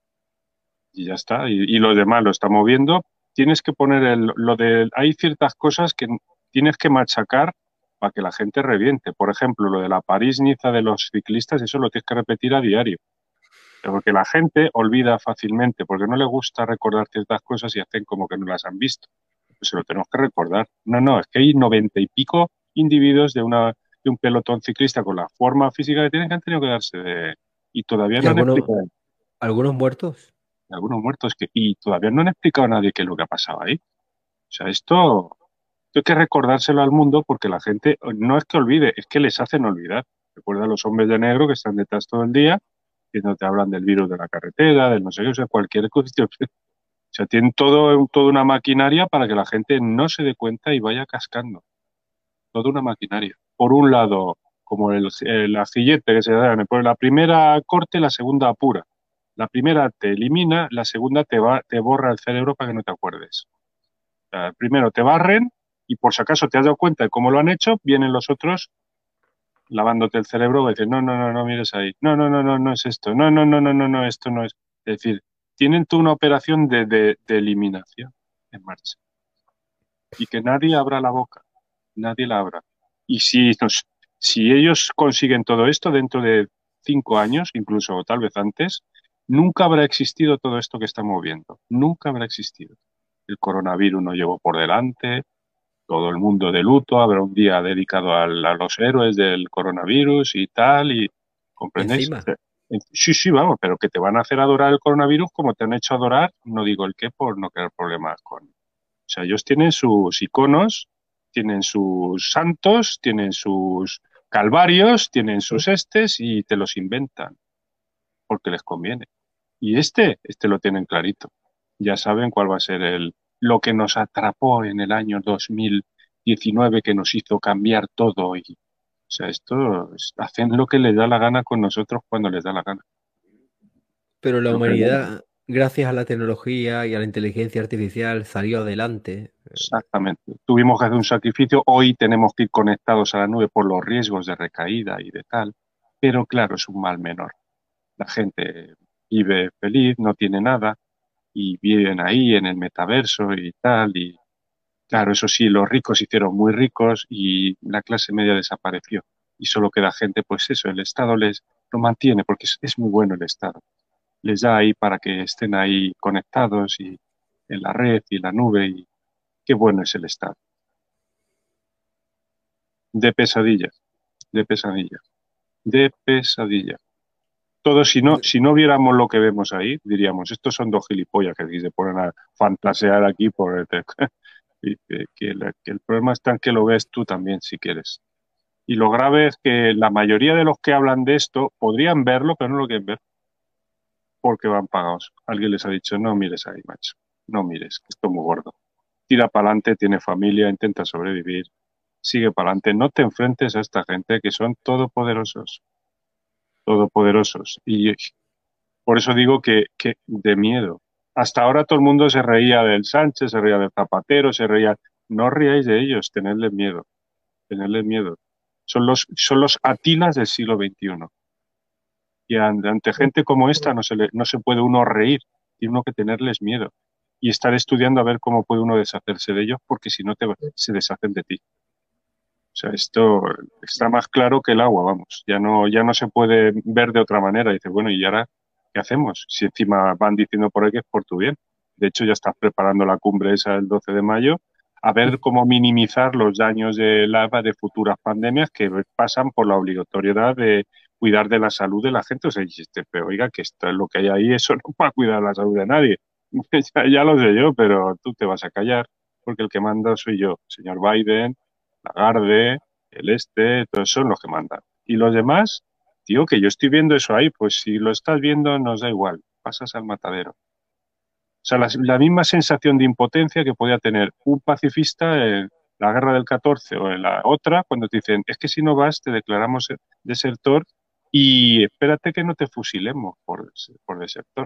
Y ya está. Y, y lo demás lo está moviendo. Tienes que poner el, lo de... Hay ciertas cosas que tienes que machacar para que la gente reviente. Por ejemplo, lo de la París-Niza de los ciclistas, eso lo tienes que repetir a diario. Porque la gente olvida fácilmente, porque no le gusta recordar ciertas cosas y hacen como que no las han visto. Pues se lo tenemos que recordar. No, no, es que hay noventa y pico individuos de una de un pelotón ciclista con la forma física que tienen que han tenido que darse de... Y todavía no han algunos, explicado... ¿Algunos muertos? Algunos muertos. que Y todavía no han explicado a nadie qué es lo que ha pasado ahí. O sea, esto... Hay que recordárselo al mundo porque la gente no es que olvide, es que les hacen olvidar. Recuerda a los hombres de negro que están detrás todo el día y no te hablan del virus de la carretera, del no sé qué, o sea, cualquier cuestión. O sea, tienen todo, toda una maquinaria para que la gente no se dé cuenta y vaya cascando. Toda una maquinaria. Por un lado, como el, el ajillete que se da, por la primera corte, la segunda apura. La primera te elimina, la segunda te, va, te borra el cerebro para que no te acuerdes. O sea, primero te barren y por si acaso te has dado cuenta de cómo lo han hecho, vienen los otros lavándote el cerebro y dicen, no, no, no, no mires ahí, no, no, no, no, no es esto, no, no, no, no, no, no, esto no es. Es decir, tienen toda una operación de, de, de eliminación en marcha. Y que nadie abra la boca, nadie la abra. Y si, nos, si ellos consiguen todo esto dentro de cinco años, incluso tal vez antes, nunca habrá existido todo esto que estamos viendo, nunca habrá existido. El coronavirus nos llevó por delante, todo el mundo de luto, habrá un día dedicado al, a los héroes del coronavirus y tal, y ¿comprendéis? Encima. Sí, sí, vamos, pero que te van a hacer adorar el coronavirus como te han hecho adorar, no digo el qué, por no crear problemas con... O sea, ellos tienen sus iconos, tienen sus santos, tienen sus calvarios, tienen sus estes y te los inventan, porque les conviene. Y este, este lo tienen clarito. Ya saben cuál va a ser el lo que nos atrapó en el año dos mil diecinueve, que nos hizo cambiar todo. Y, o sea, esto hacen lo que les da la gana con nosotros cuando les da la gana. Pero la humanidad, gracias a la tecnología y a la inteligencia artificial, salió adelante. Exactamente. Tuvimos que hacer un sacrificio. Hoy tenemos que ir conectados a la nube por los riesgos de recaída y de tal. Pero claro, es un mal menor. La gente vive feliz, no tiene nada. Y viven ahí en el metaverso y tal, y claro, eso sí, los ricos se hicieron muy ricos y la clase media desapareció. Y solo queda gente, pues eso, el Estado les lo mantiene porque es, es muy bueno el Estado. Les da ahí para que estén ahí conectados y en la red y la nube, y qué bueno es el Estado. De pesadillas, de pesadillas, de pesadillas. Todos, si no, si no viéramos lo que vemos ahí, diríamos, estos son dos gilipollas que se ponen a fantasear aquí por el... y que, que, la, que el problema está en que lo ves tú también, si quieres. Y lo grave es que la mayoría de los que hablan de esto podrían verlo, pero no lo quieren ver, porque van pagados. Alguien les ha dicho, no mires ahí, macho, no mires, que esto es muy gordo. Tira para adelante, tiene familia, intenta sobrevivir, sigue para adelante. No te enfrentes a esta gente que son todopoderosos. todopoderosos y, Por eso digo que, que de miedo. Hasta ahora todo el mundo se reía del Sánchez, se reía del Zapatero, se reía. No os riáis de ellos, tenedles miedo. Tenedles miedo. Son los, son los Atilas del siglo veintiuno. Y ante gente como esta no se, le, no se puede uno reír, tiene uno que tenerles miedo. Y estar estudiando a ver cómo puede uno deshacerse de ellos, porque si no te, se deshacen de ti. O sea, esto está más claro que el agua, vamos. Ya no, ya no se puede ver de otra manera. Dice, bueno, ¿y ahora qué hacemos? Si encima van diciendo por ahí que es por tu bien. De hecho, ya estás preparando la cumbre esa el doce de mayo, a ver cómo minimizar los daños de lava de futuras pandemias que pasan por la obligatoriedad de cuidar de la salud de la gente. O sea, dijiste, pero oiga, que esto es lo que hay ahí, eso no va a cuidar la salud de nadie. ya, ya lo sé yo, pero tú te vas a callar, porque el que manda soy yo, señor Biden, Lagarde, el este, todos son los que mandan. Y los demás, tío, que yo estoy viendo eso ahí, pues si lo estás viendo nos da igual, pasas al matadero. O sea, la, la misma sensación de impotencia que podía tener un pacifista en la guerra del catorce o en la otra, cuando te dicen, es que si no vas te declaramos desertor y espérate que no te fusilemos por, por desertor.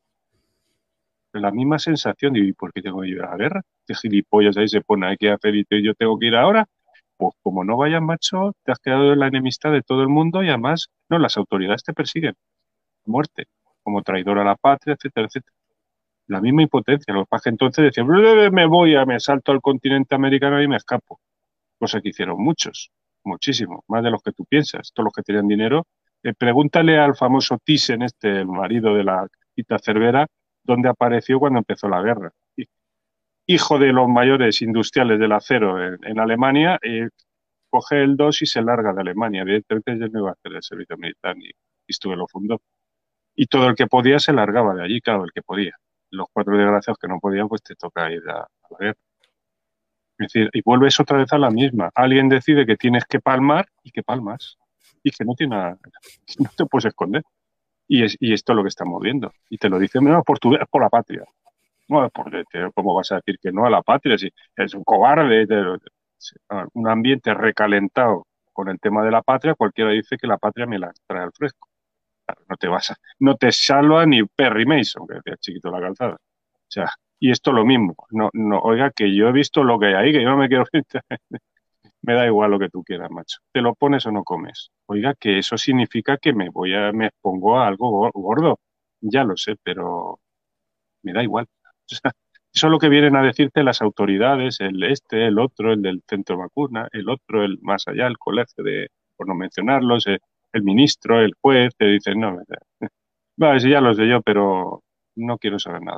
La misma sensación de, ¿y por qué tengo que ir a la guerra? ¿Qué gilipollas ahí se pone, hay que hacer y yo tengo que ir ahora? Pues como no vayas, macho, te has quedado en la enemistad de todo el mundo y además, no, las autoridades te persiguen. Muerte, como traidor a la patria, etcétera, etcétera. La misma impotencia. Los pajes entonces decían, me voy, a, me salto al continente americano y me escapo. Cosa que hicieron muchos, muchísimos, más de los que tú piensas. Todos los que tenían dinero. Eh, pregúntale al famoso Thyssen, este, el marido de la Tita Cervera, dónde apareció cuando empezó la guerra. Hijo de los mayores industriales del acero en, en Alemania, eh, coge el dos y se larga de Alemania. Evidentemente yo no iba a hacer el servicio militar ni estuve lo fundó. Y todo el que podía se largaba de allí, claro, el que podía. Los cuatro desgraciados que no podían, pues te toca ir a, a la guerra. Es decir, y vuelves otra vez a la misma. Alguien decide que tienes que palmar y que palmas. Y que no, tiene nada, que no te puedes esconder. Y, es, y esto es lo que estamos viendo. Y te lo dicen, no, por, tu, por la patria. No, porque, ¿cómo vas a decir que no a la patria? Si es un cobarde, un ambiente recalentado con el tema de la patria, cualquiera dice que la patria me la trae al fresco. Claro, no te vas a, no te salva ni Perry Mason, que decía chiquito la calzada. O sea, y esto lo mismo. No, no, oiga, que yo he visto lo que hay ahí, que yo no me quiero. Me da igual lo que tú quieras, macho. ¿Te lo pones o no comes? Oiga, que eso significa que me voy a, me expongo a algo gordo. Ya lo sé, pero me da igual. O sea, eso es lo que vienen a decirte las autoridades, el este, el otro, el del centro vacuna, el otro, el más allá, el colegio de, por no mencionarlos, el, el ministro, el juez, te dicen, no, vale, sí, ya lo sé yo, pero no quiero saber nada.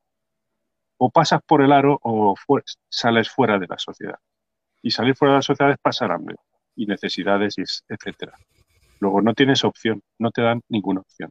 O pasas por el aro o fu sales fuera de la sociedad. Y salir fuera de la sociedad es pasar hambre y necesidades, etcétera. Luego no tienes opción, no te dan ninguna opción.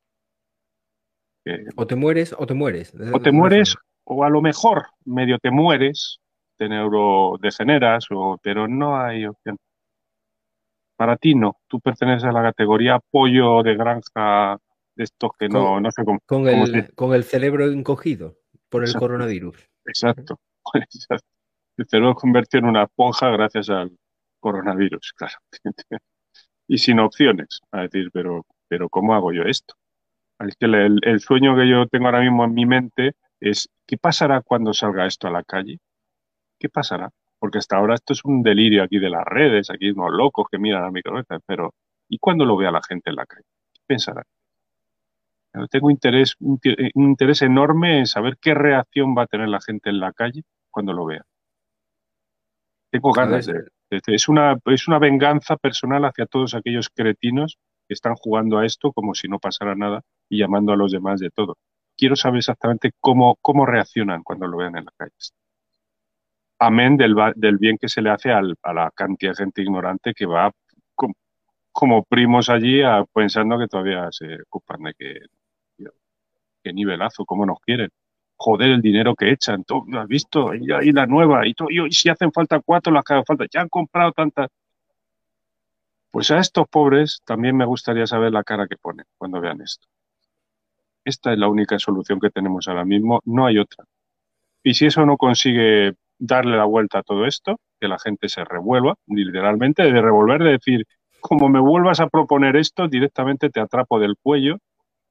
Eh, o te mueres o te mueres. O te mueres o a lo mejor medio te mueres, te neurodegeneras, o, pero no hay opción. Para ti no, tú perteneces a la categoría pollo de granja de estos que no, con, no sé cómo. Con, cómo el, se... con el cerebro encogido por el Exacto. coronavirus. Exacto. Exacto. El cerebro convirtió en una esponja gracias al coronavirus, claro. Y sin opciones. A decir, pero, pero ¿cómo hago yo esto? Es que el, el sueño que yo tengo ahora mismo en mi mente es, ¿qué pasará cuando salga esto a la calle? ¿Qué pasará? Porque hasta ahora esto es un delirio aquí de las redes, aquí unos locos que miran a mi cabeza, pero ¿y cuando lo vea la gente en la calle? ¿Qué pensará? Yo tengo interés, un, un interés enorme en saber qué reacción va a tener la gente en la calle cuando lo vea. Tengo ganas de, de, de... Es una, es una venganza personal hacia todos aquellos cretinos que están jugando a esto como si no pasara nada y llamando a los demás de todo. Quiero saber exactamente cómo, cómo reaccionan cuando lo vean en la calle. Amén del, del bien que se le hace al, a la cantidad de gente ignorante que va como, como primos allí a, pensando que todavía se ocupan de que, que nivelazo, cómo nos quieren. Joder, el dinero que echan, ¿tú lo has visto? Y, y la nueva, y, todo, y si hacen falta cuatro, las que hagan falta, ya han comprado tantas. Pues a estos pobres también me gustaría saber la cara que ponen cuando vean esto. Esta es la única solución que tenemos ahora mismo, no hay otra. Y si eso no consigue darle la vuelta a todo esto, que la gente se revuelva, literalmente, de revolver, de decir, como me vuelvas a proponer esto, directamente te atrapo del cuello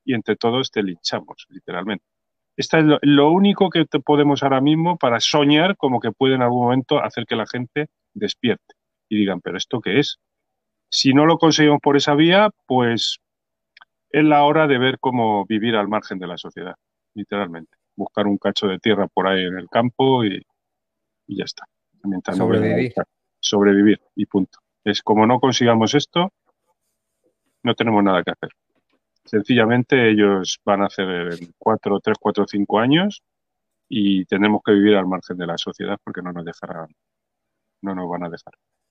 y entre todos te linchamos, literalmente. Esto es lo, lo único que te podemos ahora mismo para soñar como que puede en algún momento hacer que la gente despierte y digan, ¿pero esto qué es? Si no lo conseguimos por esa vía, pues es la hora de ver cómo vivir al margen de la sociedad, literalmente. Buscar un cacho de tierra por ahí en el campo y, y ya está. Mientras no Sobrevivir. venga, sobrevivir y punto. Es como no consigamos esto, no tenemos nada que hacer. Sencillamente ellos van a hacer en cuatro, tres, cuatro, cinco años y tenemos que vivir al margen de la sociedad porque no nos dejarán, no nos van a dejar.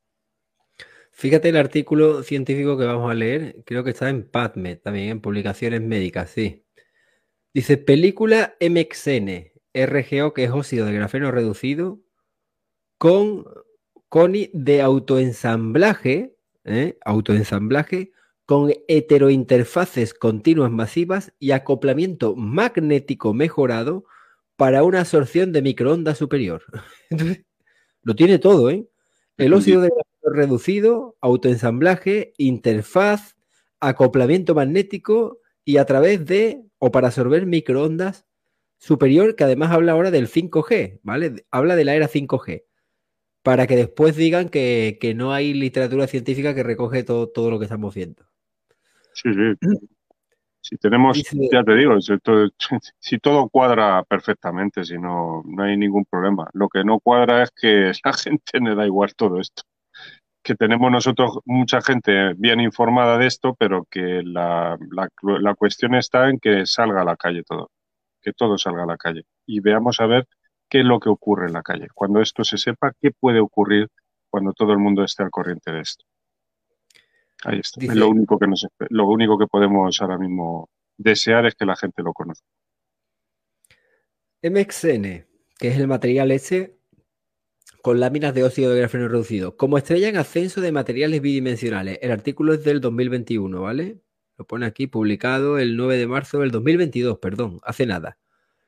Fíjate el artículo científico que vamos a leer, creo que está en PubMed, también en Publicaciones Médicas, sí. Dice, película M X N, R G O, que es óxido de grafeno reducido, con CONI de autoensamblaje, ¿eh? autoensamblaje, con heterointerfaces continuas masivas y acoplamiento magnético mejorado para una absorción de microondas superior. Entonces, lo tiene todo, ¿eh? El óxido de grafeno reducido, autoensamblaje, interfaz, acoplamiento magnético y a través de, o para absorber microondas superior, que además habla ahora del cinco G, ¿vale? Habla de la era cinco G, para que después digan que, que no hay literatura científica que recoge todo, todo lo que estamos viendo. Sí, sí. Si tenemos, Dice, ya te digo, si todo, si todo cuadra perfectamente, si no, no hay ningún problema. Lo que no cuadra es que la gente le da igual todo esto. Que tenemos nosotros mucha gente bien informada de esto, pero que la, la, la cuestión está en que salga a la calle todo. Que todo salga a la calle. Y veamos a ver qué es lo que ocurre en la calle. Cuando esto se sepa, qué puede ocurrir cuando todo el mundo esté al corriente de esto. Ahí está. Dice, es lo único que nos, lo único que podemos ahora mismo desear es que la gente lo conozca. M X N, que es el material ese con láminas de óxido de grafeno reducido, como estrella en ascenso de materiales bidimensionales. El artículo es del dos mil veintiuno, ¿vale? Lo pone aquí, publicado el nueve de marzo del dos mil veintidós, perdón, hace nada.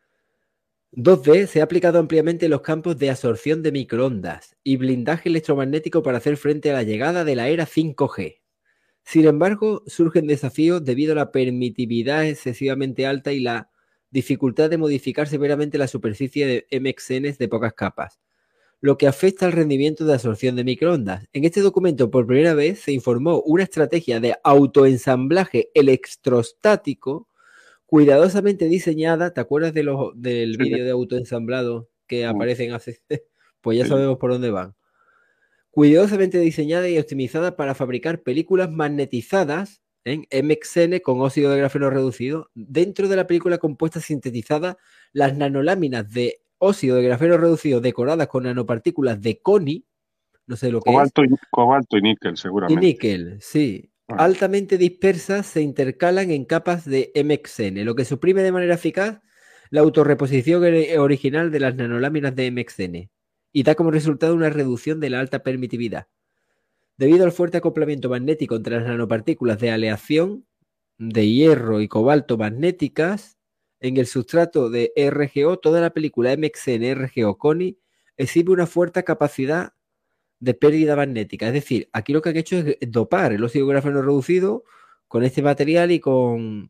dos D se ha aplicado ampliamente en los campos de absorción de microondas y blindaje electromagnético para hacer frente a la llegada de la era cinco G. Sin embargo, surgen desafíos debido a la permitividad excesivamente alta y la dificultad de modificar severamente la superficie de M X Ns de pocas capas, lo que afecta al rendimiento de absorción de microondas. En este documento, por primera vez, se informó una estrategia de autoensamblaje electrostático cuidadosamente diseñada. ¿Te acuerdas de los, del Sí. vídeo de autoensamblado que Mm. aparecen hace? Pues ya Sí. sabemos por dónde van. Cuidadosamente diseñada y optimizada para fabricar películas magnetizadas en M X N con óxido de grafeno reducido. Dentro de la película compuesta sintetizada, las nanoláminas de óxido de grafeno reducido decoradas con nanopartículas de CONI, no sé lo que Cobalto es, y, cobalto y níquel, y seguramente. níquel, sí, Ah. altamente dispersas, se intercalan en capas de M X N, lo que suprime de manera eficaz la autorreposición ori- original de las nanoláminas de M X N y da como resultado una reducción de la alta permitividad. Debido al fuerte acoplamiento magnético entre las nanopartículas de aleación de hierro y cobalto magnéticas en el sustrato de R G O, toda la película M X N R G O CONI exhibe una fuerte capacidad de pérdida magnética. Es decir, aquí lo que han hecho es dopar el óxido de grafeno reducido con este material y con,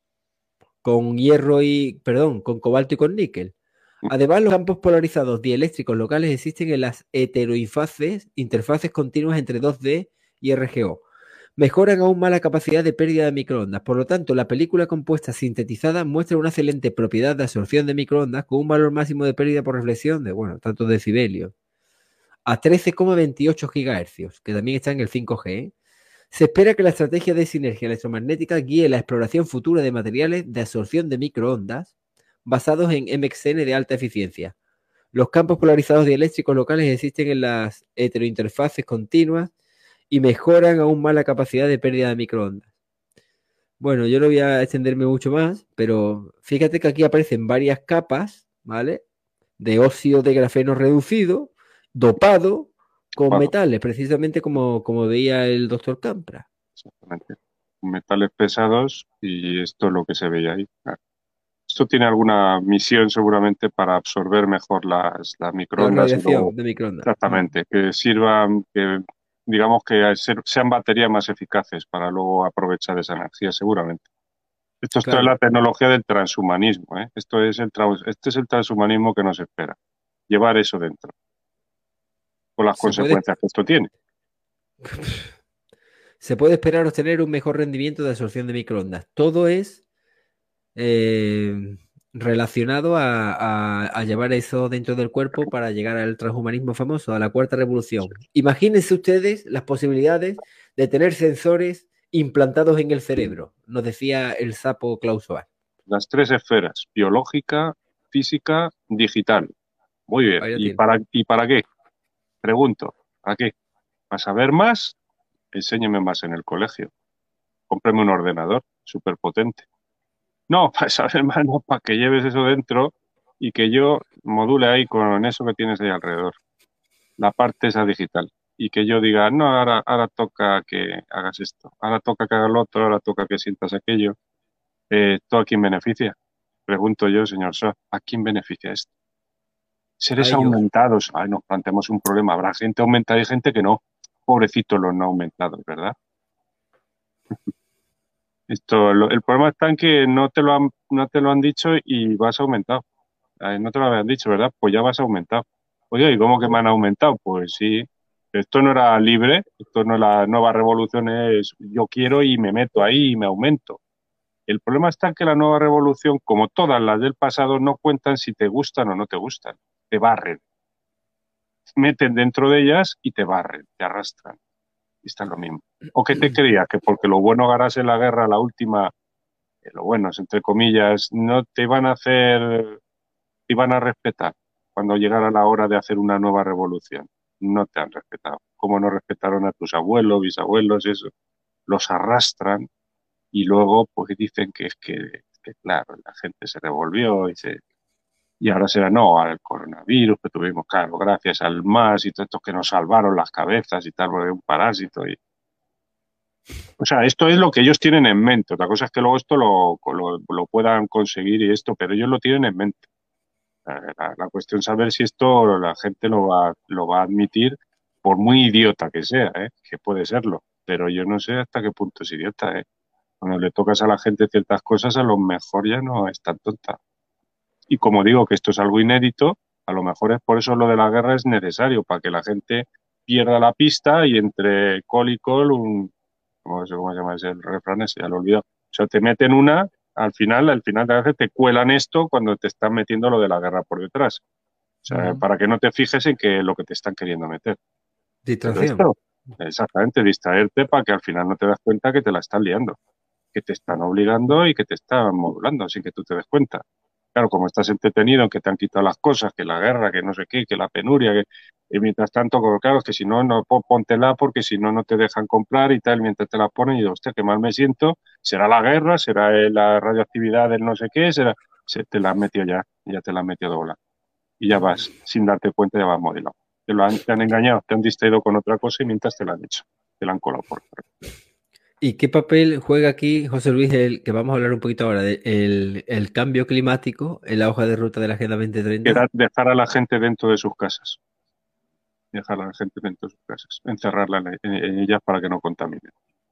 con hierro y, perdón, con cobalto y con níquel. Además, los campos polarizados dieléctricos locales existen en las heteroinfaces, interfaces continuas entre dos D y R G O. Mejoran aún más la capacidad de pérdida de microondas. Por lo tanto, la película compuesta sintetizada muestra una excelente propiedad de absorción de microondas con un valor máximo de pérdida por reflexión de, bueno, tantos decibelios, a trece coma veintiocho gigahercios, que también está en el cinco G. ¿eh? Se espera que la estrategia de sinergia electromagnética guíe la exploración futura de materiales de absorción de microondas basados en M X N de alta eficiencia. Los campos polarizados dieléctricos locales existen en las heterointerfaces continuas y mejoran aún más la capacidad de pérdida de microondas. Bueno, yo no voy a extenderme mucho más, pero fíjate que aquí aparecen varias capas, ¿vale? De óxido de grafeno reducido, dopado con Wow. metales, precisamente como, como veía el doctor Campra. Exactamente. Metales pesados y esto es lo que se veía ahí. Claro. Esto tiene alguna misión seguramente para absorber mejor las, las La microondas y radiación luego, de microondas. exactamente, que sirvan, que digamos que ser- sean baterías más eficaces para luego aprovechar esa energía seguramente. Esto es Claro. toda la tecnología del transhumanismo, ¿eh? Esto es el trans- este es el transhumanismo que nos espera. Llevar eso dentro. Con las Se puede, consecuencias que esto tiene. se puede esperar obtener un mejor rendimiento de absorción de microondas. Todo es eh, relacionado a, a- a llevar eso dentro del cuerpo para llegar al transhumanismo famoso, a la cuarta revolución. Imagínense ustedes las posibilidades de tener sensores implantados en el cerebro, nos decía el sapo Klaus Schwab. Las tres esferas, biológica, física, digital. Muy bien. Ahí lo ¿Y tiene. para, ¿Y para qué? Pregunto, ¿para qué? ¿Para saber más? Enséñeme más en el colegio. Cómpreme un ordenador súper potente. No, para saber más, no, para que lleves eso dentro y que yo module ahí con eso que tienes ahí alrededor. La parte esa digital. Y que yo diga, no, ahora, ahora toca que hagas esto, ahora toca que hagas lo otro, ahora toca que sientas aquello. Eh, ¿todo a quién beneficia? Pregunto yo, señor Sa, ¿a quién beneficia esto? A Seres ellos. aumentados. Ay, nos planteamos un problema. Habrá gente aumentada y gente que no. Pobrecitos los no aumentados, ¿verdad? Esto, lo- el problema está en que no te lo han, no te lo han dicho y vas aumentado. Ay, no te lo habían dicho, ¿verdad? Pues ya vas aumentado. Oye, ¿y cómo que me han aumentado? Pues sí. Esto no era libre, esto no es la nueva revolución, es yo quiero y me meto ahí y me aumento. El problema está en que la nueva revolución, como todas las del pasado, no cuentan si te gustan o no te gustan. Te barren. Meten dentro de ellas y te barren, te arrastran. Y está lo mismo. ¿O qué te creías? Que porque lo bueno ganase la guerra, la última, eh, lo bueno es entre comillas, no te iban a hacer, te iban a respetar cuando llegara la hora de hacer una nueva revolución. No te han respetado. Como no respetaron a tus abuelos, bisabuelos, eso. Los arrastran y luego pues dicen que es que, que claro, la gente se revolvió y se y ahora será no al coronavirus que tuvimos, claro, gracias al MAS y todos estos que nos salvaron las cabezas y tal, porque es un parásito. Y... O sea, esto es lo que ellos tienen en mente. Otra cosa es que luego esto lo, lo, lo puedan conseguir y esto, pero ellos lo tienen en mente. La, la, la cuestión es saber si esto la gente lo va, lo va a admitir, por muy idiota que sea, ¿eh? Que puede serlo. Pero yo no sé hasta qué punto es idiota, ¿eh? Cuando le tocas a la gente ciertas cosas, a lo mejor ya no es tan tonta. Y como digo que esto es algo inédito, a lo mejor es por eso lo de la guerra es necesario, para que la gente pierda la pista y entre col y col, un, ¿cómo se, cómo se llama ese el refrán ese? Ya lo he olvidado. O sea, te meten una, al final, al final de la vez te cuelan esto cuando te están metiendo lo de la guerra por detrás. O sea, Ujú. para que no te fijes en que lo que te están queriendo meter. Pero Distracción. esto, exactamente, distraerte para que al final no te das cuenta que te la están liando, que te están obligando y que te están modulando sin que tú te des cuenta. Claro, como estás entretenido en que te han quitado las cosas, que la guerra, que no sé qué, que la penuria, que y mientras tanto, como, claro, es que si no, no pon- póntela porque si no, no te dejan comprar y tal, mientras te la ponen y digo, hostia, qué mal me siento, será la guerra, será eh, la radioactividad del no sé qué, será, se te la han metido ya, ya te la han metido dobla. Y ya vas, sin darte cuenta, ya vas modelado. Te, lo han, te han engañado, te han distraído con otra cosa y mientras te la han hecho, te la han colado por fuera. ¿Y qué papel juega aquí, José Luis, el que vamos a hablar un poquito ahora, de el, el cambio climático en la hoja de ruta de la Agenda veinte treinta? Era dejar a la gente dentro de sus casas. Dejar a la gente dentro de sus casas, encerrarla en, en- en ellas para que no contaminen.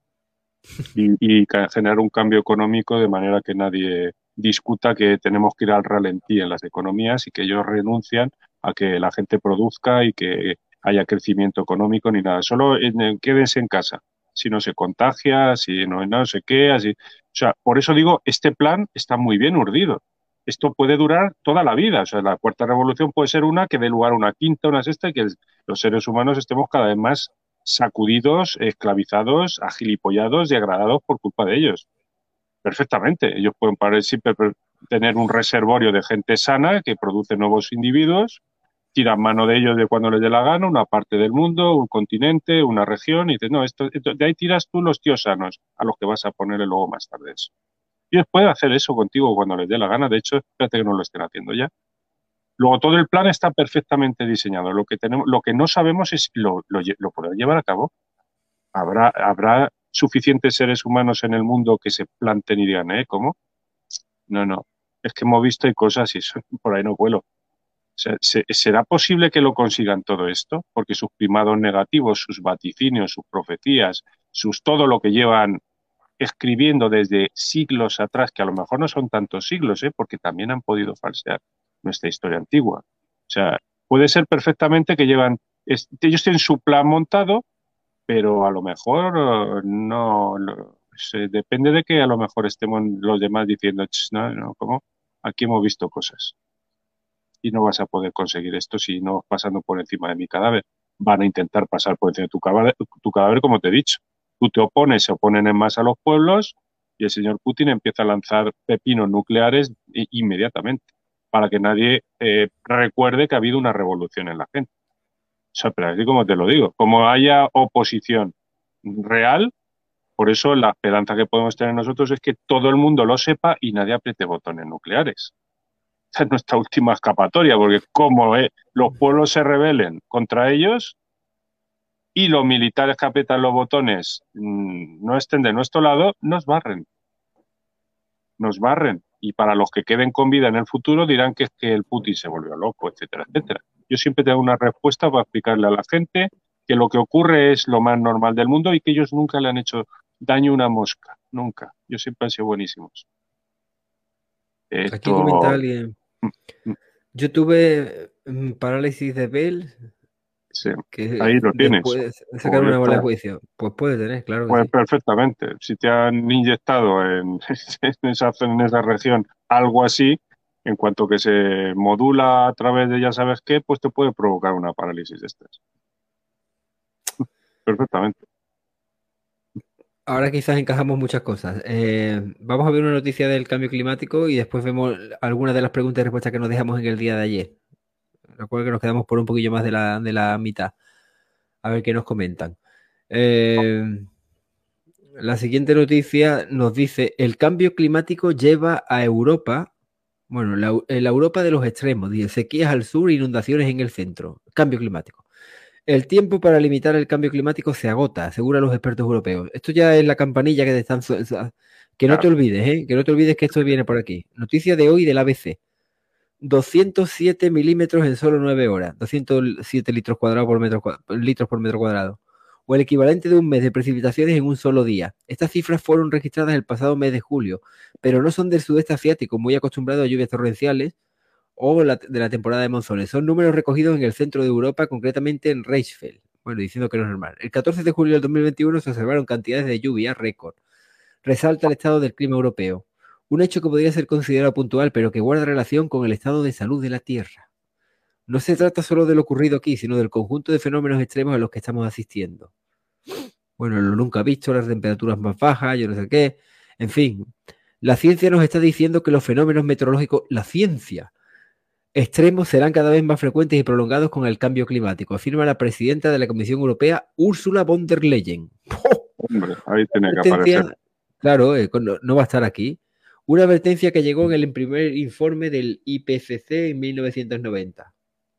Y, y ca- generar un cambio económico de manera que nadie discuta que tenemos que ir al ralentí en las economías y que ellos renuncian a que la gente produzca y que haya crecimiento económico ni nada. Solo en- en- quédense en casa. Si no se contagia, si no, no sé qué, así. O sea, por eso digo, este plan está muy bien urdido. Esto puede durar toda la vida. O sea, la cuarta revolución puede ser una que dé lugar a una quinta, una sexta, y que los seres humanos estemos cada vez más sacudidos, esclavizados, agilipollados, degradados por culpa de ellos. Perfectamente. Ellos pueden parar, siempre tener un reservorio de gente sana que produce nuevos individuos, tiran mano de ellos de cuando les dé la gana, una parte del mundo, un continente, una región, y dices, no, esto, esto- de ahí tiras tú los tíos sanos, a los que vas a ponerle luego más tarde eso. Ellos pueden hacer eso contigo cuando les dé la gana. De hecho, espérate que no lo estén haciendo ya. Luego, todo el plan está perfectamente diseñado. Lo que tenemos, lo que no sabemos es lo, lo, lo podrán llevar a cabo. ¿Habrá, habrá suficientes seres humanos en el mundo que se planten y digan, ¿eh? ¿Cómo? No, no. Es que hemos visto y cosas y eso, por ahí no vuelo. O sea, ¿se- ¿será posible que lo consigan todo esto? Porque sus primados negativos, sus vaticinios, sus profecías, sus todo lo que llevan escribiendo desde siglos atrás, que a lo mejor no son tantos siglos, ¿eh? Porque también han podido falsear nuestra historia antigua. O sea, puede ser perfectamente que llevan, es, ellos tienen su plan montado, pero a lo mejor no, no se, depende de que a lo mejor estemos los demás diciendo, no, no, ¿cómo? Aquí hemos visto cosas y no vas a poder conseguir esto si no pasando por encima de mi cadáver. Van a intentar pasar por encima de tu cadáver, tu cadáver, como te he dicho. Tú te opones, se oponen en masa a los pueblos y el señor Putin empieza a lanzar pepinos nucleares inmediatamente para que nadie eh, recuerde que ha habido una revolución en la gente. O sea, pero así como te lo digo, como haya oposición real, por eso la esperanza que podemos tener nosotros es que todo el mundo lo sepa y nadie apriete botones nucleares. Esa es nuestra última escapatoria, porque como eh, los pueblos se rebelen contra ellos y los militares que aprietan los botones mmm, no estén de nuestro lado, nos barren. Nos barren. Y para los que queden con vida en el futuro dirán que es que el Putin se volvió loco, etcétera, etcétera. Yo siempre tengo una respuesta para explicarle a la gente que lo que ocurre es lo más normal del mundo y que ellos nunca le han hecho daño a una mosca. Nunca. Ellos siempre han sido buenísimos. Esto... Aquí comenta alguien. Yo tuve um, parálisis de Bell. Sí, que ahí lo tienes. Puedes sacar una bola de juicio. Pues puede tener, claro. Que pues sí. Perfectamente. Si te han inyectado en, en, esa, en esa región algo así, en cuanto que se modula a través de ya sabes qué, pues te puede provocar una parálisis de estas. Perfectamente. Ahora quizás encajamos muchas cosas. Eh, vamos a ver una noticia del cambio climático y después vemos algunas de las preguntas y respuestas que nos dejamos en el día de ayer. Recuerda que nos quedamos por un poquillo más de la, de la mitad. A ver qué nos comentan. Eh, la siguiente noticia nos dice: el cambio climático lleva a Europa, bueno, la, la Europa de los extremos, dice, sequías al sur e inundaciones en el centro. Cambio climático. El tiempo para limitar el cambio climático se agota, aseguran los expertos europeos. Esto ya es la campanilla que te están... Que no te olvides, ¿eh? Que no te olvides que esto viene por aquí. Noticia de hoy del A B C. doscientos siete milímetros en solo nueve horas. doscientos siete litros cuadrados por metro, litros por metro cuadrado. O el equivalente de un mes de precipitaciones en un solo día. Estas cifras fueron registradas el pasado mes de julio, pero no son del sudeste asiático, muy acostumbrado a lluvias torrenciales, o la, de la temporada de monzones. Son números recogidos en el centro de Europa, concretamente en Reichsfeld. Bueno, diciendo que no es normal. El catorce de julio del dos mil veintiuno se observaron cantidades de lluvia récord. Resalta el estado del clima europeo. Un hecho que podría ser considerado puntual, pero que guarda relación con el estado de salud de la Tierra. No se trata solo de lo ocurrido aquí, sino del conjunto de fenómenos extremos a los que estamos asistiendo. Bueno, lo nunca visto, las temperaturas más bajas, yo no sé qué. En fin, la ciencia nos está diciendo que los fenómenos meteorológicos, la ciencia, extremos serán cada vez más frecuentes y prolongados con el cambio climático, afirma la presidenta de la Comisión Europea, Ursula von der Leyen. Hombre, ahí tiene que aparecer. Claro, eh, no, no va a estar aquí. Una advertencia que llegó en el primer informe del I P C C en mil novecientos noventa.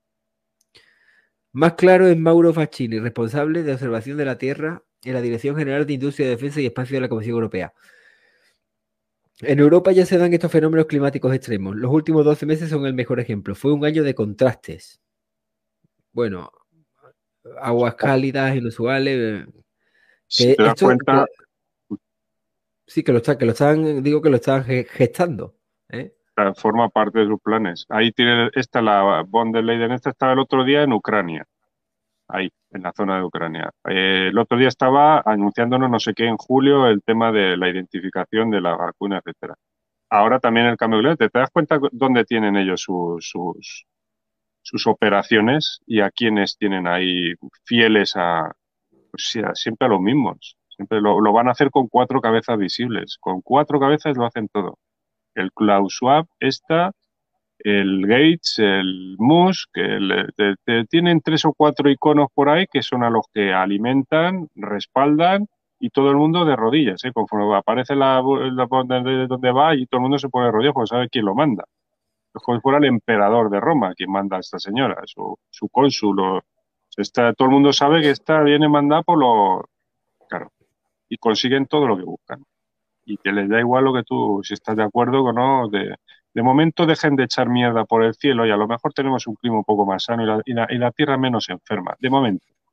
Más claro es Mauro Facchini, responsable de observación de la Tierra en la Dirección General de Industria, Defensa y Espacio de la Comisión Europea. En Europa ya se dan estos fenómenos climáticos extremos. Los últimos doce meses son el mejor ejemplo. Fue un año de contrastes. Bueno, aguas cálidas, inusuales. Que si te das esto, cuenta... Que, sí, que lo, está, que lo están, digo que lo están gestando. ¿eh? Forma parte de sus planes. Ahí tiene esta, la von der Leyen, esta estaba el otro día en Ucrania. Ahí, en la zona de Ucrania. Eh, el otro día estaba anunciándonos no sé qué en julio el tema de la identificación de la vacuna, etcétera. Ahora también el cambio climático. ¿Te das cuenta dónde tienen ellos sus, sus, sus operaciones y a quienes tienen ahí fieles a, pues, sí, a siempre a los mismos? Siempre lo, lo van a hacer con cuatro cabezas visibles. Con cuatro cabezas lo hacen todo. El Klaus Schwab, esta... el Gates, el Musk, el, te, te, tienen tres o cuatro iconos por ahí que son a los que alimentan, respaldan y todo el mundo de rodillas, ¿eh? Conforme aparece la, la de donde va y todo el mundo se pone de rodillas porque sabe quién lo manda. Es como si fuera el emperador de Roma quien manda a esta señora, su, su cónsul. O, está, todo el mundo sabe que esta viene mandada por los... Claro, y consiguen todo lo que buscan. Y que les da igual lo que tú, si estás de acuerdo o no, de... De momento dejen de echar mierda por el cielo y a lo mejor tenemos un clima un poco más sano y la, y la, y la Tierra menos enferma. De momento.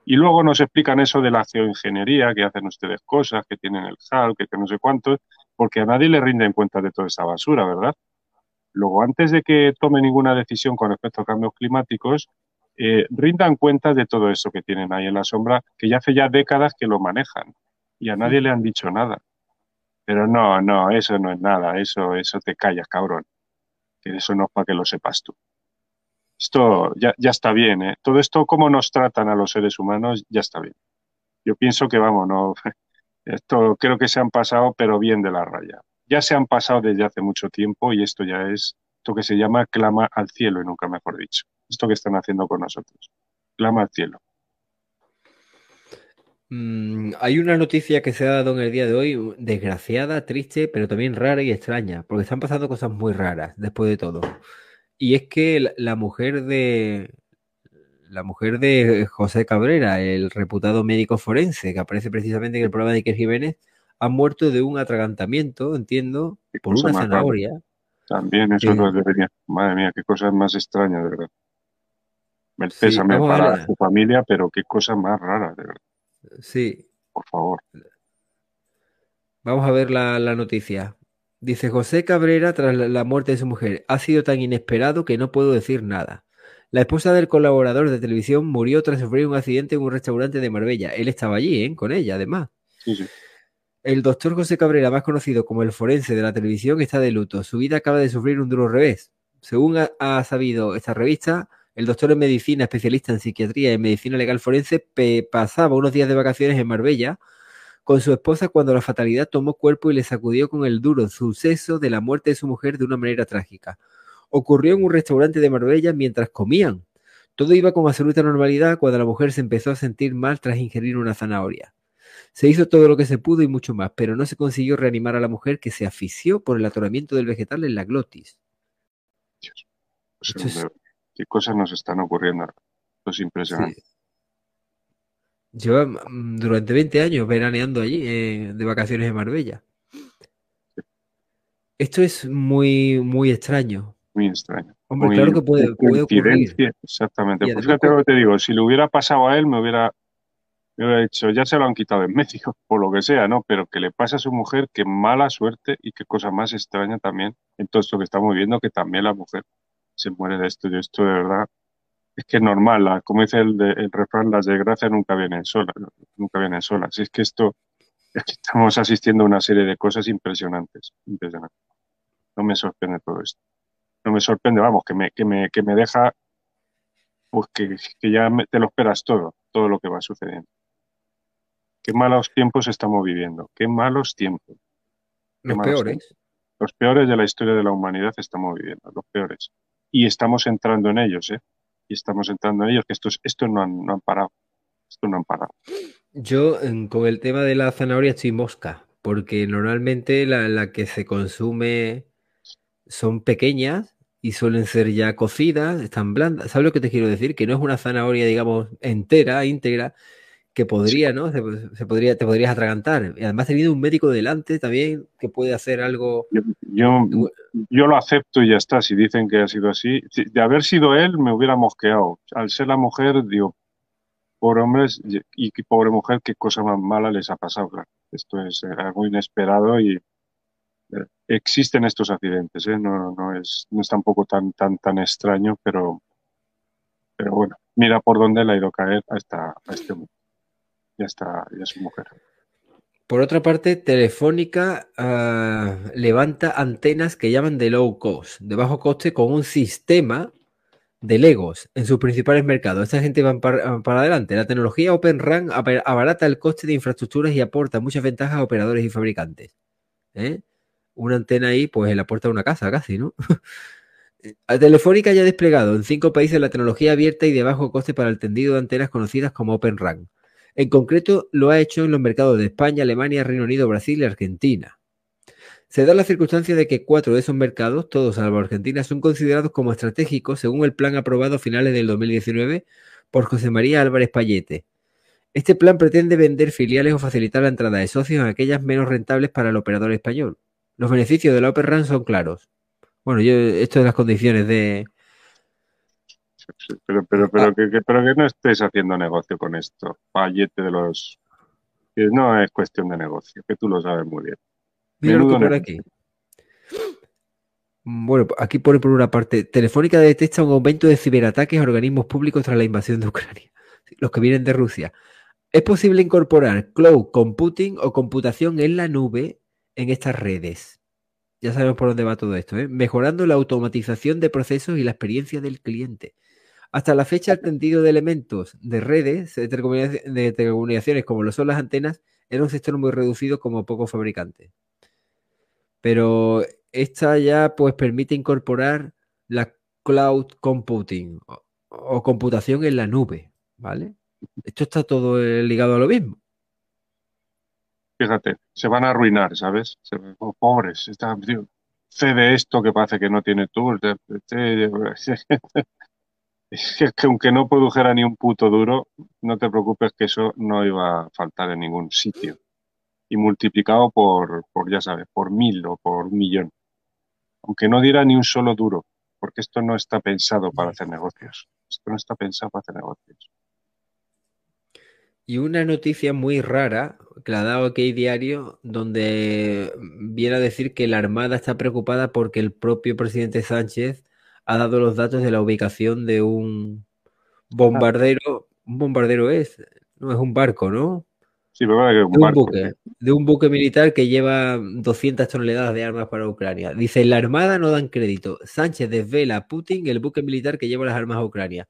Y luego nos explican eso de la geoingeniería, que hacen ustedes cosas, que tienen el H A L, que, que no sé cuántos, porque a nadie le rinden cuenta de toda esa basura, ¿verdad? Luego, antes de que tome ninguna decisión con respecto a cambios climáticos, eh, rindan cuenta de todo eso que tienen ahí en la sombra, que ya hace ya décadas que lo manejan y a nadie le han dicho nada. Pero no, no, eso no es nada, eso, eso te callas, cabrón. Que eso no es para que lo sepas tú. Esto ya, ya está bien, ¿eh? Todo esto, cómo nos tratan a los seres humanos, ya está bien. Yo pienso que, vamos, no, esto creo que se han pasado, pero bien de la raya. Ya se han pasado desde hace mucho tiempo y esto ya es esto que se llama clama al cielo, y nunca mejor dicho. Esto que están haciendo con nosotros. Clama al cielo. Mm, hay una noticia que se ha dado en el día de hoy, desgraciada, triste, pero también rara y extraña, porque están pasando cosas muy raras después de todo. Y es que la, la mujer de la mujer de José Cabrera, el reputado médico forense, que aparece precisamente en el programa de Iker Jiménez, ha muerto de un atragantamiento, entiendo, por una zanahoria. Rara. También eso que... lo debería. Madre mía, qué cosas más extrañas, de verdad. Me pésame sí, para su familia, pero qué cosa más rara, de verdad. Sí. Por favor. Vamos a ver la, la noticia. Dice José Cabrera, tras la muerte de su mujer, ha sido tan inesperado que no puedo decir nada. La esposa del colaborador de televisión murió tras sufrir un accidente en un restaurante de Marbella. Él estaba allí, ¿eh? Con ella, además. Sí, sí. El doctor José Cabrera, más conocido como el forense de la televisión, está de luto. Su vida acaba de sufrir un duro revés. Según ha, ha sabido esta revista, el doctor en medicina, especialista en psiquiatría y en medicina legal forense, pasaba unos días de vacaciones en Marbella con su esposa cuando la fatalidad tomó cuerpo y le sacudió con el duro suceso de la muerte de su mujer de una manera trágica. Ocurrió en un restaurante de Marbella mientras comían. Todo iba con absoluta normalidad cuando la mujer se empezó a sentir mal tras ingerir una zanahoria. Se hizo todo lo que se pudo y mucho más, pero no se consiguió reanimar a la mujer, que se asfixió por el atoramiento del vegetal en la glotis. Dios, pues es... ¿Qué cosas nos están ocurriendo? Esto es impresionante. Sí. Lleva durante veinte años veraneando allí, eh, de vacaciones en Marbella. Esto es muy, muy extraño. Muy extraño. Hombre, muy claro que puede, puede ocurrir. Exactamente. Y Pues además, fíjate lo que te digo, si le hubiera pasado a él, me hubiera, me hubiera dicho, ya se lo han quitado en medio, por lo que sea, ¿no? Pero que le pasa a su mujer, qué mala suerte y qué cosa más extraña también en todo esto que estamos viendo, que también la mujer se muere de esto. Y esto de verdad es que es normal, la, como dice el, de, el refrán, las desgracias nunca vienen solas, nunca vienen solas. Es que esto, es que estamos asistiendo a una serie de cosas impresionantes, impresionantes. No me sorprende todo esto. No me sorprende, vamos, que me, que me, que me deja, pues que, que ya me, te lo esperas todo, todo lo que va sucediendo. Qué malos tiempos estamos viviendo, qué malos tiempos. Qué los malos peores. Tiempos. Los peores de la historia de la humanidad estamos viviendo, los peores. Y estamos entrando en ellos, ¿eh? Y estamos entrando en ellos, que estos, estos no han, no han parado. Estos no han parado. Yo, con el tema de la zanahoria, estoy mosca, porque normalmente la, la que se consume son pequeñas y suelen ser ya cocidas, están blandas. ¿Sabes lo que te quiero decir? Que no es una zanahoria, digamos, entera, íntegra, que podría, ¿no? Se, se podría, te podrías atragantar. Y además, teniendo un médico delante también que puede hacer algo. Yo, yo, yo lo acepto y ya está. Si dicen que ha sido así, de haber sido él, me hubiera mosqueado. Al ser la mujer, digo, pobre hombres y, y pobre mujer, qué cosa más mala les ha pasado. Claro. Esto es algo inesperado y eh, existen estos accidentes, ¿eh? No, no es, no es tampoco tan, tan, tan extraño, pero, pero bueno, mira por dónde le ha ido a caer a, esta, a este hombre. Ya está, ya es su mujer. Por otra parte, Telefónica uh, levanta antenas que llaman de low cost, de bajo coste, con un sistema de Legos en sus principales mercados. Esta gente va para, para adelante. La tecnología Open RAN abarata el coste de infraestructuras y aporta muchas ventajas a operadores y fabricantes. ¿Eh? Una antena ahí, pues le aporta una casa casi, ¿no? La Telefónica ya ha desplegado en cinco países la tecnología abierta y de bajo coste para el tendido de antenas conocidas como Open RAN. En concreto, lo ha hecho en los mercados de España, Alemania, Reino Unido, Brasil y Argentina. Se da la circunstancia de que cuatro de esos mercados, todos salvo Argentina, son considerados como estratégicos según el plan aprobado a finales del dos mil diecinueve por José María Álvarez Payete. Este plan pretende vender filiales o facilitar la entrada de socios en aquellas menos rentables para el operador español. Los beneficios de la Open RAN son claros. Bueno, yo esto de las condiciones de, Pero, pero, pero, que, que, pero que no estés haciendo negocio con esto. Payete de los... Que no es cuestión de negocio, que tú lo sabes muy bien. Mira lo que pone negocio. aquí. Bueno, aquí pone por una parte, Telefónica detecta un aumento de ciberataques a organismos públicos tras la invasión de Ucrania, los que vienen de Rusia. ¿Es posible incorporar cloud computing o computación en la nube en estas redes? Ya sabemos por dónde va todo esto, ¿eh? Mejorando la automatización de procesos y la experiencia del cliente. Hasta la fecha, el tendido de elementos de redes de telecomunicaciones, de telecomunicaciones como lo son las antenas era un sector muy reducido como pocos fabricantes. Pero esta ya pues permite incorporar la cloud computing o, o computación en la nube, ¿vale? Esto está todo ligado a lo mismo. Fíjate, se van a arruinar, ¿sabes? Se, oh, pobres, está, tío, cede esto que parece que no tiene tour. Es que, que aunque no produjera ni un puto duro, no te preocupes que eso no iba a faltar en ningún sitio. Y multiplicado por, por, ya sabes, por mil o por un millón. Aunque no diera ni un solo duro, porque esto no está pensado para hacer negocios. Esto no está pensado para hacer negocios. Y una noticia muy rara que la ha dado aquí Diario, donde viene a decir que la Armada está preocupada porque el propio presidente Sánchez ha dado los datos de la ubicación de un bombardero. Un bombardero es, no es un barco, ¿no? Sí, pero vale que un de un barco. buque, de un buque militar que lleva doscientas toneladas de armas para Ucrania. Dice, la Armada no dan crédito. Sánchez desvela a Putin el buque militar que lleva las armas a Ucrania.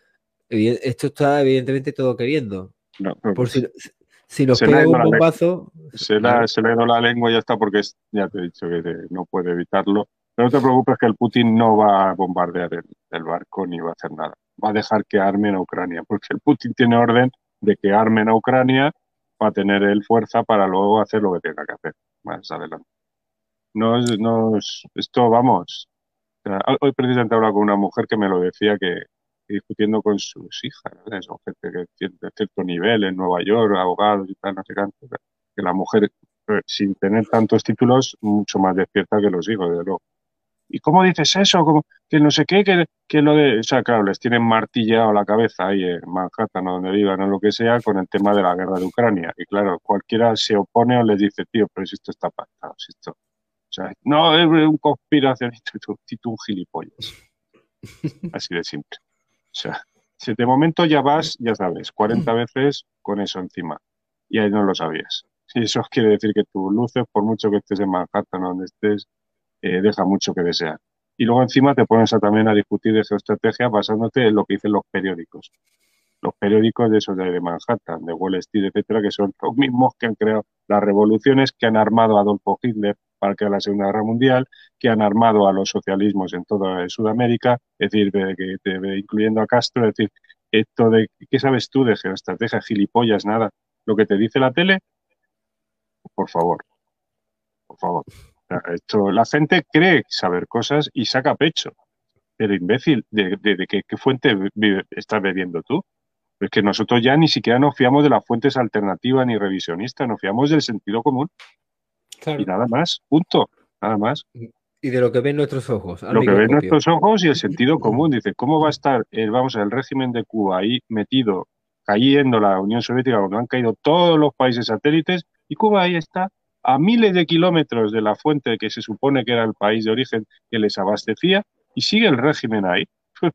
Esto está evidentemente todo queriendo. No, Por si, si nos se le ha pegan ido un la bombazo... Se, claro. la, se le ha ido la lengua y ya está, porque es, ya te he dicho que te- no puede evitarlo. Pero no te preocupes que el Putin no va a bombardear el, el barco ni va a hacer nada. Va a dejar que armen a Ucrania, porque el Putin tiene orden de que armen a Ucrania para tener él fuerza para luego hacer lo que tenga que hacer más adelante. No es, no es- esto, vamos. O sea, hoy precisamente he hablado con una mujer que me lo decía que discutiendo con sus hijas, ¿verdad? Son gente que tiene de cierto nivel en Nueva York, abogados y tal, no sé cuánto, que la mujer, eh, sin tener tantos títulos, mucho más despierta que los hijos, desde luego. ¿Y cómo dices eso? ¿Cómo? Que no sé qué, que, que lo de... O sea, claro, les tienen martillado la cabeza ahí en Manhattan o donde vivan o lo que sea con el tema de la guerra de Ucrania. Y claro, cualquiera se opone o les dice, tío, pero si esto está pactado, si esto... O sea, no, es un conspiracionista y tú, y tú un gilipollas. Así de simple. O sea, si de momento ya vas, ya sabes, cuarenta veces con eso encima. Y ahí no lo sabías. Y eso quiere decir que tus luces, por mucho que estés en Manhattan o donde estés, eh, deja mucho que desear. Y luego encima te pones a, también a discutir de geoestrategia basándote en lo que dicen los periódicos. Los periódicos de esos de, de Manhattan, de Wall Street, etcétera, que son los mismos que han creado las revoluciones, que han armado a Adolfo Hitler para crear la Segunda Guerra Mundial, que han armado a los socialismos en toda Sudamérica, es decir, de, de, de, de, incluyendo a Castro, es decir, esto de, ¿qué sabes tú de geoestrategia? Gilipollas, nada. Lo que te dice la tele, por favor, por favor. Esto, la gente cree saber cosas y saca pecho. Pero imbécil, ¿de, de, de qué, qué fuente vive, estás bebiendo tú? Es que nosotros ya ni siquiera nos fiamos de las fuentes alternativas ni revisionistas, nos fiamos del sentido común. Claro. Y nada más, punto, nada más. Y de lo que ven nuestros ojos. Lo que ven nuestros ojos y el sentido común. Dice, ¿cómo va a estar el, vamos, el régimen de Cuba ahí metido, cayendo la Unión Soviética, donde han caído todos los países satélites, y Cuba ahí está a miles de kilómetros de la fuente que se supone que era el país de origen que les abastecía, y sigue el régimen ahí?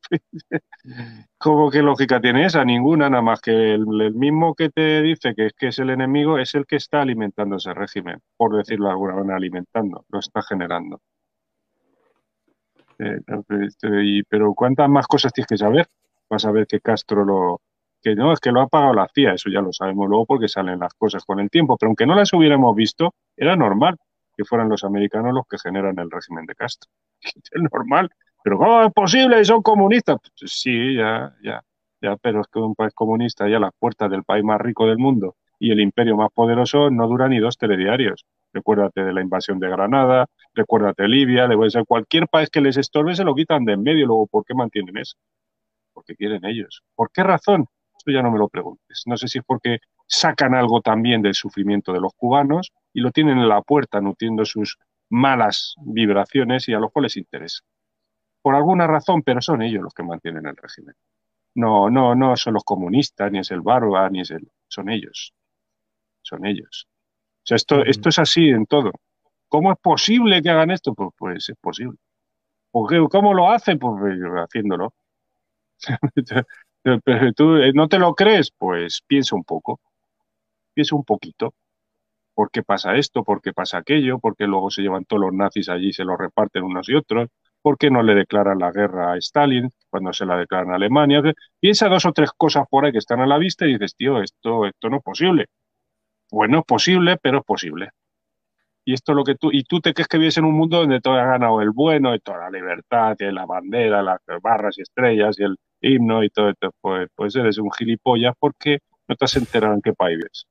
¿Cómo qué lógica tiene esa? Ninguna, nada más que el, el mismo que te dice que es, que es el enemigo es el que está alimentando ese régimen, por decirlo de alguna manera, alimentando, lo está generando. Eh, y, pero ¿cuántas más cosas tienes que saber? Vas a ver que Castro lo... que no, es que lo ha pagado la C I A, eso ya lo sabemos luego porque salen las cosas con el tiempo, pero aunque no las hubiéramos visto, era normal que fueran los americanos los que generan el régimen de Castro. Es normal. Pero ¿cómo es posible? Son comunistas. Pues sí, ya, ya, ya, pero es que un país comunista ya a las puertas del país más rico del mundo y el imperio más poderoso no dura ni dos telediarios. Recuérdate de la invasión de Granada, recuérdate de Libia, de cualquier país que les estorbe se lo quitan de en medio. Luego, ¿por qué mantienen eso? Porque quieren ellos. ¿Por qué razón? Esto ya no me lo preguntes. No sé si es porque sacan algo también del sufrimiento de los cubanos y lo tienen en la puerta nutriendo sus malas vibraciones y a los cuales les interesa. por alguna razón, pero son ellos los que mantienen el régimen. No, no, no son los comunistas, ni es el Barba, ni es el... Son ellos. Son ellos. O sea, esto, esto es así en todo. ¿Cómo es posible que hagan esto? Pues, pues es posible. ¿Cómo lo hacen? Pues haciéndolo. Pero tú no te lo crees, pues piensa un poco. Piensa un poquito. ¿Por qué pasa esto? ¿Por qué pasa aquello? ¿Por qué luego se llevan todos los nazis allí y se los reparten unos y otros? ¿Por qué no le declaran la guerra a Stalin cuando se la declaran a Alemania? Piensa dos o tres cosas por ahí que están a la vista y dices, tío, esto, esto no es posible. Pues no es posible, pero es posible. Y esto es lo que tú, y tú te crees que vives en un mundo donde todo ha ganado el bueno, y toda la libertad, y la bandera, las barras y estrellas, y el himno y todo esto. Pues, pues eres un gilipollas porque no te has enterado en qué país vives.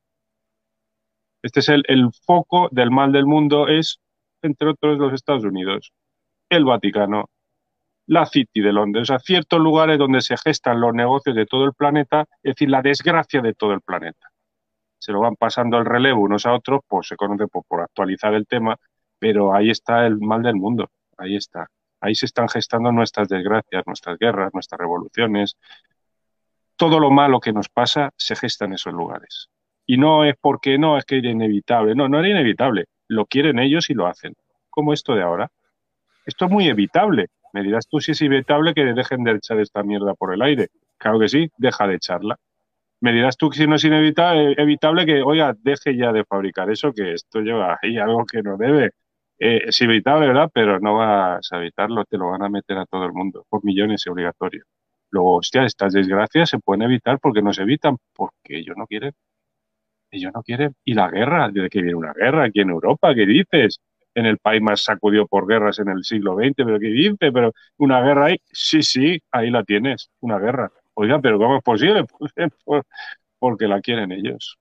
Este es el, el foco del mal del mundo, es, entre otros, los Estados Unidos, el Vaticano, la City de Londres, o sea, ciertos lugares donde se gestan los negocios de todo el planeta, es decir, la desgracia de todo el planeta. Se lo van pasando el relevo unos a otros, pues se conoce por, por actualizar el tema, pero ahí está el mal del mundo, ahí está. Ahí se están gestando nuestras desgracias, nuestras guerras, nuestras revoluciones. Todo lo malo que nos pasa se gesta en esos lugares. Y no es porque no, es que era inevitable. No, no era inevitable. Lo quieren ellos y lo hacen. Como esto de ahora. Esto es muy evitable. Me dirás tú si es evitable que dejen de echar esta mierda por el aire. Claro que sí, deja de echarla. Me dirás tú que si no es inevitable, evitable que, oiga, deje ya de fabricar eso, que esto lleva ahí algo que no debe. Eh, es evitable, ¿verdad? Pero no vas a evitarlo, te lo van a meter a todo el mundo, por millones y obligatorio. Luego, hostia, estas desgracias se pueden evitar porque no se evitan, porque ellos no quieren. Ellos no quieren. ¿Y la guerra? ¿De qué viene una guerra aquí en Europa? ¿Qué dices? En el país más sacudido por guerras en el siglo veinte, ¿pero qué dices? ¿Pero una guerra ahí? Sí, sí, ahí la tienes, una guerra. Oiga, ¿pero cómo es posible? Pues, porque la quieren ellos.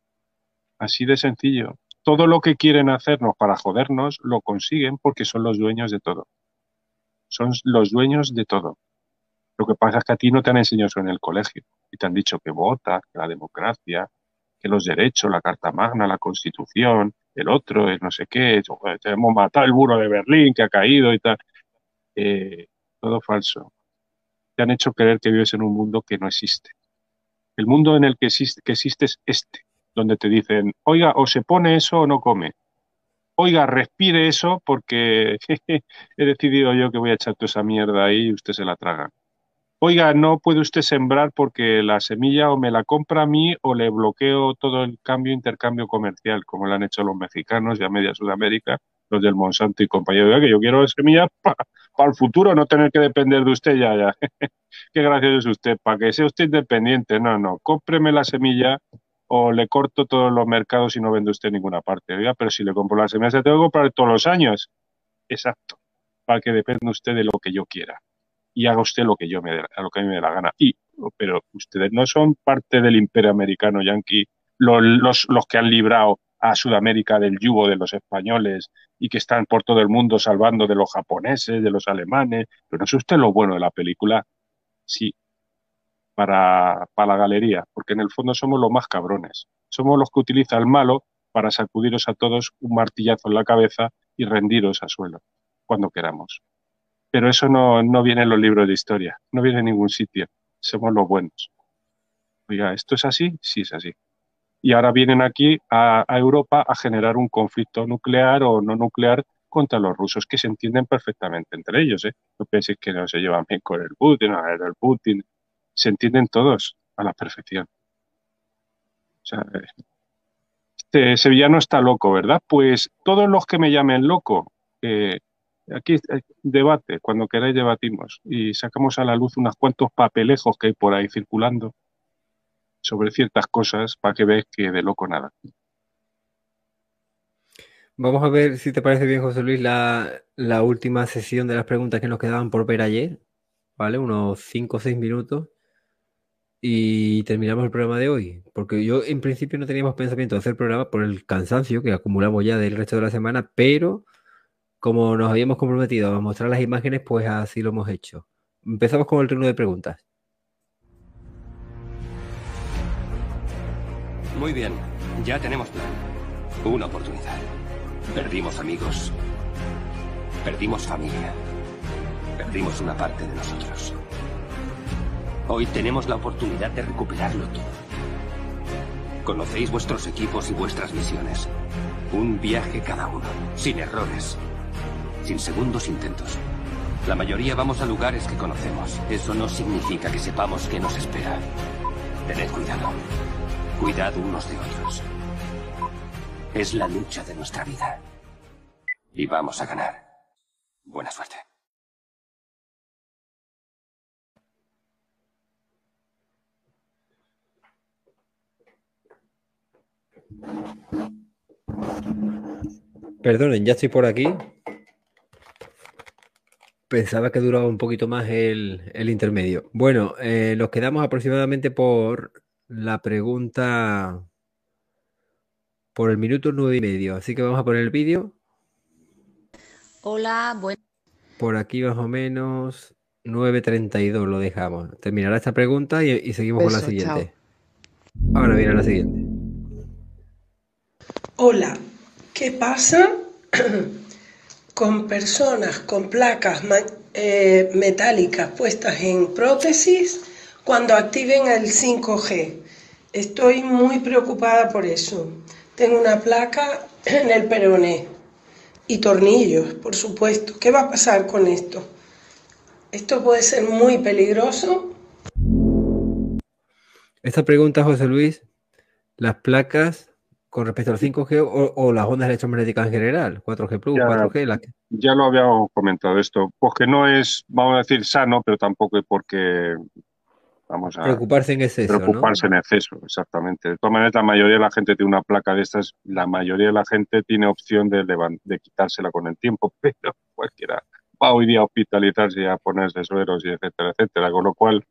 Así de sencillo. Todo lo que quieren hacernos para jodernos lo consiguen porque son los dueños de todo. Son los dueños de todo. Lo que pasa es que a ti no te han enseñado eso en el colegio y te han dicho que votas, que la democracia, que los derechos, la Carta Magna, la Constitución, el otro, el no sé qué, hemos matado el muro de Berlín que ha caído y tal. Eh, todo falso. Te han hecho creer que vives en un mundo que no existe. El mundo en el que existe, que existe es este, donde te dicen, oiga, o se pone eso o no come. Oiga, respire eso porque jeje, he decidido yo que voy a echar toda esa mierda ahí y usted se la traga. Oiga, no puede usted sembrar porque la semilla o me la compra a mí o le bloqueo todo el cambio, intercambio comercial, como lo han hecho los mexicanos y a media Sudamérica, los del Monsanto y compañía. Oiga, que yo quiero semillas para pa el futuro, no tener que depender de usted ya, ya. Qué gracioso es usted, para que sea usted independiente. No, no, cómpreme la semilla o le corto todos los mercados y no vende usted en ninguna parte. Oiga, pero si le compro la semilla, se tengo que comprar todos los años. Exacto, para que dependa usted de lo que yo quiera. Y haga usted lo que yo me dé, a lo que a mí me dé la gana. Y, pero ustedes no son parte del imperio americano yanqui, los, los, los que han librado a Sudamérica del yugo de los españoles y que están por todo el mundo salvando de los japoneses, de los alemanes. Pero no es usted lo bueno de la película, sí, para, para la galería, porque en el fondo somos los más cabrones. Somos los que utiliza el malo para sacudiros a todos un martillazo en la cabeza y rendiros a suelo cuando queramos. Pero eso no, no viene en los libros de historia, no viene en ningún sitio. Somos los buenos. Oiga, ¿esto es así? Sí, es así. Y ahora vienen aquí a, a Europa a generar un conflicto nuclear o no nuclear contra los rusos, que se entienden perfectamente entre ellos, ¿eh? No penséis que no se llevan bien con el Putin, no, el Putin. Se entienden todos a la perfección. O sea, este sevillano está loco, ¿verdad? Pues todos los que me llamen loco, eh, aquí hay debate, cuando queráis debatimos y sacamos a la luz unos cuantos papelejos que hay por ahí circulando sobre ciertas cosas para que veáis que de loco nada. Vamos a ver si te parece bien, José Luis, la, la última sesión de las preguntas que nos quedaban por ver ayer, ¿vale? Unos cinco o seis minutos y terminamos el programa de hoy, porque yo en principio no teníamos pensamiento de hacer el programa por el cansancio que acumulamos ya del resto de la semana, pero como nos habíamos comprometido a mostrar las imágenes, pues así lo hemos hecho. Empezamos con el turno de preguntas. Muy bien, ya tenemos plan. Una oportunidad. Perdimos amigos. Perdimos familia. Perdimos perdimos una parte de nosotros. Hoy tenemos la oportunidad de recuperarlo todo. Conocéis vuestros equipos y vuestras misiones. Un viaje cada uno, sin errores, sin segundos intentos. La mayoría vamos a lugares que conocemos. Eso no significa que sepamos qué nos espera. Tened cuidado. Cuidad unos de otros. Es la lucha de nuestra vida. Y vamos a ganar. Buena suerte. Perdonen, ya estoy por aquí. Pensaba que duraba un poquito más el, el intermedio. Bueno, eh, nos quedamos aproximadamente por la pregunta por el minuto nueve y medio. Así que vamos a poner el vídeo. Hola, bueno. Por aquí más o menos nueve treinta y dos lo dejamos. Terminará esta pregunta y, y seguimos Beso, con la siguiente. chao. Ahora viene la siguiente. Hola, ¿qué pasa con personas con placas ma- eh, metálicas puestas en prótesis cuando activen el cinco G? Estoy muy preocupada por eso. Tengo una placa en el peroné y tornillos, por supuesto. ¿Qué va a pasar con esto? Esto puede ser muy peligroso. Esta pregunta, José Luis, las placas con respecto al cinco G o, o las ondas electromagnéticas en general, cuatro G plus, Ya, cuatro G, la... ya lo habíamos comentado esto, pues que no es, vamos a decir, sano, pero tampoco es porque vamos a preocuparse en exceso, preocuparse ¿no? en exceso, exactamente. De todas maneras, la mayoría de la gente tiene una placa de estas, la mayoría de la gente tiene opción de, levan- de quitársela con el tiempo, pero cualquiera va hoy día a hospitalizarse y a ponerse sueros y etcétera, etcétera, con lo cual,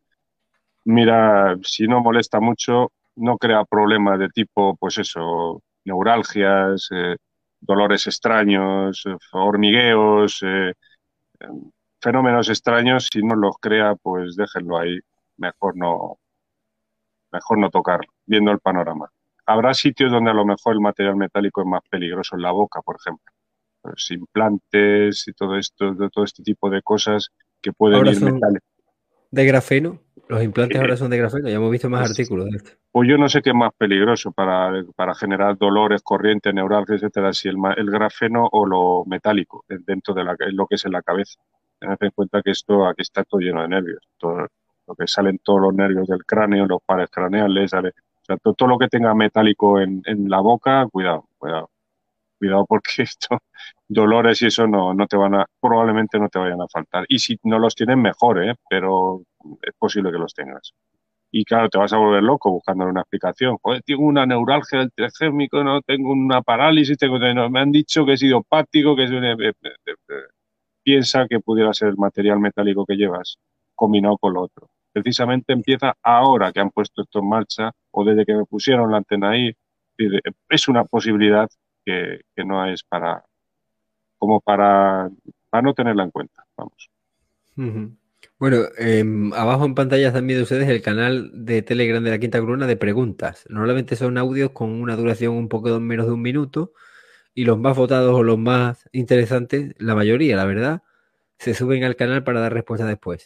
mira, si no molesta mucho, no crea problemas de tipo, pues eso, neuralgias, eh, dolores extraños, eh, hormigueos, eh, eh, fenómenos extraños, si no los crea, pues déjenlo ahí. Mejor no, mejor no tocarlo, viendo el panorama. Habrá sitios donde a lo mejor el material metálico es más peligroso, en la boca, por ejemplo. Los implantes y todo esto, de todo este tipo de cosas que pueden Ahora ir son metálicos. de grafeno. Los implantes Eh, ahora son de grafeno. Ya hemos visto más pues, artículos de esto. pues yo no sé qué es más peligroso para, para generar dolores, corrientes, neuralgias, etcétera, si el, ma- el grafeno o lo metálico eh, dentro de la, lo que es en la cabeza. Tened en cuenta que esto aquí está todo lleno de nervios. Todo, lo que salen todos los nervios del cráneo, los pares craneales, sale, o sea, todo, todo lo que tenga metálico en, en la boca, cuidado, cuidado. Cuidado porque esto, dolores y eso no, no te van a, probablemente no te vayan a faltar. Y si no los tienes, mejor, ¿eh? Pero es posible que los tengas. Y claro, te vas a volver loco buscándole una explicación. Joder, tengo una neuralgia del trigémico, no tengo una parálisis, tengo, no, me han dicho que es idiopático, que es un, eh, eh, eh, piensa que pudiera ser el material metálico que llevas combinado con lo otro. Precisamente empieza ahora que han puesto esto en marcha o desde que me pusieron la antena ahí. Es una posibilidad que, que no es para como para, para no tenerla en cuenta. Vamos. Ujú. Bueno, em, abajo en pantalla están viendo ustedes el canal de Telegram de la Quinta Columna de preguntas. Normalmente son audios con una duración un poco menos de un minuto y los más votados o los más interesantes, la mayoría, la verdad, se suben al canal para dar respuesta después.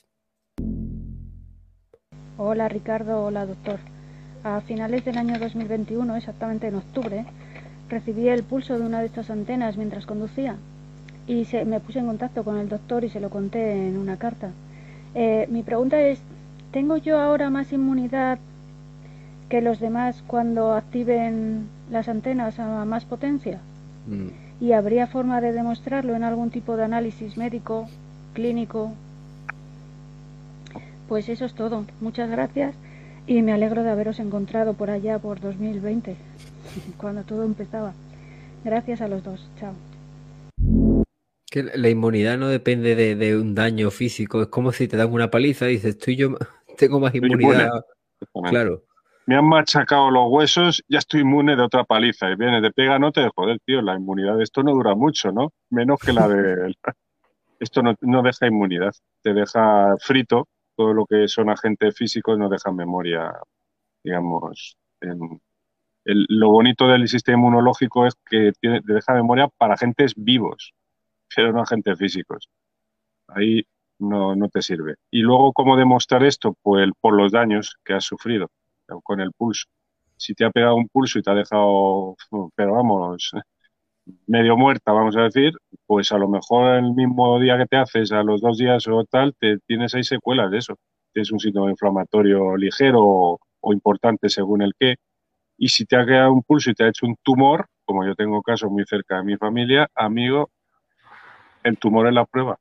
Hola Ricardo, hola doctor. A finales del año dos mil veintiuno, exactamente en octubre, recibí el pulso de una de estas antenas mientras conducía y se, me puse en contacto con el doctor y se lo conté en una carta. Eh, mi pregunta es, ¿tengo yo ahora más inmunidad que los demás cuando activen las antenas a más potencia? Mm. ¿Y habría forma de demostrarlo en algún tipo de análisis médico, clínico? Pues eso es todo. Muchas gracias y me alegro de haberos encontrado por allá por dos mil veinte, cuando todo empezaba. Gracias a los dos. Chao. Que la inmunidad no depende de, de un daño físico. Es como si te dan una paliza y dices, estoy yo tengo más Estoy inmunidad. inmune. Claro. Me han machacado los huesos, ya estoy inmune de otra paliza. Y viene, te pega, no te joder, tío, la inmunidad de esto no dura mucho, ¿no? Menos que la de... Esto no, no deja inmunidad, te deja frito. Todo lo que son agentes físicos no dejan memoria, digamos. En, el, lo bonito del sistema inmunológico es que tiene, te deja memoria para agentes vivos, pero no agentes físicos. Ahí no, no te sirve. Y luego, ¿cómo demostrar esto? Pues por los daños que has sufrido con el pulso. Si te ha pegado un pulso y te ha dejado, pero vamos, medio muerta, vamos a decir, pues a lo mejor el mismo día que te haces, a los dos días o tal, te tienes ahí secuelas de eso. Tienes un síntoma inflamatorio ligero o, o importante según el qué. Y si te ha quedado un pulso y te ha hecho un tumor, como yo tengo casos muy cerca de mi familia, amigo, el tumor es la prueba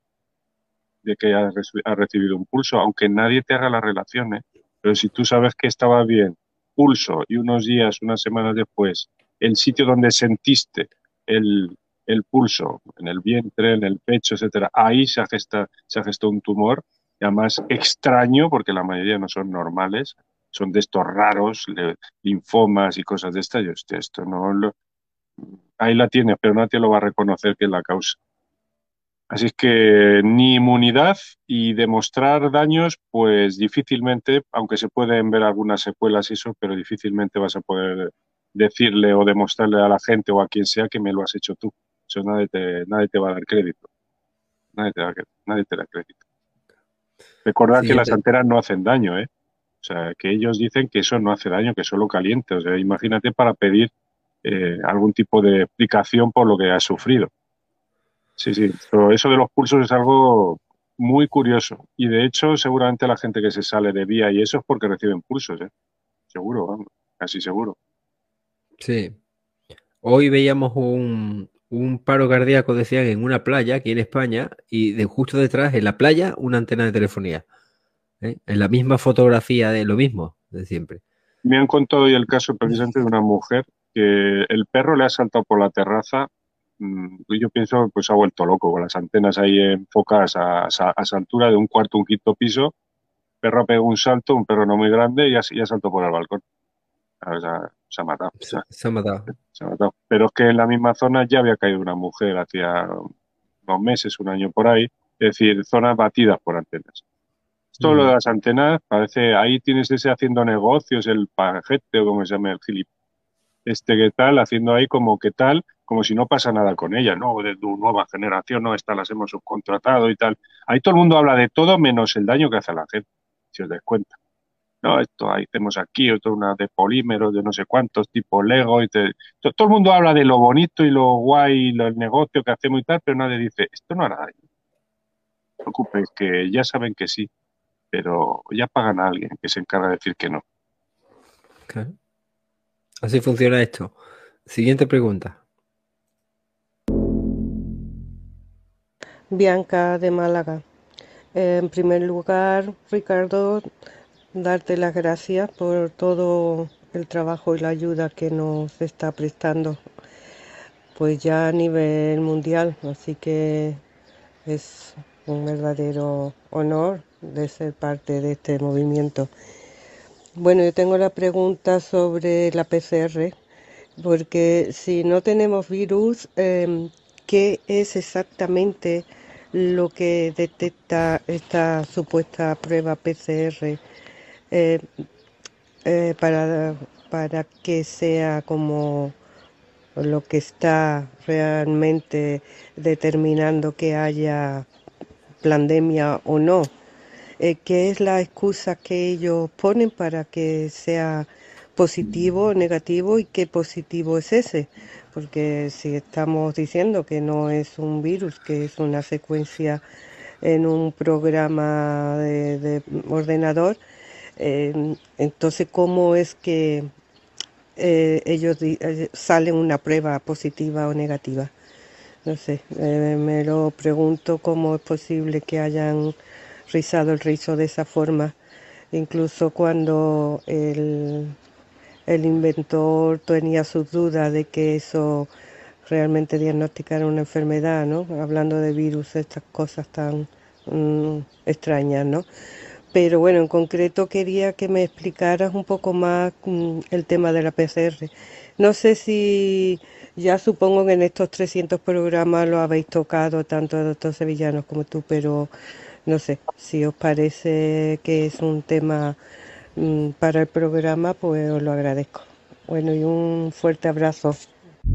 de que has, has recibido un pulso, aunque nadie te haga la relación, ¿eh? Pero si tú sabes que estaba bien, pulso, y unos días, unas semanas después, el sitio donde sentiste el, el pulso, en el vientre, en el pecho, etcétera, ahí se ha gestado, se ha gestado un tumor, y además extraño, porque la mayoría no son normales, son de estos raros, linfomas y cosas de estas. Yo, hostia, esto no lo... Ahí la tienes, pero nadie lo va a reconocer que es la causa. Así es que ni inmunidad y demostrar daños, pues difícilmente, aunque se pueden ver algunas secuelas y eso, pero difícilmente vas a poder decirle o demostrarle a la gente o a quien sea que me lo has hecho tú. Eso nadie te, nadie te va a dar crédito. Nadie te da, nadie te da crédito. Recordad Siguiente. que las antenas no hacen daño, ¿eh? O sea, que ellos dicen que eso no hace daño, que solo calienta. O sea, imagínate para pedir eh, algún tipo de explicación por lo que has sufrido. Sí, sí, pero eso de los pulsos es algo muy curioso. Y de hecho, seguramente la gente que se sale de vía y eso es porque reciben pulsos, ¿eh? Seguro, vamos, casi seguro. Sí. Hoy veíamos un, un paro cardíaco, decían, en una playa aquí en España, y de justo detrás, en la playa, una antena de telefonía. ¿Eh? En la misma fotografía de lo mismo de siempre. Me han contado hoy el caso precisamente de una mujer que el perro le ha saltado por la terraza. Yo pienso, pues ha vuelto loco, con las antenas ahí enfocadas a, a, a esa altura de un cuarto, un quinto piso. El perro ha pegado un salto, un perro no muy grande, y ya, ya saltó por el balcón. O sea, se ha matado. Se, se ha matado. Se ha matado. Pero es que en la misma zona ya había caído una mujer hacía unos meses, un año por ahí. Es decir, zonas batidas por antenas. Esto mm. lo de las antenas, parece, ahí tienes ese haciendo negocios, el pajete o como se llama el gilip. Este que tal, haciendo ahí como que tal, como si no pasa nada con ella, ¿no? De tu nueva generación, no, estas las hemos subcontratado y tal. Ahí todo el mundo habla de todo menos el daño que hace a la gente, si os das cuenta. No, esto ahí tenemos aquí, otra una de polímeros, de no sé cuántos, tipo Lego. Y te... todo, todo el mundo habla de lo bonito y lo guay, y el negocio que hacemos y tal, pero nadie dice, esto no hará daño. No os preocupéis, que ya saben que sí, pero ya pagan a alguien que se encarga de decir que no. Okay. Así funciona esto. Siguiente pregunta. Bianca de Málaga. Eh, en primer lugar, Ricardo, darte las gracias por todo el trabajo y la ayuda que nos está prestando, pues ya a nivel mundial. Así que es un verdadero honor de ser parte de este movimiento. Bueno, yo tengo la pregunta sobre la P C R, porque si no tenemos virus, eh, ¿qué es exactamente lo que detecta esta supuesta prueba P C R eh, eh, para, para que sea como lo que está realmente determinando que haya pandemia o no? Eh, ¿Qué es la excusa que ellos ponen para que sea positivo o negativo, y qué positivo es ese? Porque si estamos diciendo que no es un virus, que es una secuencia en un programa de, de ordenador, eh, entonces ¿cómo es que eh, ellos eh, salen una prueba positiva o negativa? No sé, eh, me lo pregunto, cómo es posible que hayan rizado el rizo de esa forma, incluso cuando el, el inventor tenía sus dudas de que eso realmente diagnosticara una enfermedad, ¿no? Hablando de virus, estas cosas tan mm, extrañas, ¿no? Pero bueno, en concreto quería que me explicaras un poco más mm, el tema de la P C R. No sé si ya supongo que en estos trescientos programas lo habéis tocado tanto el doctor Sevillanos como tú, pero no sé, si os parece que es un tema mmm, para el programa, pues os lo agradezco. Bueno, y un fuerte abrazo.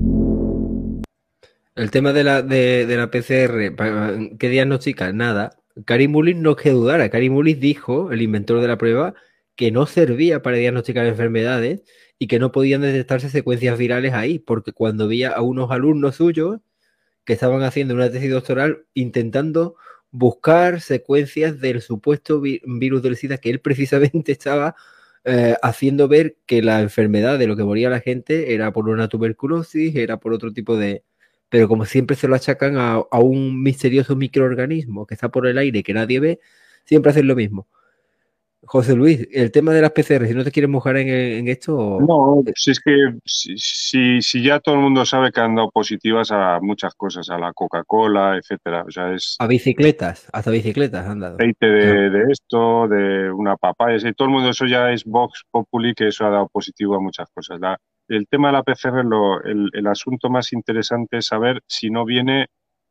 El tema de la, de, de la P C R, ¿qué diagnostica? Nada. Kary Mullis no es que dudara. Kary Mullis dijo, el inventor de la prueba, que no servía para diagnosticar enfermedades y que no podían detectarse secuencias virales ahí, porque cuando veía a unos alumnos suyos que estaban haciendo una tesis doctoral intentando buscar secuencias del supuesto vi virus del SIDA, que él precisamente estaba eh, haciendo ver que la enfermedad de lo que moría la gente era por una tuberculosis, era por otro tipo de... Pero como siempre se lo achacan a, a un misterioso microorganismo que está por el aire que nadie ve, siempre hacen lo mismo. José Luis, el tema de las P C R, si no te quieres mojar en, en esto... O... No, si es que si, si, si ya todo el mundo sabe que han dado positivas a muchas cosas, a la Coca-Cola, etcétera. O sea, es a bicicletas, hasta bicicletas han dado. Aceite de, de esto, de una papaya, y todo el mundo, eso ya es Vox Populi, que eso ha dado positivo a muchas cosas. La, el tema de la P C R, lo, el, el asunto más interesante es saber si no viene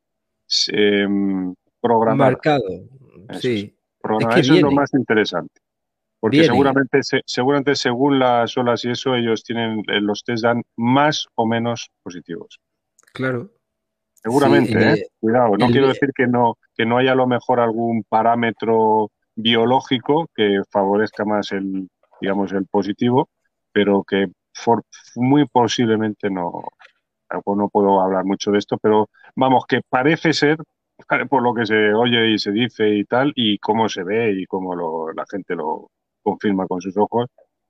eh, programada. Marcado, eso sí. Es, programa, es que eso viene. es lo más interesante. Porque Vienen. seguramente, se, seguramente según las olas y eso, ellos tienen, los test dan más o menos positivos. Claro. Seguramente, sí, ¿eh? eh, Cuidado, no el, quiero decir que no, que no haya a lo mejor algún parámetro biológico que favorezca más el, digamos, el positivo, pero que for, muy posiblemente no, no puedo hablar mucho de esto, pero vamos, que parece ser, por lo que se oye y se dice y tal, y cómo se ve y cómo lo, la gente lo confirma con sus ojos,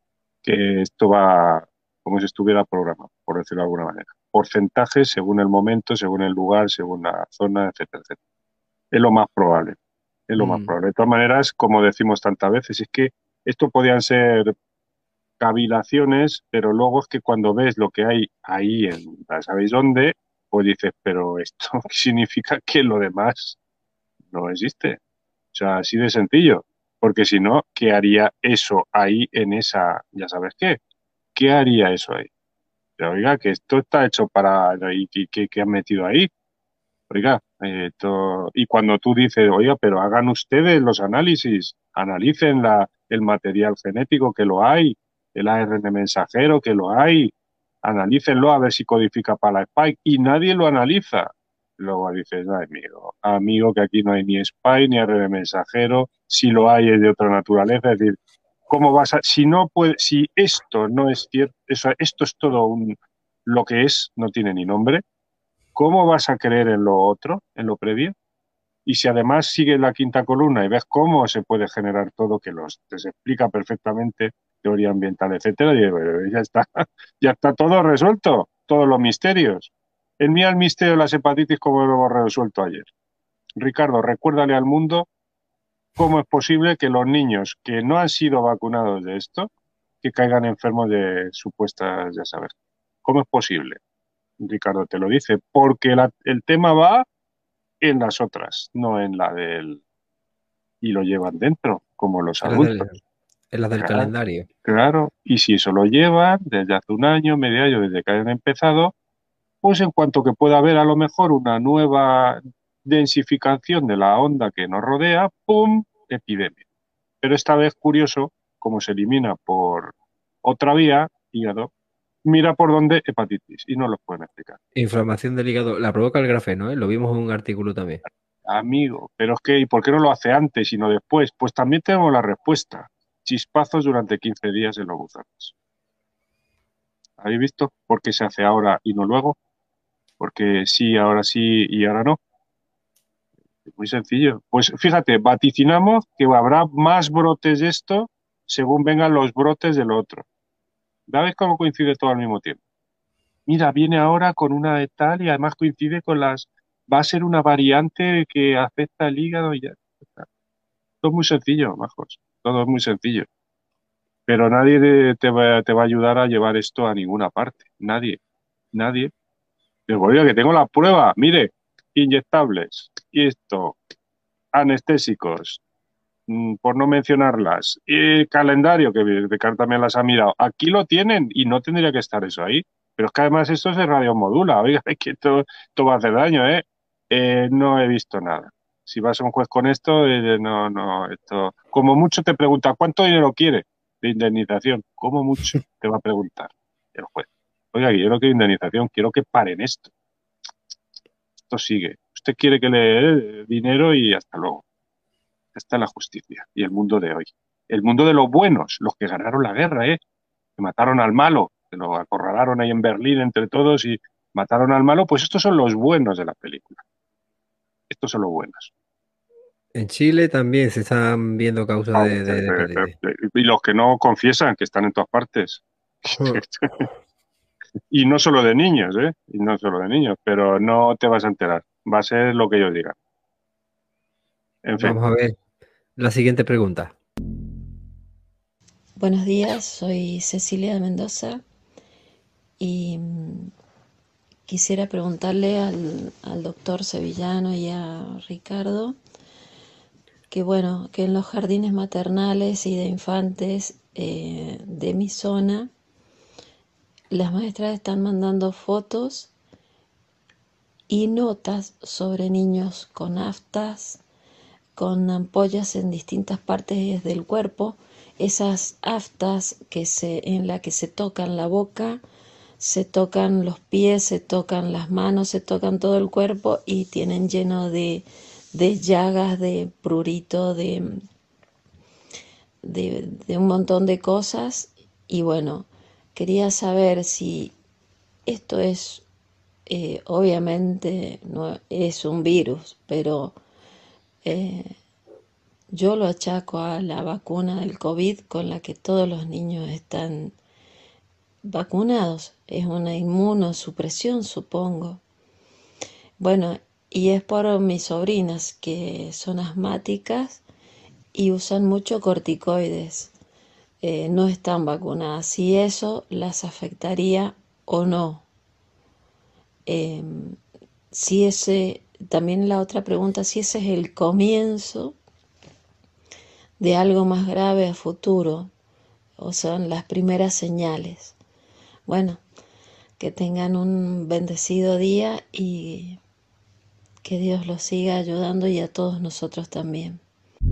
que esto va como si estuviera programado, por decirlo de alguna manera. Porcentajes según el momento, según el lugar, según la zona, etcétera, etcétera. Es lo más probable. Es lo mm. más probable. De todas maneras, como decimos tantas veces, es que esto podían ser cavilaciones, pero luego es que cuando ves lo que hay ahí, en ¿sabéis dónde? Pues dices, pero esto significa que lo demás no existe. O sea, así de sencillo. Porque si no, ¿qué haría eso ahí en esa, ya sabes qué? ¿Qué haría eso ahí? Pero, oiga, que esto está hecho para... ¿Y qué, qué han metido ahí? Oiga, eh, esto... y cuando tú dices, oiga, pero hagan ustedes los análisis, analicen la, el material genético que lo hay, el A R N mensajero que lo hay, analícenlo a ver si codifica para la Spike, y nadie lo analiza. Luego dices, ay, amigo, amigo, que aquí no hay ni Spike ni A R N mensajero, si lo hay es de otra naturaleza, es decir, ¿cómo vas a, si no puede, si esto no es cierto, eso, esto es todo un, lo que es, no tiene ni nombre, ¿cómo vas a creer en lo otro, en lo previo? Y si además sigues la quinta columna y ves cómo se puede generar todo, que los, te se explica perfectamente, teoría ambiental, etcétera, y bueno, ya está, ya está todo resuelto, todos los misterios. El mío el misterio de las hepatitis, como lo hemos resuelto ayer. Ricardo, recuérdale al mundo cómo es posible que los niños que no han sido vacunados de esto, que caigan enfermos de supuestas, ya sabes. ¿Cómo es posible? Ricardo te lo dice, porque la, el tema va en las otras, no en la del... Y lo llevan dentro, como los en adultos. La del, en la del claro, calendario. Claro, y si eso lo llevan desde hace un año, medio año, desde que hayan empezado, pues en cuanto que pueda haber a lo mejor una nueva densificación de la onda que nos rodea, ¡pum!, epidemia. Pero esta vez, curioso, como se elimina por otra vía, hígado, mira por dónde hepatitis, y no lo pueden explicar. Inflamación del hígado, la provoca el grafeno, ¿eh? Lo vimos en un artículo también. Amigo, pero es que, ¿y por qué no lo hace antes y no después? Pues también tenemos la respuesta. Chispazos durante quince días en los gusanos. ¿Habéis visto por qué se hace ahora y no luego? Porque sí, ahora sí y ahora no. Muy sencillo. Pues fíjate, vaticinamos que habrá más brotes de esto según vengan los brotes del otro. ¿Sabes cómo coincide todo al mismo tiempo? Mira, viene ahora con una de tal y además coincide con las... Va a ser una variante que afecta al hígado y ya. Todo es muy sencillo, majos. Todo es muy sencillo. Pero nadie te va, te va a ayudar a llevar esto a ninguna parte. Nadie. Nadie. Digo, oiga, que tengo la prueba. Mire, inyectables. Y esto. Anestésicos. Por no mencionarlas. Y el calendario, que Ricardo también las ha mirado. Aquí lo tienen y no tendría que estar eso ahí. Pero es que además esto se radiomodula. Oiga, es que esto, esto va a hacer daño, ¿eh? ¿eh? No he visto nada. Si vas a un juez con esto, eh, no, no, esto... Como mucho te pregunta, ¿cuánto dinero quiere de indemnización? Como mucho te va a preguntar el juez. Oiga, yo no quiero indemnización, quiero que paren esto. Esto sigue. Usted quiere que le dé dinero y hasta luego. Esta es la justicia y el mundo de hoy. El mundo de los buenos, los que ganaron la guerra, ¿eh? Que mataron al malo, que lo acorralaron ahí en Berlín entre todos y mataron al malo, pues estos son los buenos de la película. Estos son los buenos. En Chile también se están viendo causas Ah, de, de- de- de- eh, eh, Y los que no confiesan, que están en todas partes. Y no solo de niños, ¿eh? Y no solo de niños, pero no te vas a enterar. Va a ser lo que yo diga. En fin. Vamos a ver la siguiente pregunta. Buenos días, soy Cecilia de Mendoza y mm, quisiera preguntarle al, al doctor Sevillano y a Ricardo que bueno, que en los jardines maternales y de infantes eh, de mi zona, las maestras están mandando fotos y notas sobre niños con aftas, con ampollas en distintas partes del cuerpo. Esas aftas que se, en la que se tocan la boca, se tocan los pies, se tocan las manos, se tocan todo el cuerpo y tienen lleno de, de llagas, de prurito, de, de, de un montón de cosas. Y bueno, quería saber si esto es, eh, obviamente no es un virus, pero eh, yo lo achaco a la vacuna del COVID con la que todos los niños están vacunados. Es una inmunosupresión, supongo. Bueno, y es por mis sobrinas que son asmáticas y usan mucho corticoides. Eh, no están vacunadas. Si eso las afectaría o no. Eh, si ese, también la otra pregunta, si ese es el comienzo de algo más grave a futuro, o son las primeras señales. Bueno, que tengan un bendecido día y que Dios los siga ayudando y a todos nosotros también.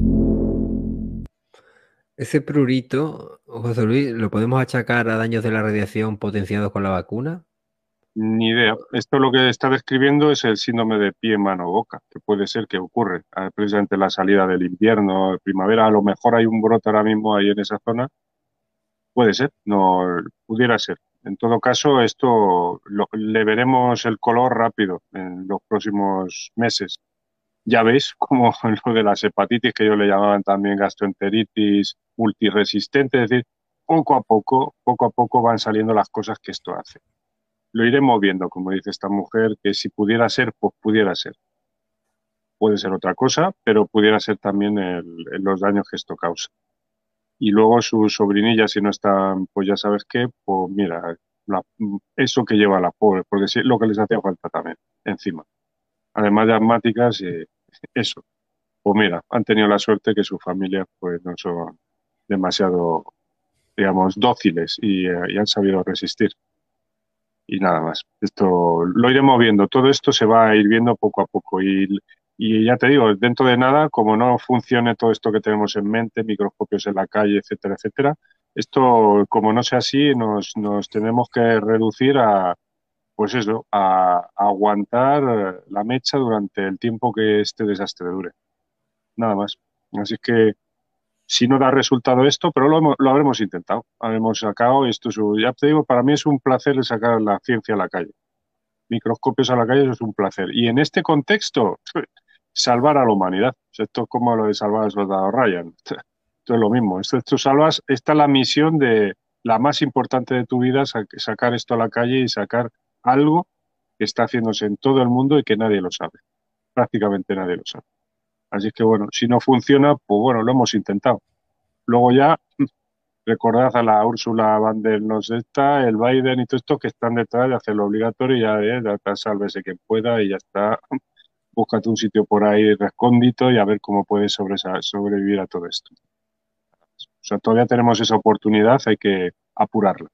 Ese prurito, José Luis, ¿lo podemos achacar a daños de la radiación potenciados con la vacuna? Ni idea. Esto lo que está describiendo es el síndrome de pie, mano, boca, que puede ser que ocurre ah, precisamente la salida del invierno, primavera. A lo mejor hay un brote ahora mismo ahí en esa zona. Puede ser, no pudiera ser. En todo caso, esto lo- le veremos el color rápido en los próximos meses. Ya veis como lo de las hepatitis, que ellos le llamaban también gastroenteritis multiresistente, es decir, poco a poco, poco a poco van saliendo las cosas que esto hace. Lo iremos viendo, como dice esta mujer, que si pudiera ser, pues pudiera ser. Puede ser otra cosa, pero pudiera ser también el- el- los daños que esto causa. Y luego sus sobrinillas, si no están, pues ya sabes qué, pues mira, la- eso que lleva a la pobre, porque sí, lo que les hacía falta también, encima. Además de asmáticas, eh, eso. Pues mira, han tenido la suerte que sus familias pues no son demasiado, digamos, dóciles y, eh, y han sabido resistir. Y nada más. Esto lo iremos viendo. Todo esto se va a ir viendo poco a poco. Y, y ya te digo, dentro de nada, como no funcione todo esto que tenemos en mente, microscopios en la calle, etcétera, etcétera, esto, como no sea así, nos, nos tenemos que reducir a, pues eso, a, a aguantar la mecha durante el tiempo que este desastre dure. Nada más. Así que si no da resultado esto, pero lo, hemos- lo habremos intentado, habremos sacado esto. Es un- ya te digo, para mí es un placer sacar la ciencia a la calle. Microscopios a la calle, eso es un placer. Y en este contexto, salvar a la humanidad. O sea, esto es como lo de salvar al soldado Ryan. Esto es lo mismo. Esto, esto salvas, esta es la misión de la más importante de tu vida, sa- sacar esto a la calle y sacar algo que está haciéndose en todo el mundo y que nadie lo sabe. Prácticamente nadie lo sabe. Así que bueno, si no funciona, pues bueno, lo hemos intentado. Luego ya, recordad a la Úrsula van der nos está, el Biden y todo esto que están detrás de hacerlo obligatorio y ya, eh, ya sálvese quien pueda y ya está. Búscate un sitio por ahí recóndito y a ver cómo puedes sobresa- sobrevivir a todo esto. O sea, todavía tenemos esa oportunidad, hay que apurarla.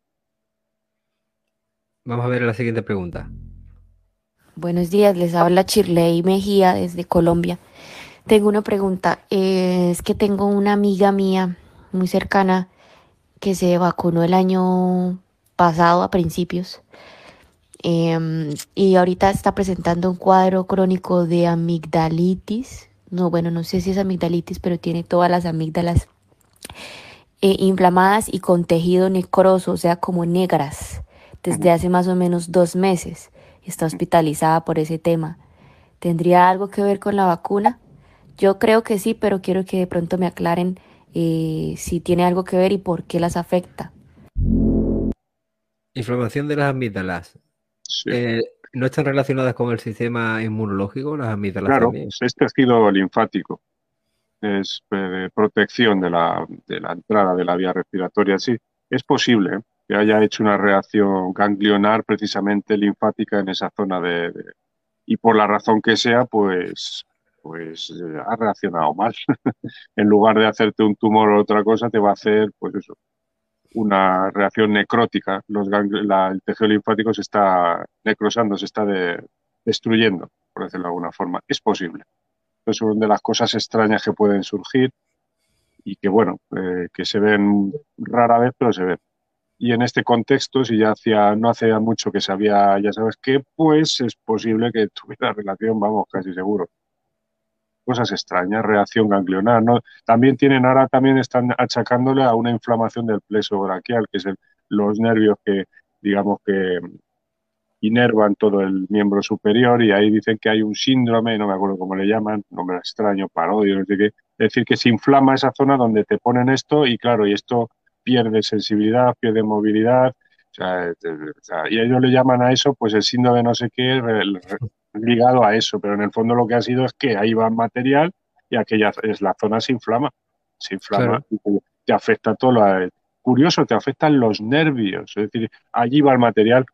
Vamos a ver la siguiente pregunta. Buenos días, les habla Shirley Mejía desde Colombia. Tengo una pregunta, eh, es que tengo una amiga mía muy cercana que se vacunó el año pasado a principios eh, y ahorita está presentando un cuadro crónico de amigdalitis, no, bueno, no sé si es amigdalitis, pero tiene todas las amígdalas eh, inflamadas y con tejido necroso, o sea, como negras, desde hace más o menos dos meses. Está hospitalizada por ese tema. ¿Tendría algo que ver con la vacuna? Yo creo que sí, pero quiero que de pronto me aclaren eh, si tiene algo que ver y por qué las afecta. Inflamación de las amígdalas. Sí. Eh, ¿no están relacionadas con el sistema inmunológico, las amígdalas Claro, también? es tejido linfático. Es eh, protección de la, de la entrada de la vía respiratoria. Sí, es posible, ¿eh?, que haya hecho una reacción ganglionar precisamente linfática en esa zona de, de- y por la razón que sea, pues, pues eh, ha reaccionado mal. En lugar de hacerte un tumor o otra cosa, te va a hacer, pues eso, una reacción necrótica. Los gangli- la- el tejido linfático se está necrosando, se está de- destruyendo, por decirlo de alguna forma. Es posible. Es una de las cosas extrañas que pueden surgir y que, bueno, eh, que se ven rara vez, pero se ven. Y en este contexto, si ya hacía, no hacía mucho que sabía, ya sabes qué, pues es posible que tuviera relación, vamos, casi seguro. Cosas extrañas, reacción ganglionar, ¿no? También tienen, ahora también están achacándole a una inflamación del plexo braquial, que es el- los nervios que, digamos que inervan todo el miembro superior, y ahí dicen que hay un síndrome, no me acuerdo cómo le llaman, nombre extraño, parodio, no sé qué. Es decir, que se inflama esa zona donde te ponen esto y claro, y esto pierde sensibilidad, pierde movilidad, o sea, eh, o sea, y ellos le llaman a eso pues el síndrome no sé qué re- re- ligado a eso, pero en el fondo lo que ha sido es que ahí va material y aquella es la zona se inflama, se inflama Claro. y te, te afecta todo lo curioso, te afectan los nervios, es decir, allí va el material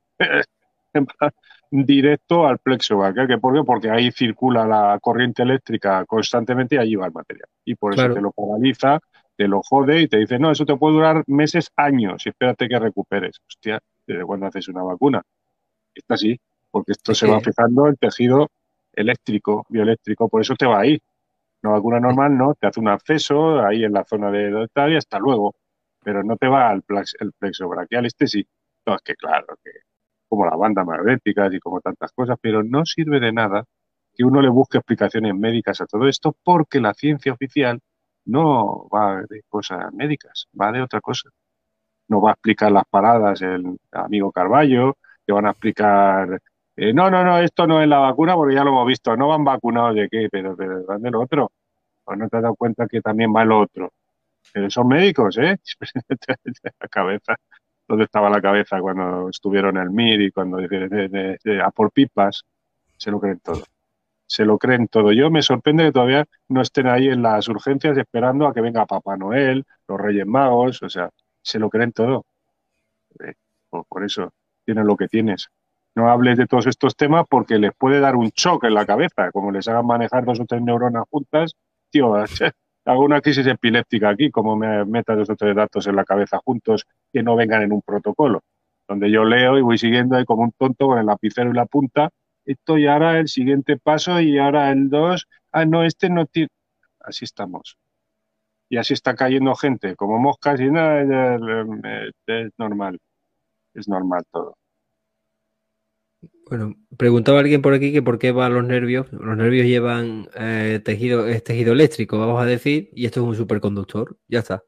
directo al plexo braquial. ¿Qué por qué? Porque ahí circula la corriente eléctrica constantemente y allí va el material. Y por eso te Claro. lo paraliza, te lo jode y te dice, no, eso te puede durar meses, años, y espérate que recuperes. Hostia, ¿desde cuándo haces una vacuna? Está así, porque esto Es se va que, fijando el tejido eléctrico, bioeléctrico, por eso te va ahí. Una vacuna normal no, te hace un acceso ahí en la zona de donde está y hasta luego, pero no te va al plex- el plexo braquial, este sí. No, es que claro, que como las bandas magnéticas y como tantas cosas, pero no sirve de nada que uno le busque explicaciones médicas a todo esto porque la ciencia oficial no va de cosas médicas, va de otra cosa. No va a explicar las paradas el amigo Carballo, te van a explicar, eh, no, no, no, esto no es la vacuna porque ya lo hemos visto, no van vacunados de qué, pero, pero van del otro. Pues no te has dado cuenta que también va el otro. Pero son médicos, ¿eh? La cabeza. ¿Dónde estaba la cabeza cuando estuvieron en el M I R y cuando de, de- de- de- a por pipas? Se lo creen todo. Se lo creen todo. Yo me sorprende que todavía no estén ahí en las urgencias esperando a que venga Papá Noel, los Reyes Magos, o sea, se lo creen todo. Eh, por, por eso tienen lo que tienes. No hables de todos estos temas porque les puede dar un choque en la cabeza, como les hagan manejar dos o tres neuronas juntas, tío, hago una crisis epiléptica aquí, como me meta dos o tres datos en la cabeza juntos que no vengan en un protocolo, donde yo leo y voy siguiendo ahí como un tonto con el lapicero y la punta, esto y ahora el siguiente paso y ahora el dos, ah, no, este no tiene... Así estamos. Y así está cayendo gente, como moscas y nada, es, es normal, es normal todo. bueno, preguntaba alguien por aquí que por qué van los nervios. Los nervios llevan eh, tejido, es tejido eléctrico, vamos a decir, y esto es un superconductor. Ya está.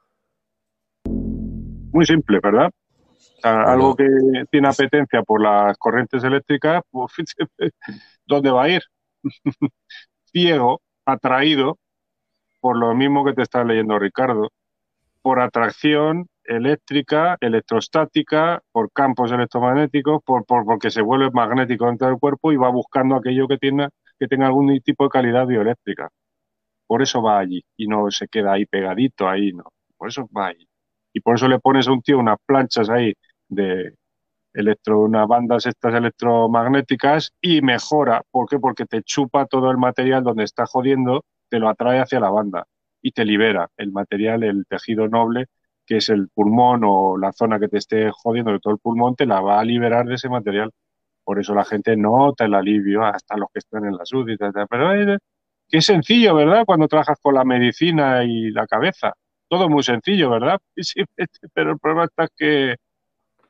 Muy simple, ¿verdad? O sea, Pues algo no. que tiene apetencia por las corrientes eléctricas, pues, ¿dónde va a ir? Ciego, atraído, por lo mismo que te está leyendo Ricardo, por atracción eléctrica, electrostática, por campos electromagnéticos, por, por, porque se vuelve magnético dentro del cuerpo y va buscando aquello que tenga, que tenga algún tipo de calidad bioeléctrica. Por eso va allí y no se queda ahí pegadito, ahí no. Por eso va allí. Y por eso le pones a un tío unas planchas ahí de electro, unas bandas estas electromagnéticas y mejora. ¿Por qué? Porque te chupa todo el material donde está jodiendo, te lo atrae hacia la banda y te libera el material, el tejido noble, que es el pulmón o la zona que te esté jodiendo de todo el pulmón, te la va a liberar de ese material. Por eso la gente nota el alivio, hasta los que están en la S U D, pero es, qué sencillo, ¿verdad? Cuando trabajas con la medicina y la cabeza. Todo muy sencillo, ¿verdad? Sí, pero el problema está que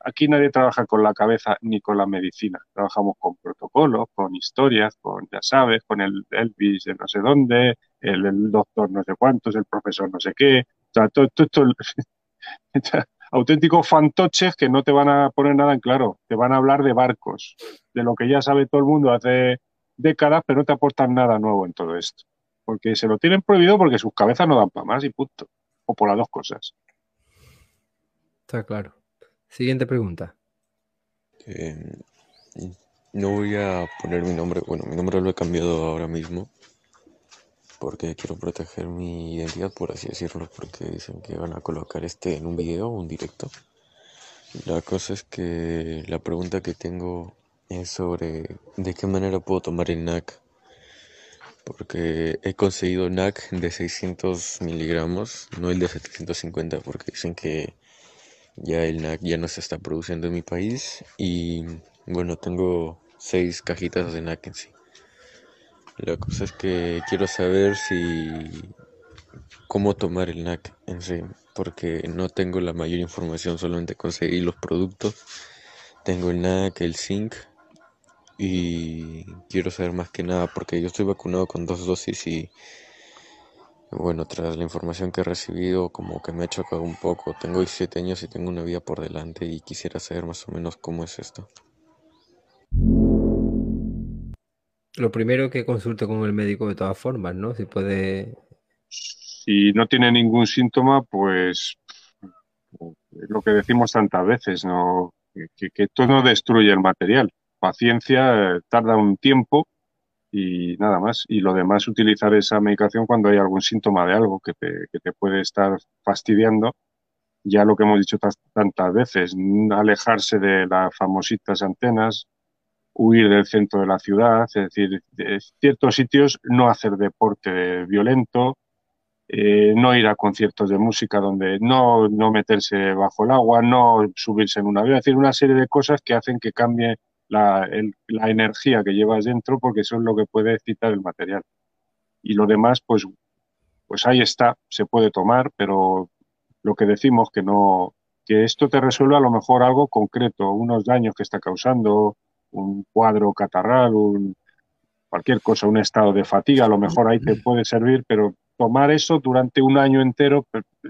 aquí nadie trabaja con la cabeza ni con la medicina. Trabajamos con protocolos, con historias, con, ya sabes, con el Elvis de no sé dónde, el, el doctor no sé cuántos, el profesor no sé qué. O sea, todo, todo esto, auténticos fantoches que no te van a poner nada en claro. Te van a hablar de barcos, de lo que ya sabe todo el mundo hace décadas, pero no te aportan nada nuevo en todo esto. Porque se lo tienen prohibido porque sus cabezas no dan para más y punto. O por las dos cosas. Está claro. Siguiente pregunta. Eh, no voy a poner mi nombre, bueno, mi nombre lo he cambiado ahora mismo porque quiero proteger mi identidad, por así decirlo, porque dicen que van a colocar este en un video o un directo. La cosa es que la pregunta que tengo es sobre de qué manera puedo tomar el N A C, porque he conseguido N A C de seiscientos miligramos, no el de setecientos cincuenta, porque dicen que ya el N A C ya no se está produciendo en mi país y bueno, tengo seis cajitas de N A C en sí. La cosa es que quiero saber si cómo tomar el N A C en sí, porque no tengo la mayor información, solamente conseguí los productos. Tengo el N A C, el zinc y quiero saber más que nada porque yo estoy vacunado con dos dosis y bueno, tras la información que he recibido como que me ha chocado un poco. Tengo diecisiete años y tengo una vida por delante y quisiera saber más o menos cómo es esto. Lo primero que consulte con el médico de todas formas, ¿no? Si puede... Si no tiene ningún síntoma, pues lo que decimos tantas veces, ¿no? Que, que esto no destruye el material. Paciencia, eh, tarda un tiempo y nada más. Y lo demás, utilizar esa medicación cuando hay algún síntoma de algo que te, que te puede estar fastidiando. Ya lo que hemos dicho tantas veces, alejarse de las famositas antenas, huir del centro de la ciudad, es decir, de ciertos sitios, no hacer deporte violento, eh, no ir a conciertos de música donde no, no meterse bajo el agua, no subirse en un avión, es decir, una serie de cosas que hacen que cambie la, el, la energía que llevas dentro porque eso es lo que puede excitar el material. Y lo demás, pues, pues ahí está, se puede tomar, pero lo que decimos que no, que esto te resuelve a lo mejor algo concreto, unos daños que está causando, un cuadro catarral, un, cualquier cosa, un estado de fatiga, a lo mejor ahí te puede servir, pero tomar eso durante un año entero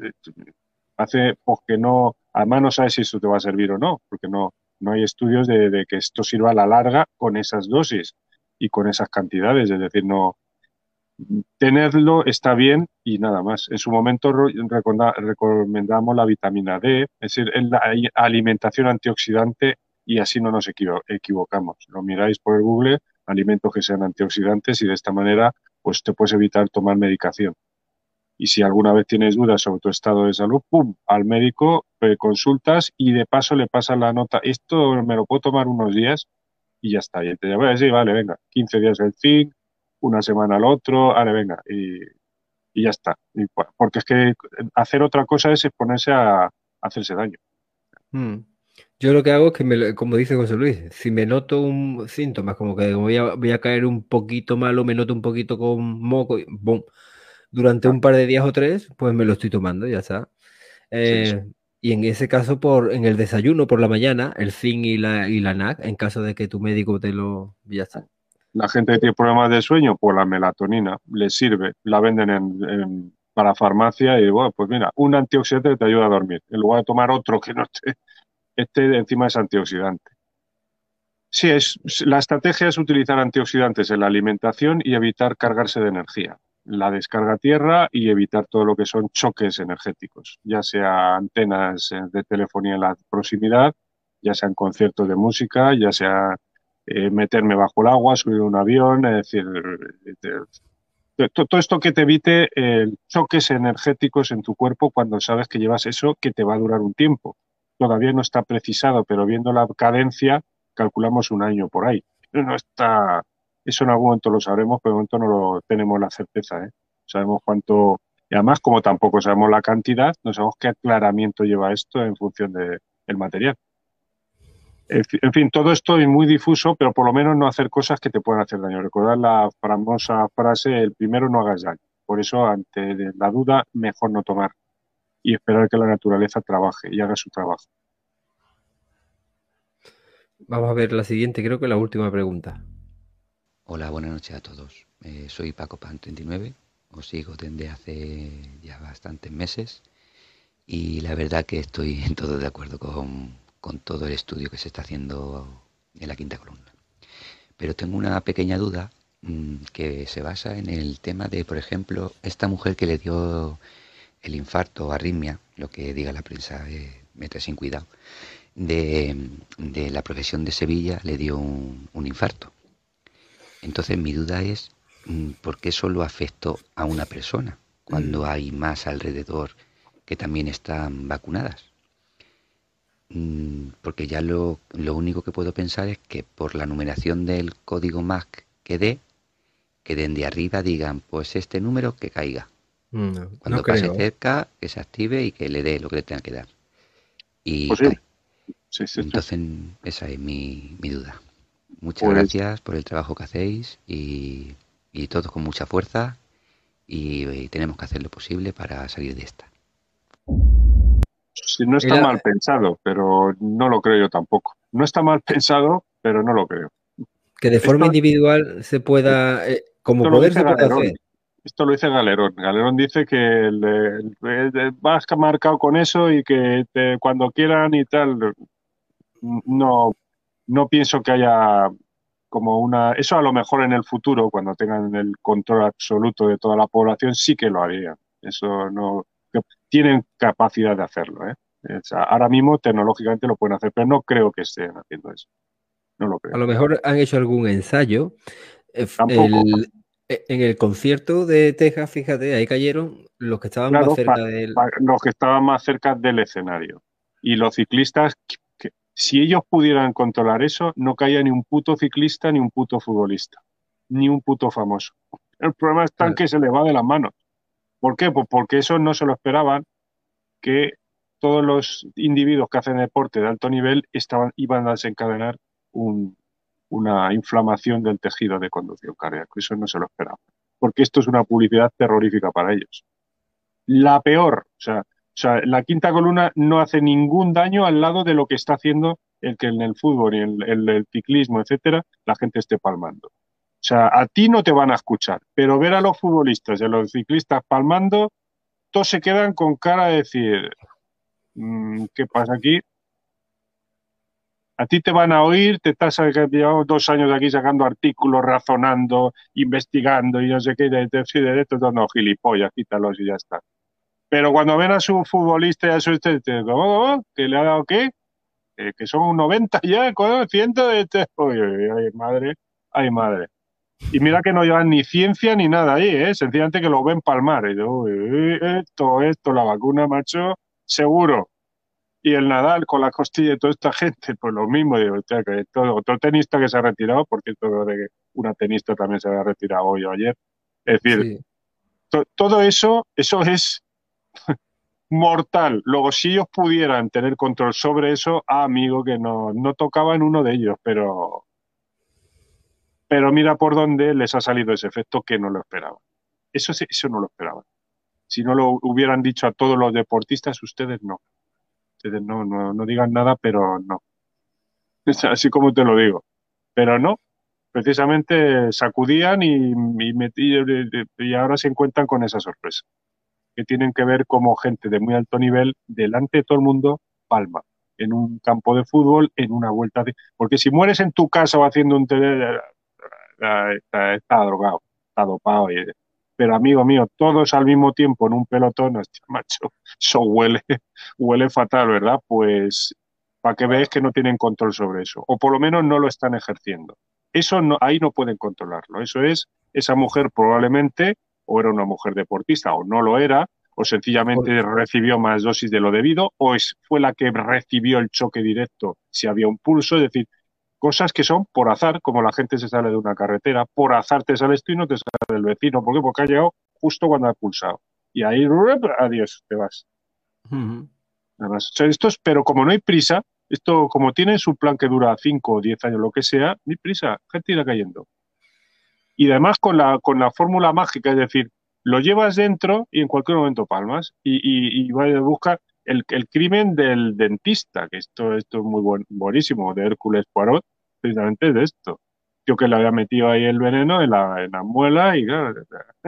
hace pues, que no, además no sabes si esto te va a servir o no, porque no, no hay estudios de, de que esto sirva a la larga con esas dosis y con esas cantidades, es decir, no tenerlo está bien y nada más. En su momento recomendamos la vitamina D, es decir, la alimentación antioxidante y así no nos equivo equivocamos. Lo miráis por el Google, alimentos que sean antioxidantes y de esta manera pues te puedes evitar tomar medicación. Y si alguna vez tienes dudas sobre tu estado de salud, ¡pum!, al médico, eh, consultas y de paso le pasas la nota. Esto me lo puedo tomar unos días y ya está. Y te voy a decir, vale, venga, quince días el zinc, una semana al otro, vale, venga, y, y ya está. Y, porque es que hacer otra cosa es exponerse a, a hacerse daño. Hmm. Yo lo que hago es que, me, como dice José Luis, si me noto un síntoma, como que voy a, voy a caer un poquito malo, me noto un poquito con moco, boom, durante un par de días o tres, pues me lo estoy tomando, ya está. Eh, sí, sí. Y en ese caso, por en el desayuno por la mañana, el zinc y la, y la N A C, en caso de que tu médico te lo... ya está. La gente que tiene problemas de sueño, pues la melatonina les sirve, la venden en, en, para farmacia y bueno, pues mira, un antioxidante que te ayuda a dormir, en lugar de tomar otro que no esté, este encima es antioxidante. Sí, es, la estrategia es utilizar antioxidantes en la alimentación y evitar cargarse de energía. La descarga a tierra y evitar todo lo que son choques energéticos, ya sea antenas de telefonía en la proximidad, ya sean conciertos de música, ya sea eh, meterme bajo el agua, subir un avión, es decir, eh, todo esto que te evite eh, choques energéticos en tu cuerpo cuando sabes que llevas eso que te va a durar un tiempo. Todavía no está precisado, pero viendo la cadencia, calculamos un año por ahí. No está, eso en algún momento lo sabremos, pero de momento no lo tenemos la certeza, ¿eh? Sabemos cuánto, y además como tampoco sabemos la cantidad, no sabemos qué aclaramiento lleva esto en función del de material. En fin, todo esto es muy difuso, pero por lo menos no hacer cosas que te puedan hacer daño. Recordad la famosa frase, el primero no hagas daño. Por eso, ante la duda, mejor no tomar y esperar que la naturaleza trabaje y haga su trabajo. Vamos a ver la siguiente, creo que la última pregunta. Hola, buenas noches a todos. Eh, soy Paco Pan treinta y nueve, os sigo desde hace ya bastantes meses y la verdad que estoy en todo de acuerdo con, con todo el estudio que se está haciendo en la quinta columna. Pero tengo una pequeña duda mmm, que se basa en el tema de, por ejemplo, esta mujer que le dio el infarto o arritmia, lo que diga la prensa, eh, mete sin cuidado, de, de la profesión de Sevilla le dio un, un infarto. Entonces mi duda es ¿por qué solo afectó a una persona cuando mm. hay más alrededor que también están vacunadas? Porque ya lo, lo único que puedo pensar es que por la numeración del código M A C que dé, que desde arriba digan, pues este número que caiga. No, cuando no pase creo. cerca, que se active y que le dé lo que le tenga que dar. Y pues sí. Sí, sí, entonces sí. Esa es mi, mi duda. Muchas pues, gracias por el trabajo que hacéis y, y todos con mucha fuerza y, y tenemos que hacer lo posible para salir de esta. Sí, no está Mira, mal pensado, pero no lo creo yo tampoco. No está mal pensado, pero no lo creo. Que de forma esto, individual se pueda, eh, como poder se puede hacer. Esto lo dice Galerón. Galerón dice que le, le, le vas marcado con eso y que te, cuando quieran y tal, no, no pienso que haya como una... Eso a lo mejor en el futuro, cuando tengan el control absoluto de toda la población, sí que lo harían. Eso no... Tienen capacidad de hacerlo, ¿eh? O sea, ahora mismo tecnológicamente lo pueden hacer, pero no creo que estén haciendo eso. No lo creo. A lo mejor han hecho algún ensayo. Tampoco. El, en el concierto de Texas, fíjate, ahí cayeron los que estaban claro, más cerca pa, del... Pa, los que estaban más cerca del escenario. Y los ciclistas, que, que, si ellos pudieran controlar eso, no caía ni un puto ciclista ni un puto futbolista. Ni un puto famoso. El problema es tan claro. que se le va de las manos. ¿Por qué? Pues porque eso no se lo esperaban, que todos los individuos que hacen deporte de alto nivel estaban, iban a desencadenar un, una inflamación del tejido de conducción cardíaca. Eso no se lo esperaban. Porque esto es una publicidad terrorífica para ellos. La peor, o sea, o sea, la quinta columna no hace ningún daño al lado de lo que está haciendo el que en el fútbol y en el, el ciclismo, etcétera, la gente esté palmando. O sea, a ti no te van a escuchar, pero ver a los futbolistas y a los ciclistas palmando, todos se quedan con cara de decir, mmm, ¿qué pasa aquí? A ti te van a oír, te estás llevado dos años aquí sacando artículos, razonando, investigando y no sé qué, de, de, de, de esto, no, gilipollas, quítalos y ya está. Pero cuando ven a su futbolista y a su este, ¿cómo? ¿Que le ha dado qué? Eh, que son un noventa ya, cien de este. Uy, uy, ay, madre, ay, madre. Y mira que no llevan ni ciencia ni nada ahí, ¿eh? Sencillamente que lo ven palmar. Y yo, uy, uy, esto, esto, la vacuna, macho, seguro. Y el Nadal con la costilla y toda esta gente, pues lo mismo. Digo, o sea, que todo, otro tenista que se ha retirado, porque esto de que una tenista también se había retirado hoy o ayer. Es decir, sí. to, todo eso, eso es mortal. Luego, si ellos pudieran tener control sobre eso, ah, amigo, que no, no tocaba en uno de ellos, pero... Pero mira por dónde les ha salido ese efecto que no lo esperaban. Eso, eso no lo esperaban. Si no lo hubieran dicho a todos los deportistas, ustedes no. Ustedes no, no, no digan nada, pero no. Es así como te lo digo. Pero no. Precisamente sacudían y, y, metí, y ahora se encuentran con esa sorpresa. Que tienen que ver como gente de muy alto nivel, delante de todo el mundo, palma. En un campo de fútbol, en una vuelta de... Porque si mueres en tu casa o haciendo un... Tele... Está, está drogado, está dopado. Y... Pero amigo mío, todos al mismo tiempo en un pelotón, hostia, macho, eso huele, huele fatal, ¿verdad? Pues para que veáis que no tienen control sobre eso, o por lo menos no lo están ejerciendo. Eso no, ahí no pueden controlarlo. Eso es, esa mujer probablemente o era una mujer deportista o no lo era, o sencillamente recibió más dosis de lo debido, o es, fue la que recibió el choque directo si había un pulso, es decir, cosas que son por azar, como la gente se sale de una carretera, por azar te sales tú y no te sale el vecino. ¿Por qué? Porque ha llegado justo cuando ha pulsado. Y ahí, adiós, te vas. Uh-huh. Además, o sea, esto es, pero como no hay prisa, esto como tiene su plan que dura cinco o diez años, lo que sea, no hay prisa, gente irá cayendo. Y además con la, con la fórmula mágica, es decir, lo llevas dentro y en cualquier momento palmas y, y, y vaya, busca, el, el crimen del dentista, que esto, esto es muy buen, buenísimo, de Hércules Poirot, precisamente de esto. Yo que le había metido ahí el veneno en la, en la muela y claro,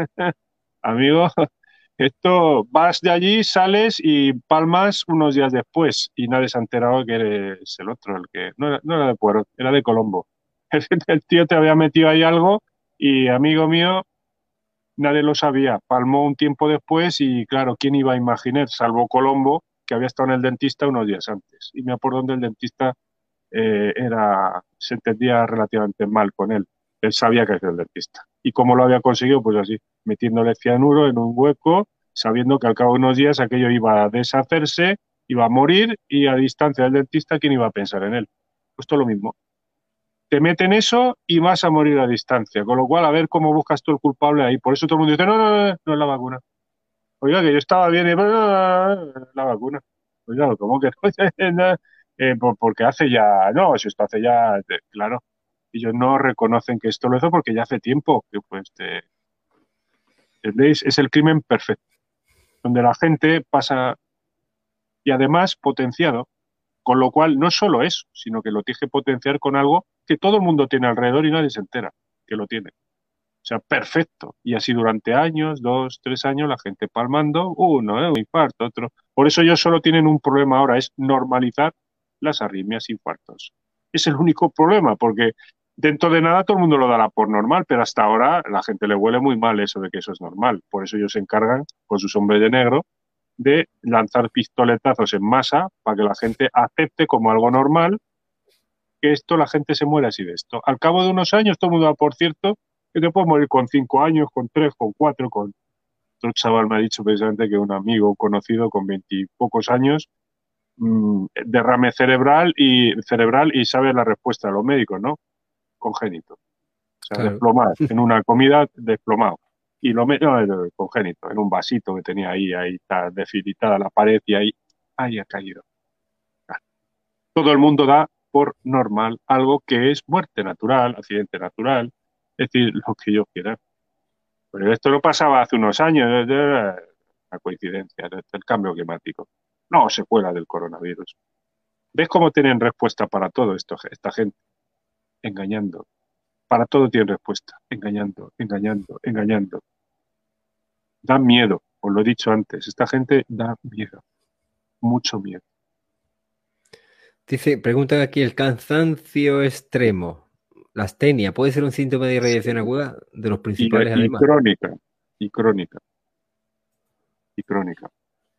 amigo, esto vas de allí, sales y palmas unos días después y nadie se ha enterado que eres el otro, el que no era, no era de Poirot, era de Colombo. El, el tío te había metido ahí algo y amigo mío, nadie lo sabía. Palmó un tiempo después y claro, ¿quién iba a imaginar? Salvo Colombo, que había estado en el dentista unos días antes. Y me por dónde el dentista eh, era, se entendía relativamente mal con él. Él sabía que era el dentista. ¿Y cómo lo había conseguido? Pues así, metiéndole cianuro en un hueco, sabiendo que al cabo de unos días aquello iba a deshacerse, iba a morir y a distancia del dentista, ¿quién iba a pensar en él? Pues todo lo mismo. Te meten eso y vas a morir a distancia. Con lo cual, a ver cómo buscas tú el culpable ahí. Por eso todo el mundo dice, no, no, no, no es la vacuna. Oiga, que yo estaba bien y no, no, no, no, la vacuna. Oiga, ¿cómo que no? Eh, porque hace ya, no, si esto hace ya, claro. Ellos no reconocen que esto lo hizo porque ya hace tiempo que pues te, ¿entendéis? Es el crimen perfecto. Donde la gente pasa y además potenciado. Con lo cual, no solo eso, sino que lo tiene que potenciar con algo que todo el mundo tiene alrededor y nadie se entera que lo tiene. O sea, perfecto. Y así durante años, dos, tres años, la gente palmando, uno, ¿eh? un infarto, otro. Por eso ellos solo tienen un problema ahora, es normalizar las arritmias e infartos. Es el único problema, porque dentro de nada todo el mundo lo dará por normal, pero hasta ahora la gente le huele muy mal eso de que eso es normal. Por eso ellos se encargan, con sus hombres de negro, de lanzar pistoletazos en masa para que la gente acepte como algo normal que esto, la gente se muere así de esto. Al cabo de unos años, todo el mundo da por cierto que te puedes morir con cinco años, con tres, con cuatro, con... Otro chaval me ha dicho precisamente que un amigo conocido con veintipocos años, mmm, derrame cerebral y cerebral y sabe la respuesta de los médicos, ¿no? Congénito. O sea, claro. Desplomado. En una comida, desplomado. Y lo meto no, congénito, en un vasito que tenía ahí, ahí está defilitada la pared y ahí, ahí ha caído. Claro. Todo el mundo da por normal algo que es muerte natural, accidente natural, es decir, lo que yo quiera. Pero esto no pasaba hace unos años, la coincidencia, el cambio climático. No, secuela del coronavirus. ¿Ves cómo tienen respuesta para todo esto, esta gente? Engañando. Para todo tienen respuesta. Engañando, engañando, engañando. Da miedo, os lo he dicho antes. Esta gente da miedo. Mucho miedo. Dice, preguntan aquí, el cansancio extremo, la astenia, ¿puede ser un síntoma de irradiación aguda? De los principales, y, y además. crónica, y crónica. Y crónica.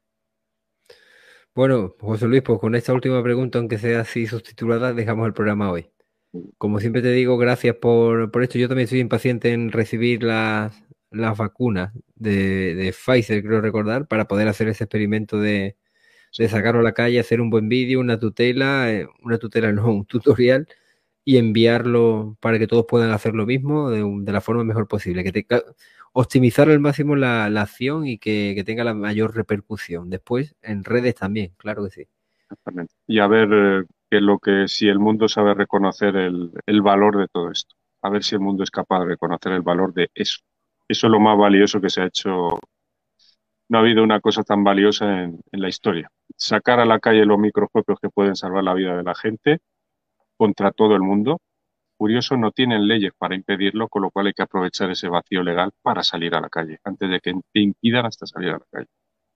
Bueno, José Luis, pues con esta última pregunta, aunque sea así subtitulada, dejamos el programa hoy. Como siempre te digo, gracias por, por esto. Yo también estoy impaciente en recibir las, las vacunas de, de Pfizer, creo recordar, para poder hacer ese experimento de, de sacarlo a la calle, hacer un buen vídeo, una tutela, eh, una tutela no, un tutorial, y enviarlo para que todos puedan hacer lo mismo de, de la forma mejor posible. Que te, optimizar al máximo la, la acción y que, que tenga la mayor repercusión. Después, en redes también, claro que sí. Exactamente. Y a ver... Eh... que lo que si el mundo sabe reconocer el, el valor de todo esto, a ver si el mundo es capaz de reconocer el valor de eso. Eso es lo más valioso que se ha hecho. No ha habido una cosa tan valiosa en, en la historia. Sacar a la calle los microscopios que pueden salvar la vida de la gente contra todo el mundo. Curioso, no tienen leyes para impedirlo, con lo cual hay que aprovechar ese vacío legal para salir a la calle, antes de que te impidan hasta salir a la calle.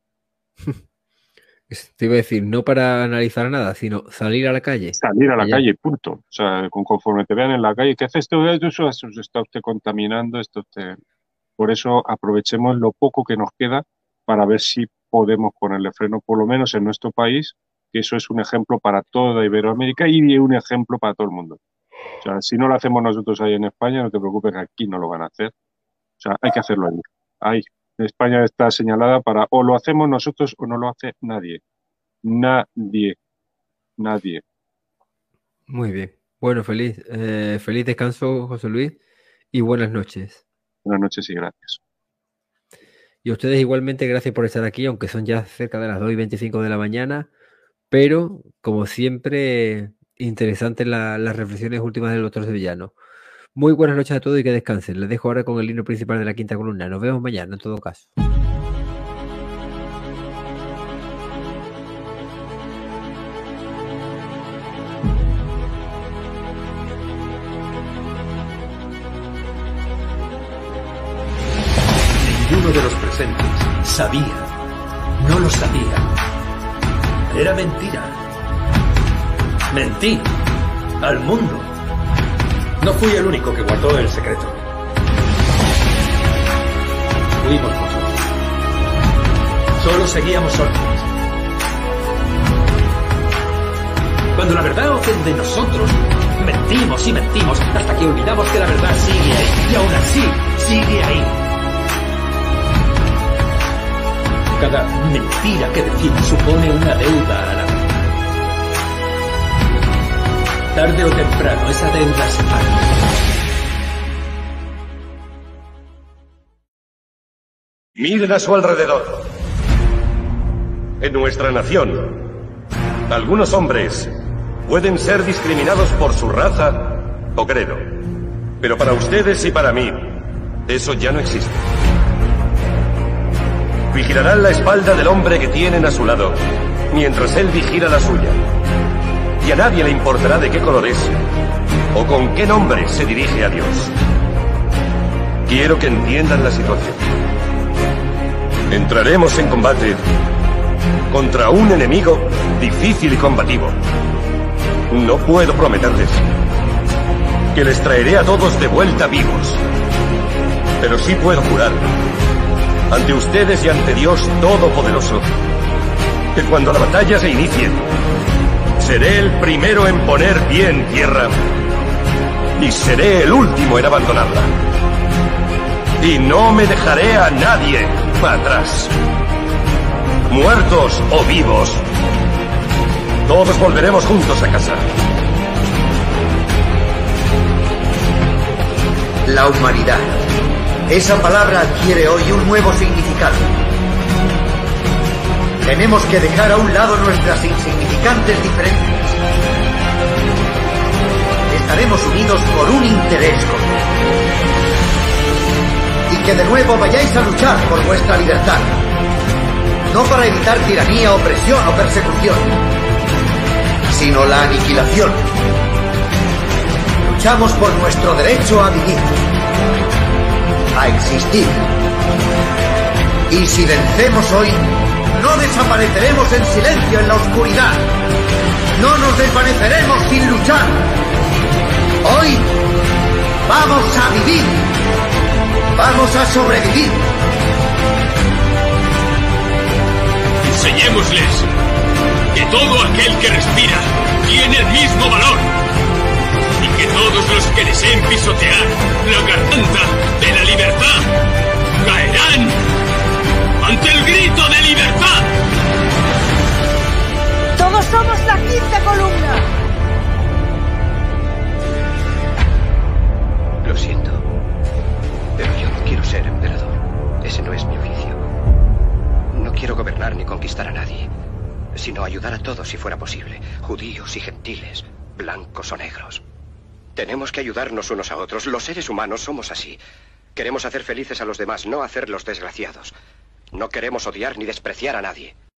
Te iba a decir, no para analizar nada, sino salir a la calle. Salir a la Allá. calle, punto. O sea, conforme te vean en la calle, ¿qué hace esto? Eso, eso está usted contaminando, esto usted... Por eso aprovechemos lo poco que nos queda para ver si podemos ponerle freno, por lo menos en nuestro país, que eso es un ejemplo para toda Iberoamérica y un ejemplo para todo el mundo. O sea, si no lo hacemos nosotros ahí en España, no te preocupes, aquí no lo van a hacer. O sea, hay que hacerlo allí. Ahí. España está señalada para o lo hacemos nosotros o no lo hace nadie. Nadie. Nadie. Muy bien. Bueno, feliz, eh, feliz descanso, José Luis, y buenas noches. Buenas noches y gracias. Y a ustedes igualmente gracias por estar aquí, aunque son ya cerca de las dos y veinticinco de la mañana, pero como siempre, interesantes la, las reflexiones últimas del doctor Sevillano. Muy buenas noches a todos y que descansen. Les dejo ahora con el himno principal de la quinta columna. Nos vemos mañana en todo caso. ninguno de los presentes sabía, no lo sabía. Era mentira. Mentí al mundo. No fui el único que guardó el secreto. Fuimos muchos. Solo seguíamos órdenes. Cuando la verdad ofende, nosotros mentimos y mentimos hasta que olvidamos que la verdad sigue ahí. Y aún así, sigue ahí. Cada mentira que decimos supone una deuda a la verdad. Tarde o temprano, esa deuda se paga. Miren a su alrededor. En nuestra nación, algunos hombres pueden ser discriminados por su raza o credo. Pero para ustedes y para mí, eso ya no existe. Vigilarán la espalda del hombre que tienen a su lado, mientras él vigila la suya. Y a nadie le importará de qué color es, o con qué nombre se dirige a Dios. Quiero que entiendan la situación. Entraremos en combate contra un enemigo difícil y combativo. No puedo prometerles que les traeré a todos de vuelta vivos, pero sí puedo jurar ante ustedes y ante Dios Todopoderoso que cuando la batalla se inicie, seré el primero en poner pie en tierra y seré el último en abandonarla. Y no me dejaré a nadie atrás. Muertos o vivos, todos volveremos juntos a casa. La humanidad. Esa palabra adquiere hoy un nuevo significado. Tenemos que dejar a un lado nuestras insignificantes diferencias. Estaremos unidos por un interés común. Y que de nuevo vayáis a luchar por vuestra libertad. No para evitar tiranía, opresión o persecución, sino la aniquilación. Luchamos por nuestro derecho a vivir, a existir. Y si vencemos hoy, no desapareceremos en silencio en la oscuridad. No nos desvaneceremos sin luchar. Hoy vamos a vivir. Vamos a sobrevivir. Enseñémosles que todo aquel que respira tiene el mismo valor y que todos los que deseen pisotear la garganta de la libertad caerán ante el grito de libertad. Todos somos la quinta columna. Lo siento, pero yo no quiero ser emperador. Ese no es mi oficio. No quiero gobernar ni conquistar a nadie, sino ayudar a todos si fuera posible, judíos y gentiles, blancos o negros. Tenemos que ayudarnos unos a otros. Los seres humanos somos así. Queremos hacer felices a los demás, no hacerlos desgraciados. No queremos odiar ni despreciar a nadie.